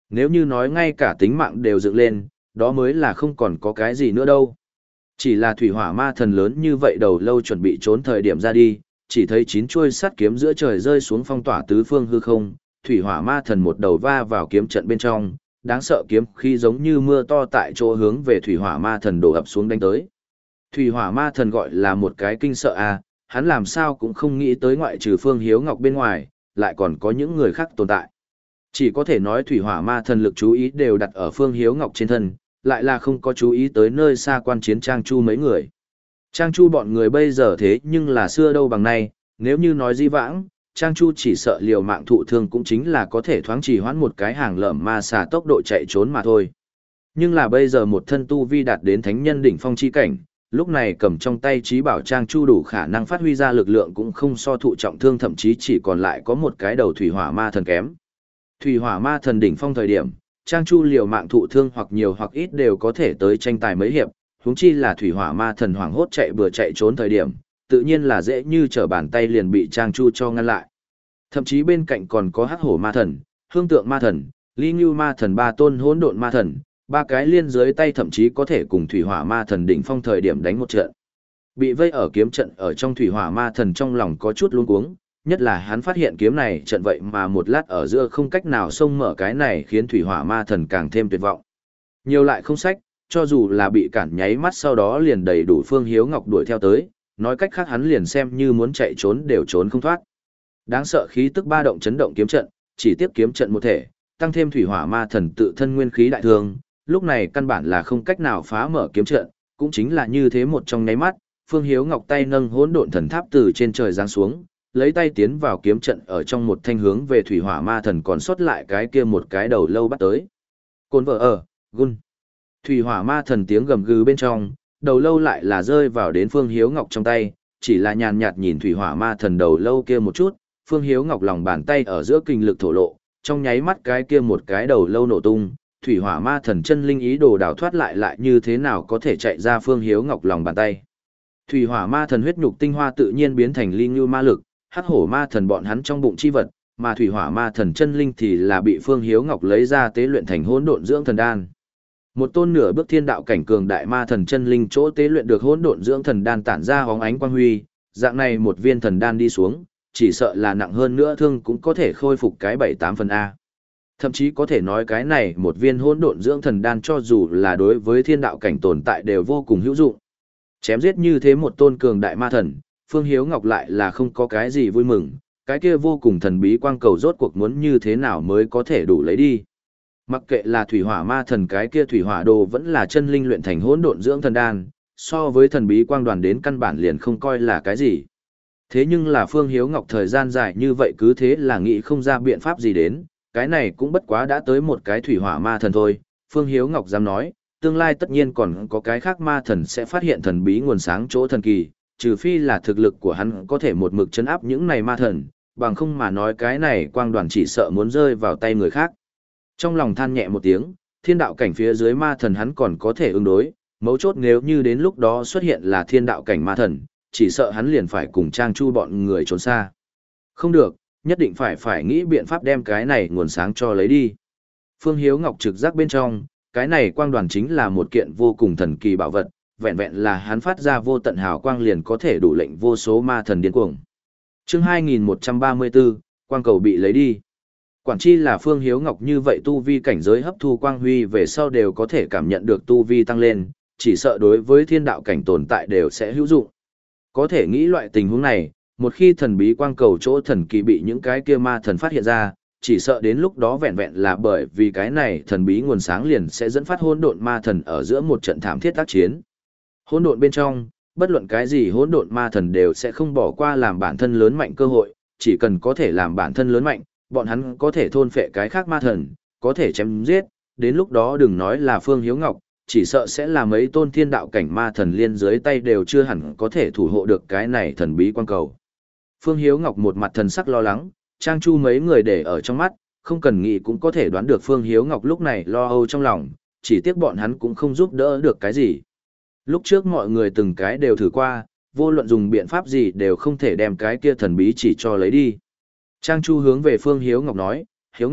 Nếu như nói ngay cả tính mạng đều dựng lên, đó mới là không còn có cái gì nữa đâu. Chỉ là thủy hỏa ma thần lớn như vậy đầu lâu chuẩn bị trốn thời điểm ra đi, chỉ thấy chín chuôi sắt kiếm giữa trời rơi xuống phong tỏa tứ phương hư không, thủy hỏa ma thần một đầu va vào kiếm trận bên trong, đáng sợ kiếm khi giống như mưa to tại chỗ hướng về thủy hỏa ma thần đổ ập xuống đánh tới. Thủy hỏa ma thần gọi là một cái kinh sợ a, hắn làm sao cũng không nghĩ tới ngoại trừ Phương Hiếu Ngọc bên ngoài, lại còn có những người khác tồn tại. Chỉ có thể nói thủy hỏa ma thần lực chú ý đều đặt ở Phương Hiếu Ngọc trên thân, lại là không có chú ý tới nơi xa quan chiến Trang Chu mấy người. Trang Chu bọn người bây giờ thế nhưng là xưa đâu bằng nay, nếu như nói di vãng, Trang Chu chỉ sợ liều mạng thụ thương cũng chính là có thể thoáng trì hoãn một cái hàng lợm ma xà tốc độ chạy trốn mà thôi. Nhưng là bây giờ một thân tu vi đạt đến thánh nhân đỉnh phong chi cảnh, lúc này cầm trong tay trí bảo Trang Chu đủ khả năng phát huy ra lực lượng cũng không so thụ trọng thương, thậm chí chỉ còn lại có một cái đầu thủy hỏa ma thần kém. Thủy hỏa ma thần đỉnh phong thời điểm, Trang Chu liều mạng thụ thương hoặc nhiều hoặc ít đều có thể tới tranh tài mấy hiệp, huống chi là thủy hỏa ma thần hoảng hốt chạy bừa chạy trốn thời điểm, tự nhiên là dễ như trở bàn tay liền bị Trang Chu cho ngăn lại. Thậm chí bên cạnh còn có hắc hổ ma thần, hương tượng ma thần, ly ngưu ma thần, ba tôn hỗn độn ma thần, ba cái liên dưới tay thậm chí có thể cùng thủy hỏa ma thần đỉnh phong thời điểm đánh một trận. Bị vây ở kiếm trận ở trong thủy hỏa ma thần trong lòng có chút luống cuống, nhất là hắn phát hiện kiếm này trận vậy mà một lát ở giữa không cách nào xông mở cái này khiến thủy hỏa ma thần càng thêm tuyệt vọng. Nhiều lại không sách, cho dù là bị cản nháy mắt sau đó liền đầy đủ Phương Hiếu Ngọc đuổi theo tới, nói cách khác hắn liền xem như muốn chạy trốn đều trốn không thoát. Đáng sợ khí tức ba động chấn động kiếm trận, chỉ tiếp kiếm trận một thể, tăng thêm thủy hỏa ma thần tự thân nguyên khí đại thương, lúc này căn bản là không cách nào phá mở kiếm trận, cũng chính là như thế một trong nháy mắt, Phương Hiếu Ngọc tay nâng hỗn độn thần tháp từ trên trời giáng xuống, lấy tay tiến vào kiếm trận ở trong một thanh hướng về thủy hỏa ma thần còn sót lại cái kia một cái đầu lâu bắt tới. Côn vợ ở, gun. Thủy hỏa ma thần tiếng gầm gừ bên trong, đầu lâu lại là rơi vào đến Phương Hiếu Ngọc trong tay, chỉ là nhàn nhạt nhìn thủy hỏa ma thần đầu lâu kia một chút, Phương Hiếu Ngọc lòng bàn tay ở giữa kinh lực thổ lộ, trong nháy mắt cái kia một cái đầu lâu nổ tung, thủy hỏa ma thần chân linh ý đồ đào thoát lại lại như thế nào có thể chạy ra Phương Hiếu Ngọc lòng bàn tay. Thủy hỏa ma thần huyết nhục tinh hoa tự nhiên biến thành ly ngưu ma lực, hắc hổ ma thần bọn hắn trong bụng chi vật, mà thủy hỏa ma thần chân linh thì là bị Phương Hiếu Ngọc lấy ra tế luyện thành hỗn độn dưỡng thần đan. Một tôn nửa bước thiên đạo cảnh cường đại ma thần chân linh chỗ tế luyện được hỗn độn dưỡng thần đan tản ra hóng ánh quang huy, dạng này một viên thần đan đi xuống, chỉ sợ là nặng hơn nữa thương cũng có thể khôi phục cái bảy tám phần a. Thậm chí có thể nói cái này một viên hỗn độn dưỡng thần đan cho dù là đối với thiên đạo cảnh tồn tại đều vô cùng hữu dụng. Chém giết như thế một tôn cường đại ma thần, Phương Hiếu Ngọc lại là không có cái gì vui mừng, cái kia vô cùng thần bí quang cầu rốt cuộc muốn như thế nào mới có thể đủ lấy đi. Mặc kệ là thủy hỏa ma thần cái kia thủy hỏa đồ vẫn là chân linh luyện thành hỗn độn dưỡng thần đan, so với thần bí quang đoàn đến căn bản liền không coi là cái gì. Thế nhưng là Phương Hiếu Ngọc thời gian dài như vậy cứ thế là nghĩ không ra biện pháp gì đến, cái này cũng bất quá đã tới một cái thủy hỏa ma thần thôi. Phương Hiếu Ngọc dám nói, tương lai tất nhiên còn có cái khác ma thần sẽ phát hiện thần bí nguồn sáng chỗ thần kỳ, trừ phi là thực lực của hắn có thể một mực chấn áp những này ma thần, bằng không mà nói cái này quang đoàn chỉ sợ muốn rơi vào tay người khác. Trong lòng than nhẹ một tiếng, thiên đạo cảnh phía dưới ma thần hắn còn có thể ứng đối, mấu chốt nếu như đến lúc đó xuất hiện là thiên đạo cảnh ma thần, chỉ sợ hắn liền phải cùng Trang Chu bọn người trốn xa. Không được, nhất định phải phải nghĩ biện pháp đem cái này nguồn sáng cho lấy đi. Phương Hiếu Ngọc trực giác bên trong, cái này quang đoàn chính là một kiện vô cùng thần kỳ bảo vật, vẹn vẹn là hắn phát ra vô tận hào quang liền có thể đủ lệnh vô số ma thần điên cuồng. Chương hai nghìn một trăm ba mươi tư, quang cầu bị lấy đi. Quản chi là Phương Hiếu Ngọc như vậy tu vi cảnh giới hấp thu quang huy về sau đều có thể cảm nhận được tu vi tăng lên, chỉ sợ đối với thiên đạo cảnh tồn tại đều sẽ hữu dụng. Có thể nghĩ loại tình huống này, một khi thần bí quang cầu chỗ thần kỳ bị những cái kia ma thần phát hiện ra, chỉ sợ đến lúc đó vẹn vẹn là bởi vì cái này thần bí nguồn sáng liền sẽ dẫn phát hỗn độn ma thần ở giữa một trận thảm thiết tác chiến. Hỗn độn bên trong, bất luận cái gì hỗn độn ma thần đều sẽ không bỏ qua làm bản thân lớn mạnh cơ hội, chỉ cần có thể làm bản thân lớn mạnh, bọn hắn có thể thôn phệ cái khác ma thần, có thể chém giết, đến lúc đó đừng nói là Phương Hiếu Ngọc, chỉ sợ sẽ là mấy tôn thiên đạo cảnh ma thần liên dưới tay đều chưa hẳn có thể thủ hộ được cái này thần bí quang cầu. Phương Hiếu Ngọc một mặt thần sắc lo lắng, Trang Chu mấy người để ở trong mắt, không cần nghĩ cũng có thể đoán được Phương Hiếu Ngọc lúc này lo âu trong lòng, chỉ tiếc bọn hắn cũng không giúp đỡ được cái gì. Lúc trước mọi người từng cái đều thử qua, vô luận dùng biện pháp gì đều không thể đem cái kia thần bí chỉ cho lấy đi. Trang Chu hướng về Phương Hiếu Ngọc nói, Hiếu Ngọc,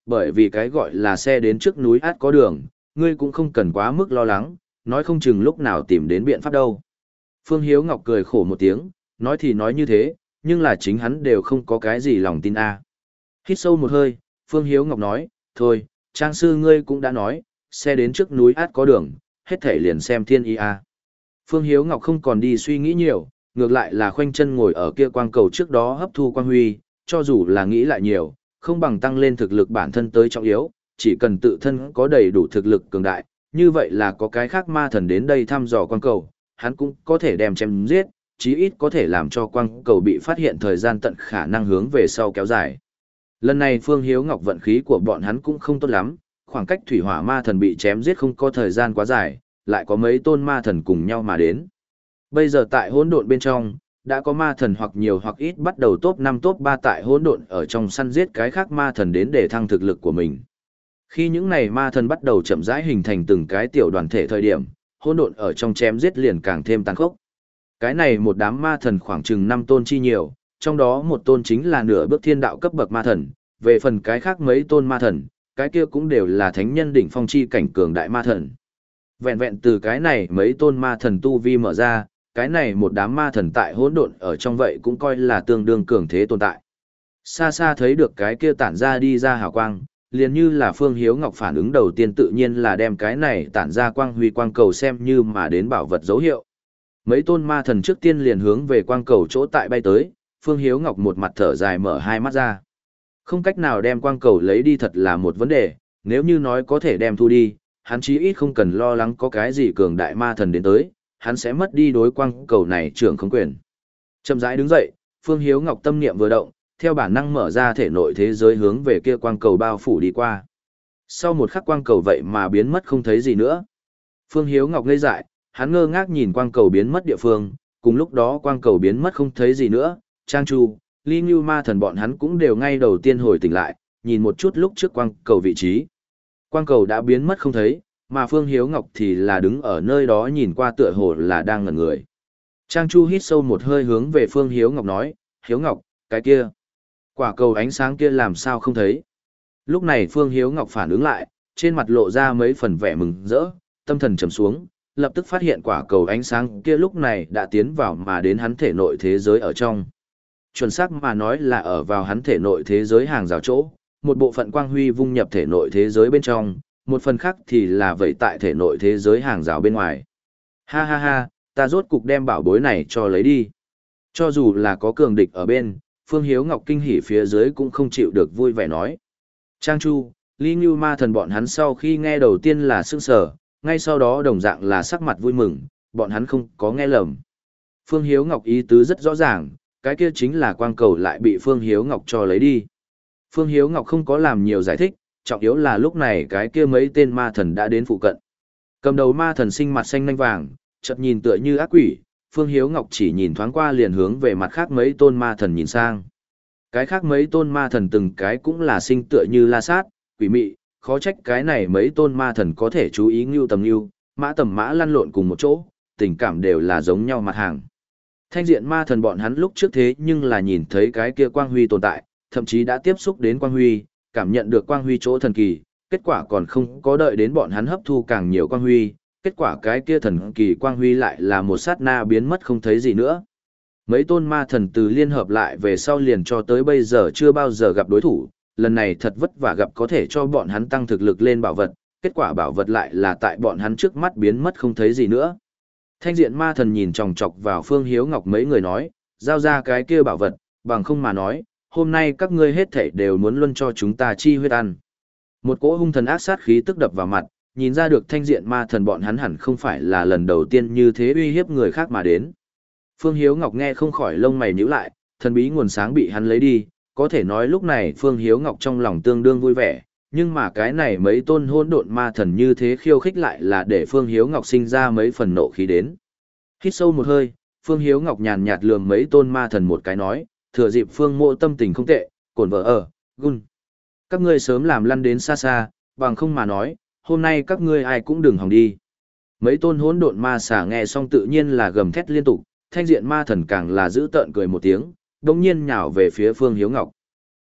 bởi vì cái gọi là xe đến trước núi át có đường, ngươi cũng không cần quá mức lo lắng, nói không chừng lúc nào tìm đến biện pháp đâu. Phương Hiếu Ngọc cười khổ một tiếng, nói thì nói như thế, nhưng là chính hắn đều không có cái gì lòng tin a. Hít sâu một hơi, Phương Hiếu Ngọc nói, thôi, trang sư ngươi cũng đã nói, xe đến trước núi át có đường, hết thể liền xem thiên ý a. Phương Hiếu Ngọc không còn đi suy nghĩ nhiều, ngược lại là khoanh chân ngồi ở kia quang cầu trước đó hấp thu quang huy, cho dù là nghĩ lại nhiều, không bằng tăng lên thực lực bản thân tới trọng yếu, chỉ cần tự thân có đầy đủ thực lực cường đại, như vậy là có cái khác ma thần đến đây thăm dò quang cầu, hắn cũng có thể đem chém giết, chí ít có thể làm cho quang cầu bị phát hiện thời gian tận khả năng hướng về sau kéo dài. Lần này Phương Hiếu Ngọc vận khí của bọn hắn cũng không tốt lắm, khoảng cách thủy hỏa ma thần bị chém giết không có thời gian quá dài, lại có mấy tôn ma thần cùng nhau mà đến. Bây giờ tại hỗn độn bên trong, đã có ma thần hoặc nhiều hoặc ít bắt đầu top năm top ba tại hỗn độn ở trong săn giết cái khác ma thần đến để thăng thực lực của mình. Khi những này ma thần bắt đầu chậm rãi hình thành từng cái tiểu đoàn thể thời điểm, hỗn độn ở trong chém giết liền càng thêm tàn khốc. Cái này một đám ma thần khoảng chừng năm tôn chi nhiều, trong đó một tôn chính là nửa bước thiên đạo cấp bậc ma thần, về phần cái khác mấy tôn ma thần, cái kia cũng đều là thánh nhân đỉnh phong chi cảnh cường đại ma thần. Vẹn vẹn từ cái này mấy tôn ma thần tu vi mở ra, cái này một đám ma thần tại hỗn độn ở trong vậy cũng coi là tương đương cường thế tồn tại. Xa xa thấy được cái kia tản ra đi ra hào quang, liền như là Phương Hiếu Ngọc phản ứng đầu tiên tự nhiên là đem cái này tản ra quang huy quang cầu xem như mà đến bảo vật dấu hiệu. Mấy tôn ma thần trước tiên liền hướng về quang cầu chỗ tại bay tới, Phương Hiếu Ngọc một mặt thở dài mở hai mắt ra. Không cách nào đem quang cầu lấy đi thật là một vấn đề, nếu như nói có thể đem thu đi, hắn chí ít không cần lo lắng có cái gì cường đại ma thần đến tới, hắn sẽ mất đi đối quang cầu này trưởng không quyền. Chậm rãi đứng dậy, Phương Hiếu Ngọc tâm niệm vừa động, theo bản năng mở ra thể nội thế giới hướng về kia quang cầu bao phủ đi qua. Sau một khắc quang cầu vậy mà biến mất không thấy gì nữa. Phương Hiếu Ngọc ngây dại, hắn ngơ ngác nhìn quang cầu biến mất địa phương, cùng lúc đó quang cầu biến mất không thấy gì nữa, Trang Chu, Ly Ngưu ma thần bọn hắn cũng đều ngay đầu tiên hồi tỉnh lại, nhìn một chút lúc trước quang cầu vị trí. Quang cầu đã biến mất không thấy, mà Phương Hiếu Ngọc thì là đứng ở nơi đó nhìn qua tựa hồ là đang ngẩn người. Trang Chu hít sâu một hơi hướng về Phương Hiếu Ngọc nói, Hiếu Ngọc, cái kia, quả cầu ánh sáng kia làm sao không thấy. Lúc này Phương Hiếu Ngọc phản ứng lại, trên mặt lộ ra mấy phần vẻ mừng rỡ, tâm thần trầm xuống, lập tức phát hiện quả cầu ánh sáng kia lúc này đã tiến vào mà đến hắn thể nội thế giới ở trong. Chuẩn xác mà nói là ở vào hắn thể nội thế giới hàng rào chỗ, một bộ phận quang huy vung nhập thể nội thế giới bên trong, một phần khác thì là vậy tại thể nội thế giới hàng rào bên ngoài. Ha ha ha, ta rốt cục đem bảo bối này cho lấy đi. Cho dù là có cường địch ở bên, Phương Hiếu Ngọc kinh hỉ phía dưới cũng không chịu được vui vẻ nói. Trang Chu, Ly Ngưu ma thần bọn hắn sau khi nghe đầu tiên là sững sờ, ngay sau đó đồng dạng là sắc mặt vui mừng, bọn hắn không có nghe lầm. Phương Hiếu Ngọc ý tứ rất rõ ràng, cái kia chính là quang cầu lại bị Phương Hiếu Ngọc cho lấy đi. Phương Hiếu Ngọc không có làm nhiều giải thích, trọng yếu là lúc này cái kia mấy tên ma thần đã đến phụ cận. Cầm đầu ma thần sinh mặt xanh nanh vàng, chợt nhìn tựa như ác quỷ, Phương Hiếu Ngọc chỉ nhìn thoáng qua liền hướng về mặt khác mấy tôn ma thần nhìn sang. Cái khác mấy tôn ma thần từng cái cũng là sinh tựa như la sát, quỷ mị, khó trách cái này mấy tôn ma thần có thể chú ý ngưu tầm ngưu, mã tầm mã lăn lộn cùng một chỗ, tình cảm đều là giống nhau mặt hàng. Thanh diện ma thần bọn hắn lúc trước thế nhưng là nhìn thấy cái kia quang huy tồn tại, thậm chí đã tiếp xúc đến quang huy, cảm nhận được quang huy chỗ thần kỳ, kết quả còn không có đợi đến bọn hắn hấp thu càng nhiều quang huy, kết quả cái kia thần kỳ quang huy lại là một sát na biến mất không thấy gì nữa. Mấy tôn ma thần từ liên hợp lại về sau liền cho tới bây giờ chưa bao giờ gặp đối thủ, lần này thật vất vả gặp có thể cho bọn hắn tăng thực lực lên bảo vật, kết quả bảo vật lại là tại bọn hắn trước mắt biến mất không thấy gì nữa. Thanh diện ma thần nhìn chòng chọc vào Phương Hiếu Ngọc mấy người nói, giao ra cái kia bảo vật, bằng không mà nói, hôm nay các ngươi hết thảy đều muốn luân cho chúng ta chi huyết ăn. Một cỗ hung thần ác sát khí tức đập vào mặt, nhìn ra được thanh diện ma thần bọn hắn hẳn không phải là lần đầu tiên như thế uy hiếp người khác mà đến. Phương Hiếu Ngọc nghe không khỏi lông mày nhíu lại, thần bí nguồn sáng bị hắn lấy đi, có thể nói lúc này Phương Hiếu Ngọc trong lòng tương đương vui vẻ, nhưng mà cái này mấy tôn hỗn độn ma thần như thế khiêu khích lại là để Phương Hiếu Ngọc sinh ra mấy phần nộ khí đến. Hít sâu một hơi, Phương Hiếu Ngọc nhàn nhạt lườm mấy tôn ma thần một cái nói, thừa dịp Phương Mộ tâm tình không tệ, cổn vợ ở, gun. Các ngươi sớm làm lăn đến xa xa, bằng không mà nói, hôm nay các ngươi ai cũng đừng hòng đi. Mấy tôn hỗn độn ma xà nghe xong tự nhiên là gầm thét liên tục, thanh diện ma thần càng là giữ tợn cười một tiếng, đồng nhiên nhào về phía Phương Hiếu Ngọc.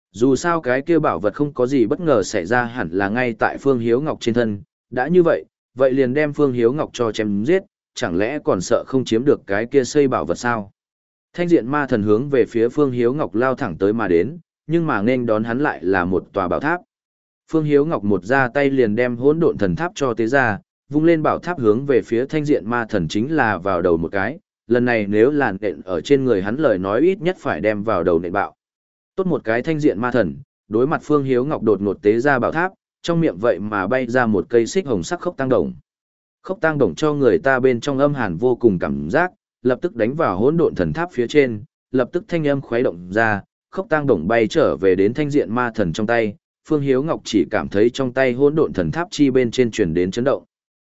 Dù sao cái kia bảo vật không có gì bất ngờ xảy ra hẳn là ngay tại Phương Hiếu Ngọc trên thân, đã như vậy, vậy liền đem Phương Hiếu Ngọc cho chém giết, chẳng lẽ còn sợ không chiếm được cái kia xây bảo vật sao? Thanh diện ma thần hướng về phía Phương Hiếu Ngọc lao thẳng tới mà đến, nhưng mà nên đón hắn lại là một tòa bảo tháp. Phương Hiếu Ngọc một ra tay liền đem hỗn độn thần tháp cho tế ra, vung lên bảo tháp hướng về phía thanh diện ma thần chính là vào đầu một cái, lần này nếu làn nện ở trên người hắn lời nói ít nhất phải đem vào đầu nện bạo. Tốt một cái thanh diện ma thần, đối mặt Phương Hiếu Ngọc đột ngột tế ra bảo tháp, trong miệng vậy mà bay ra một cây xích hồng sắc khốc tăng đồng. Khốc tăng đồng cho người ta bên trong âm hàn vô cùng cảm giác, lập tức đánh vào hỗn độn thần tháp phía trên, lập tức thanh âm khuấy động ra, khốc tăng đồng bay trở về đến thanh diện ma thần trong tay, Phương Hiếu Ngọc chỉ cảm thấy trong tay hỗn độn thần tháp chi bên trên truyền đến chấn động.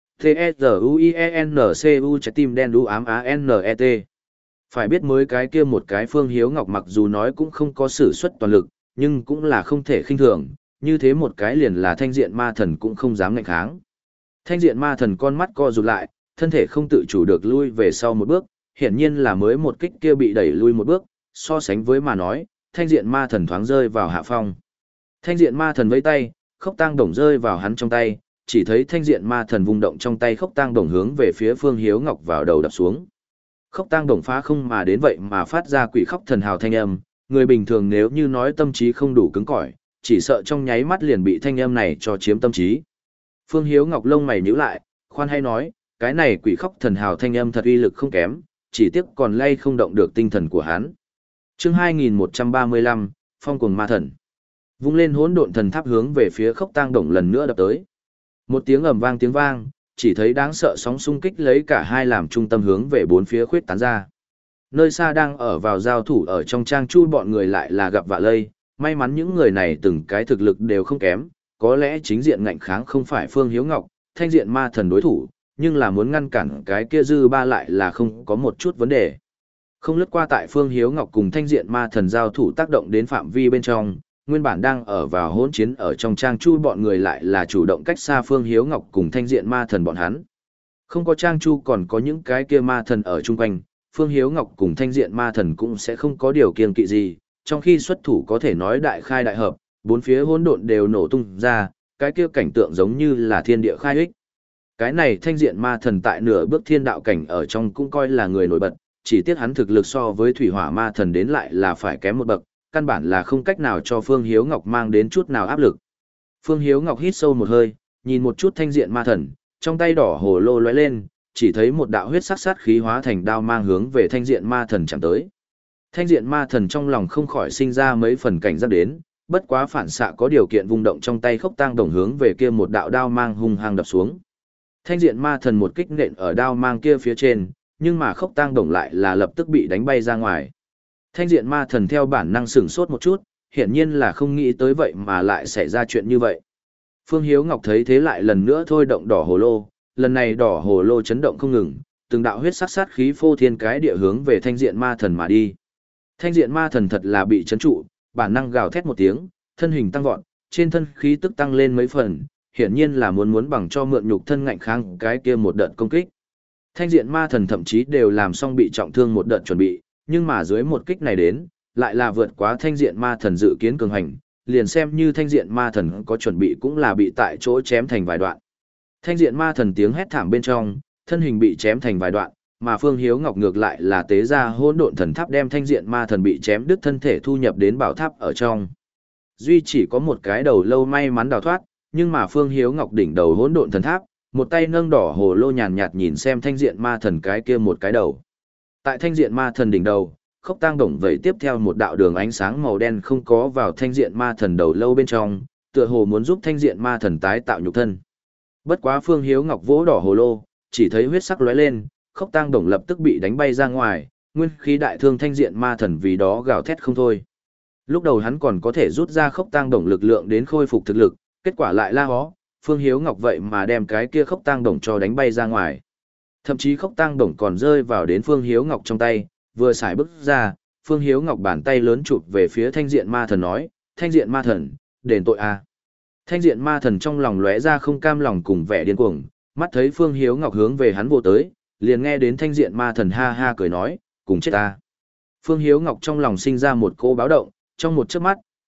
T-E-Z-U-I-E-N-C-U trái tim đen đu ám A-N-E-T. Phải biết mới cái kia một cái Phương Hiếu Ngọc mặc dù nói cũng không có sử xuất toàn lực, nhưng cũng là không thể khinh thường, như thế một cái liền là thanh diện ma thần cũng không dám ngạnh kháng. Thanh diện ma thần con mắt co rụt lại, thân thể không tự chủ được lui về sau một bước, hiển nhiên là mới một kích kia bị đẩy lui một bước, so sánh với mà nói, thanh diện ma thần thoáng rơi vào hạ phong. Thanh diện ma thần vẫy tay, khốc tang đồng rơi vào hắn trong tay, chỉ thấy thanh diện ma thần vung động trong tay khốc tang đồng hướng về phía Phương Hiếu Ngọc vào đầu đập xuống. Khốc tang đồng phá không mà đến vậy mà phát ra quỷ khóc thần hào thanh âm, người bình thường nếu như nói tâm trí không đủ cứng cỏi, chỉ sợ trong nháy mắt liền bị thanh âm này cho chiếm tâm trí. Phương Hiếu Ngọc lông mày nhíu lại, khoan hay nói, cái này quỷ khóc thần hào thanh âm thật uy lực không kém, chỉ tiếc còn lay không động được tinh thần của hắn. Chương hai nghìn một trăm ba mươi lăm, Phong cuồng ma thần. Vung lên hỗn độn thần tháp hướng về phía khốc tang đồng lần nữa đập tới. Một tiếng ầm vang tiếng vang, chỉ thấy đáng sợ sóng xung kích lấy cả hai làm trung tâm hướng về bốn phía khuyết tán ra. Nơi xa đang ở vào giao thủ ở trong trang chu bọn người lại là gặp vạ lây, may mắn những người này từng cái thực lực đều không kém, có lẽ chính diện ngạnh kháng không phải Phương Hiếu Ngọc, thanh diện ma thần đối thủ, nhưng là muốn ngăn cản cái kia dư ba lại là không có một chút vấn đề. Không lướt qua tại Phương Hiếu Ngọc cùng thanh diện ma thần giao thủ tác động đến phạm vi bên trong, nguyên bản đang ở vào hỗn chiến ở trong trang chu bọn người lại là chủ động cách xa Phương Hiếu Ngọc cùng thanh diện ma thần bọn hắn. Không có trang chu còn có những cái kia ma thần ở chung quanh, Phương Hiếu Ngọc cùng thanh diện ma thần cũng sẽ không có điều kiêng kỵ gì, trong khi xuất thủ có thể nói đại khai đại hợp, bốn phía hỗn độn đều nổ tung ra, cái kia cảnh tượng giống như là thiên địa khai ích. Cái này thanh diện ma thần tại nửa bước thiên đạo cảnh ở trong cũng coi là người nổi bật, chỉ tiếc hắn thực lực so với thủy hỏa ma thần đến lại là phải kém một bậc, căn bản là không cách nào cho Phương Hiếu Ngọc mang đến chút nào áp lực. Phương Hiếu Ngọc hít sâu một hơi, nhìn một chút thanh diện ma thần, trong tay đỏ hồ lô lóe lên, chỉ thấy một đạo huyết sắc sát khí hóa thành đao mang hướng về thanh diện ma thần chạm tới. Thanh diện ma thần trong lòng không khỏi sinh ra mấy phần cảnh giác đến, bất quá phản xạ có điều kiện vung động trong tay khốc tang đồng hướng về kia một đạo đao mang hung hăng đập xuống. Thanh diện ma thần một kích nện ở đao mang kia phía trên, nhưng mà khốc tang đồng lại là lập tức bị đánh bay ra ngoài. Thanh diện ma thần theo bản năng sửng sốt một chút, hiển nhiên là không nghĩ tới vậy mà lại xảy ra chuyện như vậy. Phương Hiếu Ngọc thấy thế lại lần nữa thôi động đỏ hồ lô, lần này đỏ hồ lô chấn động không ngừng, từng đạo huyết sắc sát khí phô thiên cái địa hướng về thanh diện ma thần mà đi. Thanh diện ma thần thật là bị chấn trụ, bản năng gào thét một tiếng, thân hình tăng vọt, trên thân khí tức tăng lên mấy phần, hiển nhiên là muốn muốn bằng cho mượn nhục thân ngạnh kháng cái kia một đợt công kích. Thanh diện ma thần thậm chí đều làm xong bị trọng thương một đợt chuẩn bị, nhưng mà dưới một kích này đến, lại là vượt quá thanh diện ma thần dự kiến cường hành, liền xem như thanh diện ma thần có chuẩn bị cũng là bị tại chỗ chém thành vài đoạn. Thanh diện ma thần tiếng hét thảm bên trong, thân hình bị chém thành vài đoạn, mà Phương Hiếu Ngọc ngược lại là tế ra hỗn độn thần tháp đem thanh diện ma thần bị chém đứt thân thể thu nhập đến bảo tháp ở trong. Duy chỉ có một cái đầu lâu may mắn đào thoát, nhưng mà Phương Hiếu Ngọc đỉnh đầu hỗn độn thần tháp, một tay nâng đỏ hồ lô nhàn nhạt nhìn xem thanh diện ma thần cái kia một cái đầu. Tại thanh diện ma thần đỉnh đầu, khốc tang đồng vậy tiếp theo một đạo đường ánh sáng màu đen không có vào thanh diện ma thần đầu lâu bên trong, tựa hồ muốn giúp thanh diện ma thần tái tạo nhục thân. Bất quá Phương Hiếu Ngọc vỗ đỏ hồ lô, chỉ thấy huyết sắc lóe lên, khốc tang đồng lập tức bị đánh bay ra ngoài, nguyên khí đại thương thanh diện ma thần vì đó gào thét không thôi. Lúc đầu hắn còn có thể rút ra khốc tang đồng lực lượng đến khôi phục thực lực, kết quả lại la hó, Phương Hiếu Ngọc vậy mà đem cái kia khốc tang đồng cho đánh bay ra ngoài. Thậm chí khốc tang đồng còn rơi vào đến Phương Hiếu Ngọc trong tay, vừa xài bước ra, Phương Hiếu Ngọc bàn tay lớn chụp về phía thanh diện ma thần nói, thanh diện ma thần, đền tội a. Thanh diện ma thần trong lòng lóe ra không cam lòng cùng vẻ điên cuồng, mắt thấy Phương Hiếu Ngọc hướng về hắn vô tới, liền nghe đến thanh diện ma thần ha ha cười nói, cùng chết ta. Phương Hiếu Ngọc trong lòng sinh ra một cô báo động, trong một chớp mắt,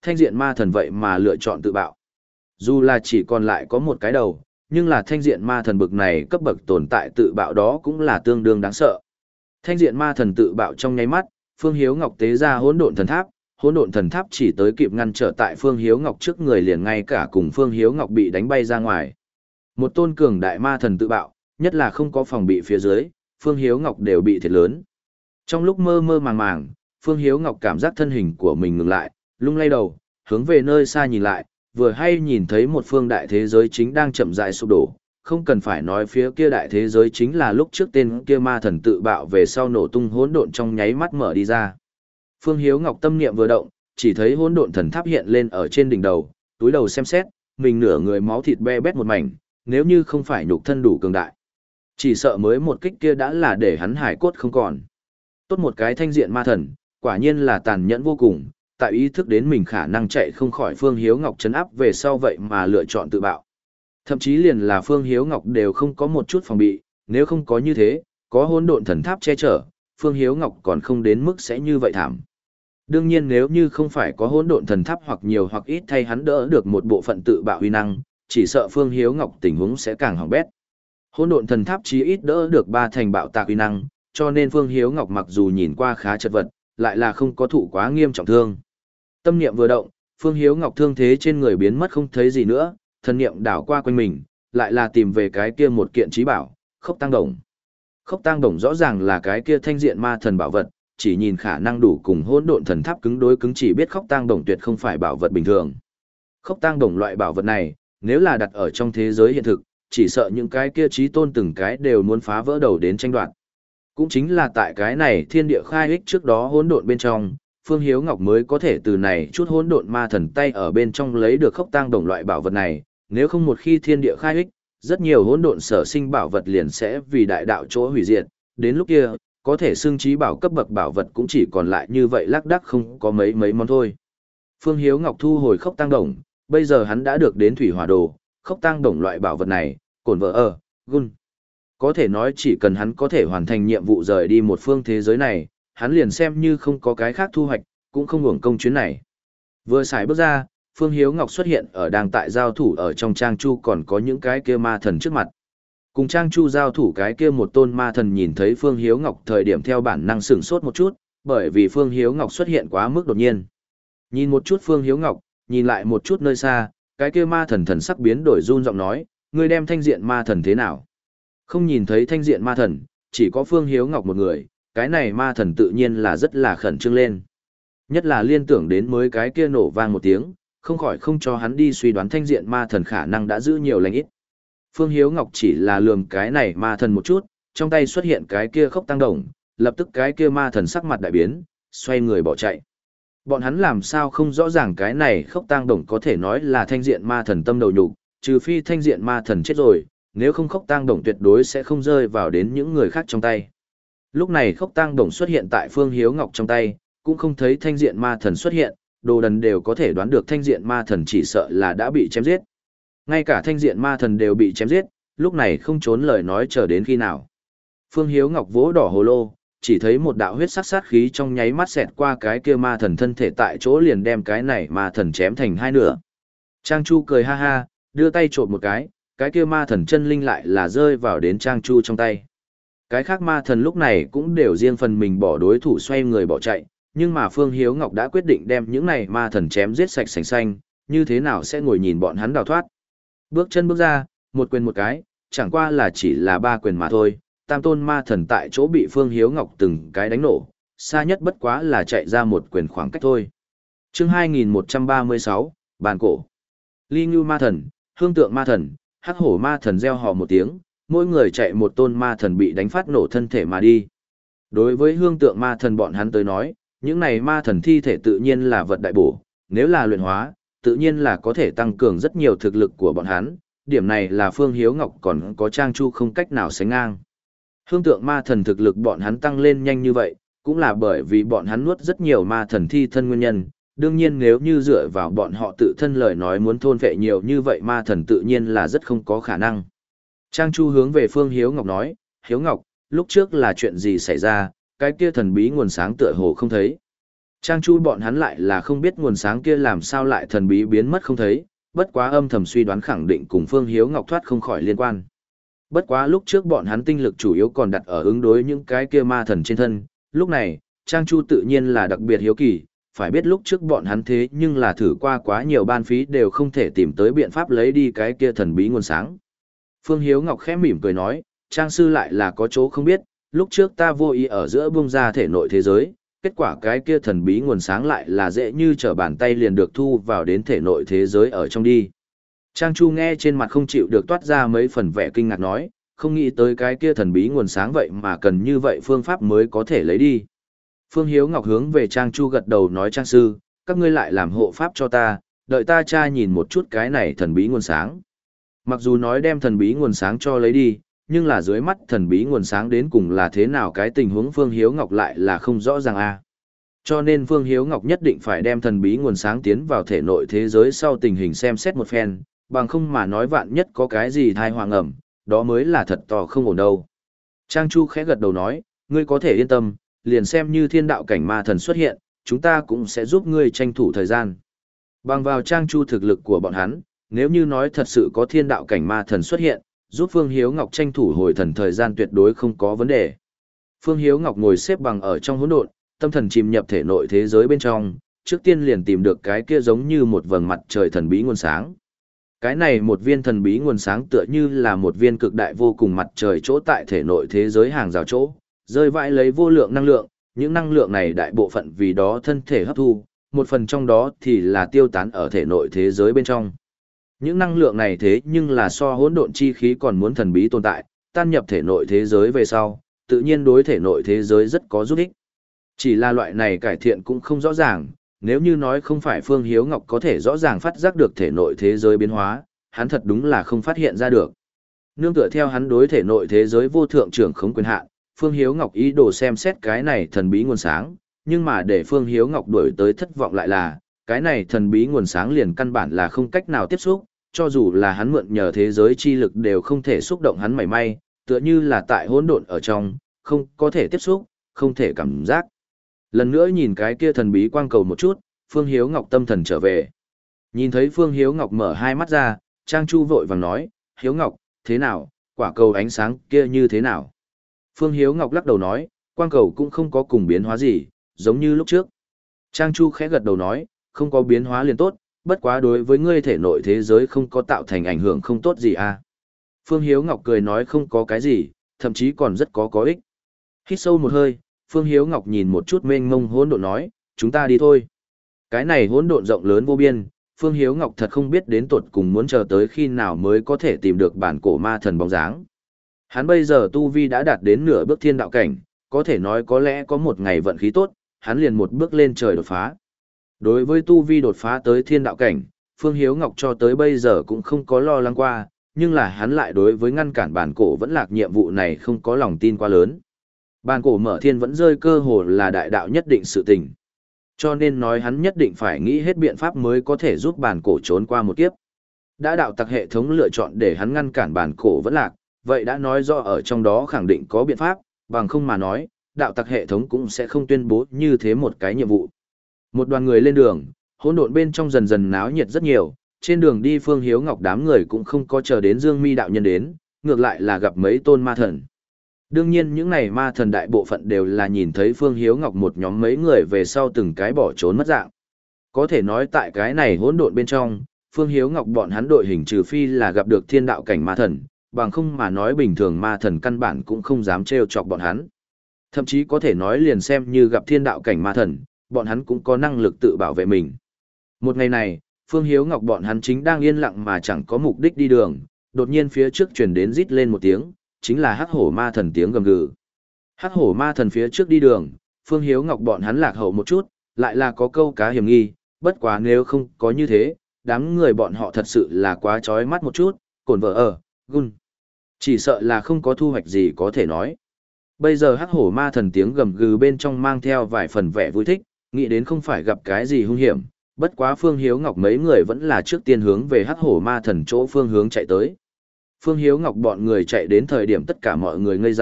thanh diện ma thần vậy mà lựa chọn tự bạo. Dù là chỉ còn lại có một cái đầu, nhưng là thanh diện ma thần bực này cấp bậc tồn tại tự bạo đó cũng là tương đương đáng sợ. Thanh diện ma thần tự bạo trong nháy mắt, Phương Hiếu Ngọc tế ra hỗn độn thần tháp, hỗn độn thần tháp chỉ tới kịp ngăn trở tại Phương Hiếu Ngọc trước người, liền ngay cả cùng Phương Hiếu Ngọc bị đánh bay ra ngoài. Một tôn cường đại ma thần tự bạo, nhất là không có phòng bị phía dưới, Phương Hiếu Ngọc đều bị thiệt lớn. Trong lúc mơ mơ màng màng, Phương Hiếu Ngọc cảm giác thân hình của mình ngừng lại, lung lay đầu, hướng về nơi xa nhìn lại, vừa hay nhìn thấy một phương đại thế giới chính đang chậm rãi sụp đổ, không cần phải nói phía kia đại thế giới chính là lúc trước tên kia ma thần tự bạo về sau nổ tung hỗn độn trong nháy mắt mở đi ra. Phương Hiếu Ngọc tâm niệm vừa động, chỉ thấy hỗn độn thần tháp hiện lên ở trên đỉnh đầu, túi đầu xem xét, mình nửa người máu thịt be bét một mảnh, nếu như không phải nhục thân đủ cường đại, chỉ sợ mới một kích kia đã là để hắn hải cốt không còn. Tốt một cái thanh diện ma thần, quả nhiên là tàn nhẫn vô cùng, tại ý thức đến mình khả năng chạy không khỏi Phương Hiếu Ngọc trấn áp về sau vậy mà lựa chọn tự bạo. Thậm chí liền là Phương Hiếu Ngọc đều không có một chút phòng bị, nếu không có như thế, có hỗn độn thần tháp che chở, Phương Hiếu Ngọc còn không đến mức sẽ như vậy thảm. Đương nhiên nếu như không phải có hỗn độn thần tháp hoặc nhiều hoặc ít thay hắn đỡ được một bộ phận tự bạo huy năng, chỉ sợ Phương Hiếu Ngọc tình huống sẽ càng hỏng bét. Hỗn độn thần tháp chí ít đỡ được ba thành bạo tạc huy năng, cho nên Phương Hiếu Ngọc mặc dù nhìn qua khá chật vật, lại là không có thụ quá nghiêm trọng thương. Tâm niệm vừa động, Phương Hiếu Ngọc thương thế trên người biến mất không thấy gì nữa, thần niệm đảo qua quanh mình, lại là tìm về cái kia một kiện trí bảo, Khốc Tang Đồng. Khốc Tang Đồng rõ ràng là cái kia thanh diện ma thần bảo vật, chỉ nhìn khả năng đủ cùng hỗn độn thần tháp cứng đối cứng, chỉ biết Khốc Tang Đồng tuyệt không phải bảo vật bình thường. Khốc Tang Đồng loại bảo vật này, nếu là đặt ở trong thế giới hiện thực, chỉ sợ những cái kia chí tôn từng cái đều muốn phá vỡ đầu đến tranh đoạt. Cũng chính là tại cái này thiên địa khai ích trước đó hỗn độn bên trong, Phương Hiếu Ngọc mới có thể từ này chút hỗn độn ma thần tay ở bên trong lấy được Khốc Tang Đồng loại bảo vật này, nếu không một khi thiên địa khai ích, rất nhiều hỗn độn sở sinh bảo vật liền sẽ vì đại đạo chỗ hủy diệt, đến lúc kia, có thể xưng chí bảo cấp bậc bảo vật cũng chỉ còn lại như vậy lác đác không có mấy mấy món thôi. Phương Hiếu Ngọc thu hồi Khốc Tang Đồng, bây giờ hắn đã được đến Thủy Hỏa Đồ, Khốc Tang Đồng loại bảo vật này, cổn vợ ở, gun. Có thể nói chỉ cần hắn có thể hoàn thành nhiệm vụ rời đi một phương thế giới này, hắn liền xem như không có cái khác thu hoạch, cũng không hưởng công chuyến này. Vừa xài bước ra, Phương Hiếu Ngọc xuất hiện ở đang tại giao thủ ở trong Trang Chu còn có những cái kia ma thần trước mặt. Cùng Trang Chu giao thủ cái kia một tôn ma thần nhìn thấy Phương Hiếu Ngọc thời điểm theo bản năng sửng sốt một chút, bởi vì Phương Hiếu Ngọc xuất hiện quá mức đột nhiên. Nhìn một chút Phương Hiếu Ngọc, nhìn lại một chút nơi xa, cái kia ma thần thần sắc biến đổi run giọng nói, ngươi đem thanh diện ma thần thế nào? Không nhìn thấy thanh diện ma thần, chỉ có Phương Hiếu Ngọc một người, cái này ma thần tự nhiên là rất là khẩn trương lên. Nhất là liên tưởng đến mới cái kia nổ vang một tiếng, không khỏi không cho hắn đi suy đoán thanh diện ma thần khả năng đã giữ nhiều lành ít. Phương Hiếu Ngọc chỉ là lườm cái này ma thần một chút, trong tay xuất hiện cái kia Khốc Tang Đồng, lập tức cái kia ma thần sắc mặt đại biến, xoay người bỏ chạy. Bọn hắn làm sao không rõ ràng cái này Khốc Tang Đồng có thể nói là thanh diện ma thần tâm đầu nhục, trừ phi thanh diện ma thần chết rồi, nếu không Khốc Tang Đồng tuyệt đối sẽ không rơi vào đến những người khác trong tay. Lúc này Khốc Tang Đồng xuất hiện tại Phương Hiếu Ngọc trong tay, cũng không thấy thanh diện ma thần xuất hiện, đồ đần đều có thể đoán được thanh diện ma thần chỉ sợ là đã bị chém giết. Ngay cả thanh diện ma thần đều bị chém giết, lúc này không trốn lời nói chờ đến khi nào. Phương Hiếu Ngọc vỗ đỏ hồ lô, chỉ thấy một đạo huyết sắc sát khí trong nháy mắt xẹt qua cái kia ma thần thân thể, tại chỗ liền đem cái này ma thần chém thành hai nửa. Trang Chu cười ha ha, đưa tay trộm một cái, cái kia ma thần chân linh lại là rơi vào đến Trang Chu trong tay. Cái khác ma thần lúc này cũng đều riêng phần mình bỏ đối thủ xoay người bỏ chạy, nhưng mà Phương Hiếu Ngọc đã quyết định đem những này ma thần chém giết sạch sành xanh, như thế nào sẽ ngồi nhìn bọn hắn đào thoát. Bước chân bước ra, một quyền một cái, chẳng qua là chỉ là ba quyền mà thôi, tam tôn ma thần tại chỗ bị Phương Hiếu Ngọc từng cái đánh nổ, xa nhất bất quá là chạy ra một quyền khoảng cách thôi. Chương hai nghìn một trăm ba mươi sáu, Bàn Cổ. Ly Ngưu ma thần, Hương Tượng ma thần, Hắc Hổ ma thần reo hò một tiếng, mỗi người chạy một tôn ma thần bị đánh phát nổ thân thể mà đi. Đối với Hương Tượng ma thần bọn hắn tới nói, những này ma thần thi thể tự nhiên là vật đại bổ, nếu là luyện hóa, tự nhiên là có thể tăng cường rất nhiều thực lực của bọn hắn, điểm này là Phương Hiếu Ngọc còn có Trang Chu không cách nào sánh ngang. Hương Tượng ma thần thực lực bọn hắn tăng lên nhanh như vậy, cũng là bởi vì bọn hắn nuốt rất nhiều ma thần thi thân nguyên nhân, đương nhiên nếu như dựa vào bọn họ tự thân lời nói muốn thôn vệ nhiều như vậy ma thần tự nhiên là rất không có khả năng. Trang Chu hướng về Phương Hiếu Ngọc nói, Hiếu Ngọc, lúc trước là chuyện gì xảy ra, cái kia thần bí nguồn sáng tựa hồ không thấy. Trang Chu bọn hắn lại là không biết nguồn sáng kia làm sao lại thần bí biến mất không thấy, bất quá âm thầm suy đoán khẳng định cùng Phương Hiếu Ngọc thoát không khỏi liên quan. Bất quá lúc trước bọn hắn tinh lực chủ yếu còn đặt ở ứng đối những cái kia ma thần trên thân, lúc này, Trang Chu tự nhiên là đặc biệt hiếu kỳ, phải biết lúc trước bọn hắn thế nhưng là thử qua quá nhiều ban phí đều không thể tìm tới biện pháp lấy đi cái kia thần bí nguồn sáng. Phương Hiếu Ngọc khẽ mỉm cười nói, Trang sư lại là có chỗ không biết, lúc trước ta vô ý ở giữa bung ra thể nội thế giới, kết quả cái kia thần bí nguồn sáng lại là dễ như trở bàn tay liền được thu vào đến thể nội thế giới ở trong đi. Trang Chu nghe trên mặt không chịu được toát ra mấy phần vẻ kinh ngạc nói, không nghĩ tới cái kia thần bí nguồn sáng vậy mà cần như vậy phương pháp mới có thể lấy đi. Phương Hiếu Ngọc hướng về Trang Chu gật đầu nói Trang sư, các ngươi lại làm hộ pháp cho ta, đợi ta tra nhìn một chút cái này thần bí nguồn sáng. Mặc dù nói đem thần bí nguồn sáng cho lấy đi, nhưng là dưới mắt thần bí nguồn sáng đến cùng là thế nào cái tình huống Phương Hiếu Ngọc lại là không rõ ràng a. Cho nên Phương Hiếu Ngọc nhất định phải đem thần bí nguồn sáng tiến vào thể nội thế giới sau tình hình xem xét một phen, bằng không mà nói vạn nhất có cái gì thai hoàng ẩm, đó mới là thật to không ổn đâu. Trang Chu khẽ gật đầu nói, ngươi có thể yên tâm, liền xem như thiên đạo cảnh ma thần xuất hiện, chúng ta cũng sẽ giúp ngươi tranh thủ thời gian. Bằng vào Trang Chu thực lực của bọn hắn, nếu như nói thật sự có thiên đạo cảnh ma thần xuất hiện, giúp Phương Hiếu Ngọc tranh thủ hồi thần thời gian tuyệt đối không có vấn đề. Phương Hiếu Ngọc ngồi xếp bằng ở trong hỗn độn, tâm thần chìm nhập thể nội thế giới bên trong, trước tiên liền tìm được cái kia giống như một vầng mặt trời thần bí nguồn sáng. Cái này một viên thần bí nguồn sáng tựa như là một viên cực đại vô cùng mặt trời chỗ tại thể nội thế giới hàng rào chỗ, rơi vãi lấy vô lượng năng lượng, những năng lượng này đại bộ phận vì đó thân thể hấp thu, một phần trong đó thì là tiêu tán ở thể nội thế giới bên trong. Những năng lượng này thế nhưng là so hỗn độn chi khí còn muốn thần bí tồn tại, tan nhập thể nội thế giới về sau, tự nhiên đối thể nội thế giới rất có giúp ích. Chỉ là loại này cải thiện cũng không rõ ràng, nếu như nói không phải Phương Hiếu Ngọc có thể rõ ràng phát giác được thể nội thế giới biến hóa, hắn thật đúng là không phát hiện ra được. Nương tựa theo hắn đối thể nội thế giới vô thượng trưởng khống quyền hạn, Phương Hiếu Ngọc ý đồ xem xét cái này thần bí nguồn sáng, nhưng mà để Phương Hiếu Ngọc đuổi tới thất vọng lại là, cái này thần bí nguồn sáng liền căn bản là không cách nào tiếp xúc, cho dù là hắn mượn nhờ thế giới chi lực đều không thể xúc động hắn mảy may, tựa như là tại hỗn độn ở trong, không có thể tiếp xúc, không thể cảm giác. Lần nữa nhìn cái kia thần bí quang cầu một chút, Phương Hiếu Ngọc tâm thần trở về. Nhìn thấy Phương Hiếu Ngọc mở hai mắt ra, Trang Chu vội vàng nói, Hiếu Ngọc, thế nào, quả cầu ánh sáng kia như thế nào? Phương Hiếu Ngọc lắc đầu nói, quang cầu cũng không có cùng biến hóa gì, giống như lúc trước. Trang Chu khẽ gật đầu nói, không có biến hóa liền tốt, bất quá đối với ngươi thể nội thế giới không có tạo thành ảnh hưởng không tốt gì à. Phương Hiếu Ngọc cười nói không có cái gì, thậm chí còn rất có có ích. Hít sâu một hơi, Phương Hiếu Ngọc nhìn một chút mênh mông hỗn độn nói, chúng ta đi thôi. Cái này hỗn độn rộng lớn vô biên, Phương Hiếu Ngọc thật không biết đến tuột cùng muốn chờ tới khi nào mới có thể tìm được bản cổ ma thần bóng dáng. Hắn bây giờ tu vi đã đạt đến nửa bước thiên đạo cảnh, có thể nói có lẽ có một ngày vận khí tốt, hắn liền một bước lên trời đột phá. Đối với tu vi đột phá tới thiên đạo cảnh, Phương Hiếu Ngọc cho tới bây giờ cũng không có lo lắng qua, nhưng là hắn lại đối với ngăn cản bản cổ vẫn lạc nhiệm vụ này không có lòng tin quá lớn. Bản cổ mở thiên vẫn rơi cơ hồ là đại đạo nhất định sự tình. Cho nên nói hắn nhất định phải nghĩ hết biện pháp mới có thể giúp bản cổ trốn qua một kiếp. Đã đạo tặc hệ thống lựa chọn để hắn ngăn cản bản cổ vẫn lạc, vậy đã nói rõ ở trong đó khẳng định có biện pháp, bằng không mà nói, đạo tặc hệ thống cũng sẽ không tuyên bố như thế một cái nhiệm vụ. Một đoàn người lên đường, hỗn độn bên trong dần dần náo nhiệt rất nhiều, trên đường đi Phương Hiếu Ngọc đám người cũng không có chờ đến Dương Mi đạo nhân đến, ngược lại là gặp mấy tôn ma thần. Đương nhiên những này ma thần đại bộ phận đều là nhìn thấy Phương Hiếu Ngọc một nhóm mấy người về sau từng cái bỏ trốn mất dạng. Có thể nói tại cái này hỗn độn bên trong, Phương Hiếu Ngọc bọn hắn đội hình trừ phi là gặp được thiên đạo cảnh ma thần, bằng không mà nói bình thường ma thần căn bản cũng không dám trêu chọc bọn hắn. Thậm chí có thể nói liền xem như gặp thiên đạo cảnh ma thần, bọn hắn cũng có năng lực tự bảo vệ mình. Một ngày này, Phương Hiếu Ngọc bọn hắn chính đang yên lặng mà chẳng có mục đích đi đường, đột nhiên phía trước truyền đến rít lên một tiếng, chính là hắc hổ ma thần tiếng gầm gừ. Hắc hổ ma thần phía trước đi đường, Phương Hiếu Ngọc bọn hắn lạc hậu một chút, lại là có câu cá hiểm nghi, bất quá nếu không có như thế, đám người bọn họ thật sự là quá chói mắt một chút, cồn vợ ở, gun. Chỉ sợ là không có thu hoạch gì có thể nói. Bây giờ hắc hổ ma thần tiếng gầm gừ bên trong mang theo vài phần vẻ vui thích, nghĩ đến không phải gặp cái gì hung hiểm, bất quá Phương Hiếu Ngọc mấy người vẫn là trước tiên hướng về hắc hổ ma thần chỗ phương hướng chạy tới. Phương Hiếu Ngọc bọn người chạy đến thời điểm tất cả mọi người ngây dại,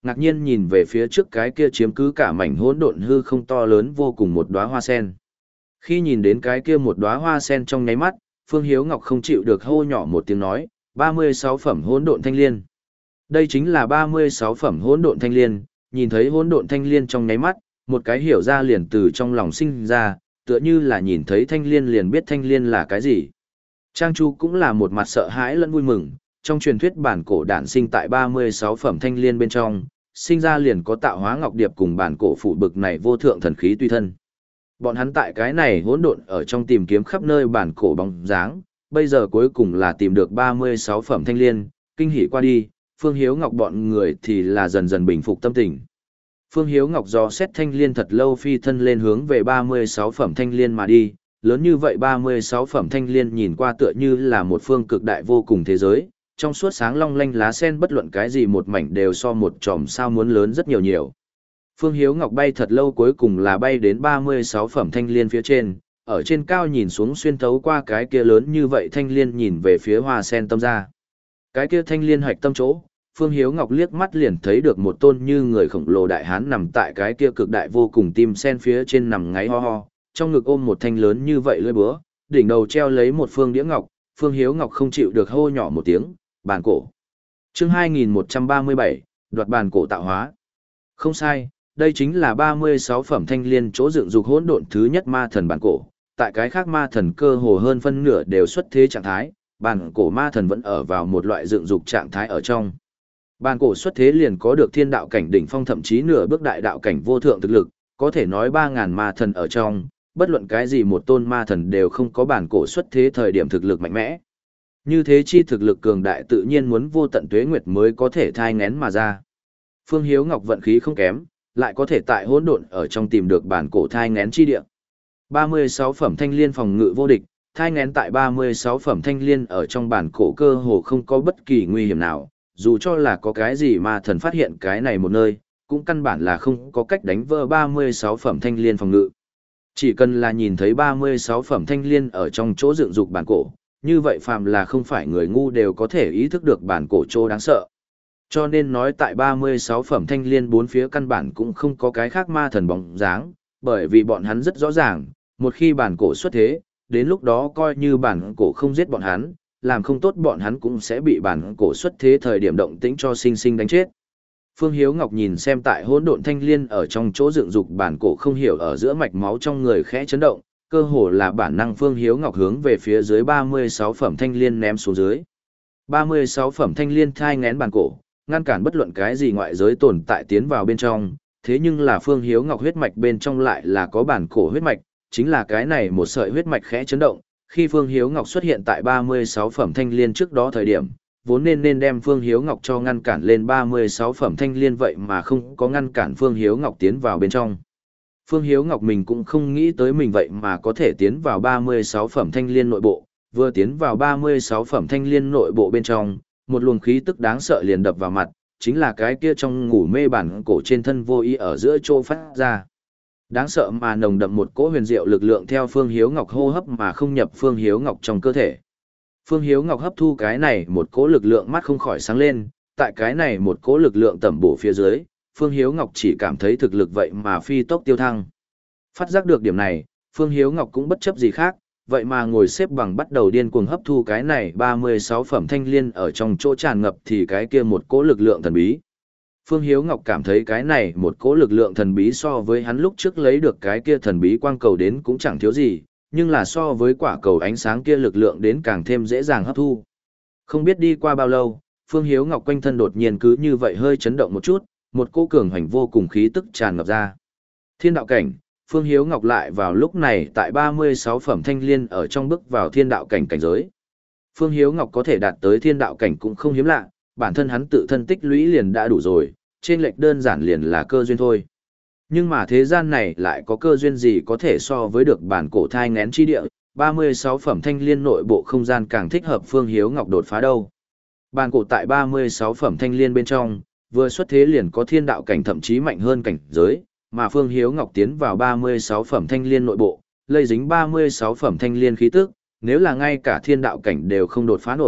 ngạc nhiên nhìn về phía trước cái kia chiếm cứ cả mảnh hỗn độn hư không to lớn vô cùng một đóa hoa sen. Khi nhìn đến cái kia một đóa hoa sen trong nháy mắt, Phương Hiếu Ngọc không chịu được hô nhỏ một tiếng nói, ba mươi sáu phẩm hỗn độn thanh liên. Đây chính là ba mươi sáu phẩm hỗn độn thanh liên, nhìn thấy hỗn độn thanh liên trong nháy mắt, một cái hiểu ra liền từ trong lòng sinh ra, tựa như là nhìn thấy thanh liên liền biết thanh liên là cái gì. Trang Chu cũng là một mặt sợ hãi lẫn vui mừng, trong truyền thuyết bản cổ đản sinh tại ba mươi sáu phẩm thanh liên bên trong, sinh ra liền có tạo hóa ngọc điệp cùng bản cổ phụ bực này vô thượng thần khí tùy thân. Bọn hắn tại cái này hỗn độn ở trong tìm kiếm khắp nơi bản cổ bóng dáng, bây giờ cuối cùng là tìm được ba mươi sáu phẩm thanh liên, kinh hỉ qua đi, Phương Hiếu Ngọc bọn người thì là dần dần bình phục tâm tình. Phương Hiếu Ngọc dò xét thanh liên thật lâu phi thân lên hướng về ba mươi sáu phẩm thanh liên mà đi, lớn như vậy ba mươi sáu phẩm thanh liên nhìn qua tựa như là một phương cực đại vô cùng thế giới, trong suốt sáng long lanh lá sen bất luận cái gì một mảnh đều so một chòm sao muốn lớn rất nhiều nhiều. Phương Hiếu Ngọc bay thật lâu cuối cùng là bay đến ba mươi sáu phẩm thanh liên phía trên, ở trên cao nhìn xuống xuyên thấu qua cái kia lớn như vậy thanh liên nhìn về phía hoa sen tâm ra. Cái kia thanh liên hoạch tâm chỗ, Phương Hiếu Ngọc liếc mắt liền thấy được một tôn như người khổng lồ đại hán nằm tại cái kia cực đại vô cùng tim sen phía trên nằm ngáy ho ho, trong ngực ôm một thanh lớn như vậy lưỡi búa, đỉnh đầu treo lấy một phương đĩa ngọc, Phương Hiếu Ngọc không chịu được hô nhỏ một tiếng, bàn cổ. Chương hai nghìn một trăm ba mươi bảy, đoạt bàn cổ tạo hóa. Không sai, đây chính là ba mươi sáu phẩm thanh liên chỗ dựng dục hỗn độn thứ nhất ma thần bàn cổ, tại cái khác ma thần cơ hồ hơn phân nửa đều xuất thế trạng thái, bàn cổ ma thần vẫn ở vào một loại dựng dục trạng thái ở trong. Bàn cổ xuất thế liền có được thiên đạo cảnh đỉnh phong thậm chí nửa bước đại đạo cảnh vô thượng thực lực, có thể nói ba ngàn ma thần ở trong, bất luận cái gì một tôn ma thần đều không có bàn cổ xuất thế thời điểm thực lực mạnh mẽ. Như thế chi thực lực cường đại tự nhiên muốn vô tận tuế nguyệt mới có thể thai ngén mà ra. Phương Hiếu Ngọc vận khí không kém, lại có thể tại hỗn độn ở trong tìm được bàn cổ thai ngén chi địa. ba mươi sáu phẩm thanh liên phòng ngự vô địch, thai ngén tại ba mươi sáu phẩm thanh liên ở trong bản cổ cơ hồ không có bất kỳ nguy hiểm nào, dù cho là có cái gì mà thần phát hiện cái này một nơi, cũng căn bản là không có cách đánh vỡ ba mươi sáu phẩm thanh liên phòng ngự. Chỉ cần là nhìn thấy ba mươi sáu phẩm thanh liên ở trong chỗ dựng dục bản cổ, như vậy phàm là không phải người ngu đều có thể ý thức được bản cổ chỗ đáng sợ. Cho nên nói tại ba mươi sáu phẩm thanh liên bốn phía căn bản cũng không có cái khác ma thần bóng dáng, bởi vì bọn hắn rất rõ ràng, một khi bản cổ xuất thế, đến lúc đó coi như bản cổ không giết bọn hắn, làm không tốt bọn hắn cũng sẽ bị bản cổ xuất thế thời điểm động tĩnh cho sinh sinh đánh chết. Phương Hiếu Ngọc nhìn xem tại hỗn độn thanh liên ở trong chỗ dựng dục bản cổ không hiểu ở giữa mạch máu trong người khẽ chấn động, cơ hồ là bản năng Phương Hiếu Ngọc hướng về phía dưới ba mươi sáu phẩm thanh liên ném xuống dưới. ba mươi sáu phẩm thanh liên thai ngén bản cổ, ngăn cản bất luận cái gì ngoại giới tồn tại tiến vào bên trong, thế nhưng là Phương Hiếu Ngọc huyết mạch bên trong lại là có bản cổ huyết mạch, chính là cái này một sợi huyết mạch khẽ chấn động, khi Phương Hiếu Ngọc xuất hiện tại ba mươi sáu phẩm thanh liên trước đó thời điểm, vốn nên nên đem Phương Hiếu Ngọc cho ngăn cản lên ba mươi sáu phẩm thanh liên vậy mà không có ngăn cản Phương Hiếu Ngọc tiến vào bên trong. Phương Hiếu Ngọc mình cũng không nghĩ tới mình vậy mà có thể tiến vào ba mươi sáu phẩm thanh liên nội bộ, vừa tiến vào ba mươi sáu phẩm thanh liên nội bộ bên trong, một luồng khí tức đáng sợ liền đập vào mặt, chính là cái kia trong ngủ mê bản cổ trên thân vô ý ở giữa chỗ phát ra. Đáng sợ mà nồng đậm một cỗ huyền diệu lực lượng theo Phương Hiếu Ngọc hô hấp mà không nhập Phương Hiếu Ngọc trong cơ thể. Phương Hiếu Ngọc hấp thu cái này một cỗ lực lượng mắt không khỏi sáng lên, tại cái này một cỗ lực lượng tẩm bổ phía dưới, Phương Hiếu Ngọc chỉ cảm thấy thực lực vậy mà phi tốc tiêu thăng. Phát giác được điểm này, Phương Hiếu Ngọc cũng bất chấp gì khác, vậy mà ngồi xếp bằng bắt đầu điên cuồng hấp thu cái này ba mươi sáu phẩm thanh liên ở trong chỗ tràn ngập thì cái kia một cỗ lực lượng thần bí. Phương Hiếu Ngọc cảm thấy cái này một cỗ lực lượng thần bí so với hắn lúc trước lấy được cái kia thần bí quang cầu đến cũng chẳng thiếu gì, nhưng là so với quả cầu ánh sáng kia lực lượng đến càng thêm dễ dàng hấp thu. Không biết đi qua bao lâu, Phương Hiếu Ngọc quanh thân đột nhiên cứ như vậy hơi chấn động một chút, một cỗ cường hành vô cùng khí tức tràn ngập ra. Thiên đạo cảnh, Phương Hiếu Ngọc lại vào lúc này tại ba mươi sáu phẩm thanh liên ở trong bước vào thiên đạo cảnh cảnh giới. Phương Hiếu Ngọc có thể đạt tới thiên đạo cảnh cũng không hiếm lạ, bản thân hắn tự thân tích lũy liền đã đủ rồi, trên lệch đơn giản liền là cơ duyên thôi. Nhưng mà thế gian này lại có cơ duyên gì có thể so với được bản cổ thai ngén chi địa, ba mươi sáu phẩm thanh liên nội bộ không gian càng thích hợp Phương Hiếu Ngọc đột phá đâu. Bản cổ tại ba mươi sáu phẩm thanh liên bên trong, vừa xuất thế liền có thiên đạo cảnh thậm chí mạnh hơn cảnh giới, mà Phương Hiếu Ngọc tiến vào ba mươi sáu phẩm thanh liên nội bộ, lây dính ba mươi sáu phẩm thanh liên khí tức, nếu là ngay cả thiên đạo cảnh đều không đột phá nổi,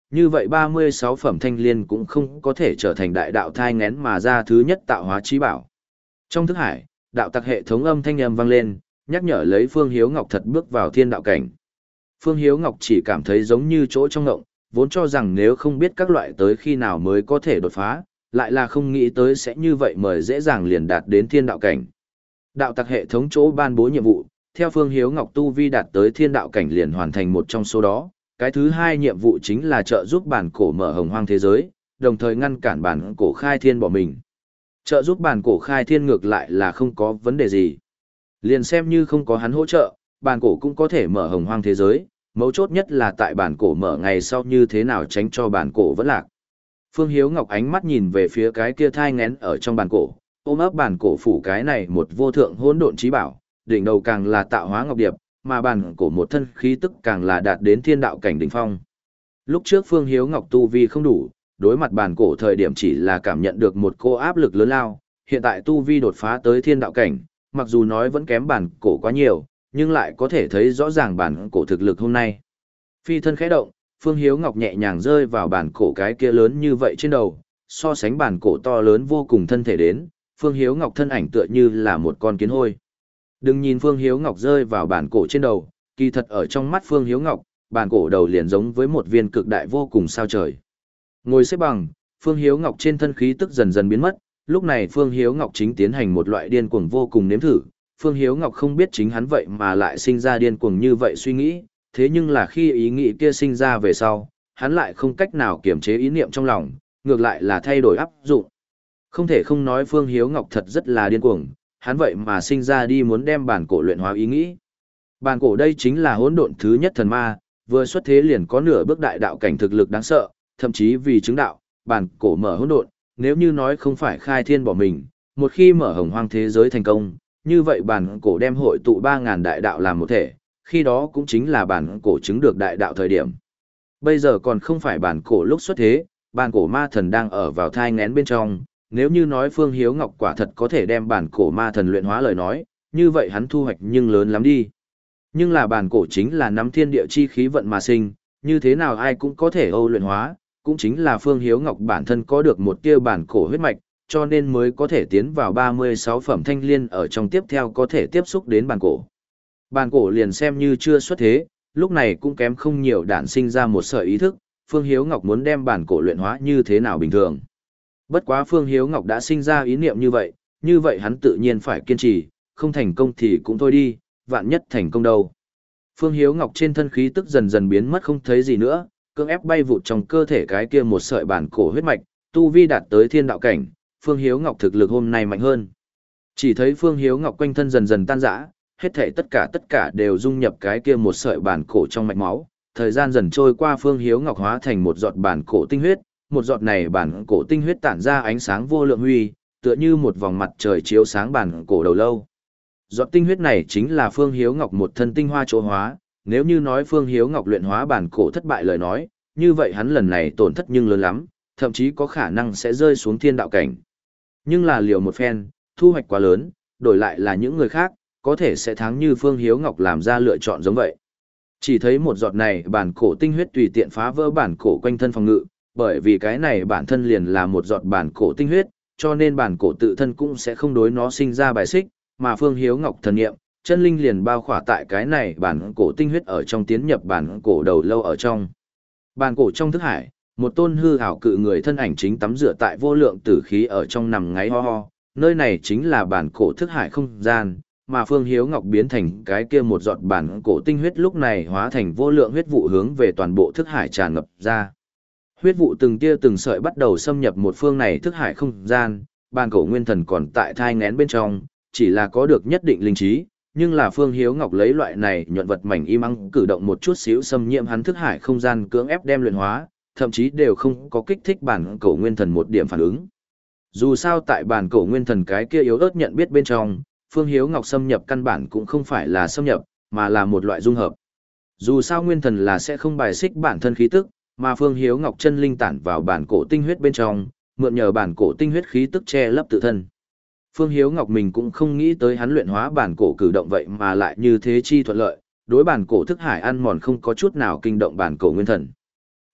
như vậy ba mươi sáu phẩm thanh liên cũng không có thể trở thành đại đạo thai ngén mà ra thứ nhất tạo hóa trí bảo. Trong thức hải, đạo tặc hệ thống âm thanh âm vang lên, nhắc nhở lấy Phương Hiếu Ngọc thật bước vào thiên đạo cảnh. Phương Hiếu Ngọc chỉ cảm thấy giống như chỗ trong ngộng, vốn cho rằng nếu không biết các loại tới khi nào mới có thể đột phá, lại là không nghĩ tới sẽ như vậy mời dễ dàng liền đạt đến thiên đạo cảnh. Đạo tặc hệ thống chỗ ban bố nhiệm vụ, theo Phương Hiếu Ngọc tu vi đạt tới thiên đạo cảnh liền hoàn thành một trong số đó. Cái thứ hai nhiệm vụ chính là trợ giúp bản cổ mở hồng hoang thế giới, đồng thời ngăn cản bản cổ khai thiên bỏ mình. Trợ giúp bản cổ khai thiên ngược lại là không có vấn đề gì. Liền xem như không có hắn hỗ trợ, bản cổ cũng có thể mở hồng hoang thế giới, mấu chốt nhất là tại bản cổ mở ngày sau như thế nào tránh cho bản cổ vẫn lạc. Phương Hiếu Ngọc ánh mắt nhìn về phía cái kia thai ngén ở trong bản cổ, ôm ấp bản cổ phủ cái này một vô thượng hỗn độn trí bảo, đỉnh đầu càng là tạo hóa ngọc điệp, mà bản cổ một thân khí tức càng là đạt đến thiên đạo cảnh đỉnh phong. Lúc trước Phương Hiếu Ngọc tu vi không đủ, đối mặt bản cổ thời điểm chỉ là cảm nhận được một cô áp lực lớn lao, hiện tại tu vi đột phá tới thiên đạo cảnh, mặc dù nói vẫn kém bản cổ quá nhiều, nhưng lại có thể thấy rõ ràng bản cổ thực lực hôm nay. Phi thân khẽ động, Phương Hiếu Ngọc nhẹ nhàng rơi vào bản cổ cái kia lớn như vậy trên đầu, so sánh bản cổ to lớn vô cùng thân thể đến, Phương Hiếu Ngọc thân ảnh tựa như là một con kiến hôi. Đừng nhìn Phương Hiếu Ngọc rơi vào bản cổ trên đầu, kỳ thật ở trong mắt Phương Hiếu Ngọc, bản cổ đầu liền giống với một viên cực đại vô cùng sao trời. Ngồi xếp bằng, Phương Hiếu Ngọc trên thân khí tức dần dần biến mất, lúc này Phương Hiếu Ngọc chính tiến hành một loại điên cuồng vô cùng nếm thử. Phương Hiếu Ngọc không biết chính hắn vậy mà lại sinh ra điên cuồng như vậy suy nghĩ, thế nhưng là khi ý nghĩ kia sinh ra về sau, hắn lại không cách nào kiềm chế ý niệm trong lòng, ngược lại là thay đổi áp dụng. Không thể không nói Phương Hiếu Ngọc thật rất là điên cuồng, hắn vậy mà sinh ra đi muốn đem bản cổ luyện hóa ý nghĩ. Bản cổ đây chính là hỗn độn thứ nhất thần ma, vừa xuất thế liền có nửa bước đại đạo cảnh thực lực đáng sợ, thậm chí vì chứng đạo, bản cổ mở hỗn độn, nếu như nói không phải khai thiên bỏ mình, một khi mở hồng hoang thế giới thành công, như vậy bản cổ đem hội tụ ba ngàn đại đạo làm một thể, khi đó cũng chính là bản cổ chứng được đại đạo thời điểm. Bây giờ còn không phải bản cổ lúc xuất thế, bản cổ ma thần đang ở vào thai nghén bên trong, nếu như nói Phương Hiếu Ngọc quả thật có thể đem bản cổ ma thần luyện hóa lời nói, như vậy hắn thu hoạch nhưng lớn lắm đi. Nhưng là bản cổ chính là nắm thiên địa chi khí vận mà sinh, như thế nào ai cũng có thể âu luyện hóa, cũng chính là Phương Hiếu Ngọc bản thân có được một tia bản cổ huyết mạch, cho nên mới có thể tiến vào ba mươi sáu phẩm thanh liên ở trong tiếp theo có thể tiếp xúc đến bản cổ. Bản cổ liền xem như chưa xuất thế, lúc này cũng kém không nhiều đản sinh ra một sợi ý thức, Phương Hiếu Ngọc muốn đem bản cổ luyện hóa như thế nào bình thường. Bất quá Phương Hiếu Ngọc đã sinh ra ý niệm như vậy, như vậy hắn tự nhiên phải kiên trì, không thành công thì cũng thôi đi, vạn nhất thành công đâu. Phương Hiếu Ngọc trên thân khí tức dần dần biến mất không thấy gì nữa, cưỡng ép bay vụt trong cơ thể cái kia một sợi bản cổ huyết mạch, tu vi đạt tới thiên đạo cảnh, Phương Hiếu Ngọc thực lực hôm nay mạnh hơn. Chỉ thấy Phương Hiếu Ngọc quanh thân dần dần tan rã, hết thảy tất cả tất cả đều dung nhập cái kia một sợi bản cổ trong mạch máu, thời gian dần trôi qua Phương Hiếu Ngọc hóa thành một giọt bản cổ tinh huyết, một giọt này bản cổ tinh huyết tản ra ánh sáng vô lượng huy, tựa như một vòng mặt trời chiếu sáng bản cổ đầu lâu. Giọt tinh huyết này chính là Phương Hiếu Ngọc một thân tinh hoa chỗ hóa, nếu như nói Phương Hiếu Ngọc luyện hóa bản cổ thất bại lời nói, như vậy hắn lần này tổn thất nhưng lớn lắm, thậm chí có khả năng sẽ rơi xuống thiên đạo cảnh. Nhưng là liều một phen, thu hoạch quá lớn, đổi lại là những người khác, có thể sẽ thắng như Phương Hiếu Ngọc làm ra lựa chọn giống vậy. Chỉ thấy một giọt này bản cổ tinh huyết tùy tiện phá vỡ bản cổ quanh thân phòng ngự, bởi vì cái này bản thân liền là một giọt bản cổ tinh huyết, cho nên bản cổ tự thân cũng sẽ không đối nó sinh ra bài xích, mà Phương Hiếu Ngọc thần niệm, chân linh liền bao khỏa tại cái này bản cổ tinh huyết ở trong tiến nhập bản cổ đầu lâu ở trong. Bản cổ trong thức hải, một tôn hư ảo cự người thân ảnh chính tắm rửa tại vô lượng tử khí ở trong nằm ngáy ho ho, nơi này chính là bản cổ thức hải không gian, mà Phương Hiếu Ngọc biến thành cái kia một giọt bản cổ tinh huyết lúc này hóa thành vô lượng huyết vụ hướng về toàn bộ thức hải tràn ngập ra. Huyết vụ từng tia từng sợi bắt đầu xâm nhập một phương này thức hải không gian, bản cổ nguyên thần còn tại thai nghén bên trong, chỉ là có được nhất định linh trí, nhưng là Phương Hiếu Ngọc lấy loại này nhuận vật mảnh im ắng cử động một chút xíu xâm nhiễm hắn thức hải không gian cưỡng ép đem luyện hóa, thậm chí đều không có kích thích bản cổ nguyên thần một điểm phản ứng. Dù sao tại bản cổ nguyên thần cái kia yếu ớt nhận biết bên trong, Phương Hiếu Ngọc xâm nhập căn bản cũng không phải là xâm nhập, mà là một loại dung hợp. Dù sao nguyên thần là sẽ không bài xích bản thân khí tức, mà Phương Hiếu Ngọc chân linh tản vào bản cổ tinh huyết bên trong, mượn nhờ bản cổ tinh huyết khí tức che lấp tự thân. Phương Hiếu Ngọc mình cũng không nghĩ tới hắn luyện hóa bản cổ cử động vậy mà lại như thế chi thuận lợi, đối bản cổ thức hải ăn mòn không có chút nào kinh động bản cổ nguyên thần.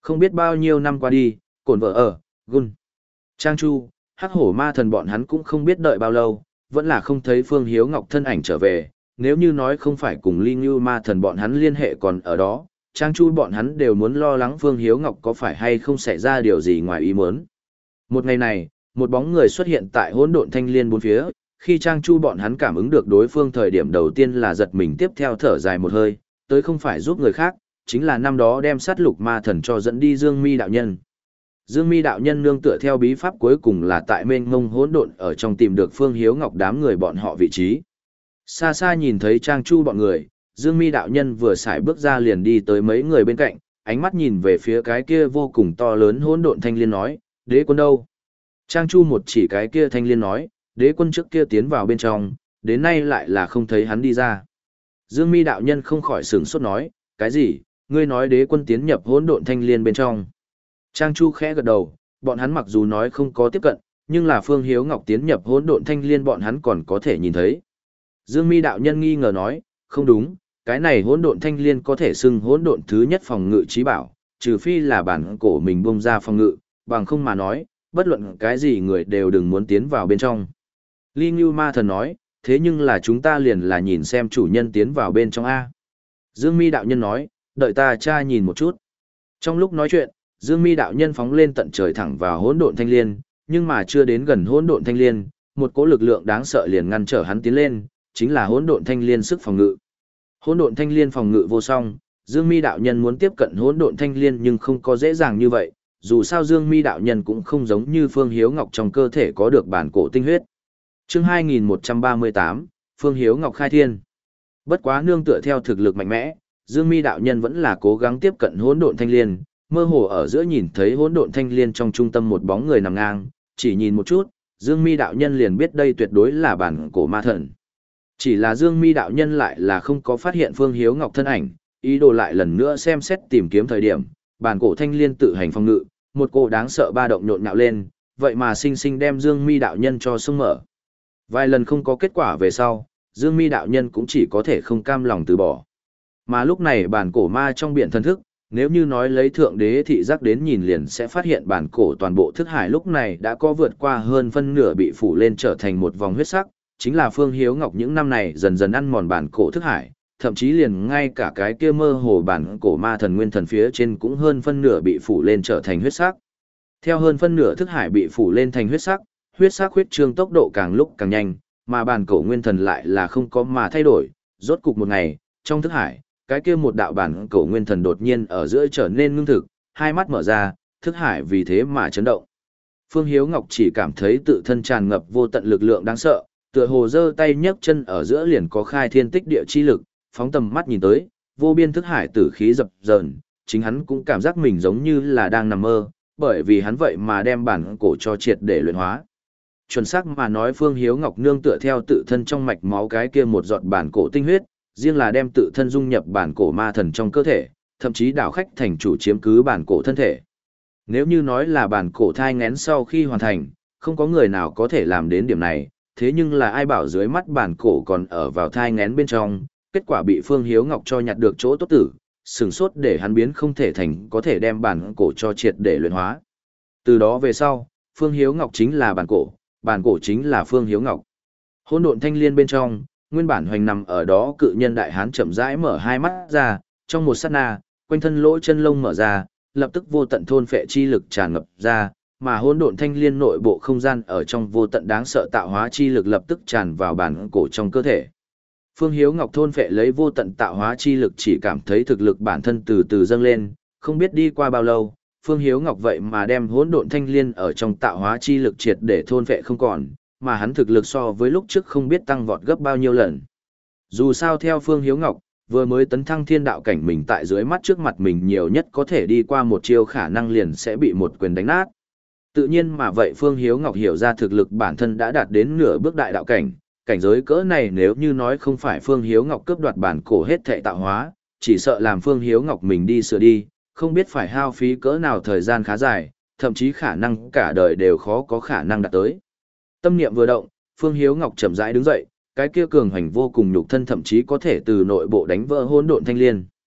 Không biết bao nhiêu năm qua đi, cổn vợ ở, gun. Trang Chu, hắc hổ ma thần bọn hắn cũng không biết đợi bao lâu, vẫn là không thấy Phương Hiếu Ngọc thân ảnh trở về, nếu như nói không phải cùng Ly Ngưu ma thần bọn hắn liên hệ còn ở đó, Trang Chu bọn hắn đều muốn lo lắng Phương Hiếu Ngọc có phải hay không xảy ra điều gì ngoài ý muốn. Một ngày này, một bóng người xuất hiện tại hỗn độn thanh liên bốn phía, khi Trang Chu bọn hắn cảm ứng được đối phương thời điểm đầu tiên là giật mình, tiếp theo thở dài một hơi, tới không phải giúp người khác, chính là năm đó đem sát lục ma thần cho dẫn đi Dương Mi đạo nhân. Dương Mi đạo nhân nương tựa theo bí pháp cuối cùng là tại mênh mông hỗn độn ở trong tìm được Phương Hiếu Ngọc đám người bọn họ vị trí. Xa xa nhìn thấy Trang Chu bọn người, Dương Mi đạo nhân vừa xài bước ra liền đi tới mấy người bên cạnh, ánh mắt nhìn về phía cái kia vô cùng to lớn hỗn độn thanh liên nói, đế quân đâu? Trang Chu một chỉ cái kia thanh liên nói, đế quân trước kia tiến vào bên trong, đến nay lại là không thấy hắn đi ra. Dương Mi đạo nhân không khỏi sửng sốt nói, cái gì, ngươi nói đế quân tiến nhập hỗn độn thanh liên bên trong. Trang Chu khẽ gật đầu, bọn hắn mặc dù nói không có tiếp cận, nhưng là Phương Hiếu Ngọc tiến nhập hỗn độn thanh liên bọn hắn còn có thể nhìn thấy. Dương Mi đạo nhân nghi ngờ nói, không đúng, cái này hỗn độn thanh liên có thể xưng hỗn độn thứ nhất phòng ngự trí bảo, trừ phi là bản cổ mình bung ra phòng ngự, bằng không mà nói, bất luận cái gì người đều đừng muốn tiến vào bên trong. Ly Ngưu ma thần nói, thế nhưng là chúng ta liền là nhìn xem chủ nhân tiến vào bên trong A. Dương Mi đạo nhân nói, đợi ta tra nhìn một chút. Trong lúc nói chuyện, Dương Mi đạo nhân phóng lên tận trời thẳng vào hỗn độn thanh liên, nhưng mà chưa đến gần hỗn độn thanh liên, một cỗ lực lượng đáng sợ liền ngăn trở hắn tiến lên, chính là hỗn độn thanh liên sức phòng ngự. Hỗn độn thanh liên phòng ngự vô song, Dương Mi đạo nhân muốn tiếp cận hỗn độn thanh liên nhưng không có dễ dàng như vậy, dù sao Dương Mi đạo nhân cũng không giống như Phương Hiếu Ngọc trong cơ thể có được bản cổ tinh huyết. Chương hai nghìn một trăm ba mươi tám, Phương Hiếu Ngọc khai thiên. Bất quá nương tựa theo thực lực mạnh mẽ, Dương Mi đạo nhân vẫn là cố gắng tiếp cận hỗn độn thanh liên, mơ hồ ở giữa nhìn thấy hỗn độn thanh liên trong trung tâm một bóng người nằm ngang, chỉ nhìn một chút, Dương Mi đạo nhân liền biết đây tuyệt đối là bản cổ ma thần. Chỉ là Dương Mi đạo nhân lại là không có phát hiện Phương Hiếu Ngọc thân ảnh, ý đồ lại lần nữa xem xét tìm kiếm thời điểm, bản cổ thanh liên tự hành phòng ngự, một cô đáng sợ ba động nhộn nhạo lên, vậy mà sinh sinh đem Dương Mi đạo nhân cho xông mở. Vài lần không có kết quả về sau, Dương Mi đạo nhân cũng chỉ có thể không cam lòng từ bỏ. Mà lúc này bản cổ ma trong biển thần thức, nếu như nói lấy thượng đế thị giác đến nhìn liền sẽ phát hiện bản cổ toàn bộ thức hải lúc này đã có vượt qua hơn phân nửa bị phủ lên trở thành một vòng huyết sắc, chính là Phương Hiếu Ngọc những năm này dần dần ăn mòn bản cổ thức hải, thậm chí liền ngay cả cái kia mơ hồ bản cổ ma thần nguyên thần phía trên cũng hơn phân nửa bị phủ lên trở thành huyết sắc. Theo hơn phân nửa thức hải bị phủ lên thành huyết sắc, huyết sắc huyết trương tốc độ càng lúc càng nhanh, mà bản cổ nguyên thần lại là không có mà thay đổi, rốt cục một ngày, trong thức hải, cái kia một đạo bản cổ nguyên thần đột nhiên ở giữa trở nên ngưng thực, hai mắt mở ra, thức hải vì thế mà chấn động. Phương Hiếu Ngọc chỉ cảm thấy tự thân tràn ngập vô tận lực lượng đáng sợ, tựa hồ giơ tay nhấc chân ở giữa liền có khai thiên tích địa chi lực, phóng tầm mắt nhìn tới, vô biên thức hải tử khí dập dờn, chính hắn cũng cảm giác mình giống như là đang nằm mơ, bởi vì hắn vậy mà đem bản cổ cho triệt để luyện hóa. Chuẩn xác mà nói Phương Hiếu Ngọc nương tựa theo tự thân trong mạch máu cái kia một giọt bản cổ tinh huyết, riêng là đem tự thân dung nhập bản cổ ma thần trong cơ thể, thậm chí đảo khách thành chủ chiếm cứ bản cổ thân thể. Nếu như nói là bản cổ thai ngén sau khi hoàn thành, không có người nào có thể làm đến điểm này, thế nhưng là ai bảo dưới mắt bản cổ còn ở vào thai ngén bên trong, kết quả bị Phương Hiếu Ngọc cho nhặt được chỗ tốt tử, sừng sốt để hắn biến không thể thành có thể đem bản cổ cho triệt để luyện hóa. Từ đó về sau, Phương Hiếu Ngọc chính là bản cổ, bản cổ chính là Phương Hiếu Ngọc. Hỗn độn thanh liên bên trong, nguyên bản hoành nằm ở đó cự nhân đại hán chậm rãi mở hai mắt ra, trong một sát na, quanh thân lỗ chân lông mở ra, lập tức vô tận thôn phệ chi lực tràn ngập ra, mà hỗn độn thanh liên nội bộ không gian ở trong vô tận đáng sợ tạo hóa chi lực lập tức tràn vào bản cổ trong cơ thể. Phương Hiếu Ngọc thôn phệ lấy vô tận tạo hóa chi lực chỉ cảm thấy thực lực bản thân từ từ dâng lên, không biết đi qua bao lâu, Phương Hiếu Ngọc vậy mà đem hỗn độn thanh liên ở trong tạo hóa chi lực triệt để thôn phệ không còn, mà hắn thực lực so với lúc trước không biết tăng vọt gấp bao nhiêu lần. Dù sao theo Phương Hiếu Ngọc, vừa mới tấn thăng thiên đạo cảnh mình tại dưới mắt trước mặt mình nhiều nhất có thể đi qua một chiêu khả năng liền sẽ bị một quyền đánh nát. Tự nhiên mà vậy Phương Hiếu Ngọc hiểu ra thực lực bản thân đã đạt đến nửa bước đại đạo cảnh, cảnh giới cỡ này nếu như nói không phải Phương Hiếu Ngọc cướp đoạt bản cổ hết thệ tạo hóa, chỉ sợ làm Phương Hiếu Ngọc mình đi sửa đi, không biết phải hao phí cỡ nào thời gian khá dài, thậm chí khả năng cả đời đều khó có khả năng đạt tới. Tâm niệm vừa động, Phương Hiếu Ngọc chậm rãi đứng dậy, cái kia cường hành vô cùng nhục thân thậm chí có thể từ nội bộ đánh vỡ hỗn độn thanh liên.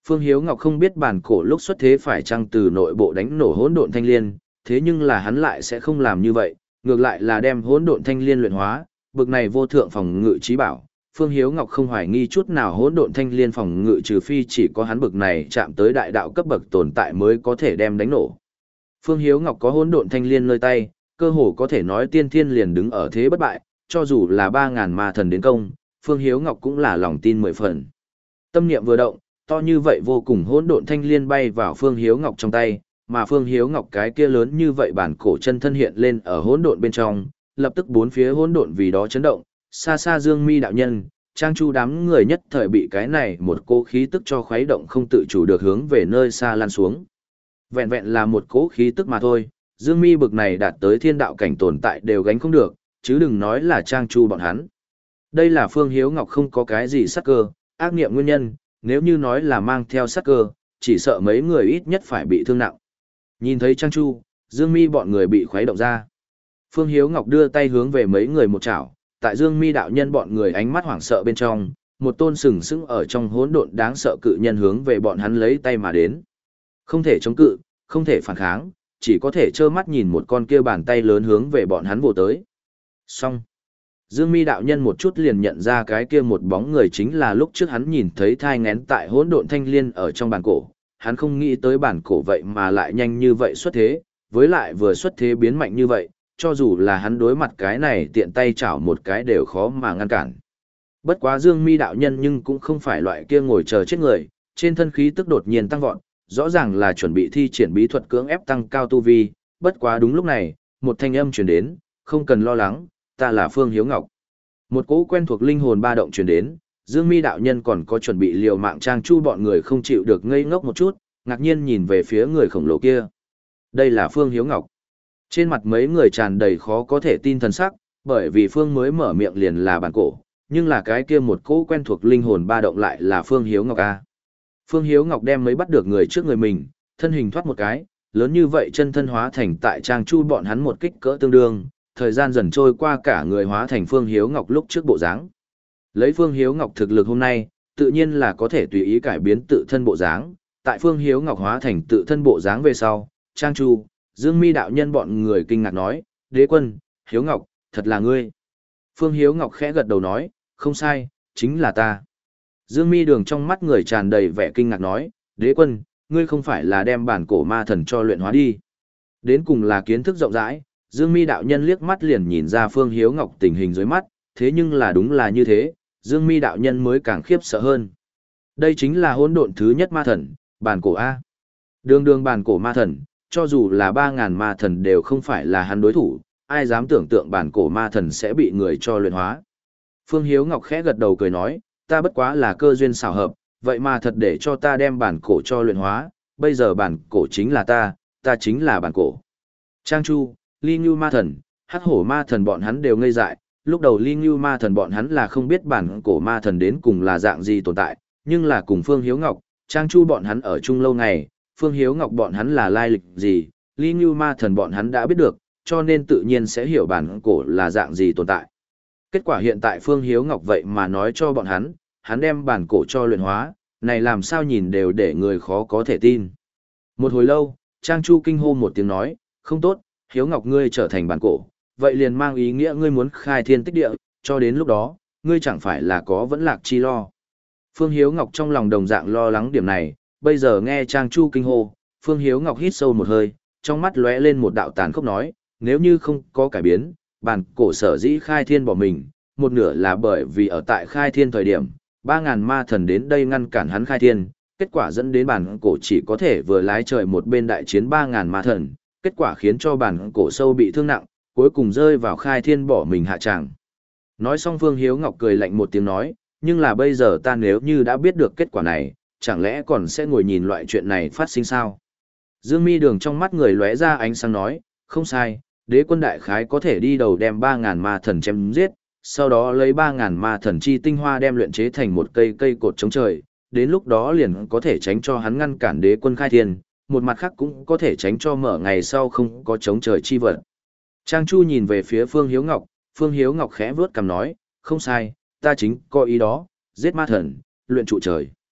Phương Hiếu Ngọc không biết bản cổ lúc xuất thế phải chăng từ nội bộ đánh nổ hỗn độn thanh liên, thế nhưng là hắn lại sẽ không làm như vậy, ngược lại là đem hỗn độn thanh liên luyện hóa, bực này vô thượng phòng ngự trí bảo. Phương Hiếu Ngọc không hoài nghi chút nào hỗn độn thanh liên phòng ngự trừ phi chỉ có hắn bực này chạm tới đại đạo cấp bậc tồn tại mới có thể đem đánh nổ. Phương Hiếu Ngọc có hỗn độn thanh liên nơi tay, cơ hồ có thể nói tiên thiên liền đứng ở thế bất bại, cho dù là ba ngàn ma thần đến công, Phương Hiếu Ngọc cũng là lòng tin mười phần. Tâm niệm vừa động, to như vậy vô cùng hỗn độn thanh liên bay vào Phương Hiếu Ngọc trong tay, mà Phương Hiếu Ngọc cái kia lớn như vậy bản cổ chân thân hiện lên ở hỗn độn bên trong, lập tức bốn phía hỗn độn vì đó chấn động, xa xa Dương Mi đạo nhân, Trang Chu đám người nhất thời bị cái này một cỗ khí tức cho khuấy động không tự chủ được hướng về nơi xa lan xuống. Vẹn vẹn là một cỗ khí tức mà thôi, Dương Mi bực này đạt tới thiên đạo cảnh tồn tại đều gánh không được, chứ đừng nói là Trang Chu bọn hắn. Đây là Phương Hiếu Ngọc không có cái gì sắc cơ, ác niệm nguyên nhân, nếu như nói là mang theo sắc cơ, chỉ sợ mấy người ít nhất phải bị thương nặng. Nhìn thấy Trang Chu, Dương Mi bọn người bị khuấy động ra. Phương Hiếu Ngọc đưa tay hướng về mấy người một chảo, tại Dương Mi đạo nhân bọn người ánh mắt hoảng sợ bên trong, một tôn sừng sững ở trong hỗn độn đáng sợ cự nhân hướng về bọn hắn lấy tay mà đến. Không thể chống cự, không thể phản kháng, chỉ có thể trơ mắt nhìn một con kia bàn tay lớn hướng về bọn hắn vồ tới. Xong. Dương Mi đạo nhân một chút liền nhận ra cái kia một bóng người chính là lúc trước hắn nhìn thấy thai ngén tại hỗn độn thanh liên ở trong bàn cổ, hắn không nghĩ tới bản cổ vậy mà lại nhanh như vậy xuất thế, với lại vừa xuất thế biến mạnh như vậy, cho dù là hắn đối mặt cái này tiện tay chảo một cái đều khó mà ngăn cản. Bất quá Dương Mi đạo nhân nhưng cũng không phải loại kia ngồi chờ chết người, trên thân khí tức đột nhiên tăng vọt, rõ ràng là chuẩn bị thi triển bí thuật cưỡng ép tăng cao tu vi, bất quá đúng lúc này, một thanh âm truyền đến, không cần lo lắng, ta là Phương Hiếu Ngọc. Một cỗ quen thuộc linh hồn ba động truyền đến, Dương Mi đạo nhân còn có chuẩn bị liều mạng Trang Chu bọn người không chịu được ngây ngốc một chút, ngạc nhiên nhìn về phía người khổng lồ kia. Đây là Phương Hiếu Ngọc. Trên mặt mấy người tràn đầy khó có thể tin thần sắc, bởi vì Phương mới mở miệng liền là bản cổ, nhưng là cái kia một cỗ quen thuộc linh hồn ba động lại là Phương Hiếu Ngọc a. Phương Hiếu Ngọc đem mấy bắt được người trước người mình, thân hình thoát một cái, lớn như vậy chân thân hóa thành tại Trang Chu bọn hắn một kích cỡ tương đương, thời gian dần trôi qua cả người hóa thành Phương Hiếu Ngọc lúc trước bộ dáng. Lấy Phương Hiếu Ngọc thực lực hôm nay, tự nhiên là có thể tùy ý cải biến tự thân bộ dáng, tại Phương Hiếu Ngọc hóa thành tự thân bộ dáng về sau, Trang Chu, Dương Mi đạo nhân bọn người kinh ngạc nói, đế quân, Hiếu Ngọc, thật là ngươi. Phương Hiếu Ngọc khẽ gật đầu nói, không sai, chính là ta. Dương Mi đường trong mắt người tràn đầy vẻ kinh ngạc nói, đế quân, ngươi không phải là đem bản cổ ma thần cho luyện hóa đi. Đến cùng là kiến thức rộng rãi, Dương Mi đạo nhân liếc mắt liền nhìn ra Phương Hiếu Ngọc tình hình dưới mắt, thế nhưng là đúng là như thế, Dương Mi đạo nhân mới càng khiếp sợ hơn. Đây chính là hỗn độn thứ nhất ma thần, bản cổ A. Đường đường bản cổ ma thần, cho dù là ba ngàn ma thần đều không phải là hắn đối thủ, ai dám tưởng tượng bản cổ ma thần sẽ bị người cho luyện hóa. Phương Hiếu Ngọc khẽ gật đầu cười nói, ta bất quá là cơ duyên xảo hợp, vậy mà thật để cho ta đem bản cổ cho luyện hóa, bây giờ bản cổ chính là ta, ta chính là bản cổ. Trang Chu, Ly Ngưu ma thần, Hắc Hổ ma thần bọn hắn đều ngây dại, lúc đầu Ly Ngưu ma thần bọn hắn là không biết bản cổ ma thần đến cùng là dạng gì tồn tại, nhưng là cùng Phương Hiếu Ngọc, Trang Chu bọn hắn ở chung lâu ngày, Phương Hiếu Ngọc bọn hắn là lai lịch gì, Ly Ngưu ma thần bọn hắn đã biết được, cho nên tự nhiên sẽ hiểu bản cổ là dạng gì tồn tại. Kết quả hiện tại Phương Hiếu Ngọc vậy mà nói cho bọn hắn, hắn đem bản cổ cho luyện hóa, này làm sao nhìn đều để người khó có thể tin. Một hồi lâu, Trang Chu kinh hô một tiếng nói, không tốt, Hiếu Ngọc ngươi trở thành bản cổ, vậy liền mang ý nghĩa ngươi muốn khai thiên tích địa, cho đến lúc đó, ngươi chẳng phải là có vẫn lạc chi lo. Phương Hiếu Ngọc trong lòng đồng dạng lo lắng điểm này, bây giờ nghe Trang Chu kinh hô, Phương Hiếu Ngọc hít sâu một hơi, trong mắt lóe lên một đạo tàn khốc nói, nếu như không có cải biến, bản cổ sở dĩ khai thiên bỏ mình, một nửa là bởi vì ở tại khai thiên thời điểm, ba ngàn ma thần đến đây ngăn cản hắn khai thiên, kết quả dẫn đến bản cổ chỉ có thể vừa lái trời một bên đại chiến ba ngàn ma thần, kết quả khiến cho bản cổ sâu bị thương nặng, cuối cùng rơi vào khai thiên bỏ mình hạ tràng. Nói xong Phương Hiếu Ngọc cười lạnh một tiếng nói, nhưng là bây giờ ta nếu như đã biết được kết quả này, chẳng lẽ còn sẽ ngồi nhìn loại chuyện này phát sinh sao? Dương Mi đường trong mắt người lóe ra ánh sáng nói, không sai, đế quân đại khái có thể đi đầu đem ba ngàn ma thần chém giết, sau đó lấy ba ngàn ma thần chi tinh hoa đem luyện chế thành một cây cây cột chống trời, đến lúc đó liền có thể tránh cho hắn ngăn cản đế quân khai thiên, một mặt khác cũng có thể tránh cho mở ngày sau không có chống trời chi vật. Trang Chu nhìn về phía Phương Hiếu Ngọc, Phương Hiếu Ngọc khẽ vướt cằm nói, không sai, ta chính có ý đó, giết ma thần, luyện trụ trời.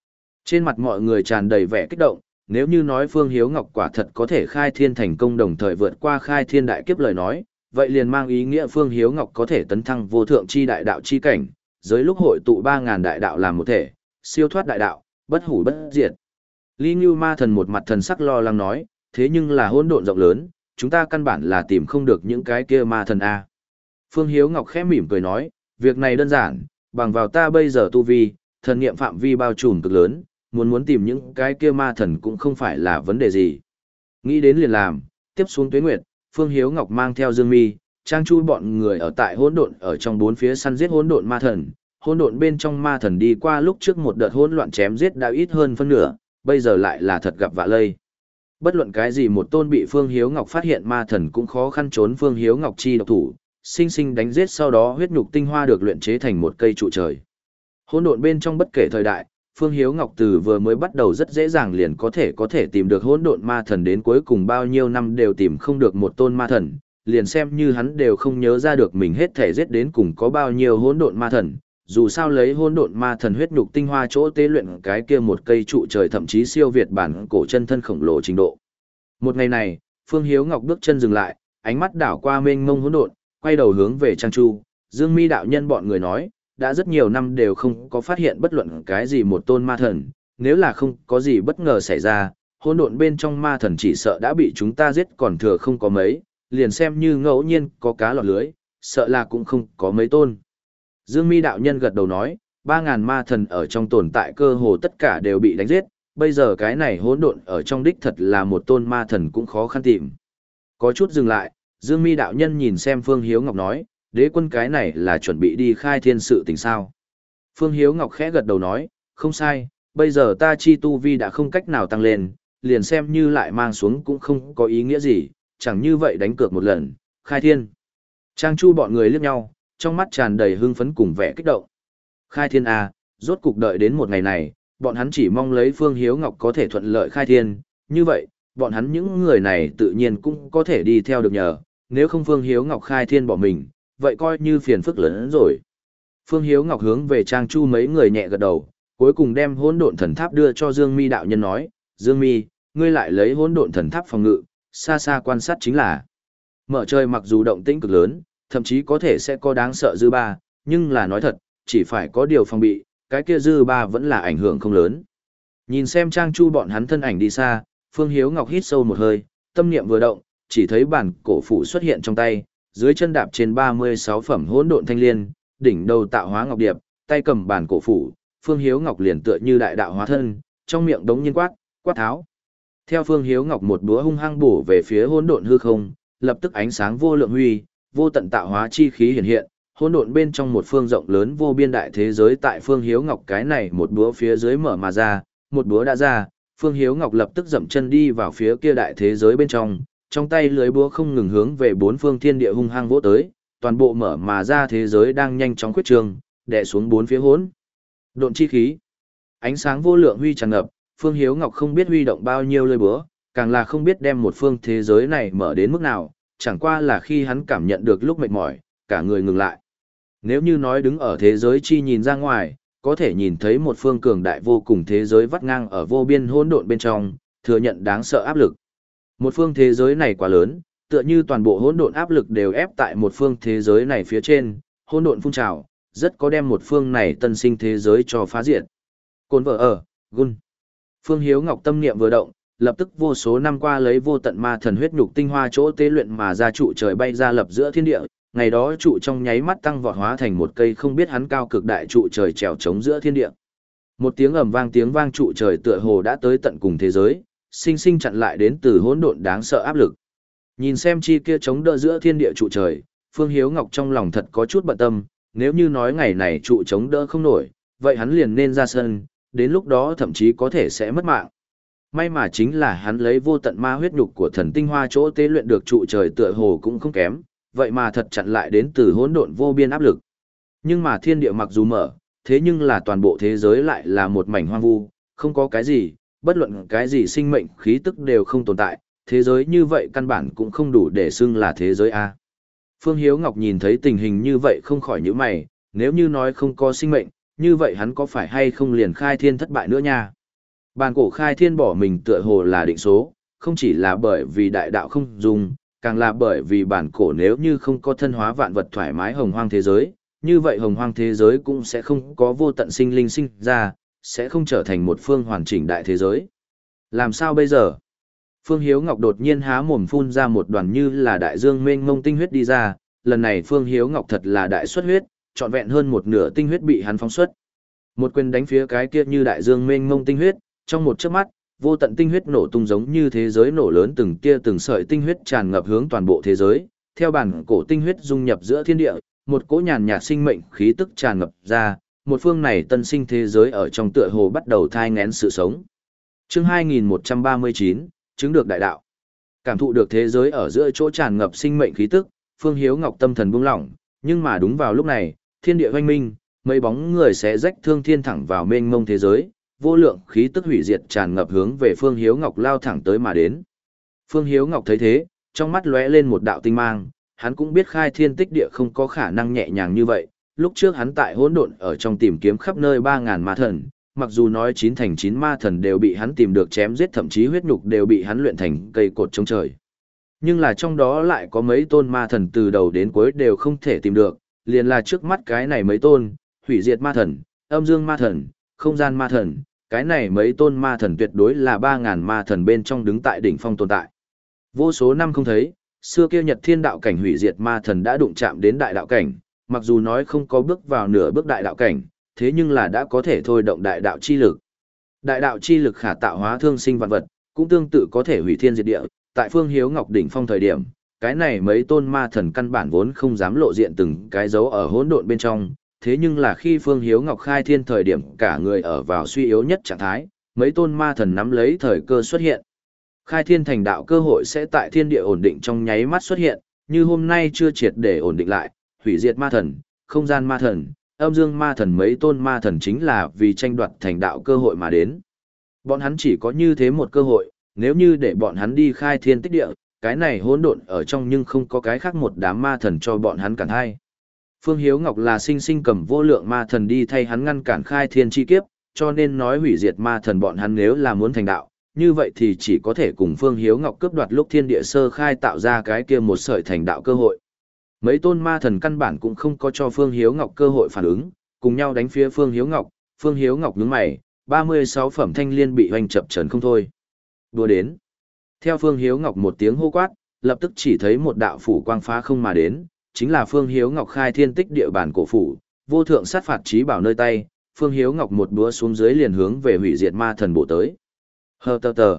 Trên mặt mọi người tràn đầy vẻ kích động, nếu như nói Phương Hiếu Ngọc quả thật có thể khai thiên thành công đồng thời vượt qua khai thiên đại kiếp lời nói, vậy liền mang ý nghĩa Phương Hiếu Ngọc có thể tấn thăng vô thượng chi đại đạo chi cảnh, giới lúc hội tụ ba ngàn đại đạo làm một thể, siêu thoát đại đạo, bất hủ bất diệt. Lý Ngưu Ma Thần một mặt thần sắc lo lắng nói, thế nhưng là hỗn độn rộng lớn, chúng ta căn bản là tìm không được những cái kia ma thần a. Phương Hiếu Ngọc khẽ mỉm cười nói, việc này đơn giản, bằng vào ta bây giờ tu vi, thần niệm phạm vi bao trùm cực lớn, muốn muốn tìm những cái kia ma thần cũng không phải là vấn đề gì. Nghĩ đến liền làm, tiếp xuống Tuế Nguyệt, Phương Hiếu Ngọc mang theo Dương Mi, Trang Chu bọn người ở tại hỗn độn ở trong bốn phía săn giết hỗn độn ma thần. Hỗn độn bên trong ma thần đi qua lúc trước một đợt hỗn loạn chém giết đã ít hơn phân nửa, bây giờ lại là thật gặp vạ lây. Bất luận cái gì một tôn bị Phương Hiếu Ngọc phát hiện ma thần cũng khó khăn trốn Phương Hiếu Ngọc chi độc thủ, sinh sinh đánh giết sau đó huyết nhục tinh hoa được luyện chế thành một cây trụ trời. Hỗn độn bên trong bất kể thời đại, Phương Hiếu Ngọc từ vừa mới bắt đầu rất dễ dàng liền có thể có thể tìm được hỗn độn ma thần đến cuối cùng bao nhiêu năm đều tìm không được một tôn ma thần, liền xem như hắn đều không nhớ ra được mình hết thể giết đến cùng có bao nhiêu hỗn độn ma thần. Dù sao lấy hỗn độn ma thần huyết nhục tinh hoa chỗ tế luyện cái kia một cây trụ trời thậm chí siêu việt bản cổ chân thân khổng lồ trình độ. Một ngày này, Phương Hiếu Ngọc bước chân dừng lại, ánh mắt đảo qua mênh mông hỗn độn, quay đầu hướng về Trang Chu, Dương Mi đạo nhân bọn người nói, đã rất nhiều năm đều không có phát hiện bất luận cái gì một tôn ma thần, nếu là không có gì bất ngờ xảy ra, hỗn độn bên trong ma thần chỉ sợ đã bị chúng ta giết còn thừa không có mấy, liền xem như ngẫu nhiên có cá lọt lưới, sợ là cũng không có mấy tôn. Dương Mi đạo nhân gật đầu nói, ba ngàn ma thần ở trong tồn tại cơ hồ tất cả đều bị đánh giết, bây giờ cái này hỗn độn ở trong đích thật là một tôn ma thần cũng khó khăn tìm. Có chút dừng lại, Dương Mi đạo nhân nhìn xem Phương Hiếu Ngọc nói, đế quân cái này là chuẩn bị đi khai thiên sự tình sao. Phương Hiếu Ngọc khẽ gật đầu nói, không sai, bây giờ ta chi tu vi đã không cách nào tăng lên, liền xem như lại mang xuống cũng không có ý nghĩa gì, chẳng như vậy đánh cược một lần, khai thiên. Trang Chu bọn người liếc nhau, trong mắt tràn đầy hưng phấn cùng vẻ kích động. Khai thiên A, rốt cục đợi đến một ngày này, bọn hắn chỉ mong lấy Phương Hiếu Ngọc có thể thuận lợi khai thiên, như vậy, bọn hắn những người này tự nhiên cũng có thể đi theo được nhờ, nếu không Phương Hiếu Ngọc khai thiên bỏ mình, vậy coi như phiền phức lớn hơn rồi. Phương Hiếu Ngọc hướng về Trang Chu mấy người nhẹ gật đầu, cuối cùng đem hỗn độn thần tháp đưa cho Dương Mi đạo nhân nói, Dương Mi, ngươi lại lấy hỗn độn thần tháp phòng ngự, xa xa quan sát chính là. Mở trời mặc dù động tĩnh cực lớn, thậm chí có thể sẽ có đáng sợ dư ba, nhưng là nói thật, chỉ phải có điều phòng bị, cái kia dư ba vẫn là ảnh hưởng không lớn. Nhìn xem Trang Chu bọn hắn thân ảnh đi xa, Phương Hiếu Ngọc hít sâu một hơi, tâm niệm vừa động, chỉ thấy bản cổ phủ xuất hiện trong tay, dưới chân đạp trên ba mươi sáu phẩm hỗn độn thanh liên, đỉnh đầu tạo hóa ngọc điệp, tay cầm bản cổ phủ, Phương Hiếu Ngọc liền tựa như đại đạo hóa thân, trong miệng đống nhiên quát, quát tháo. Theo Phương Hiếu Ngọc một búa hung hăng bổ về phía hỗn độn hư không, lập tức ánh sáng vô lượng huy, vô tận tạo hóa chi khí hiện hiện, hỗn độn bên trong một phương rộng lớn vô biên đại thế giới tại Phương Hiếu Ngọc cái này một búa phía dưới mở mà ra, một búa đã ra, Phương Hiếu Ngọc lập tức dậm chân đi vào phía kia đại thế giới bên trong, trong tay lưới búa không ngừng hướng về bốn phương thiên địa hung hăng vỗ tới, toàn bộ mở mà ra thế giới đang nhanh chóng khuyết trường, đè xuống bốn phía hỗn độn chi khí. Ánh sáng vô lượng huy tràn ngập, Phương Hiếu Ngọc không biết huy động bao nhiêu lưới búa, càng là không biết đem một phương thế giới này mở đến mức nào, chẳng qua là khi hắn cảm nhận được lúc mệt mỏi, cả người ngừng lại. Nếu như nói đứng ở thế giới chi nhìn ra ngoài, có thể nhìn thấy một phương cường đại vô cùng thế giới vắt ngang ở vô biên hỗn độn bên trong, thừa nhận đáng sợ áp lực. Một phương thế giới này quá lớn, tựa như toàn bộ hỗn độn áp lực đều ép tại một phương thế giới này phía trên, hỗn độn phun trào, rất có đem một phương này tân sinh thế giới cho phá diệt. Côn vợ ở, gun. Phương Hiếu Ngọc tâm niệm vừa động, lập tức vô số năm qua lấy vô tận ma thần huyết nhục tinh hoa chỗ tế luyện mà ra trụ trời bay ra lập giữa thiên địa, ngày đó trụ trong nháy mắt tăng vọt hóa thành một cây không biết hắn cao cực đại trụ trời trèo trống giữa thiên địa. Một tiếng ầm vang tiếng vang trụ trời tựa hồ đã tới tận cùng thế giới, sinh sinh chặn lại đến từ hỗn độn đáng sợ áp lực. Nhìn xem chi kia chống đỡ giữa thiên địa trụ trời, Phương Hiếu Ngọc trong lòng thật có chút bận tâm, nếu như nói ngày này trụ chống đỡ không nổi, vậy hắn liền nên ra sân, đến lúc đó thậm chí có thể sẽ mất mạng. May mà chính là hắn lấy vô tận ma huyết nhục của thần tinh hoa chỗ tế luyện được trụ trời tựa hồ cũng không kém, vậy mà thật chặn lại đến từ hỗn độn vô biên áp lực. Nhưng mà thiên địa mặc dù mở, thế nhưng là toàn bộ thế giới lại là một mảnh hoang vu, không có cái gì, bất luận cái gì sinh mệnh khí tức đều không tồn tại, thế giới như vậy căn bản cũng không đủ để xưng là thế giới A. Phương Hiếu Ngọc nhìn thấy tình hình như vậy không khỏi nhíu mày, nếu như nói không có sinh mệnh, như vậy hắn có phải hay không liền khai thiên thất bại nữa nha. Bàn cổ khai thiên bỏ mình tựa hồ là định số, không chỉ là bởi vì đại đạo không dùng, càng là bởi vì bản cổ nếu như không có thân hóa vạn vật thoải mái hồng hoang thế giới, như vậy hồng hoang thế giới cũng sẽ không có vô tận sinh linh sinh ra, sẽ không trở thành một phương hoàn chỉnh đại thế giới. Làm sao bây giờ? Phương Hiếu Ngọc đột nhiên há mồm phun ra một đoàn như là đại dương mênh mông tinh huyết đi ra, lần này Phương Hiếu Ngọc thật là đại xuất huyết, trọn vẹn hơn một nửa tinh huyết bị hắn phóng xuất. Một quyền đánh phía cái kia như đại dương mênh mông tinh huyết, trong một chớp mắt, vô tận tinh huyết nổ tung giống như thế giới nổ lớn từng kia từng sợi tinh huyết tràn ngập hướng toàn bộ thế giới, theo bản cổ tinh huyết dung nhập giữa thiên địa, một cỗ nhàn nhạt sinh mệnh khí tức tràn ngập ra, một phương này tân sinh thế giới ở trong tựa hồ bắt đầu thai nghén sự sống. Chương hai nghìn một trăm ba mươi chín, chứng được đại đạo. Cảm thụ được thế giới ở giữa chỗ tràn ngập sinh mệnh khí tức, Phương Hiếu Ngọc tâm thần buông lỏng, nhưng mà đúng vào lúc này, thiên địa hoanh minh, mấy bóng người sẽ rách thương thiên thẳng vào mênh mông thế giới, vô lượng khí tức hủy diệt tràn ngập hướng về Phương Hiếu Ngọc lao thẳng tới mà đến. Phương Hiếu Ngọc thấy thế, trong mắt lóe lên một đạo tinh mang, hắn cũng biết khai thiên tích địa không có khả năng nhẹ nhàng như vậy, lúc trước hắn tại hỗn độn ở trong tìm kiếm khắp nơi ba ngàn ma thần, mặc dù nói chín thành chín ma thần đều bị hắn tìm được chém giết thậm chí huyết nhục đều bị hắn luyện thành cây cột chống trời. Nhưng là trong đó lại có mấy tôn ma thần từ đầu đến cuối đều không thể tìm được, liền là trước mắt cái này mấy tôn, hủy diệt ma thần, âm dương ma thần, không gian ma thần, cái này mấy tôn ma thần tuyệt đối là ba ngàn ma thần bên trong đứng tại đỉnh phong tồn tại. Vô số năm không thấy, xưa kia Nhật Thiên đạo cảnh hủy diệt ma thần đã đụng chạm đến đại đạo cảnh, mặc dù nói không có bước vào nửa bước đại đạo cảnh, thế nhưng là đã có thể thôi động đại đạo chi lực. Đại đạo chi lực khả tạo hóa thương sinh vạn vật, cũng tương tự có thể hủy thiên diệt địa. Tại Phương Hiếu Ngọc đỉnh phong thời điểm, cái này mấy tôn ma thần căn bản vốn không dám lộ diện từng cái dấu ở hỗn độn bên trong, thế nhưng là khi Phương Hiếu Ngọc khai thiên thời điểm cả người ở vào suy yếu nhất trạng thái, mấy tôn ma thần nắm lấy thời cơ xuất hiện. Khai thiên thành đạo cơ hội sẽ tại thiên địa ổn định trong nháy mắt xuất hiện, như hôm nay chưa triệt để ổn định lại, hủy diệt ma thần, không gian ma thần, âm dương ma thần mấy tôn ma thần chính là vì tranh đoạt thành đạo cơ hội mà đến. Bọn hắn chỉ có như thế một cơ hội, nếu như để bọn hắn đi khai thiên tích địa, cái này hỗn độn ở trong nhưng không có cái khác một đám ma thần cho bọn hắn cản hay. Phương Hiếu Ngọc là sinh sinh cầm vô lượng ma thần đi thay hắn ngăn cản khai thiên chi kiếp, cho nên nói hủy diệt ma thần bọn hắn nếu là muốn thành đạo, như vậy thì chỉ có thể cùng Phương Hiếu Ngọc cướp đoạt lúc thiên địa sơ khai tạo ra cái kia một sợi thành đạo cơ hội. Mấy tôn ma thần căn bản cũng không có cho Phương Hiếu Ngọc cơ hội phản ứng, cùng nhau đánh phía Phương Hiếu Ngọc, Phương Hiếu Ngọc nhướng mày, ba mươi sáu phẩm thanh liên bị hoành chập trần không thôi. Đùa đến. Theo Phương Hiếu Ngọc một tiếng hô quát, lập tức chỉ thấy một đạo phủ quang phá không mà đến, chính là Phương Hiếu Ngọc khai thiên tích địa bản cổ phủ, vô thượng sát phạt chí bảo nơi tay, Phương Hiếu Ngọc một búa xuống dưới liền hướng về hủy diệt ma thần bổ tới. Hờ tờ tờ.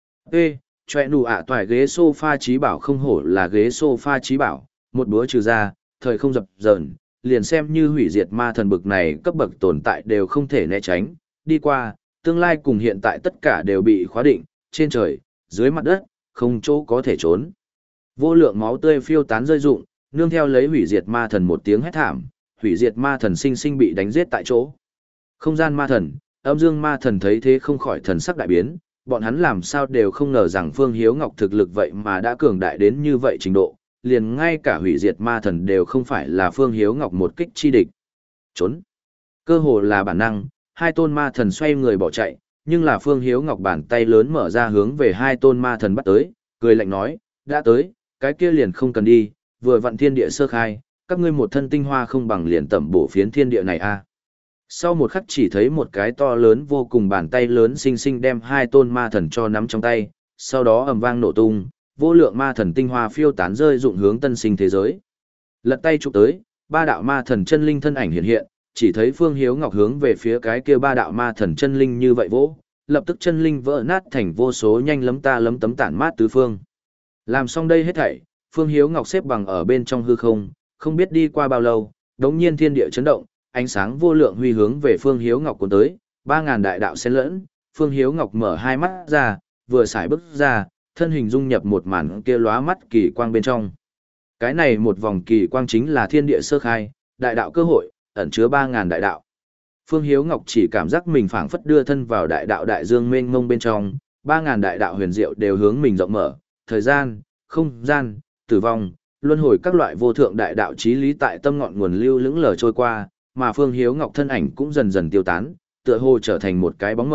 Ê, chòe nụ ạ toài ghế sofa chí bảo không hổ là ghế sofa chí bảo, một búa trừ ra, thời không dập dờn, liền xem như hủy diệt ma thần bực này cấp bậc tồn tại đều không thể né tránh, đi qua, tương lai cùng hiện tại tất cả đều bị khóa định, trên trời, dưới mặt đất, không chỗ có thể trốn. Vô lượng máu tươi phiêu tán rơi rụng, nương theo lấy hủy diệt ma thần một tiếng hét thảm, hủy diệt ma thần sinh sinh bị đánh giết tại chỗ. Không gian ma thần, âm dương ma thần thấy thế không khỏi thần sắc đại biến, bọn hắn làm sao đều không ngờ rằng Phương Hiếu Ngọc thực lực vậy mà đã cường đại đến như vậy trình độ, liền ngay cả hủy diệt ma thần đều không phải là Phương Hiếu Ngọc một kích chi địch. Trốn. Cơ hồ là bản năng, hai tôn ma thần xoay người bỏ chạy, nhưng là Phương Hiếu Ngọc bàn tay lớn mở ra hướng về hai tôn ma thần bắt tới, cười lạnh nói, đã tới, cái kia liền không cần đi, vừa vặn thiên địa sơ khai, các ngươi một thân tinh hoa không bằng liền tẩm bổ phiến thiên địa này a. À. Sau một khắc chỉ thấy một cái to lớn vô cùng bàn tay lớn xinh xinh đem hai tôn ma thần cho nắm trong tay, sau đó ầm vang nổ tung, vô lượng ma thần tinh hoa phiêu tán rơi dụng hướng tân sinh thế giới. Lật tay chụp tới, ba đạo ma thần chân linh thân ảnh hiện hiện, chỉ thấy Phương Hiếu Ngọc hướng về phía cái kia ba đạo ma thần chân linh như vậy vỗ, lập tức chân linh vỡ nát thành vô số nhanh lấm ta lấm tấm tản mát tứ phương. Làm xong đây hết thảy, Phương Hiếu Ngọc xếp bằng ở bên trong hư không, không biết đi qua bao lâu, đống nhiên thiên địa chấn động, ánh sáng vô lượng huy hướng về Phương Hiếu Ngọc cuốn tới, ba ngàn đại đạo xen lẫn, Phương Hiếu Ngọc mở hai mắt ra, vừa xài bước ra, thân hình dung nhập một màn kia lóa mắt kỳ quang bên trong. Cái này một vòng kỳ quang chính là thiên địa sơ khai, đại đạo cơ hội, ẩn chứa ba ngàn đại đạo. Phương Hiếu Ngọc chỉ cảm giác mình phảng phất đưa thân vào đại đạo đại dương mênh mông bên trong, ba ngàn đại đạo huyền diệu đều hướng mình rộng mở, thời gian, không gian, tử vong, luân hồi các loại vô thượng đại đạo chí lý tại tâm ngọn nguồn lưu lững lờ trôi qua, mà Phương Hiếu Ngọc thân ảnh cũng dần dần tiêu tán, tựa hồ trở thành một cái bóng mờ,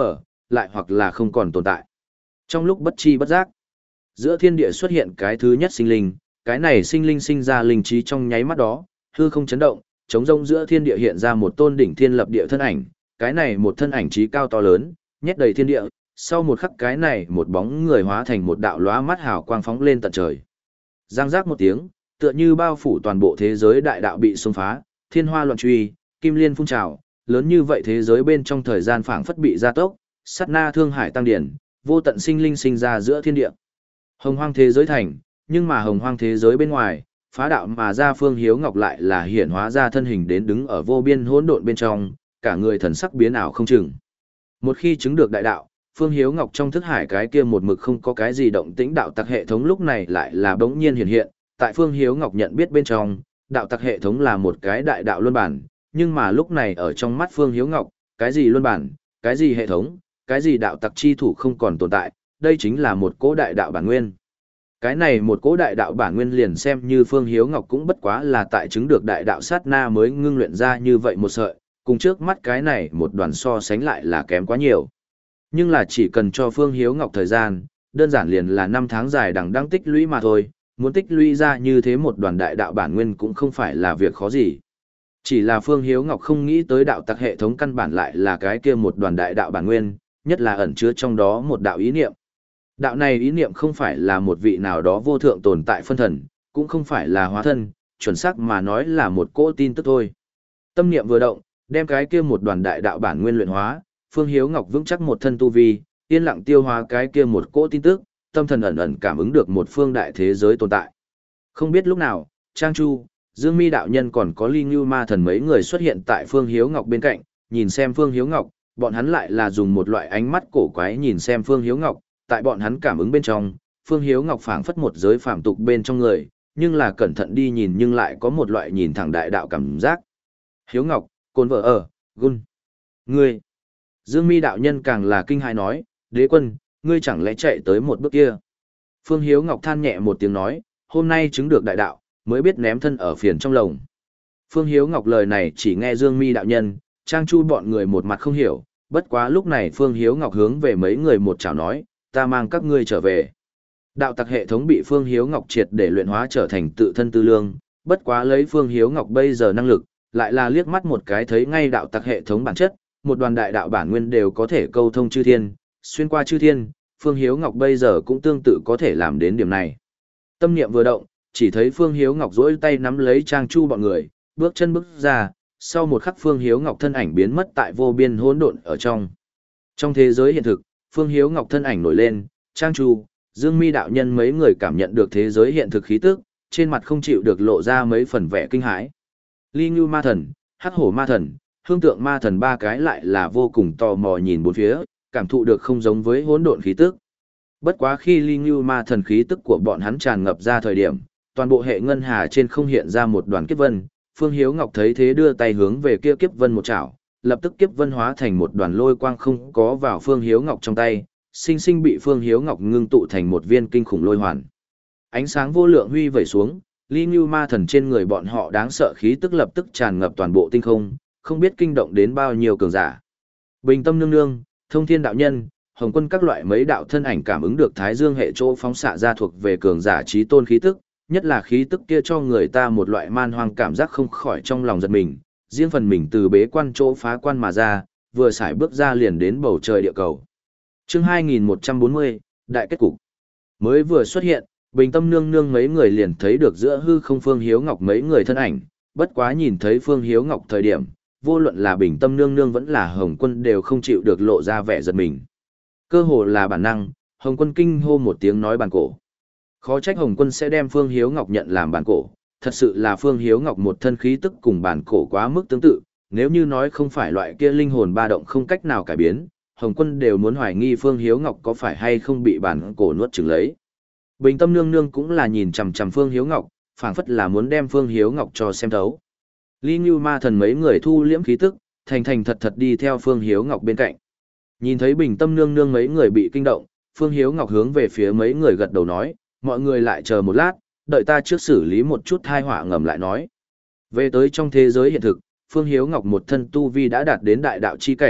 lại hoặc là không còn tồn tại. Trong lúc bất chi bất giác, giữa thiên địa xuất hiện cái thứ nhất sinh linh, cái này sinh linh sinh ra linh trí trong nháy mắt đó, hư không chấn động, trống rông giữa thiên địa hiện ra một tôn đỉnh thiên lập địa thân ảnh, cái này một thân ảnh trí cao to lớn, nhét đầy thiên địa, sau một khắc cái này một bóng người hóa thành một đạo lóa mắt hào quang phóng lên tận trời. Giang giác một tiếng, tựa như bao phủ toàn bộ thế giới đại đạo bị xông phá, thiên hoa loạn truy, kim liên phun trào, lớn như vậy thế giới bên trong thời gian phảng phất bị gia tốc, sát na thương hải tăng điển, vô tận sinh linh sinh ra giữa thiên địa. Hồng hoang thế giới thành, nhưng mà hồng hoang thế giới bên ngoài, phá đạo mà ra Phương Hiếu Ngọc lại là hiển hóa ra thân hình đến đứng ở vô biên hỗn độn bên trong, cả người thần sắc biến ảo không chừng. Một khi chứng được đại đạo, Phương Hiếu Ngọc trong thức hải cái kia một mực không có cái gì động tĩnh đạo tặc hệ thống lúc này lại là bỗng nhiên hiện hiện, tại Phương Hiếu Ngọc nhận biết bên trong, đạo tặc hệ thống là một cái đại đạo luân bản, nhưng mà lúc này ở trong mắt Phương Hiếu Ngọc, cái gì luân bản, cái gì hệ thống, cái gì đạo tặc chi thủ không còn tồn tại, đây chính là một cỗ đại đạo bản nguyên. Cái này một cỗ đại đạo bản nguyên liền xem như Phương Hiếu Ngọc cũng bất quá là tại chứng được đại đạo sát na mới ngưng luyện ra như vậy một sợi, cùng trước mắt cái này một đoàn so sánh lại là kém quá nhiều. Nhưng là chỉ cần cho Phương Hiếu Ngọc thời gian, đơn giản liền là năm tháng dài đằng đang tích lũy mà thôi, muốn tích lũy ra như thế một đoàn đại đạo bản nguyên cũng không phải là việc khó gì. Chỉ là Phương Hiếu Ngọc không nghĩ tới đạo tặc hệ thống căn bản lại là cái kia một đoàn đại đạo bản nguyên, nhất là ẩn chứa trong đó một đạo ý niệm. Đạo này ý niệm không phải là một vị nào đó vô thượng tồn tại phân thần, cũng không phải là hóa thân, chuẩn xác mà nói là một cỗ tin tức thôi. Tâm niệm vừa động, đem cái kia một đoàn đại đạo bản nguyên luyện hóa, Phương Hiếu Ngọc vững chắc một thân tu vi, yên lặng tiêu hóa cái kia một cỗ tin tức, tâm thần ẩn ẩn cảm ứng được một phương đại thế giới tồn tại. Không biết lúc nào, Trang Chu, Dương Mi đạo nhân còn có Ly Ngưu Ma thần mấy người xuất hiện tại Phương Hiếu Ngọc bên cạnh, nhìn xem Phương Hiếu Ngọc, bọn hắn lại là dùng một loại ánh mắt cổ quái nhìn xem Phương Hiếu Ngọc, tại bọn hắn cảm ứng bên trong, Phương Hiếu Ngọc phảng phất một giới phàm tục bên trong người, nhưng là cẩn thận đi nhìn nhưng lại có một loại nhìn thẳng đại đạo cảm giác. Hiếu Ngọc, côn vợ ở, gun. Ngươi. Dương Mi đạo nhân càng là kinh hãi nói, đế quân, ngươi chẳng lẽ chạy tới một bước kia. Phương Hiếu Ngọc than nhẹ một tiếng nói, hôm nay chứng được đại đạo, mới biết ném thân ở phiền trong lồng. Phương Hiếu Ngọc lời này chỉ nghe Dương Mi đạo nhân, Trang Chu bọn người một mặt không hiểu, bất quá lúc này Phương Hiếu Ngọc hướng về mấy người một chào nói, ta mang các ngươi trở về. Đạo tặc hệ thống bị Phương Hiếu Ngọc triệt để luyện hóa trở thành tự thân tư lương, bất quá lấy Phương Hiếu Ngọc bây giờ năng lực, lại là liếc mắt một cái thấy ngay đạo tặc hệ thống bản chất, một đoàn đại đạo bản nguyên đều có thể câu thông chư thiên, xuyên qua chư thiên, Phương Hiếu Ngọc bây giờ cũng tương tự có thể làm đến điểm này. Tâm niệm vừa động, chỉ thấy Phương Hiếu Ngọc duỗi tay nắm lấy Trang Chu bọn người, bước chân bước ra, sau một khắc Phương Hiếu Ngọc thân ảnh biến mất tại vô biên hỗn độn ở trong. Trong thế giới hiện thực, Phương Hiếu Ngọc thân ảnh nổi lên, Trang Chu, Dương Mi đạo nhân mấy người cảm nhận được thế giới hiện thực khí tức, trên mặt không chịu được lộ ra mấy phần vẻ kinh hãi. Ly Ngưu Ma thần, Hắc Hổ Ma thần, Hương Tượng Ma thần ba cái lại là vô cùng tò mò nhìn bốn phía, cảm thụ được không giống với hỗn độn khí tức. Bất quá khi Ly Ngưu Ma thần khí tức của bọn hắn tràn ngập ra thời điểm, toàn bộ hệ ngân hà trên không hiện ra một đoàn kiếp vân, Phương Hiếu Ngọc thấy thế đưa tay hướng về kia kiếp vân một chảo, lập tức kiếp vân hóa thành một đoàn lôi quang không có vào Phương Hiếu Ngọc trong tay, sinh sinh bị Phương Hiếu Ngọc ngưng tụ thành một viên kinh khủng lôi hoàn. Ánh sáng vô lượng huy vẩy xuống, Ly Ngưu Ma thần trên người bọn họ đáng sợ khí tức lập tức tràn ngập toàn bộ tinh không, không biết kinh động đến bao nhiêu cường giả. Bình Tâm nương nương, Thông Thiên đạo nhân, Hồng Quân các loại mấy đạo thân ảnh cảm ứng được Thái Dương hệ chỗ phóng xạ ra thuộc về cường giả chí tôn khí tức, nhất là khí tức kia cho người ta một loại man hoang cảm giác không khỏi trong lòng giật mình, riêng phần mình từ bế quan chỗ phá quan mà ra, vừa xài bước ra liền đến bầu trời địa cầu. Chương hai nghìn một trăm bốn mươi, đại kết cục. Mới vừa xuất hiện, Bình Tâm nương nương mấy người liền thấy được giữa hư không Phương Hiếu Ngọc mấy người thân ảnh, bất quá nhìn thấy Phương Hiếu Ngọc thời điểm, vô luận là Bình Tâm nương nương vẫn là Hồng Quân đều không chịu được lộ ra vẻ giật mình. Cơ hồ là bản năng, Hồng Quân kinh hô một tiếng nói bản cổ. Khó trách Hồng Quân sẽ đem Phương Hiếu Ngọc nhận làm bản cổ, thật sự là Phương Hiếu Ngọc một thân khí tức cùng bản cổ quá mức tương tự, nếu như nói không phải loại kia linh hồn ba động không cách nào cải biến, Hồng Quân đều muốn hoài nghi Phương Hiếu Ngọc có phải hay không bị bản cổ nuốt chửng lấy. Bình Tâm nương nương cũng là nhìn chằm chằm Phương Hiếu Ngọc, phảng phất là muốn đem Phương Hiếu Ngọc cho xem thấu. Ly Ngưu Ma thần mấy người thu liễm khí tức, thành thành thật thật đi theo Phương Hiếu Ngọc bên cạnh. Nhìn thấy Bình Tâm nương nương mấy người bị kinh động, Phương Hiếu Ngọc hướng về phía mấy người gật đầu nói, mọi người lại chờ một lát, đợi ta trước xử lý một chút tai họa ngầm lại nói. Về tới trong thế giới hiện thực, Phương Hiếu Ngọc một thân tu vi đã đạt đến đại đạo chi cảnh,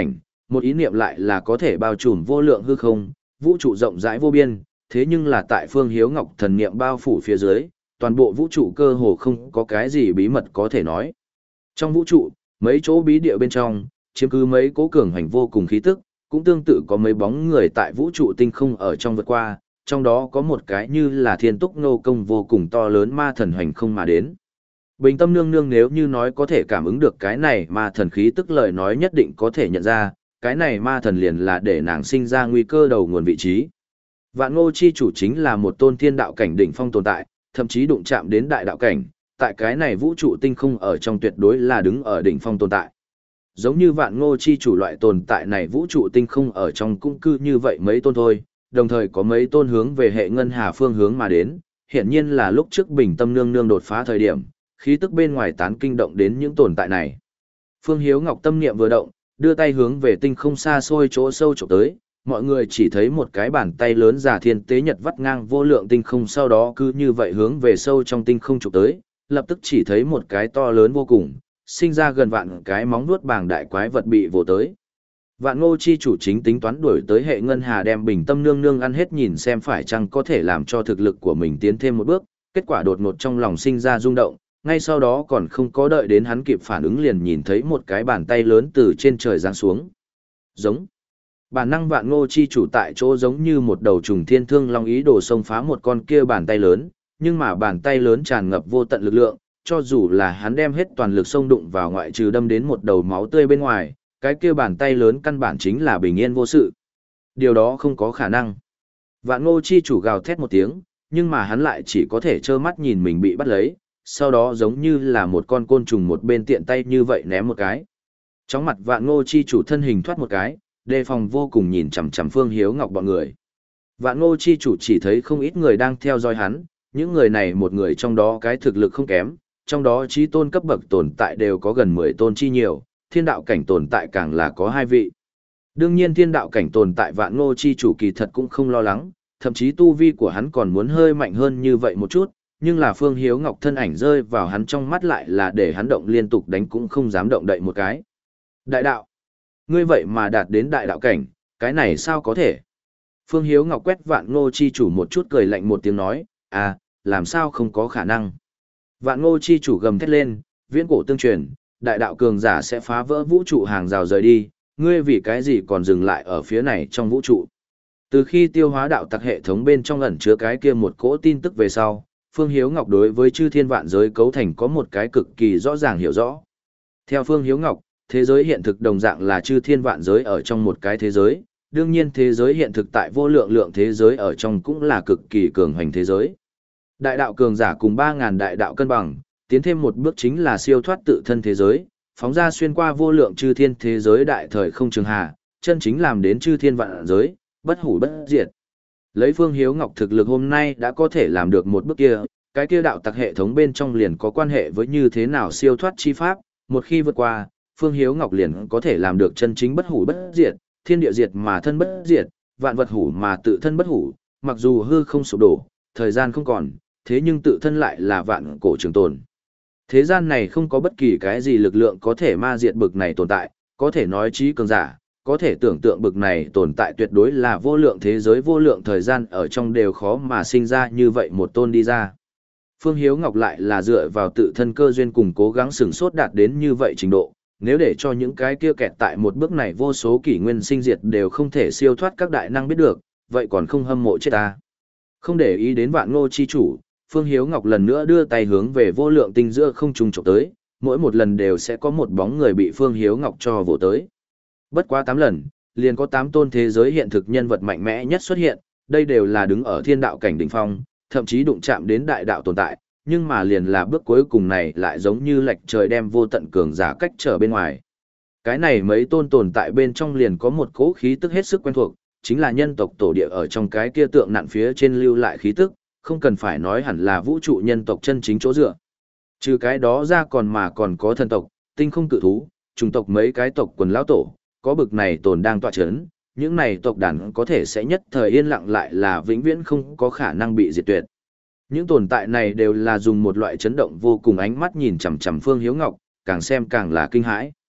một ý niệm lại là có thể bao trùm vô lượng hư không, vũ trụ rộng rãi vô biên, thế nhưng là tại Phương Hiếu Ngọc thần niệm bao phủ phía dưới, toàn bộ vũ trụ cơ hồ không có cái gì bí mật có thể nói. Trong vũ trụ, mấy chỗ bí địa bên trong, chiếm cứ mấy cố cường hành vô cùng khí tức, cũng tương tự có mấy bóng người tại vũ trụ tinh không ở trong vượt qua, trong đó có một cái như là thiên túc nô công vô cùng to lớn ma thần hoành không mà đến. Bình tâm nương nương nếu như nói có thể cảm ứng được cái này ma thần khí tức lời nói nhất định có thể nhận ra, cái này ma thần liền là để nàng sinh ra nguy cơ đầu nguồn vị trí. Vạn Ngô chi chủ chính là một tôn thiên đạo cảnh đỉnh phong tồn tại, thậm chí đụng chạm đến đại đạo cảnh, tại cái này vũ trụ tinh không ở trong tuyệt đối là đứng ở đỉnh phong tồn tại. Giống như Vạn Ngô chi chủ loại tồn tại này vũ trụ tinh không ở trong cũng cư như vậy mấy tôn thôi, đồng thời có mấy tôn hướng về hệ ngân hà phương hướng mà đến, hiển nhiên là lúc trước Bình Tâm nương nương đột phá thời điểm, khí tức bên ngoài tán kinh động đến những tồn tại này. Phương Hiếu Ngọc tâm niệm vừa động, đưa tay hướng về tinh không xa xôi chỗ sâu chụp tới, mọi người chỉ thấy một cái bàn tay lớn giả thiên tế nhật vắt ngang vô lượng tinh không, sau đó cứ như vậy hướng về sâu trong tinh không chụp tới, lập tức chỉ thấy một cái to lớn vô cùng, sinh ra gần vạn cái móng vuốt bàng đại quái vật bị vồ tới. Vạn Ngô chi chủ chính tính toán đuổi tới hệ ngân hà đem Bình Tâm nương nương ăn hết nhìn xem phải chăng có thể làm cho thực lực của mình tiến thêm một bước, kết quả đột ngột trong lòng sinh ra rung động, ngay sau đó còn không có đợi đến hắn kịp phản ứng liền nhìn thấy một cái bàn tay lớn từ trên trời giáng xuống. Giống. Bản năng Vạn Ngô chi chủ tại chỗ giống như một đầu trùng thiên thương long ý đồ xông phá một con kia bàn tay lớn, nhưng mà bàn tay lớn tràn ngập vô tận lực lượng, cho dù là hắn đem hết toàn lực xông đụng vào ngoại trừ đâm đến một đầu máu tươi bên ngoài, cái kia bàn tay lớn căn bản chính là bình yên vô sự. Điều đó không có khả năng. Vạn Ngô chi chủ gào thét một tiếng, nhưng mà hắn lại chỉ có thể trơ mắt nhìn mình bị bắt lấy, sau đó giống như là một con côn trùng một bên tiện tay như vậy ném một cái. Chóng mặt Vạn Ngô chi chủ thân hình thoát một cái, đề phòng vô cùng nhìn chằm chằm Phương Hiếu Ngọc bọn người. Vạn Ngô chi chủ chỉ thấy không ít người đang theo dõi hắn, những người này một người trong đó cái thực lực không kém, trong đó chí tôn cấp bậc tồn tại đều có gần mười tôn chi nhiều, thiên đạo cảnh tồn tại càng là có hai vị. Đương nhiên thiên đạo cảnh tồn tại Vạn Ngô chi chủ kỳ thật cũng không lo lắng, thậm chí tu vi của hắn còn muốn hơi mạnh hơn như vậy một chút, nhưng là Phương Hiếu Ngọc thân ảnh rơi vào hắn trong mắt lại là để hắn động liên tục đánh cũng không dám động đậy một cái. Đại đạo, ngươi vậy mà đạt đến đại đạo cảnh, cái này sao có thể? Phương Hiếu Ngọc quét Vạn Ngô chi chủ một chút cười lạnh một tiếng nói, à, làm sao không có khả năng? Vạn Ngô chi chủ gầm thét lên, viễn cổ tương truyền, đại đạo cường giả sẽ phá vỡ vũ trụ hàng rào rời đi, ngươi vì cái gì còn dừng lại ở phía này trong vũ trụ? Từ khi tiêu hóa đạo tặc hệ thống bên trong ẩn chứa cái kia một cỗ tin tức về sau, Phương Hiếu Ngọc đối với chư thiên vạn giới cấu thành có một cái cực kỳ rõ ràng hiểu rõ. Theo Phương Hiếu Ngọc, thế giới hiện thực đồng dạng là chư thiên vạn giới ở trong một cái thế giới, đương nhiên thế giới hiện thực tại vô lượng lượng thế giới ở trong cũng là cực kỳ cường hành thế giới. Đại đạo cường giả cùng ba ngàn đại đạo cân bằng, tiến thêm một bước chính là siêu thoát tự thân thế giới, phóng ra xuyên qua vô lượng chư thiên thế giới đại thời không trường hà, chân chính làm đến chư thiên vạn giới, bất hủ bất diệt. Lấy Phương Hiếu Ngọc thực lực hôm nay đã có thể làm được một bước kia, cái kia đạo tặc hệ thống bên trong liền có quan hệ với như thế nào siêu thoát chi pháp, một khi vượt qua, Phương Hiếu Ngọc liền có thể làm được chân chính bất hủ bất diệt, thiên địa diệt mà thân bất diệt, vạn vật hủ mà tự thân bất hủ, mặc dù hư không sụp đổ, thời gian không còn, thế nhưng tự thân lại là vạn cổ trường tồn. Thế gian này không có bất kỳ cái gì lực lượng có thể ma diệt bực này tồn tại, có thể nói trí cường giả, có thể tưởng tượng bực này tồn tại tuyệt đối là vô lượng thế giới vô lượng thời gian ở trong đều khó mà sinh ra như vậy một tôn đi ra. Phương Hiếu Ngọc lại là dựa vào tự thân cơ duyên cùng cố gắng sừng sốt đạt đến như vậy trình độ, nếu để cho những cái kia kẹt tại một bước này vô số kỷ nguyên sinh diệt đều không thể siêu thoát các đại năng biết được, vậy còn không hâm mộ chết ta. Không để ý đến Vạn Ngô chi chủ, Phương Hiếu Ngọc lần nữa đưa tay hướng về vô lượng tinh giữa không trung chụp tới, mỗi một lần đều sẽ có một bóng người bị Phương Hiếu Ngọc cho vỗ tới. Bất quá tám lần, liền có tám tôn thế giới hiện thực nhân vật mạnh mẽ nhất xuất hiện, đây đều là đứng ở thiên đạo cảnh đỉnh phong, thậm chí đụng chạm đến đại đạo tồn tại, nhưng mà liền là bước cuối cùng này lại giống như lệch trời đem vô tận cường giả cách trở bên ngoài. Cái này mấy tôn tồn tại bên trong liền có một cỗ khí tức hết sức quen thuộc, chính là nhân tộc tổ địa ở trong cái kia tượng nặn phía trên lưu lại khí tức, không cần phải nói hẳn là vũ trụ nhân tộc chân chính chỗ dựa. Trừ cái đó ra còn mà còn có thần tộc, tinh không cự thú, chủng tộc mấy cái tộc quần lão tổ, có bực này tồn đang tọa chấn, những này tộc đàn có thể sẽ nhất thời yên lặng lại là vĩnh viễn không có khả năng bị diệt tuyệt. Những tồn tại này đều là dùng một loại chấn động vô cùng ánh mắt nhìn chằm chằm Phương Hiếu Ngọc, càng xem càng là kinh hãi.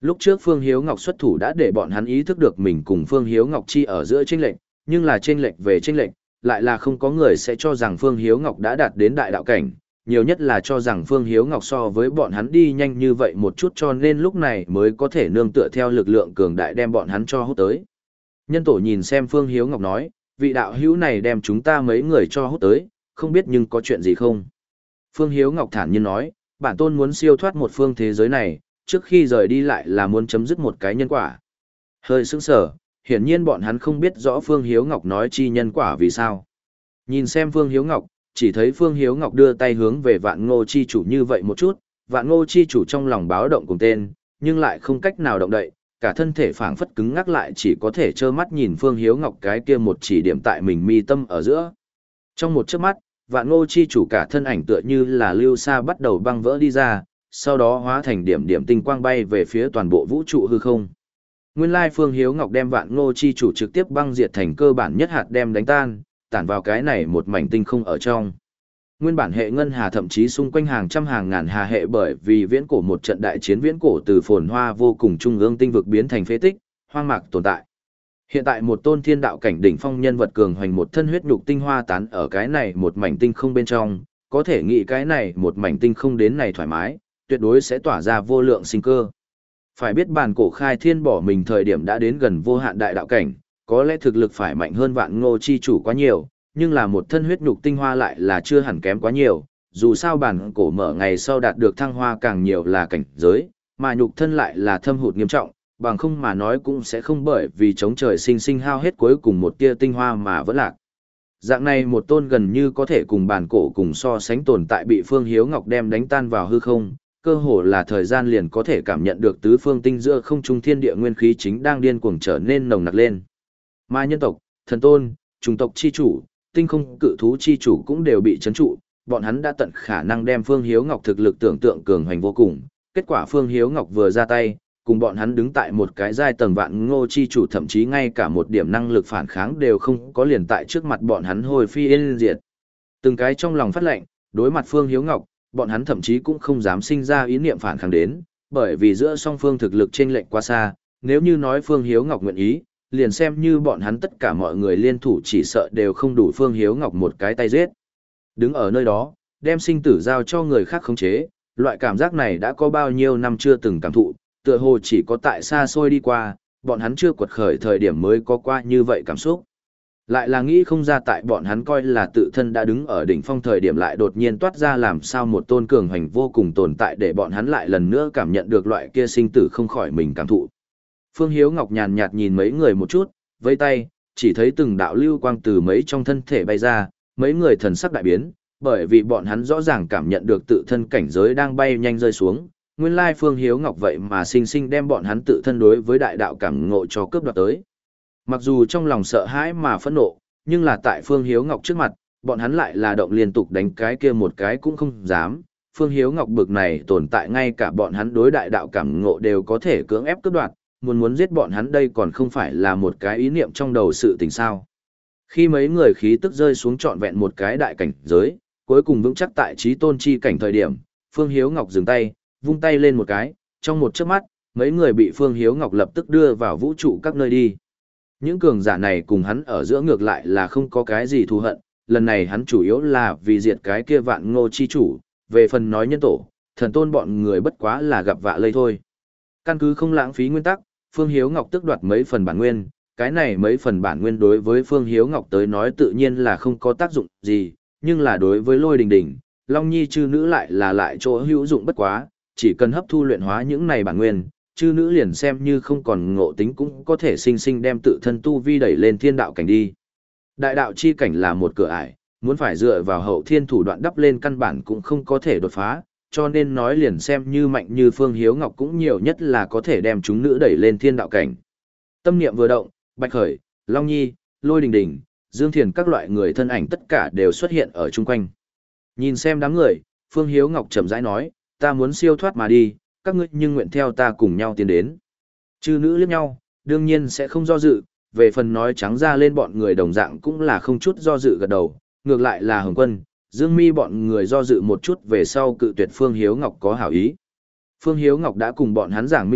Lúc trước Phương Hiếu Ngọc xuất thủ đã để bọn hắn ý thức được mình cùng Phương Hiếu Ngọc chi ở giữa chênh lệch, nhưng là chênh lệch về chênh lệch, lại là không có người sẽ cho rằng Phương Hiếu Ngọc đã đạt đến đại đạo cảnh, nhiều nhất là cho rằng Phương Hiếu Ngọc so với bọn hắn đi nhanh như vậy một chút cho nên lúc này mới có thể nương tựa theo lực lượng cường đại đem bọn hắn cho hút tới. Nhân tổ nhìn xem Phương Hiếu Ngọc nói, vị đạo hữu này đem chúng ta mấy người cho hút tới, không biết nhưng có chuyện gì không? Phương Hiếu Ngọc thản nhiên nói, bản tôn muốn siêu thoát một phương thế giới này, trước khi rời đi lại là muốn chấm dứt một cái nhân quả. Hơi sững sờ, hiển nhiên bọn hắn không biết rõ Phương Hiếu Ngọc nói chi nhân quả vì sao. Nhìn xem Phương Hiếu Ngọc, chỉ thấy Phương Hiếu Ngọc đưa tay hướng về Vạn Ngô chi chủ như vậy một chút, Vạn Ngô chi chủ trong lòng báo động cùng tên, nhưng lại không cách nào động đậy, cả thân thể phảng phất cứng ngắc lại chỉ có thể trơ mắt nhìn Phương Hiếu Ngọc cái kia một chỉ điểm tại mình mi tâm ở giữa. Trong một chớp mắt, Vạn Ngô chi chủ cả thân ảnh tựa như là lưu sa bắt đầu băng vỡ đi ra, sau đó hóa thành điểm điểm tinh quang bay về phía toàn bộ vũ trụ hư không. Nguyên lai Phương Hiếu Ngọc đem Vạn Ngô chi chủ trực tiếp băng diệt thành cơ bản nhất hạt đem đánh tan, tản vào cái này một mảnh tinh không ở trong. Nguyên bản hệ ngân hà thậm chí xung quanh hàng trăm hàng ngàn hà hệ bởi vì viễn cổ một trận đại chiến viễn cổ từ phồn hoa vô cùng trung ương tinh vực biến thành phế tích, hoang mạc tồn tại. Hiện tại một tôn thiên đạo cảnh đỉnh phong nhân vật cường hoành một thân huyết nhục tinh hoa tán ở cái này một mảnh tinh không bên trong, có thể nghĩ cái này một mảnh tinh không đến này thoải mái, tuyệt đối sẽ tỏa ra vô lượng sinh cơ. Phải biết bản cổ khai thiên bỏ mình thời điểm đã đến gần vô hạn đại đạo cảnh, có lẽ thực lực phải mạnh hơn Vạn Ngô chi chủ quá nhiều, nhưng là một thân huyết nhục tinh hoa lại là chưa hẳn kém quá nhiều, dù sao bản cổ mở ngày sau đạt được thăng hoa càng nhiều là cảnh giới, mà nhục thân lại là thâm hụt nghiêm trọng, bằng không mà nói cũng sẽ không bởi vì chống trời sinh sinh hao hết cuối cùng một tia tinh hoa mà vẫn lạc. Dạng này một tôn gần như có thể cùng bản cổ cùng so sánh tồn tại bị Phương Hiếu Ngọc đem đánh tan vào hư không, cơ hồ là thời gian liền có thể cảm nhận được tứ phương tinh giữa không trung thiên địa nguyên khí chính đang điên cuồng trở nên nồng nặc lên. Mà nhân tộc, thần tôn, chủng tộc chi chủ, tinh không cự thú chi chủ cũng đều bị chấn trụ, bọn hắn đã tận khả năng đem Phương Hiếu Ngọc thực lực tưởng tượng cường hoành vô cùng. Kết quả Phương Hiếu Ngọc vừa ra tay, cùng bọn hắn đứng tại một cái giai tầng Vạn Ngô chi chủ thậm chí ngay cả một điểm năng lực phản kháng đều không có liền tại trước mặt bọn hắn hồi phi yên diệt. Từng cái trong lòng phát lệnh, đối mặt Phương Hiếu Ngọc, bọn hắn thậm chí cũng không dám sinh ra ý niệm phản kháng đến, bởi vì giữa song phương thực lực chênh lệch quá xa, nếu như nói Phương Hiếu Ngọc nguyện ý, liền xem như bọn hắn tất cả mọi người liên thủ chỉ sợ đều không đủ Phương Hiếu Ngọc một cái tay giết. Đứng ở nơi đó, đem sinh tử giao cho người khác khống chế, loại cảm giác này đã có bao nhiêu năm chưa từng cảm thụ, tựa hồ chỉ có tại xa xôi đi qua, bọn hắn chưa quật khởi thời điểm mới có qua như vậy cảm xúc. Lại là nghĩ không ra tại bọn hắn coi là tự thân đã đứng ở đỉnh phong thời điểm lại đột nhiên toát ra làm sao một tôn cường hành vô cùng tồn tại để bọn hắn lại lần nữa cảm nhận được loại kia sinh tử không khỏi mình cảm thụ. Phương Hiếu Ngọc nhàn nhạt nhìn mấy người một chút, vây tay, chỉ thấy từng đạo lưu quang từ mấy trong thân thể bay ra, mấy người thần sắc đại biến, bởi vì bọn hắn rõ ràng cảm nhận được tự thân cảnh giới đang bay nhanh rơi xuống. Nguyên lai Phương Hiếu Ngọc vậy mà sinh sinh đem bọn hắn tự thân đối với đại đạo cảm ngộ cho cướp đoạt tới. Mặc dù trong lòng sợ hãi mà phẫn nộ, nhưng là tại Phương Hiếu Ngọc trước mặt, bọn hắn lại là động liên tục đánh cái kia một cái cũng không dám. Phương Hiếu Ngọc bực này tồn tại ngay cả bọn hắn đối đại đạo cảm ngộ đều có thể cưỡng ép cướp đoạt, muốn muốn giết bọn hắn đây còn không phải là một cái ý niệm trong đầu sự tình sao. Khi mấy người khí tức rơi xuống trọn vẹn một cái đại cảnh giới, cuối cùng vững chắc tại trí tôn chi cảnh thời điểm, Phương Hiếu Ngọc dừng tay, vung tay lên một cái, trong một chớp mắt, mấy người bị Phương Hiếu Ngọc lập tức đưa vào vũ trụ các nơi đi. Những cường giả này cùng hắn ở giữa ngược lại là không có cái gì thù hận, lần này hắn chủ yếu là vì diệt cái kia Vạn Ngô chi chủ, về phần nói nhân tổ, thần tôn bọn người bất quá là gặp vạ lây thôi. Căn cứ không lãng phí nguyên tắc, Phương Hiếu Ngọc tức đoạt mấy phần bản nguyên, cái này mấy phần bản nguyên đối với Phương Hiếu Ngọc tới nói tự nhiên là không có tác dụng gì, nhưng là đối với Lôi Đình Đình, Long Nhi chư nữ lại là lại chỗ hữu dụng bất quá, chỉ cần hấp thu luyện hóa những này bản nguyên, chư nữ liền xem như không còn ngộ tính cũng có thể sinh sinh đem tự thân tu vi đẩy lên thiên đạo cảnh đi. Đại đạo chi cảnh là một cửa ải, muốn phải dựa vào hậu thiên thủ đoạn đắp lên căn bản cũng không có thể đột phá, cho nên nói liền xem như mạnh như Phương Hiếu Ngọc cũng nhiều nhất là có thể đem chúng nữ đẩy lên thiên đạo cảnh. Tâm niệm vừa động, Bạch Khởi, Long Nhi, Lôi Đình Đình, Dương Thiền các loại người thân ảnh tất cả đều xuất hiện ở chung quanh. Nhìn xem đám người, Phương Hiếu Ngọc chậm rãi nói, ta muốn siêu thoát mà đi, các ngươi nhưng nguyện theo ta cùng nhau tiến đến. Chư nữ liếc nhau, đương nhiên sẽ không do dự, về phần nói trắng ra lên bọn người đồng dạng cũng là không chút do dự gật đầu, ngược lại là Hồng Quân, Dương Mi bọn người do dự một chút về sau cự tuyệt Phương Hiếu Ngọc có hảo ý. Phương Hiếu Ngọc đã cùng bọn hắn giảng minh bạch,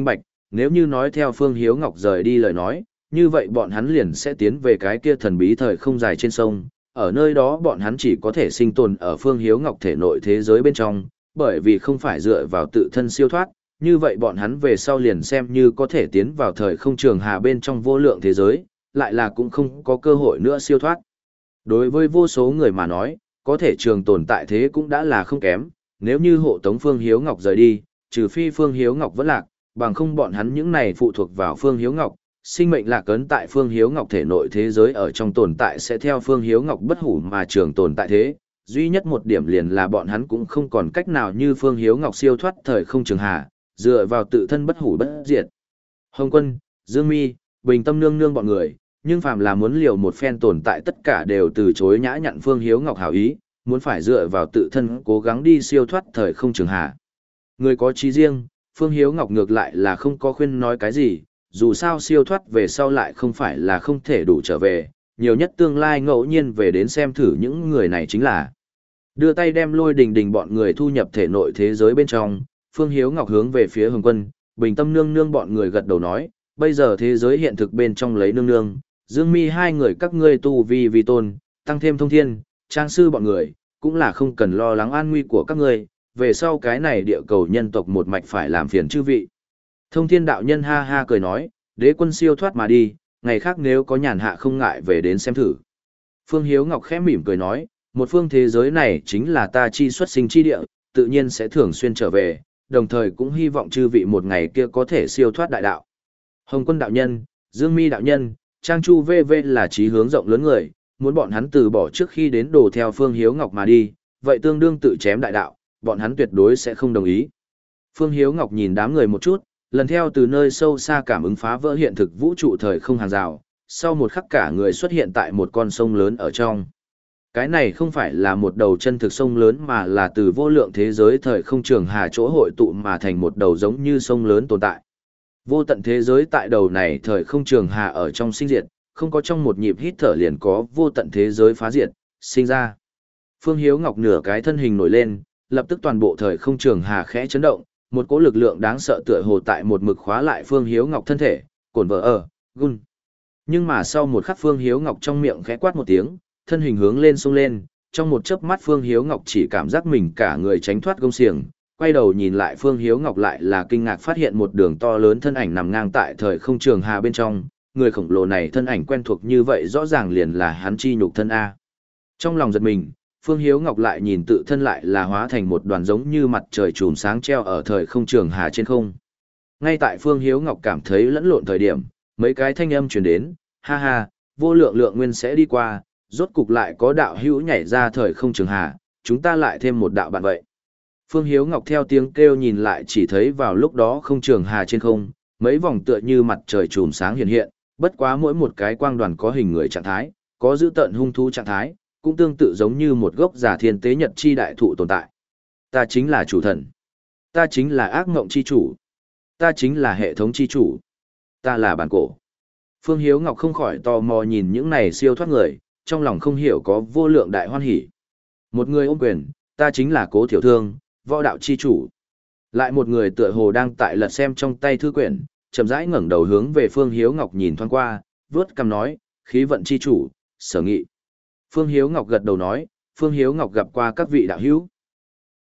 nếu như nói theo Phương Hiếu Ngọc rời đi lời nói, như vậy bọn hắn liền sẽ tiến về cái kia thần bí thời không dài trên sông, ở nơi đó bọn hắn chỉ có thể sinh tồn ở Phương Hiếu Ngọc thể nội thế giới bên trong, bởi vì không phải dựa vào tự thân siêu thoát, như vậy bọn hắn về sau liền xem như có thể tiến vào thời không trường hà bên trong vô lượng thế giới, lại là cũng không có cơ hội nữa siêu thoát. Đối với vô số người mà nói, có thể trường tồn tại thế cũng đã là không kém, nếu như hộ tống Phương Hiếu Ngọc rời đi, trừ phi Phương Hiếu Ngọc vẫn lạc, bằng không bọn hắn những này phụ thuộc vào Phương Hiếu Ngọc, sinh mệnh lạc ấn tại Phương Hiếu Ngọc thể nội thế giới ở trong tồn tại sẽ theo Phương Hiếu Ngọc bất hủ mà trường tồn tại thế. Duy nhất một điểm liền là bọn hắn cũng không còn cách nào như Phương Hiếu Ngọc siêu thoát thời không trường hà, dựa vào tự thân bất hủ bất diệt. Hồng Quân, Dương Mi, Bình Tâm Nương Nương bọn người, nhưng phàm là muốn liều một phen tồn tại tất cả đều từ chối nhã nhặn Phương Hiếu Ngọc hảo ý, muốn phải dựa vào tự thân cố gắng đi siêu thoát thời không trường hà. Người có trí riêng, Phương Hiếu Ngọc ngược lại là không có khuyên nói cái gì, dù sao siêu thoát về sau lại không phải là không thể đủ trở về, nhiều nhất tương lai ngẫu nhiên về đến xem thử những người này chính là. Đưa tay đem Lôi Đình Đình bọn người thu nhập thể nội thế giới bên trong, Phương Hiếu Ngọc hướng về phía Hồng Quân, Bình Tâm Nương Nương bọn người gật đầu nói, bây giờ thế giới hiện thực bên trong lấy Nương Nương, Dương Mi hai người các ngươi tu vi vi tôn, tăng thêm thông thiên, trang sư bọn người, cũng là không cần lo lắng an nguy của các ngươi, về sau cái này địa cầu nhân tộc một mạch phải làm phiền chư vị. Thông thiên đạo nhân ha ha cười nói, đế quân siêu thoát mà đi, ngày khác nếu có nhàn hạ không ngại về đến xem thử. Phương Hiếu Ngọc khẽ mỉm cười nói, một phương thế giới này chính là ta chi xuất sinh chi địa, tự nhiên sẽ thường xuyên trở về, đồng thời cũng hy vọng chư vị một ngày kia có thể siêu thoát đại đạo. Hồng Quân đạo nhân, Dương Mi đạo nhân, Trang Chu vê vê là trí hướng rộng lớn người, muốn bọn hắn từ bỏ trước khi đến đồ theo Phương Hiếu Ngọc mà đi, vậy tương đương tự chém đại đạo, bọn hắn tuyệt đối sẽ không đồng ý. Phương Hiếu Ngọc nhìn đám người một chút, lần theo từ nơi sâu xa cảm ứng phá vỡ hiện thực vũ trụ thời không hàng rào, sau một khắc cả người xuất hiện tại một con sông lớn ở trong. Cái này không phải là một đầu chân thực sông lớn mà là từ vô lượng thế giới thời không trường hà chỗ hội tụ mà thành một đầu giống như sông lớn tồn tại. Vô tận thế giới tại đầu này thời không trường hà ở trong sinh diệt, không có trong một nhịp hít thở liền có vô tận thế giới phá diệt, sinh ra. Phương Hiếu Ngọc nửa cái thân hình nổi lên, lập tức toàn bộ thời không trường hà khẽ chấn động, một cỗ lực lượng đáng sợ tựa hồ tại một mực khóa lại Phương Hiếu Ngọc thân thể, cồn vợ ở, gun. Nhưng mà sau một khắc Phương Hiếu Ngọc trong miệng khẽ quát một tiếng, thân hình hướng lên sông lên, trong một chớp mắt Phương Hiếu Ngọc chỉ cảm giác mình cả người tránh thoát gông xiềng, quay đầu nhìn lại Phương Hiếu Ngọc lại là kinh ngạc phát hiện một đường to lớn thân ảnh nằm ngang tại thời không trường hà bên trong, người khổng lồ này thân ảnh quen thuộc như vậy rõ ràng liền là hắn chi nhục thân A. Trong lòng giật mình, Phương Hiếu Ngọc lại nhìn tự thân lại là hóa thành một đoàn giống như mặt trời chùm sáng treo ở thời không trường hà trên không. Ngay tại Phương Hiếu Ngọc cảm thấy lẫn lộn thời điểm, mấy cái thanh âm truyền đến, ha ha, vô lượng lượng nguyên sẽ đi qua, rốt cục lại có đạo hữu nhảy ra thời không trường hà, chúng ta lại thêm một đạo bạn vậy. Phương Hiếu Ngọc theo tiếng kêu nhìn lại chỉ thấy vào lúc đó không trường hà trên không, mấy vòng tựa như mặt trời chùm sáng hiện hiện, bất quá mỗi một cái quang đoàn có hình người trạng thái, có giữ tận hung thú trạng thái, cũng tương tự giống như một gốc giả thiên tế nhật chi đại thụ tồn tại. Ta chính là chủ thần. Ta chính là ác ngộng chi chủ. Ta chính là hệ thống chi chủ. Ta là bản cổ. Phương Hiếu Ngọc không khỏi tò mò nhìn những này siêu thoát người, trong lòng không hiểu có vô lượng đại hoan hỉ. Một người ôm quyền, ta chính là Cố Thiểu Thương, võ đạo chi chủ. Lại một người tựa hồ đang tại lật xem trong tay thư quyển, chậm rãi ngẩng đầu hướng về Phương Hiếu Ngọc nhìn thoáng qua, vuốt cằm nói, khí vận chi chủ, Sở Nghị. Phương Hiếu Ngọc gật đầu nói, Phương Hiếu Ngọc gặp qua các vị đạo hữu.